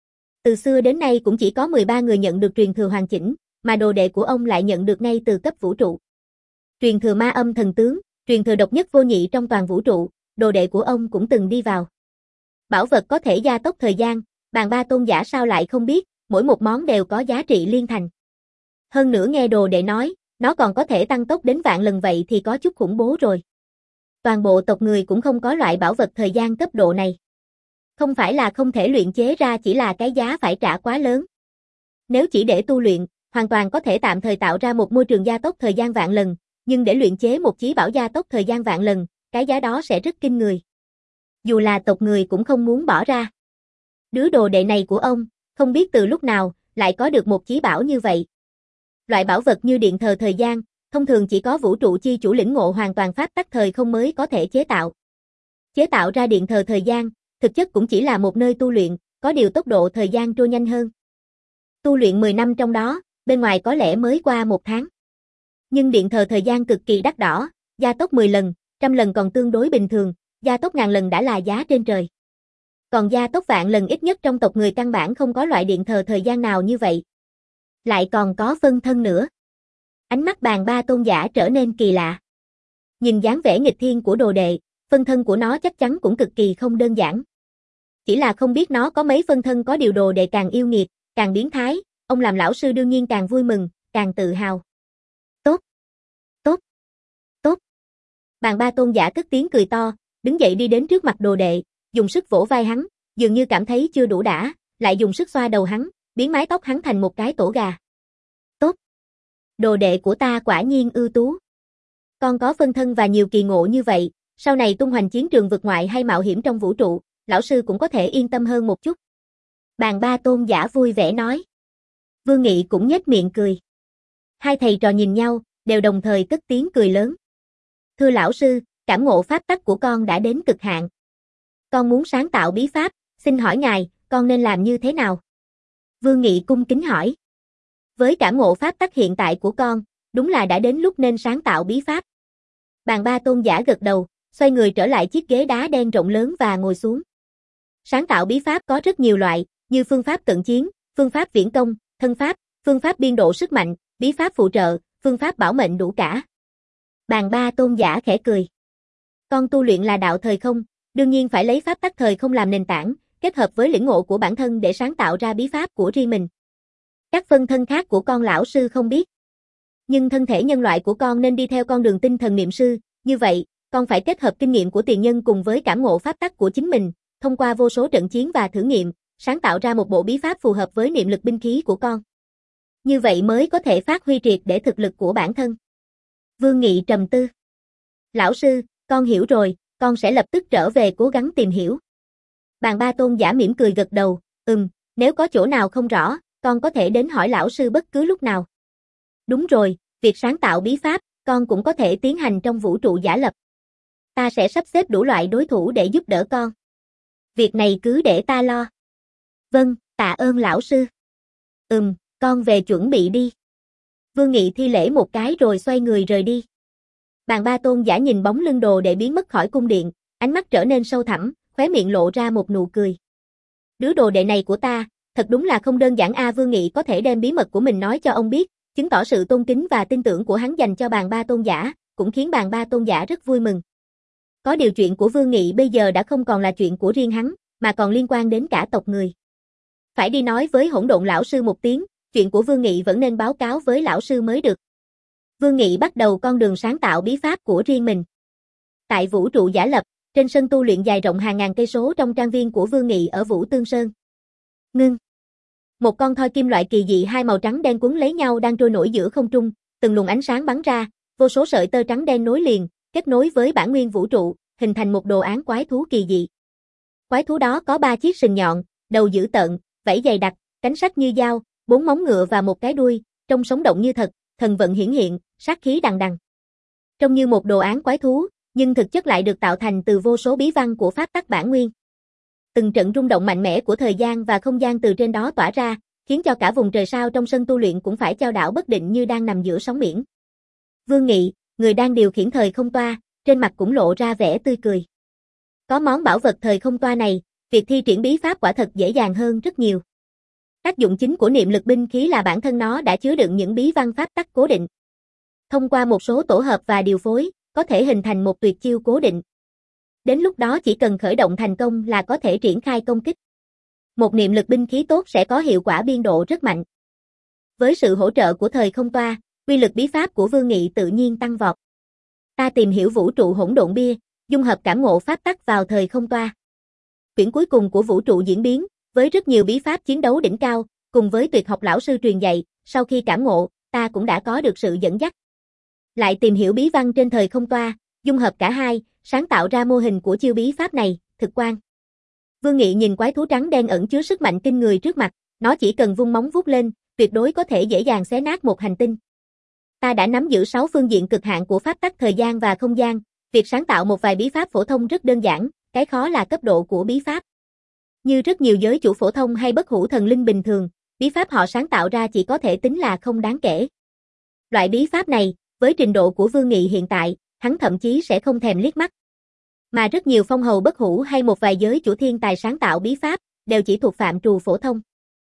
Từ xưa đến nay cũng chỉ có mười ba người nhận được truyền thừa hoàn chỉnh, mà đồ đệ của ông lại nhận được ngay từ cấp vũ trụ. Truyền thừa ma âm thần tướng, truyền thừa độc nhất vô nhị trong toàn vũ trụ, đồ đệ của ông cũng từng đi vào. Bảo vật có thể gia tốc thời gian, bàn ba tôn giả sao lại không biết, mỗi một món đều có giá trị liên thành. Hơn nữa nghe đồ đệ nói, nó còn có thể tăng tốc đến vạn lần vậy thì có chút khủng bố rồi. Toàn bộ tộc người cũng không có loại bảo vật thời gian cấp độ này. Không phải là không thể luyện chế ra, chỉ là cái giá phải trả quá lớn. Nếu chỉ để tu luyện, hoàn toàn có thể tạm thời tạo ra một môi trường gia tốc thời gian vạn lần, nhưng để luyện chế một chí bảo gia tốc thời gian vạn lần, cái giá đó sẽ rất kinh người. Dù là tộc người cũng không muốn bỏ ra. Đứa đồ đệ này của ông, không biết từ lúc nào, lại có được một chí bảo như vậy. Loại bảo vật như điện thờ thời gian, thông thường chỉ có vũ trụ chi chủ lĩnh ngộ hoàn toàn pháp tắc thời không mới có thể chế tạo. Chế tạo ra điện thờ thời gian, thực chất cũng chỉ là một nơi tu luyện, có điều tốc độ thời gian trôi nhanh hơn. Tu luyện mười năm trong đó, bên ngoài có lẽ mới qua một tháng. Nhưng điện thờ thời gian cực kỳ đắt đỏ, gia tốc mười lần, trăm lần còn tương đối bình thường, gia tốc ngàn lần đã là giá trên trời. Còn gia tốc vạn lần ít nhất trong tộc người căn bản không có loại điện thờ thời gian nào như vậy. Lại còn có phân thân nữa. Ánh mắt bàn ba tôn giả trở nên kỳ lạ. Nhìn dáng vẻ nghịch thiên của đồ đệ, phân thân của nó chắc chắn cũng cực kỳ không đơn giản. Chỉ là không biết nó có mấy phân thân, có điều đồ đệ càng yêu nghiệt, càng biến thái, ông làm lão sư đương nhiên càng vui mừng, càng tự hào. Tốt, tốt, tốt. Bàn ba tôn giả cất tiếng cười to, đứng dậy đi đến trước mặt đồ đệ, dùng sức vỗ vai hắn, dường như cảm thấy chưa đủ đã, lại dùng sức xoa đầu hắn, biến mái tóc hắn thành một cái tổ gà. Tốt. Đồ đệ của ta quả nhiên ưu tú. Con có phân thân và nhiều kỳ ngộ như vậy, sau này tung hoành chiến trường vực ngoại hay mạo hiểm trong vũ trụ, lão sư cũng có thể yên tâm hơn một chút. Bàn ba tôn giả vui vẻ nói. Vương Nghị cũng nhếch miệng cười. Hai thầy trò nhìn nhau, đều đồng thời cất tiếng cười lớn. Thưa lão sư, cảm ngộ pháp tắc của con đã đến cực hạn. Con muốn sáng tạo bí pháp, xin hỏi ngài, con nên làm như thế nào? Vương Nghị cung kính hỏi. Với cảm ngộ pháp tắc hiện tại của con, đúng là đã đến lúc nên sáng tạo bí pháp. Bàn ba tôn giả gật đầu, xoay người trở lại chiếc ghế đá đen rộng lớn và ngồi xuống. Sáng tạo bí pháp có rất nhiều loại, như phương pháp cận chiến, phương pháp viễn công, thân pháp, phương pháp biên độ sức mạnh, bí pháp phụ trợ, phương pháp bảo mệnh đủ cả. Bàn ba tôn giả khẽ cười. Con tu luyện là đạo thời không, đương nhiên phải lấy pháp tắc thời không làm nền tảng, kết hợp với lĩnh ngộ của bản thân để sáng tạo ra bí pháp của riêng mình. Các phân thân khác của con lão sư không biết. Nhưng thân thể nhân loại của con nên đi theo con đường tinh thần niệm sư, như vậy, con phải kết hợp kinh nghiệm của tiền nhân cùng với cảm ngộ pháp tắc của chính mình, thông qua vô số trận chiến và thử nghiệm, sáng tạo ra một bộ bí pháp phù hợp với niệm lực binh khí của con. Như vậy mới có thể phát huy triệt để thực lực của bản thân. Vương Nghị trầm tư. Lão sư, con hiểu rồi, con sẽ lập tức trở về cố gắng tìm hiểu. Bàn ba tôn giả mỉm cười gật đầu, ừm, nếu có chỗ nào không rõ, con có thể đến hỏi lão sư bất cứ lúc nào. Đúng rồi, việc sáng tạo bí pháp, con cũng có thể tiến hành trong vũ trụ giả lập. Ta sẽ sắp xếp đủ loại đối thủ để giúp đỡ con. Việc này cứ để ta lo. Vâng, tạ ơn lão sư. Ừm, con về chuẩn bị đi. Vương Nghị thi lễ một cái rồi xoay người rời đi. Bàn ba tôn giả nhìn bóng lưng đồ để biến mất khỏi cung điện, ánh mắt trở nên sâu thẳm, khóe miệng lộ ra một nụ cười. Đứa đồ đệ này của ta, thật đúng là không đơn giản a. Vương Nghị có thể đem bí mật của mình nói cho ông biết, chứng tỏ sự tôn kính và tin tưởng của hắn dành cho bàn ba tôn giả, cũng khiến bàn ba tôn giả rất vui mừng. Có điều chuyện của Vương Nghị bây giờ đã không còn là chuyện của riêng hắn, mà còn liên quan đến cả tộc người. Phải đi nói với Hỗn Độn lão sư một tiếng, chuyện của Vương Nghị vẫn nên báo cáo với lão sư mới được. Vương Nghị bắt đầu con đường sáng tạo bí pháp của riêng mình. Tại vũ trụ giả lập, trên sân tu luyện dài rộng hàng ngàn cây số trong trang viên của Vương Nghị ở Vũ Tương Sơn. Ngưng. Một con thoi kim loại kỳ dị hai màu trắng đen quấn lấy nhau đang trôi nổi giữa không trung, từng luồng ánh sáng bắn ra, vô số sợi tơ trắng đen nối liền, kết nối với bản nguyên vũ trụ, hình thành một đồ án quái thú kỳ dị. Quái thú đó có ba chiếc sừng nhọn, đầu dữ tợn, vảy dày đặc, cánh sắc như dao, bốn móng ngựa và một cái đuôi, trông sống động như thật, thần vận hiển hiện, sát khí đằng đằng. Trông như một đồ án quái thú, nhưng thực chất lại được tạo thành từ vô số bí văn của pháp tắc bản nguyên. Từng trận rung động mạnh mẽ của thời gian và không gian từ trên đó tỏa ra, khiến cho cả vùng trời sao trong sân tu luyện cũng phải chao đảo bất định như đang nằm giữa sóng biển. Vương Nghị, người đang điều khiển thời không toa, trên mặt cũng lộ ra vẻ tươi cười. Có món bảo vật thời không toa này, việc thi triển bí pháp quả thật dễ dàng hơn rất nhiều. Tác dụng chính của niệm lực binh khí là bản thân nó đã chứa đựng những bí văn pháp tắc cố định. Thông qua một số tổ hợp và điều phối, có thể hình thành một tuyệt chiêu cố định. Đến lúc đó chỉ cần khởi động thành công là có thể triển khai công kích. Một niệm lực binh khí tốt sẽ có hiệu quả biên độ rất mạnh. Với sự hỗ trợ của thời không toa, uy lực bí pháp của Vương Nghị tự nhiên tăng vọt. Ta tìm hiểu vũ trụ hỗn độn bia, dung hợp cảm ngộ pháp tắc vào thời không toa. Quyển cuối cùng của vũ trụ diễn biến, với rất nhiều bí pháp chiến đấu đỉnh cao, cùng với tuyệt học lão sư truyền dạy, sau khi cảm ngộ, ta cũng đã có được sự dẫn dắt. Lại tìm hiểu bí văn trên thời không toa, dung hợp cả hai, sáng tạo ra mô hình của chiêu bí pháp này, thực quan. Vương Nghị nhìn quái thú trắng đen ẩn chứa sức mạnh kinh người trước mặt, nó chỉ cần vung móng vuốt lên, tuyệt đối có thể dễ dàng xé nát một hành tinh. Ta đã nắm giữ sáu phương diện cực hạn của pháp tắc thời gian và không gian, việc sáng tạo một vài bí pháp phổ thông rất đơn giản, cái khó là cấp độ của bí pháp. Như rất nhiều giới chủ phổ thông hay bất hủ thần linh bình thường, bí pháp họ sáng tạo ra chỉ có thể tính là không đáng kể. Loại bí pháp này, với trình độ của Vương Nghị hiện tại, hắn thậm chí sẽ không thèm liếc mắt. Mà rất nhiều phong hầu bất hủ hay một vài giới chủ thiên tài sáng tạo bí pháp, đều chỉ thuộc phạm trù phổ thông.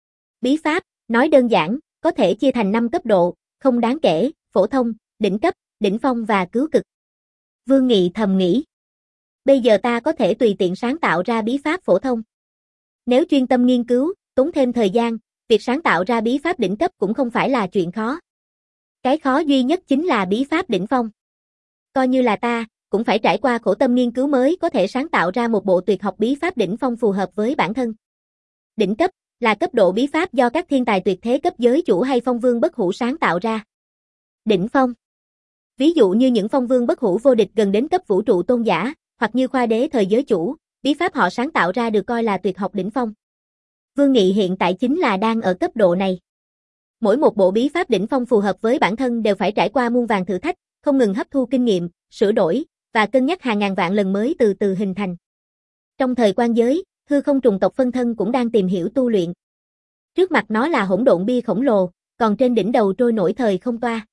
Bí pháp, nói đơn giản, có thể chia thành năm cấp độ, không đáng kể, phổ thông, đỉnh cấp, đỉnh phong và cứu cực. Vương Nghị thầm nghĩ. Bây giờ ta có thể tùy tiện sáng tạo ra bí pháp phổ thông. Nếu chuyên tâm nghiên cứu, tốn thêm thời gian, việc sáng tạo ra bí pháp đỉnh cấp cũng không phải là chuyện khó. Cái khó duy nhất chính là bí pháp đỉnh phong. Coi như là ta, cũng phải trải qua khổ tâm nghiên cứu mới có thể sáng tạo ra một bộ tuyệt học bí pháp đỉnh phong phù hợp với bản thân. Đỉnh cấp là cấp độ bí pháp do các thiên tài tuyệt thế cấp giới chủ hay phong vương bất hủ sáng tạo ra. Đỉnh phong. Ví dụ như những phong vương bất hủ vô địch gần đến cấp vũ trụ tôn giả, hoặc như khoa đế thời giới chủ, bí pháp họ sáng tạo ra được coi là tuyệt học đỉnh phong. Vương Nghị hiện tại chính là đang ở cấp độ này. Mỗi một bộ bí pháp đỉnh phong phù hợp với bản thân đều phải trải qua muôn vàn thử thách, không ngừng hấp thu kinh nghiệm, sửa đổi, và cân nhắc hàng ngàn vạn lần mới từ từ hình thành. Trong thời quan giới, hư không trùng tộc phân thân cũng đang tìm hiểu tu luyện. Trước mặt nó là hỗn độn bia khổng lồ, còn trên đỉnh đầu trôi nổi thời không toa.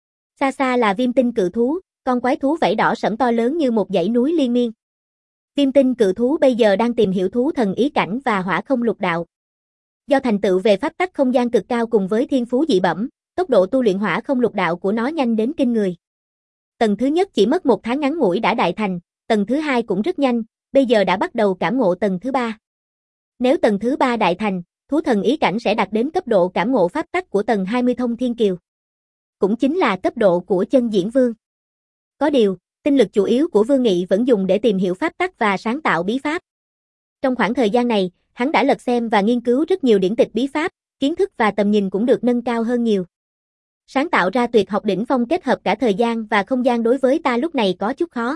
Xa xa là viêm tinh cự thú, con quái thú vảy đỏ sẫm to lớn như một dãy núi liên miên. Viêm tinh cự thú bây giờ đang tìm hiểu thú thần ý cảnh và hỏa không lục đạo. Do thành tựu về pháp tắc không gian cực cao cùng với thiên phú dị bẩm, tốc độ tu luyện hỏa không lục đạo của nó nhanh đến kinh người. Tầng thứ nhất chỉ mất một tháng ngắn ngủi đã đại thành, tầng thứ hai cũng rất nhanh, bây giờ đã bắt đầu cảm ngộ tầng thứ ba. Nếu tầng thứ ba đại thành, thú thần ý cảnh sẽ đạt đến cấp độ cảm ngộ pháp tắc của tầng hai mươi thông thiên kiều. Cũng chính là cấp độ của chân diễn vương. Có điều, tinh lực chủ yếu của Vương Nghị vẫn dùng để tìm hiểu pháp tắc và sáng tạo bí pháp. Trong khoảng thời gian này, hắn đã lật xem và nghiên cứu rất nhiều điển tịch bí pháp, kiến thức và tầm nhìn cũng được nâng cao hơn nhiều. Sáng tạo ra tuyệt học đỉnh phong kết hợp cả thời gian và không gian đối với ta lúc này có chút khó.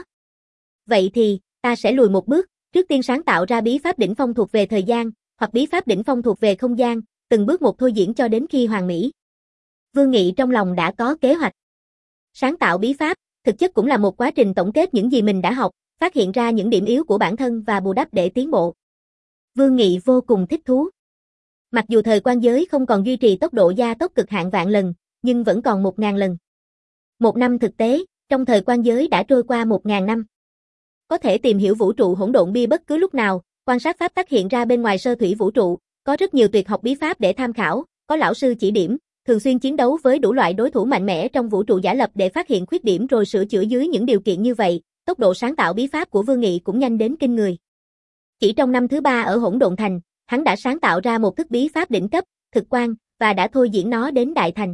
Vậy thì, ta sẽ lùi một bước, trước tiên sáng tạo ra bí pháp đỉnh phong thuộc về thời gian, hoặc bí pháp đỉnh phong thuộc về không gian, từng bước một thôi diễn cho đến khi hoàn mỹ. Vương Nghị trong lòng đã có kế hoạch. Sáng tạo bí pháp, thực chất cũng là một quá trình tổng kết những gì mình đã học, phát hiện ra những điểm yếu của bản thân và bù đắp để tiến bộ. Vương Nghị vô cùng thích thú. Mặc dù thời quan giới không còn duy trì tốc độ gia tốc cực hạn vạn lần, nhưng vẫn còn một ngàn lần. Một năm thực tế, trong thời quan giới đã trôi qua một ngàn năm. Có thể tìm hiểu vũ trụ hỗn độn bia bất cứ lúc nào, quan sát pháp tắc hiện ra bên ngoài sơ thủy vũ trụ, có rất nhiều tuyệt học bí pháp để tham khảo, có lão sư chỉ điểm, thường xuyên chiến đấu với đủ loại đối thủ mạnh mẽ trong vũ trụ giả lập để phát hiện khuyết điểm rồi sửa chữa dưới những điều kiện như vậy, tốc độ sáng tạo bí pháp của Vương Nghị cũng nhanh đến kinh người. Chỉ trong năm thứ ba ở Hỗn Độn Thành, hắn đã sáng tạo ra một thức bí pháp đỉnh cấp, thực quan, và đã thôi diễn nó đến đại thành.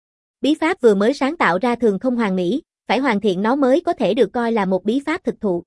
Bí pháp vừa mới sáng tạo ra thường không hoàn mỹ, phải hoàn thiện nó mới có thể được coi là một bí pháp thực thụ.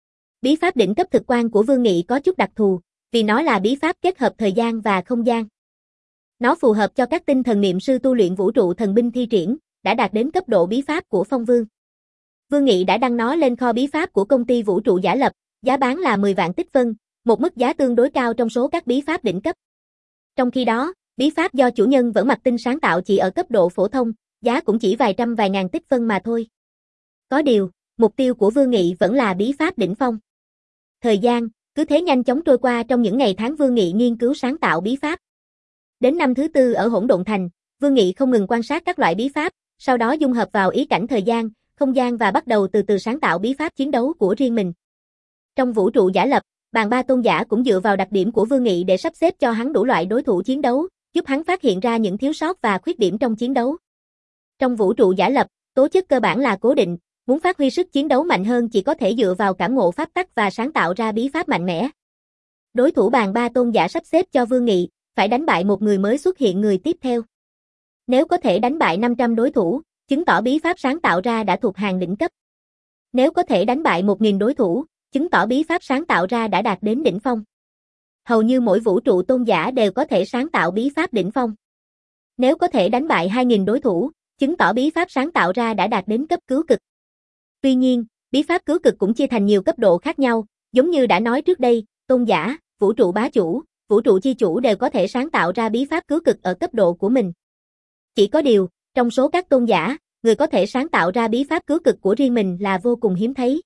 Bí pháp đỉnh cấp thực quan của Vương Nghị có chút đặc thù, vì nó là bí pháp kết hợp thời gian và không gian. Nó phù hợp cho các tinh thần niệm sư tu luyện vũ trụ thần binh thi triển, đã đạt đến cấp độ bí pháp của Phong Vương. Vương Nghị đã đăng nó lên kho bí pháp của công ty vũ trụ giả lập, giá bán là mười vạn tích phân, một mức giá tương đối cao trong số các bí pháp đỉnh cấp. Trong khi đó, bí pháp do chủ nhân vẫn mặc tinh sáng tạo chỉ ở cấp độ phổ thông, giá cũng chỉ vài trăm vài ngàn tích phân mà thôi. Có điều, mục tiêu của Vương Nghị vẫn là bí pháp đỉnh phong. Thời gian cứ thế nhanh chóng trôi qua trong những ngày tháng Vương Nghị nghiên cứu sáng tạo bí pháp. Đến năm thứ tư ở Hỗn Độn Thành, Vương Nghị không ngừng quan sát các loại bí pháp, sau đó dung hợp vào ý cảnh thời gian, không gian và bắt đầu từ từ sáng tạo bí pháp chiến đấu của riêng mình. Trong vũ trụ giả lập, bàn ba tôn giả cũng dựa vào đặc điểm của Vương Nghị để sắp xếp cho hắn đủ loại đối thủ chiến đấu, giúp hắn phát hiện ra những thiếu sót và khuyết điểm trong chiến đấu. Trong vũ trụ giả lập, tố chất cơ bản là cố định, muốn phát huy sức chiến đấu mạnh hơn chỉ có thể dựa vào cảm ngộ pháp tắc và sáng tạo ra bí pháp mạnh mẽ. Đối thủ bàn ba tôn giả sắp xếp cho Vương Nghị, phải đánh bại một người mới xuất hiện người tiếp theo. Nếu có thể đánh bại năm trăm đối thủ, chứng tỏ bí pháp sáng tạo ra đã thuộc hàng đỉnh cấp. Nếu có thể đánh bại một nghìn đối thủ, chứng tỏ bí pháp sáng tạo ra đã đạt đến đỉnh phong. Hầu như mỗi vũ trụ tôn giả đều có thể sáng tạo bí pháp đỉnh phong. Nếu có thể đánh bại hai nghìn đối thủ, chứng tỏ bí pháp sáng tạo ra đã đạt đến cấp cứu cực. Tuy nhiên, bí pháp cứu cực cũng chia thành nhiều cấp độ khác nhau, giống như đã nói trước đây, tôn giả, vũ trụ bá chủ, vũ trụ chi chủ đều có thể sáng tạo ra bí pháp cứu cực ở cấp độ của mình. Chỉ có điều, trong số các tôn giả, người có thể sáng tạo ra bí pháp cứu cực của riêng mình là vô cùng hiếm thấy.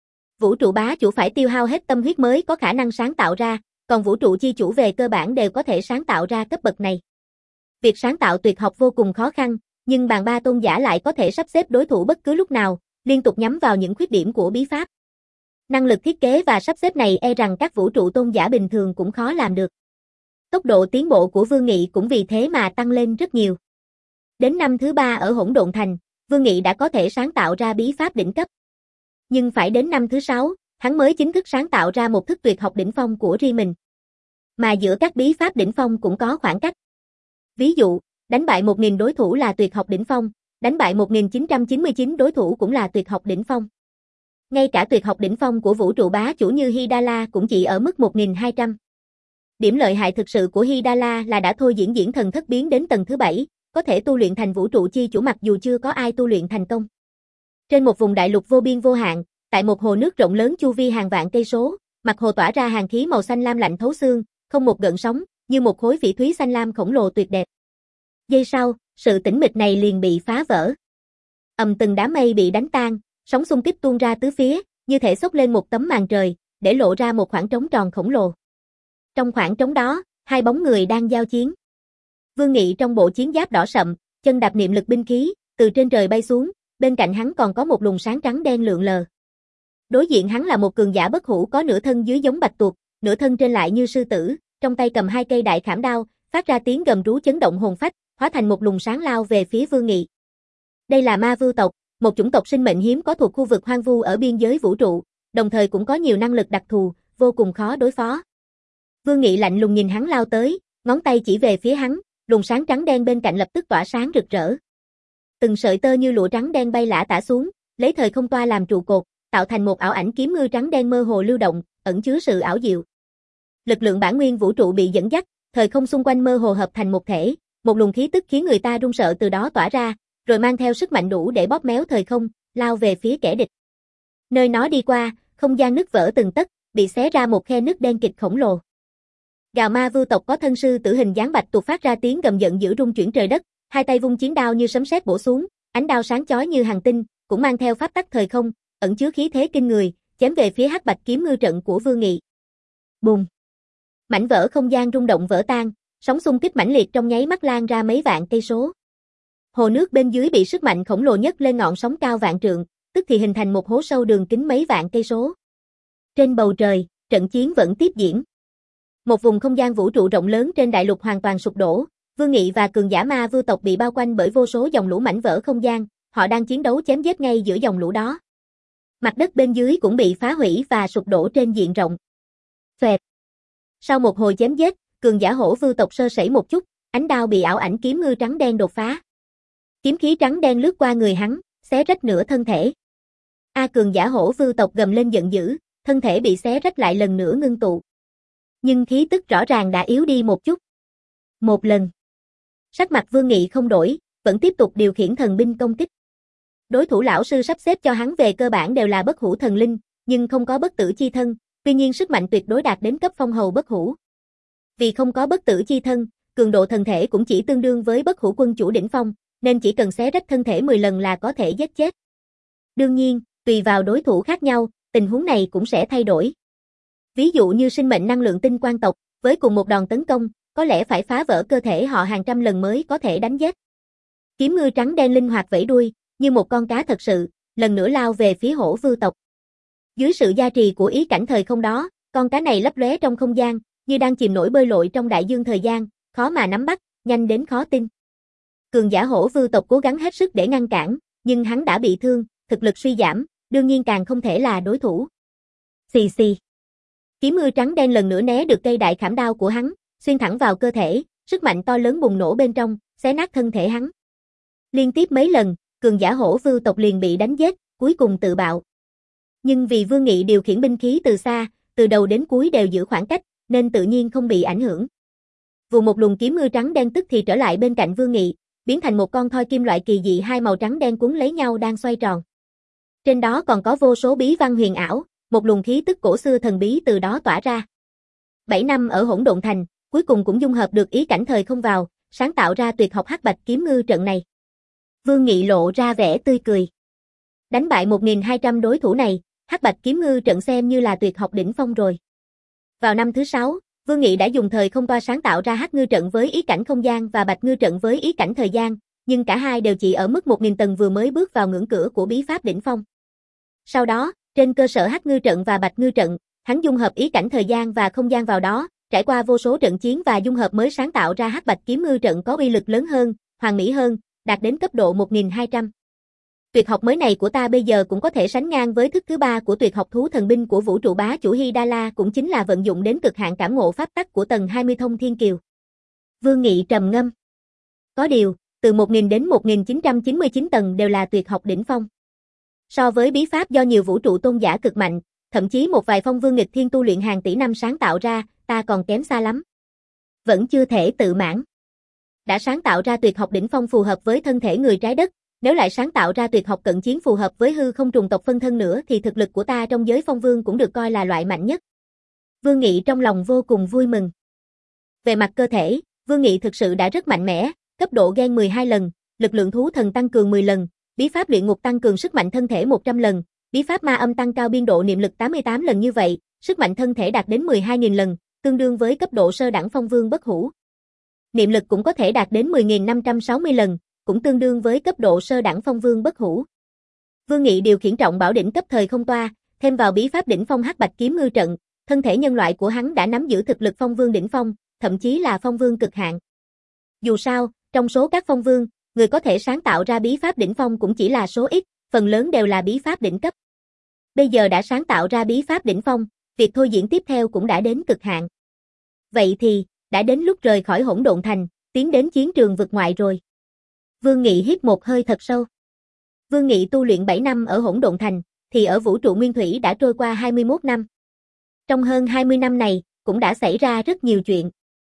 Vũ trụ bá chủ phải tiêu hao hết tâm huyết mới có khả năng sáng tạo ra, còn vũ trụ chi chủ về cơ bản đều có thể sáng tạo ra cấp bậc này. Việc sáng tạo tuyệt học vô cùng khó khăn, nhưng bàn ba tôn giả lại có thể sắp xếp đối thủ bất cứ lúc nào, liên tục nhắm vào những khuyết điểm của bí pháp. Năng lực thiết kế và sắp xếp này e rằng các vũ trụ tôn giả bình thường cũng khó làm được. Tốc độ tiến bộ của Vương Nghị cũng vì thế mà tăng lên rất nhiều. Đến năm thứ ba ở Hỗn Độn Thành, Vương Nghị đã có thể sáng tạo ra bí pháp đỉnh cấp. Nhưng phải đến năm thứ sáu, hắn mới chính thức sáng tạo ra một thức tuyệt học đỉnh phong của riêng mình. Mà giữa các bí pháp đỉnh phong cũng có khoảng cách. Ví dụ, đánh bại một nghìn đối thủ là tuyệt học đỉnh phong, đánh bại một nghìn chín trăm chín mươi chín đối thủ cũng là tuyệt học đỉnh phong. Ngay cả tuyệt học đỉnh phong của vũ trụ bá chủ như Hidala cũng chỉ ở mức một nghìn hai trăm. Điểm lợi hại thực sự của Hidala là đã thôi diễn diễn thần thất biến đến tầng thứ bảy, có thể tu luyện thành vũ trụ chi chủ mặc dù chưa có ai tu luyện thành công. Trên một vùng đại lục vô biên vô hạn, tại một hồ nước rộng lớn chu vi hàng vạn cây số, mặt hồ tỏa ra hàn khí màu xanh lam lạnh thấu xương, không một gợn sóng, như một khối phỉ thúy xanh lam khổng lồ tuyệt đẹp. Giây sau, sự tĩnh mịch này liền bị phá vỡ. Ầm từng đám mây bị đánh tan, sóng xung kích tuôn ra tứ phía, như thể xốc lên một tấm màn trời, để lộ ra một khoảng trống tròn khổng lồ. Trong khoảng trống đó, hai bóng người đang giao chiến. Vương Nghị trong bộ chiến giáp đỏ sậm, chân đạp niệm lực binh khí, từ trên trời bay xuống, bên cạnh hắn còn có một luồng sáng trắng đen lượn lờ. Đối diện hắn là một cường giả bất hủ có nửa thân dưới giống bạch tuộc, nửa thân trên lại như sư tử, trong tay cầm hai cây đại khảm đao, phát ra tiếng gầm rú chấn động hồn phách, hóa thành một luồng sáng lao về phía Vương Nghị. Đây là ma vưu tộc, một chủng tộc sinh mệnh hiếm có thuộc khu vực hoang vu ở biên giới vũ trụ, đồng thời cũng có nhiều năng lực đặc thù, vô cùng khó đối phó. Vương Nghị lạnh lùng nhìn hắn lao tới, ngón tay chỉ về phía hắn, luồng sáng trắng đen bên cạnh lập tức tỏa sáng rực rỡ. Từng sợi tơ như lụa trắng đen bay lả tả xuống, lấy thời không toa làm trụ cột, tạo thành một ảo ảnh kiếm ngư trắng đen mơ hồ lưu động, ẩn chứa sự ảo diệu. Lực lượng bản nguyên vũ trụ bị dẫn dắt, thời không xung quanh mơ hồ hợp thành một thể, một luồng khí tức khiến người ta run sợ từ đó tỏa ra, rồi mang theo sức mạnh đủ để bóp méo thời không, lao về phía kẻ địch. Nơi nó đi qua, không gian nứt vỡ từng tấc, bị xé ra một khe nứt đen kịt khổng lồ. Gào ma vưu tộc có thân sư tử hình dáng bạch tuộc phát ra tiếng gầm giận dữ rung chuyển trời đất, hai tay vung chiến đao như sấm sét bổ xuống, ánh đao sáng chói như hàng tinh, cũng mang theo pháp tắc thời không, ẩn chứa khí thế kinh người, chém về phía hắc bạch kiếm ngư trận của Vương Nghị. Bùng! Mảnh vỡ không gian rung động vỡ tan, sóng xung kích mãnh liệt trong nháy mắt lan ra mấy vạn cây số. Hồ nước bên dưới bị sức mạnh khổng lồ nhất lên ngọn sóng cao vạn trượng, tức thì hình thành một hố sâu đường kính mấy vạn cây số. Trên bầu trời, trận chiến vẫn tiếp diễn. Một vùng không gian vũ trụ rộng lớn trên đại lục hoàn toàn sụp đổ, Vương Nghị và cường giả ma vưu tộc bị bao quanh bởi vô số dòng lũ mảnh vỡ không gian, họ đang chiến đấu chém giết ngay giữa dòng lũ đó. Mặt đất bên dưới cũng bị phá hủy và sụp đổ trên diện rộng. Phệt. Sau một hồi chém giết, cường giả hổ vưu tộc sơ sẩy một chút, ánh đao bị ảo ảnh kiếm ngư trắng đen đột phá. Kiếm khí trắng đen lướt qua người hắn, xé rách nửa thân thể. A cường giả hổ vưu tộc gầm lên giận dữ, thân thể bị xé rách lại lần nữa ngưng tụ. Nhưng khí tức rõ ràng đã yếu đi một chút. Một lần. Sắc mặt Vương Nghị không đổi, vẫn tiếp tục điều khiển thần binh công kích. Đối thủ lão sư sắp xếp cho hắn về cơ bản đều là bất hủ thần linh, nhưng không có bất tử chi thân, tuy nhiên sức mạnh tuyệt đối đạt đến cấp phong hầu bất hủ. Vì không có bất tử chi thân, cường độ thân thể cũng chỉ tương đương với bất hủ quân chủ đỉnh phong, nên chỉ cần xé rách thân thể mười lần là có thể giết chết. Đương nhiên, tùy vào đối thủ khác nhau, tình huống này cũng sẽ thay đổi. Ví dụ như sinh mệnh năng lượng tinh quan tộc, với cùng một đòn tấn công, có lẽ phải phá vỡ cơ thể họ hàng trăm lần mới có thể đánh giết. Kiếm ngư trắng đen linh hoạt vẫy đuôi, như một con cá thật sự, lần nữa lao về phía hổ vưu tộc. Dưới sự gia trì của ý cảnh thời không đó, con cá này lấp lóe trong không gian, như đang chìm nổi bơi lội trong đại dương thời gian, khó mà nắm bắt, nhanh đến khó tin. Cường giả hổ vưu tộc cố gắng hết sức để ngăn cản, nhưng hắn đã bị thương, thực lực suy giảm, đương nhiên càng không thể là đối thủ. Xì xì. Kiếm ngư trắng đen lần nữa né được cây đại khảm đao của hắn, xuyên thẳng vào cơ thể, sức mạnh to lớn bùng nổ bên trong, xé nát thân thể hắn. Liên tiếp mấy lần, cường giả hổ vưu tộc liền bị đánh giết, cuối cùng tự bạo. Nhưng vì Vương Nghị điều khiển binh khí từ xa, từ đầu đến cuối đều giữ khoảng cách, nên tự nhiên không bị ảnh hưởng. Vụ một luồng kiếm ngư trắng đen tức thì trở lại bên cạnh Vương Nghị, biến thành một con thoi kim loại kỳ dị hai màu trắng đen cuốn lấy nhau đang xoay tròn. Trên đó còn có vô số bí văn huyền ảo, một luồng khí tức cổ xưa thần bí từ đó tỏa ra. Bảy năm ở Hỗn Độn Thành, cuối cùng cũng dung hợp được ý cảnh thời không vào, sáng tạo ra tuyệt học Hắc Bạch kiếm ngư trận này. Vương Nghị lộ ra vẻ tươi cười. Đánh bại một nghìn hai trăm đối thủ này, Hắc Bạch kiếm ngư trận xem như là tuyệt học đỉnh phong rồi. Vào năm thứ sáu, Vương Nghị đã dùng thời không toa sáng tạo ra Hắc ngư trận với ý cảnh không gian và Bạch ngư trận với ý cảnh thời gian, nhưng cả hai đều chỉ ở mức một nghìn tầng vừa mới bước vào ngưỡng cửa của bí pháp đỉnh phong. Sau đó, trên cơ sở Hắc ngư trận và Bạch ngư trận, hắn dung hợp ý cảnh thời gian và không gian vào đó, trải qua vô số trận chiến và dung hợp mới sáng tạo ra Hắc Bạch kiếm ngư trận có uy lực lớn hơn, hoàn mỹ hơn, đạt đến cấp độ một nghìn hai trăm. Tuyệt học mới này của ta bây giờ cũng có thể sánh ngang với thức thứ ba của tuyệt học thú thần binh của vũ trụ bá chủ Hidala, cũng chính là vận dụng đến cực hạn cảm ngộ pháp tắc của tầng hai mươi thông thiên kiều. Vương Nghị trầm ngâm. Có điều, từ một nghìn đến một nghìn chín trăm chín mươi chín tầng đều là tuyệt học đỉnh phong. So với bí pháp do nhiều vũ trụ tôn giả cực mạnh, thậm chí một vài phong vương nghịch thiên tu luyện hàng tỷ năm sáng tạo ra, ta còn kém xa lắm. Vẫn chưa thể tự mãn. Đã sáng tạo ra tuyệt học đỉnh phong phù hợp với thân thể người trái đất, nếu lại sáng tạo ra tuyệt học cận chiến phù hợp với hư không trùng tộc phân thân nữa thì thực lực của ta trong giới phong vương cũng được coi là loại mạnh nhất. Vương Nghị trong lòng vô cùng vui mừng. Về mặt cơ thể, Vương Nghị thực sự đã rất mạnh mẽ, cấp độ gen mười hai lần, lực lượng thú thần tăng cường mười lần, bí pháp luyện ngục tăng cường sức mạnh thân thể một trăm lần, bí pháp ma âm tăng cao biên độ niệm lực tám mươi tám lần, như vậy, sức mạnh thân thể đạt đến mười hai nghìn lần, tương đương với cấp độ sơ đẳng phong vương bất hủ. Niệm lực cũng có thể đạt đến mười nghìn năm trăm sáu mươi lần, cũng tương đương với cấp độ sơ đẳng phong vương bất hủ. Vương Nghị điều khiển trọng bảo đỉnh cấp thời không toa, thêm vào bí pháp đỉnh phong Hắc Bạch kiếm ngư trận, thân thể nhân loại của hắn đã nắm giữ thực lực phong vương đỉnh phong, thậm chí là phong vương cực hạn. Dù sao, trong số các phong vương, người có thể sáng tạo ra bí pháp đỉnh phong cũng chỉ là số ít, phần lớn đều là bí pháp đỉnh cấp. Bây giờ đã sáng tạo ra bí pháp đỉnh phong, việc thôi diễn tiếp theo cũng đã đến cực hạn. Vậy thì, đã đến lúc rời khỏi Hỗn Độn Thành, tiến đến chiến trường vực ngoại rồi. Vương Nghị hít một hơi thật sâu. Vương Nghị tu luyện bảy năm ở Hỗn Độn Thành, thì ở vũ trụ nguyên thủy đã trôi qua hai mươi mốt năm. Trong hơn hai mươi năm này, cũng đã xảy ra rất nhiều chuyện.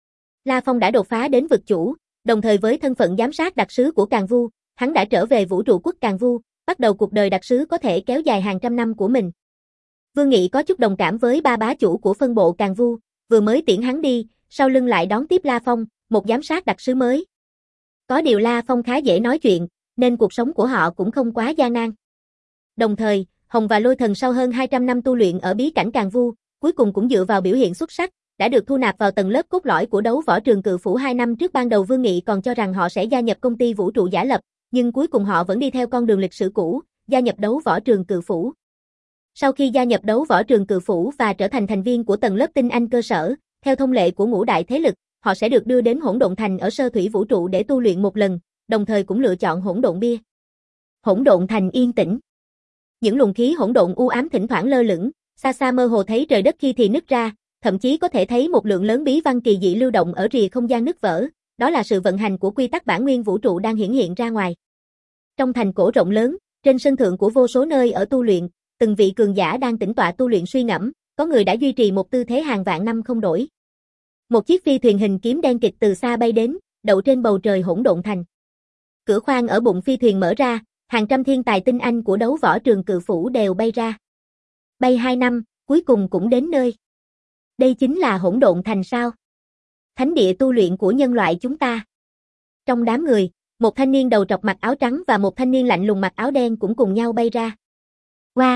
La Phong đã đột phá đến vực chủ, đồng thời với thân phận giám sát đặc sứ của Càn Vu, hắn đã trở về vũ trụ quốc Càn Vu, bắt đầu cuộc đời đặc sứ có thể kéo dài hàng trăm năm của mình. Vương Nghị có chút đồng cảm với ba bá chủ của phân bộ Càn Vu, vừa mới tiễn hắn đi, sau lưng lại đón tiếp La Phong, một giám sát đặc sứ mới. Có điều La Phong khá dễ nói chuyện, nên cuộc sống của họ cũng không quá gian nan. Đồng thời, Hồng và Lôi Thần sau hơn hai trăm năm tu luyện ở bí cảnh Càn Vu, cuối cùng cũng dựa vào biểu hiện xuất sắc, đã được thu nạp vào tầng lớp cốt lõi của đấu võ trường Cự Phủ. Hai năm trước ban đầu Vương Nghị còn cho rằng họ sẽ gia nhập công ty vũ trụ giả lập, nhưng cuối cùng họ vẫn đi theo con đường lịch sử cũ, gia nhập đấu võ trường Cự Phủ. Sau khi gia nhập đấu võ trường Cự Phủ và trở thành thành viên của tầng lớp tinh anh cơ sở, theo thông lệ của ngũ đại thế lực, họ sẽ được đưa đến Hỗn Độn Thành ở sơ thủy vũ trụ để tu luyện một lần, đồng thời cũng lựa chọn Hỗn Độn Bia. Hỗn Độn Thành yên tĩnh. Những luồng khí hỗn độn u ám thỉnh thoảng lơ lửng, xa xa mơ hồ thấy trời đất khi thì nứt ra, thậm chí có thể thấy một lượng lớn bí văn kỳ dị lưu động ở rìa không gian nứt vỡ, đó là sự vận hành của quy tắc bản nguyên vũ trụ đang hiển hiện ra ngoài. Trong thành cổ rộng lớn, trên sân thượng của vô số nơi ở tu luyện, từng vị cường giả đang tĩnh tọa tu luyện suy ngẫm, có người đã duy trì một tư thế hàng vạn năm không đổi. Một chiếc phi thuyền hình kiếm đen kịt từ xa bay đến, đậu trên bầu trời Hỗn Độn Thành. Cửa khoang ở bụng phi thuyền mở ra, hàng trăm thiên tài tinh anh của đấu võ trường Cự Phủ đều bay ra. Bay hai năm, cuối cùng cũng đến nơi. Đây chính là Hỗn Độn Thành sao? Thánh địa tu luyện của nhân loại chúng ta. Trong đám người, một thanh niên đầu trọc mặc áo trắng và một thanh niên lạnh lùng mặc áo đen cũng cùng nhau bay ra. Wow!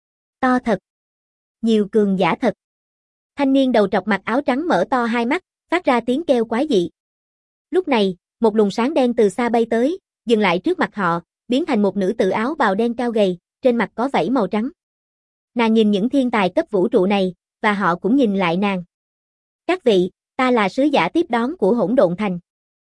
To thật! Nhiều cường giả thật! Thanh niên đầu trọc mặc áo trắng mở to hai mắt, phát ra tiếng kêu quái dị. Lúc này, một luồng sáng đen từ xa bay tới, dừng lại trước mặt họ, biến thành một nữ tử áo bào đen cao gầy, trên mặt có vảy màu trắng. Nàng nhìn những thiên tài cấp vũ trụ này, và họ cũng nhìn lại nàng. Các vị, ta là sứ giả tiếp đón của Hỗn Độn Thành.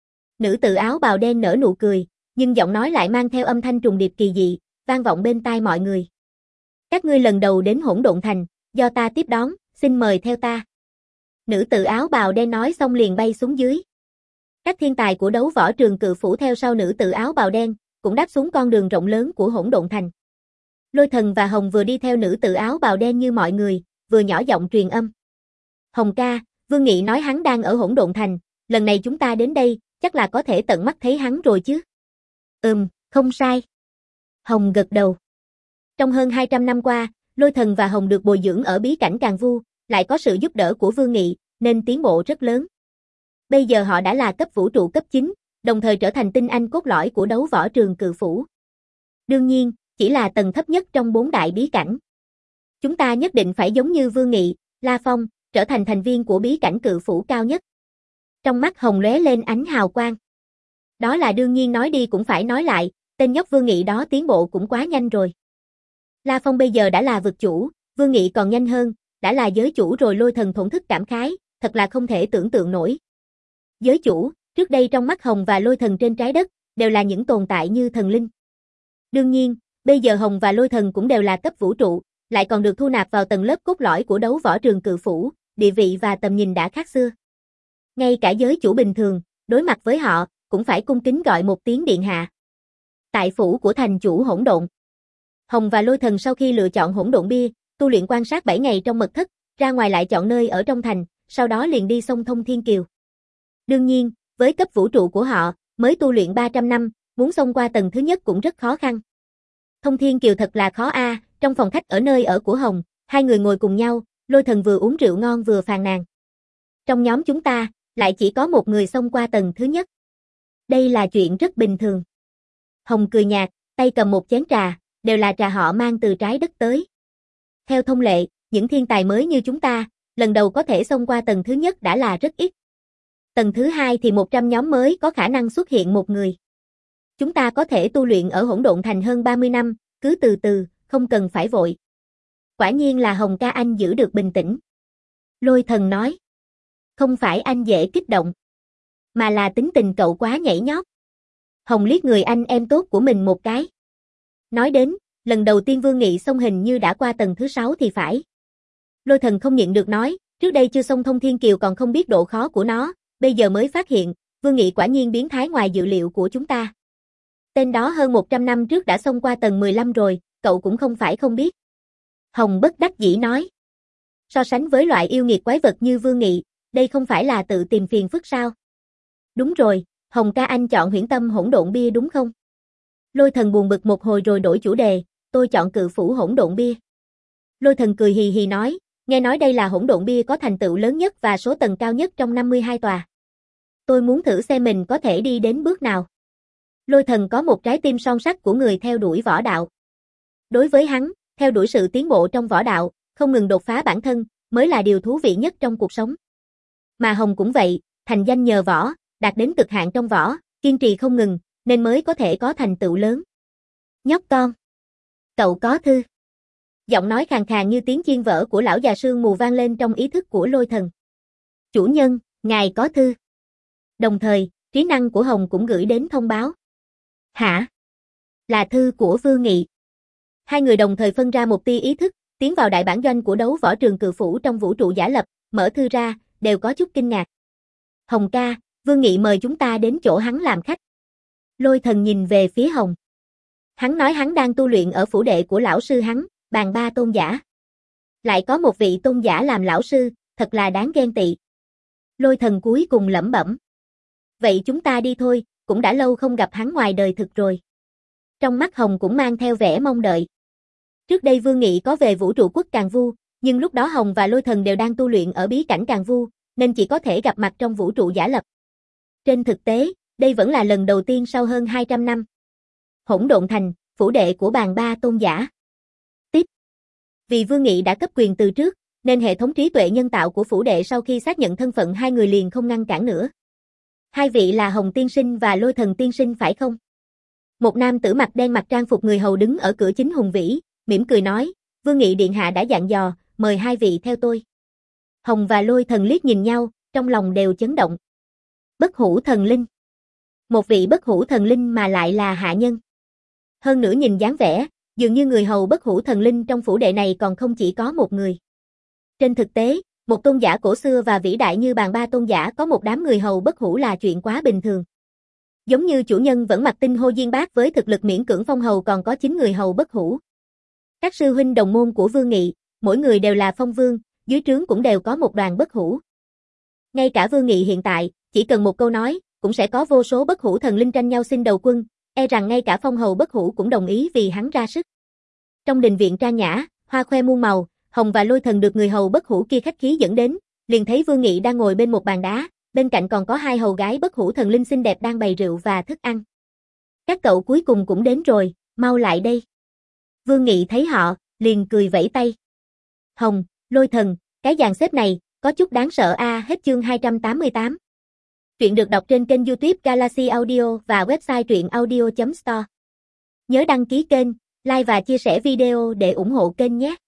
Nữ tử áo bào đen nở nụ cười, nhưng giọng nói lại mang theo âm thanh trùng điệp kỳ dị, vang vọng bên tai mọi người. Các ngươi lần đầu đến Hỗn Độn Thành, do ta tiếp đón, xin mời theo ta. Nữ tử áo bào đen nói xong liền bay xuống dưới. Các thiên tài của đấu võ trường Cự Phủ theo sau nữ tử áo bào đen, cũng đáp xuống con đường rộng lớn của Hỗn Độn Thành. Lôi Thần và Hồng vừa đi theo nữ tử áo bào đen như mọi người, vừa nhỏ giọng truyền âm. Hồng ca, Vương Nghị nói hắn đang ở Hỗn Độn Thành, lần này chúng ta đến đây, chắc là có thể tận mắt thấy hắn rồi chứ. Ừm, không sai. Hồng gật đầu. Trong hơn hai trăm năm qua, Lôi Thần và Hồng được bồi dưỡng ở bí cảnh Càn Vu, lại có sự giúp đỡ của Vương Nghị, nên tiến bộ rất lớn. Bây giờ họ đã là cấp vũ trụ cấp chín, đồng thời trở thành tinh anh cốt lõi của đấu võ trường Cự Phủ. Đương nhiên, chỉ là tầng thấp nhất trong bốn đại bí cảnh. Chúng ta nhất định phải giống như Vương Nghị, La Phong, trở thành thành viên của bí cảnh Cự Phủ cao nhất. Trong mắt Hồng lóe lên ánh hào quang. Đó là đương nhiên, nói đi cũng phải nói lại, tên nhóc Vương Nghị đó tiến bộ cũng quá nhanh rồi. La Phong bây giờ đã là vực chủ, Vương Nghị còn nhanh hơn, đã là giới chủ rồi. Lôi Thần thổn thức cảm khái, thật là không thể tưởng tượng nổi. Giới chủ, trước đây trong mắt Hồng và Lôi Thần trên trái đất, đều là những tồn tại như thần linh. Đương nhiên, bây giờ Hồng và Lôi Thần cũng đều là cấp vũ trụ, lại còn được thu nạp vào tầng lớp cốt lõi của đấu võ trường Cự Phủ, địa vị và tầm nhìn đã khác xưa. Ngay cả giới chủ bình thường, đối mặt với họ, cũng phải cung kính gọi một tiếng điện hạ. Tại phủ của thành chủ Hỗn Độn, Hồng và Lôi Thần sau khi lựa chọn hỗn độn bia, tu luyện quan sát bảy ngày trong mật thất, ra ngoài lại chọn nơi ở trong thành, sau đó liền đi sông Thông Thiên Kiều. Đương nhiên, với cấp vũ trụ của họ, mới tu luyện ba trăm năm, muốn xông qua tầng thứ nhất cũng rất khó khăn. Thông Thiên Kiều thật là khó a, à. Trong phòng khách ở nơi ở của Hồng, hai người ngồi cùng nhau, Lôi Thần vừa uống rượu ngon vừa phàn nàn. Trong nhóm chúng ta, lại chỉ có một người xông qua tầng thứ nhất. Đây là chuyện rất bình thường. Hồng cười nhạt, tay cầm một chén trà, đều là trà họ mang từ trái đất tới. Theo thông lệ, những thiên tài mới như chúng ta, lần đầu có thể xông qua tầng thứ nhất đã là rất ít. Tầng thứ hai thì một trăm nhóm mới có khả năng xuất hiện một người. Chúng ta có thể tu luyện ở Hỗn Độn Thành hơn ba mươi năm, cứ từ từ, không cần phải vội. Quả nhiên là Hồng ca anh giữ được bình tĩnh. Lôi Thần nói. Không phải anh dễ kích động, mà là tính tình cậu quá nhảy nhót. Hồng liếc người anh em tốt của mình một cái. Nói đến, lần đầu tiên Vương Nghị xông hình như đã qua tầng thứ sáu thì phải. Lôi Thần không nhịn được nói, trước đây chưa xông Thông Thiên Kiều còn không biết độ khó của nó, bây giờ mới phát hiện, Vương Nghị quả nhiên biến thái ngoài dự liệu của chúng ta. Tên đó hơn một trăm năm trước đã xông qua tầng mười lăm rồi, cậu cũng không phải không biết. Hồng bất đắc dĩ nói. So sánh với loại yêu nghiệt quái vật như Vương Nghị, đây không phải là tự tìm phiền phức sao? Đúng rồi, Hồng ca anh chọn Huyễn Tâm hỗn độn bia đúng không? Lôi Thần buồn bực một hồi rồi đổi chủ đề, tôi chọn Cự Phủ hỗn độn bia. Lôi Thần cười hì hì nói, nghe nói đây là hỗn độn bia có thành tựu lớn nhất và số tầng cao nhất trong năm mươi hai tòa. Tôi muốn thử xem mình có thể đi đến bước nào. Lôi Thần có một trái tim son sắt của người theo đuổi võ đạo. Đối với hắn, theo đuổi sự tiến bộ trong võ đạo, không ngừng đột phá bản thân, mới là điều thú vị nhất trong cuộc sống. Mà Hồng cũng vậy, thành danh nhờ võ, đạt đến cực hạn trong võ, kiên trì không ngừng, nên mới có thể có thành tựu lớn. Nhóc con, cậu có thư. Giọng nói khàn khàn như tiếng chiên vỡ của lão già sương mù vang lên trong ý thức của Lôi Thần. Chủ nhân, ngài có thư. Đồng thời, trí năng của Hồng cũng gửi đến thông báo. Hả? Là thư của Vương Nghị. Hai người đồng thời phân ra một tia ý thức, tiến vào đại bản doanh của đấu võ trường Cự Phủ trong vũ trụ giả lập, mở thư ra, đều có chút kinh ngạc. Hồng ca, Vương Nghị mời chúng ta đến chỗ hắn làm khách. Lôi Thần nhìn về phía Hồng. Hắn nói hắn đang tu luyện ở phủ đệ của lão sư hắn, Bàn Ba tôn giả. Lại có một vị tôn giả làm lão sư, thật là đáng ghen tị. Lôi Thần cuối cùng lẩm bẩm. Vậy chúng ta đi thôi, cũng đã lâu không gặp hắn ngoài đời thực rồi. Trong mắt Hồng cũng mang theo vẻ mong đợi. Trước đây Vương Nghị có về vũ trụ quốc Càn Vu, nhưng lúc đó Hồng và Lôi Thần đều đang tu luyện ở bí cảnh Càn Vu, nên chỉ có thể gặp mặt trong vũ trụ giả lập. Trên thực tế, đây vẫn là lần đầu tiên sau hơn hai trăm năm. Hỗn Độn Thành, phủ đệ của Bàn Ba Tôn giả. Tiếp. Vì Vương Nghị đã cấp quyền từ trước, nên hệ thống trí tuệ nhân tạo của phủ đệ sau khi xác nhận thân phận hai người liền không ngăn cản nữa. Hai vị là Hồng Tiên Sinh và Lôi Thần Tiên Sinh phải không? Một nam tử mặt đen mặc trang phục người hầu đứng ở cửa chính hùng vĩ, mỉm cười nói, Vương Nghị điện hạ đã dặn dò, mời hai vị theo tôi. Hồng và Lôi Thần liếc nhìn nhau, trong lòng đều chấn động. Bất hủ thần linh. Một vị bất hủ thần linh mà lại là hạ nhân. Hơn nữa nhìn dáng vẻ, dường như người hầu bất hủ thần linh trong phủ đệ này còn không chỉ có một người. Trên thực tế, một tôn giả cổ xưa và vĩ đại như Bàn Ba Tôn giả có một đám người hầu bất hủ là chuyện quá bình thường. Giống như chủ nhân vẫn mặc tinh hô diên bác với thực lực miễn cưỡng phong hầu còn có chín người hầu bất hủ. Các sư huynh đồng môn của Vương Nghị, mỗi người đều là phong vương, dưới trướng cũng đều có một đoàn bất hủ. Ngay cả Vương Nghị hiện tại, chỉ cần một câu nói, cũng sẽ có vô số bất hủ thần linh tranh nhau xin đầu quân, e rằng ngay cả phong hầu bất hủ cũng đồng ý vì hắn ra sức. Trong đình viện trang nhã, hoa khoe muôn màu, Hồng và Lôi Thần được người hầu bất hủ kia khách khí dẫn đến, liền thấy Vương Nghị đang ngồi bên một bàn đá, bên cạnh còn có hai hầu gái bất hủ thần linh xinh đẹp đang bày rượu và thức ăn. Các cậu cuối cùng cũng đến rồi, mau lại đây. Vương Nghị thấy họ, liền cười vẫy tay. Hồng, Lôi Thần, cái dàn xếp này, có chút đáng sợ a. À, hết chương hai trăm tám mươi tám. Truyện được đọc trên kênh YouTube Galaxy Audio và website truyện audio chấm store. Nhớ đăng ký kênh, like và chia sẻ video để ủng hộ kênh nhé.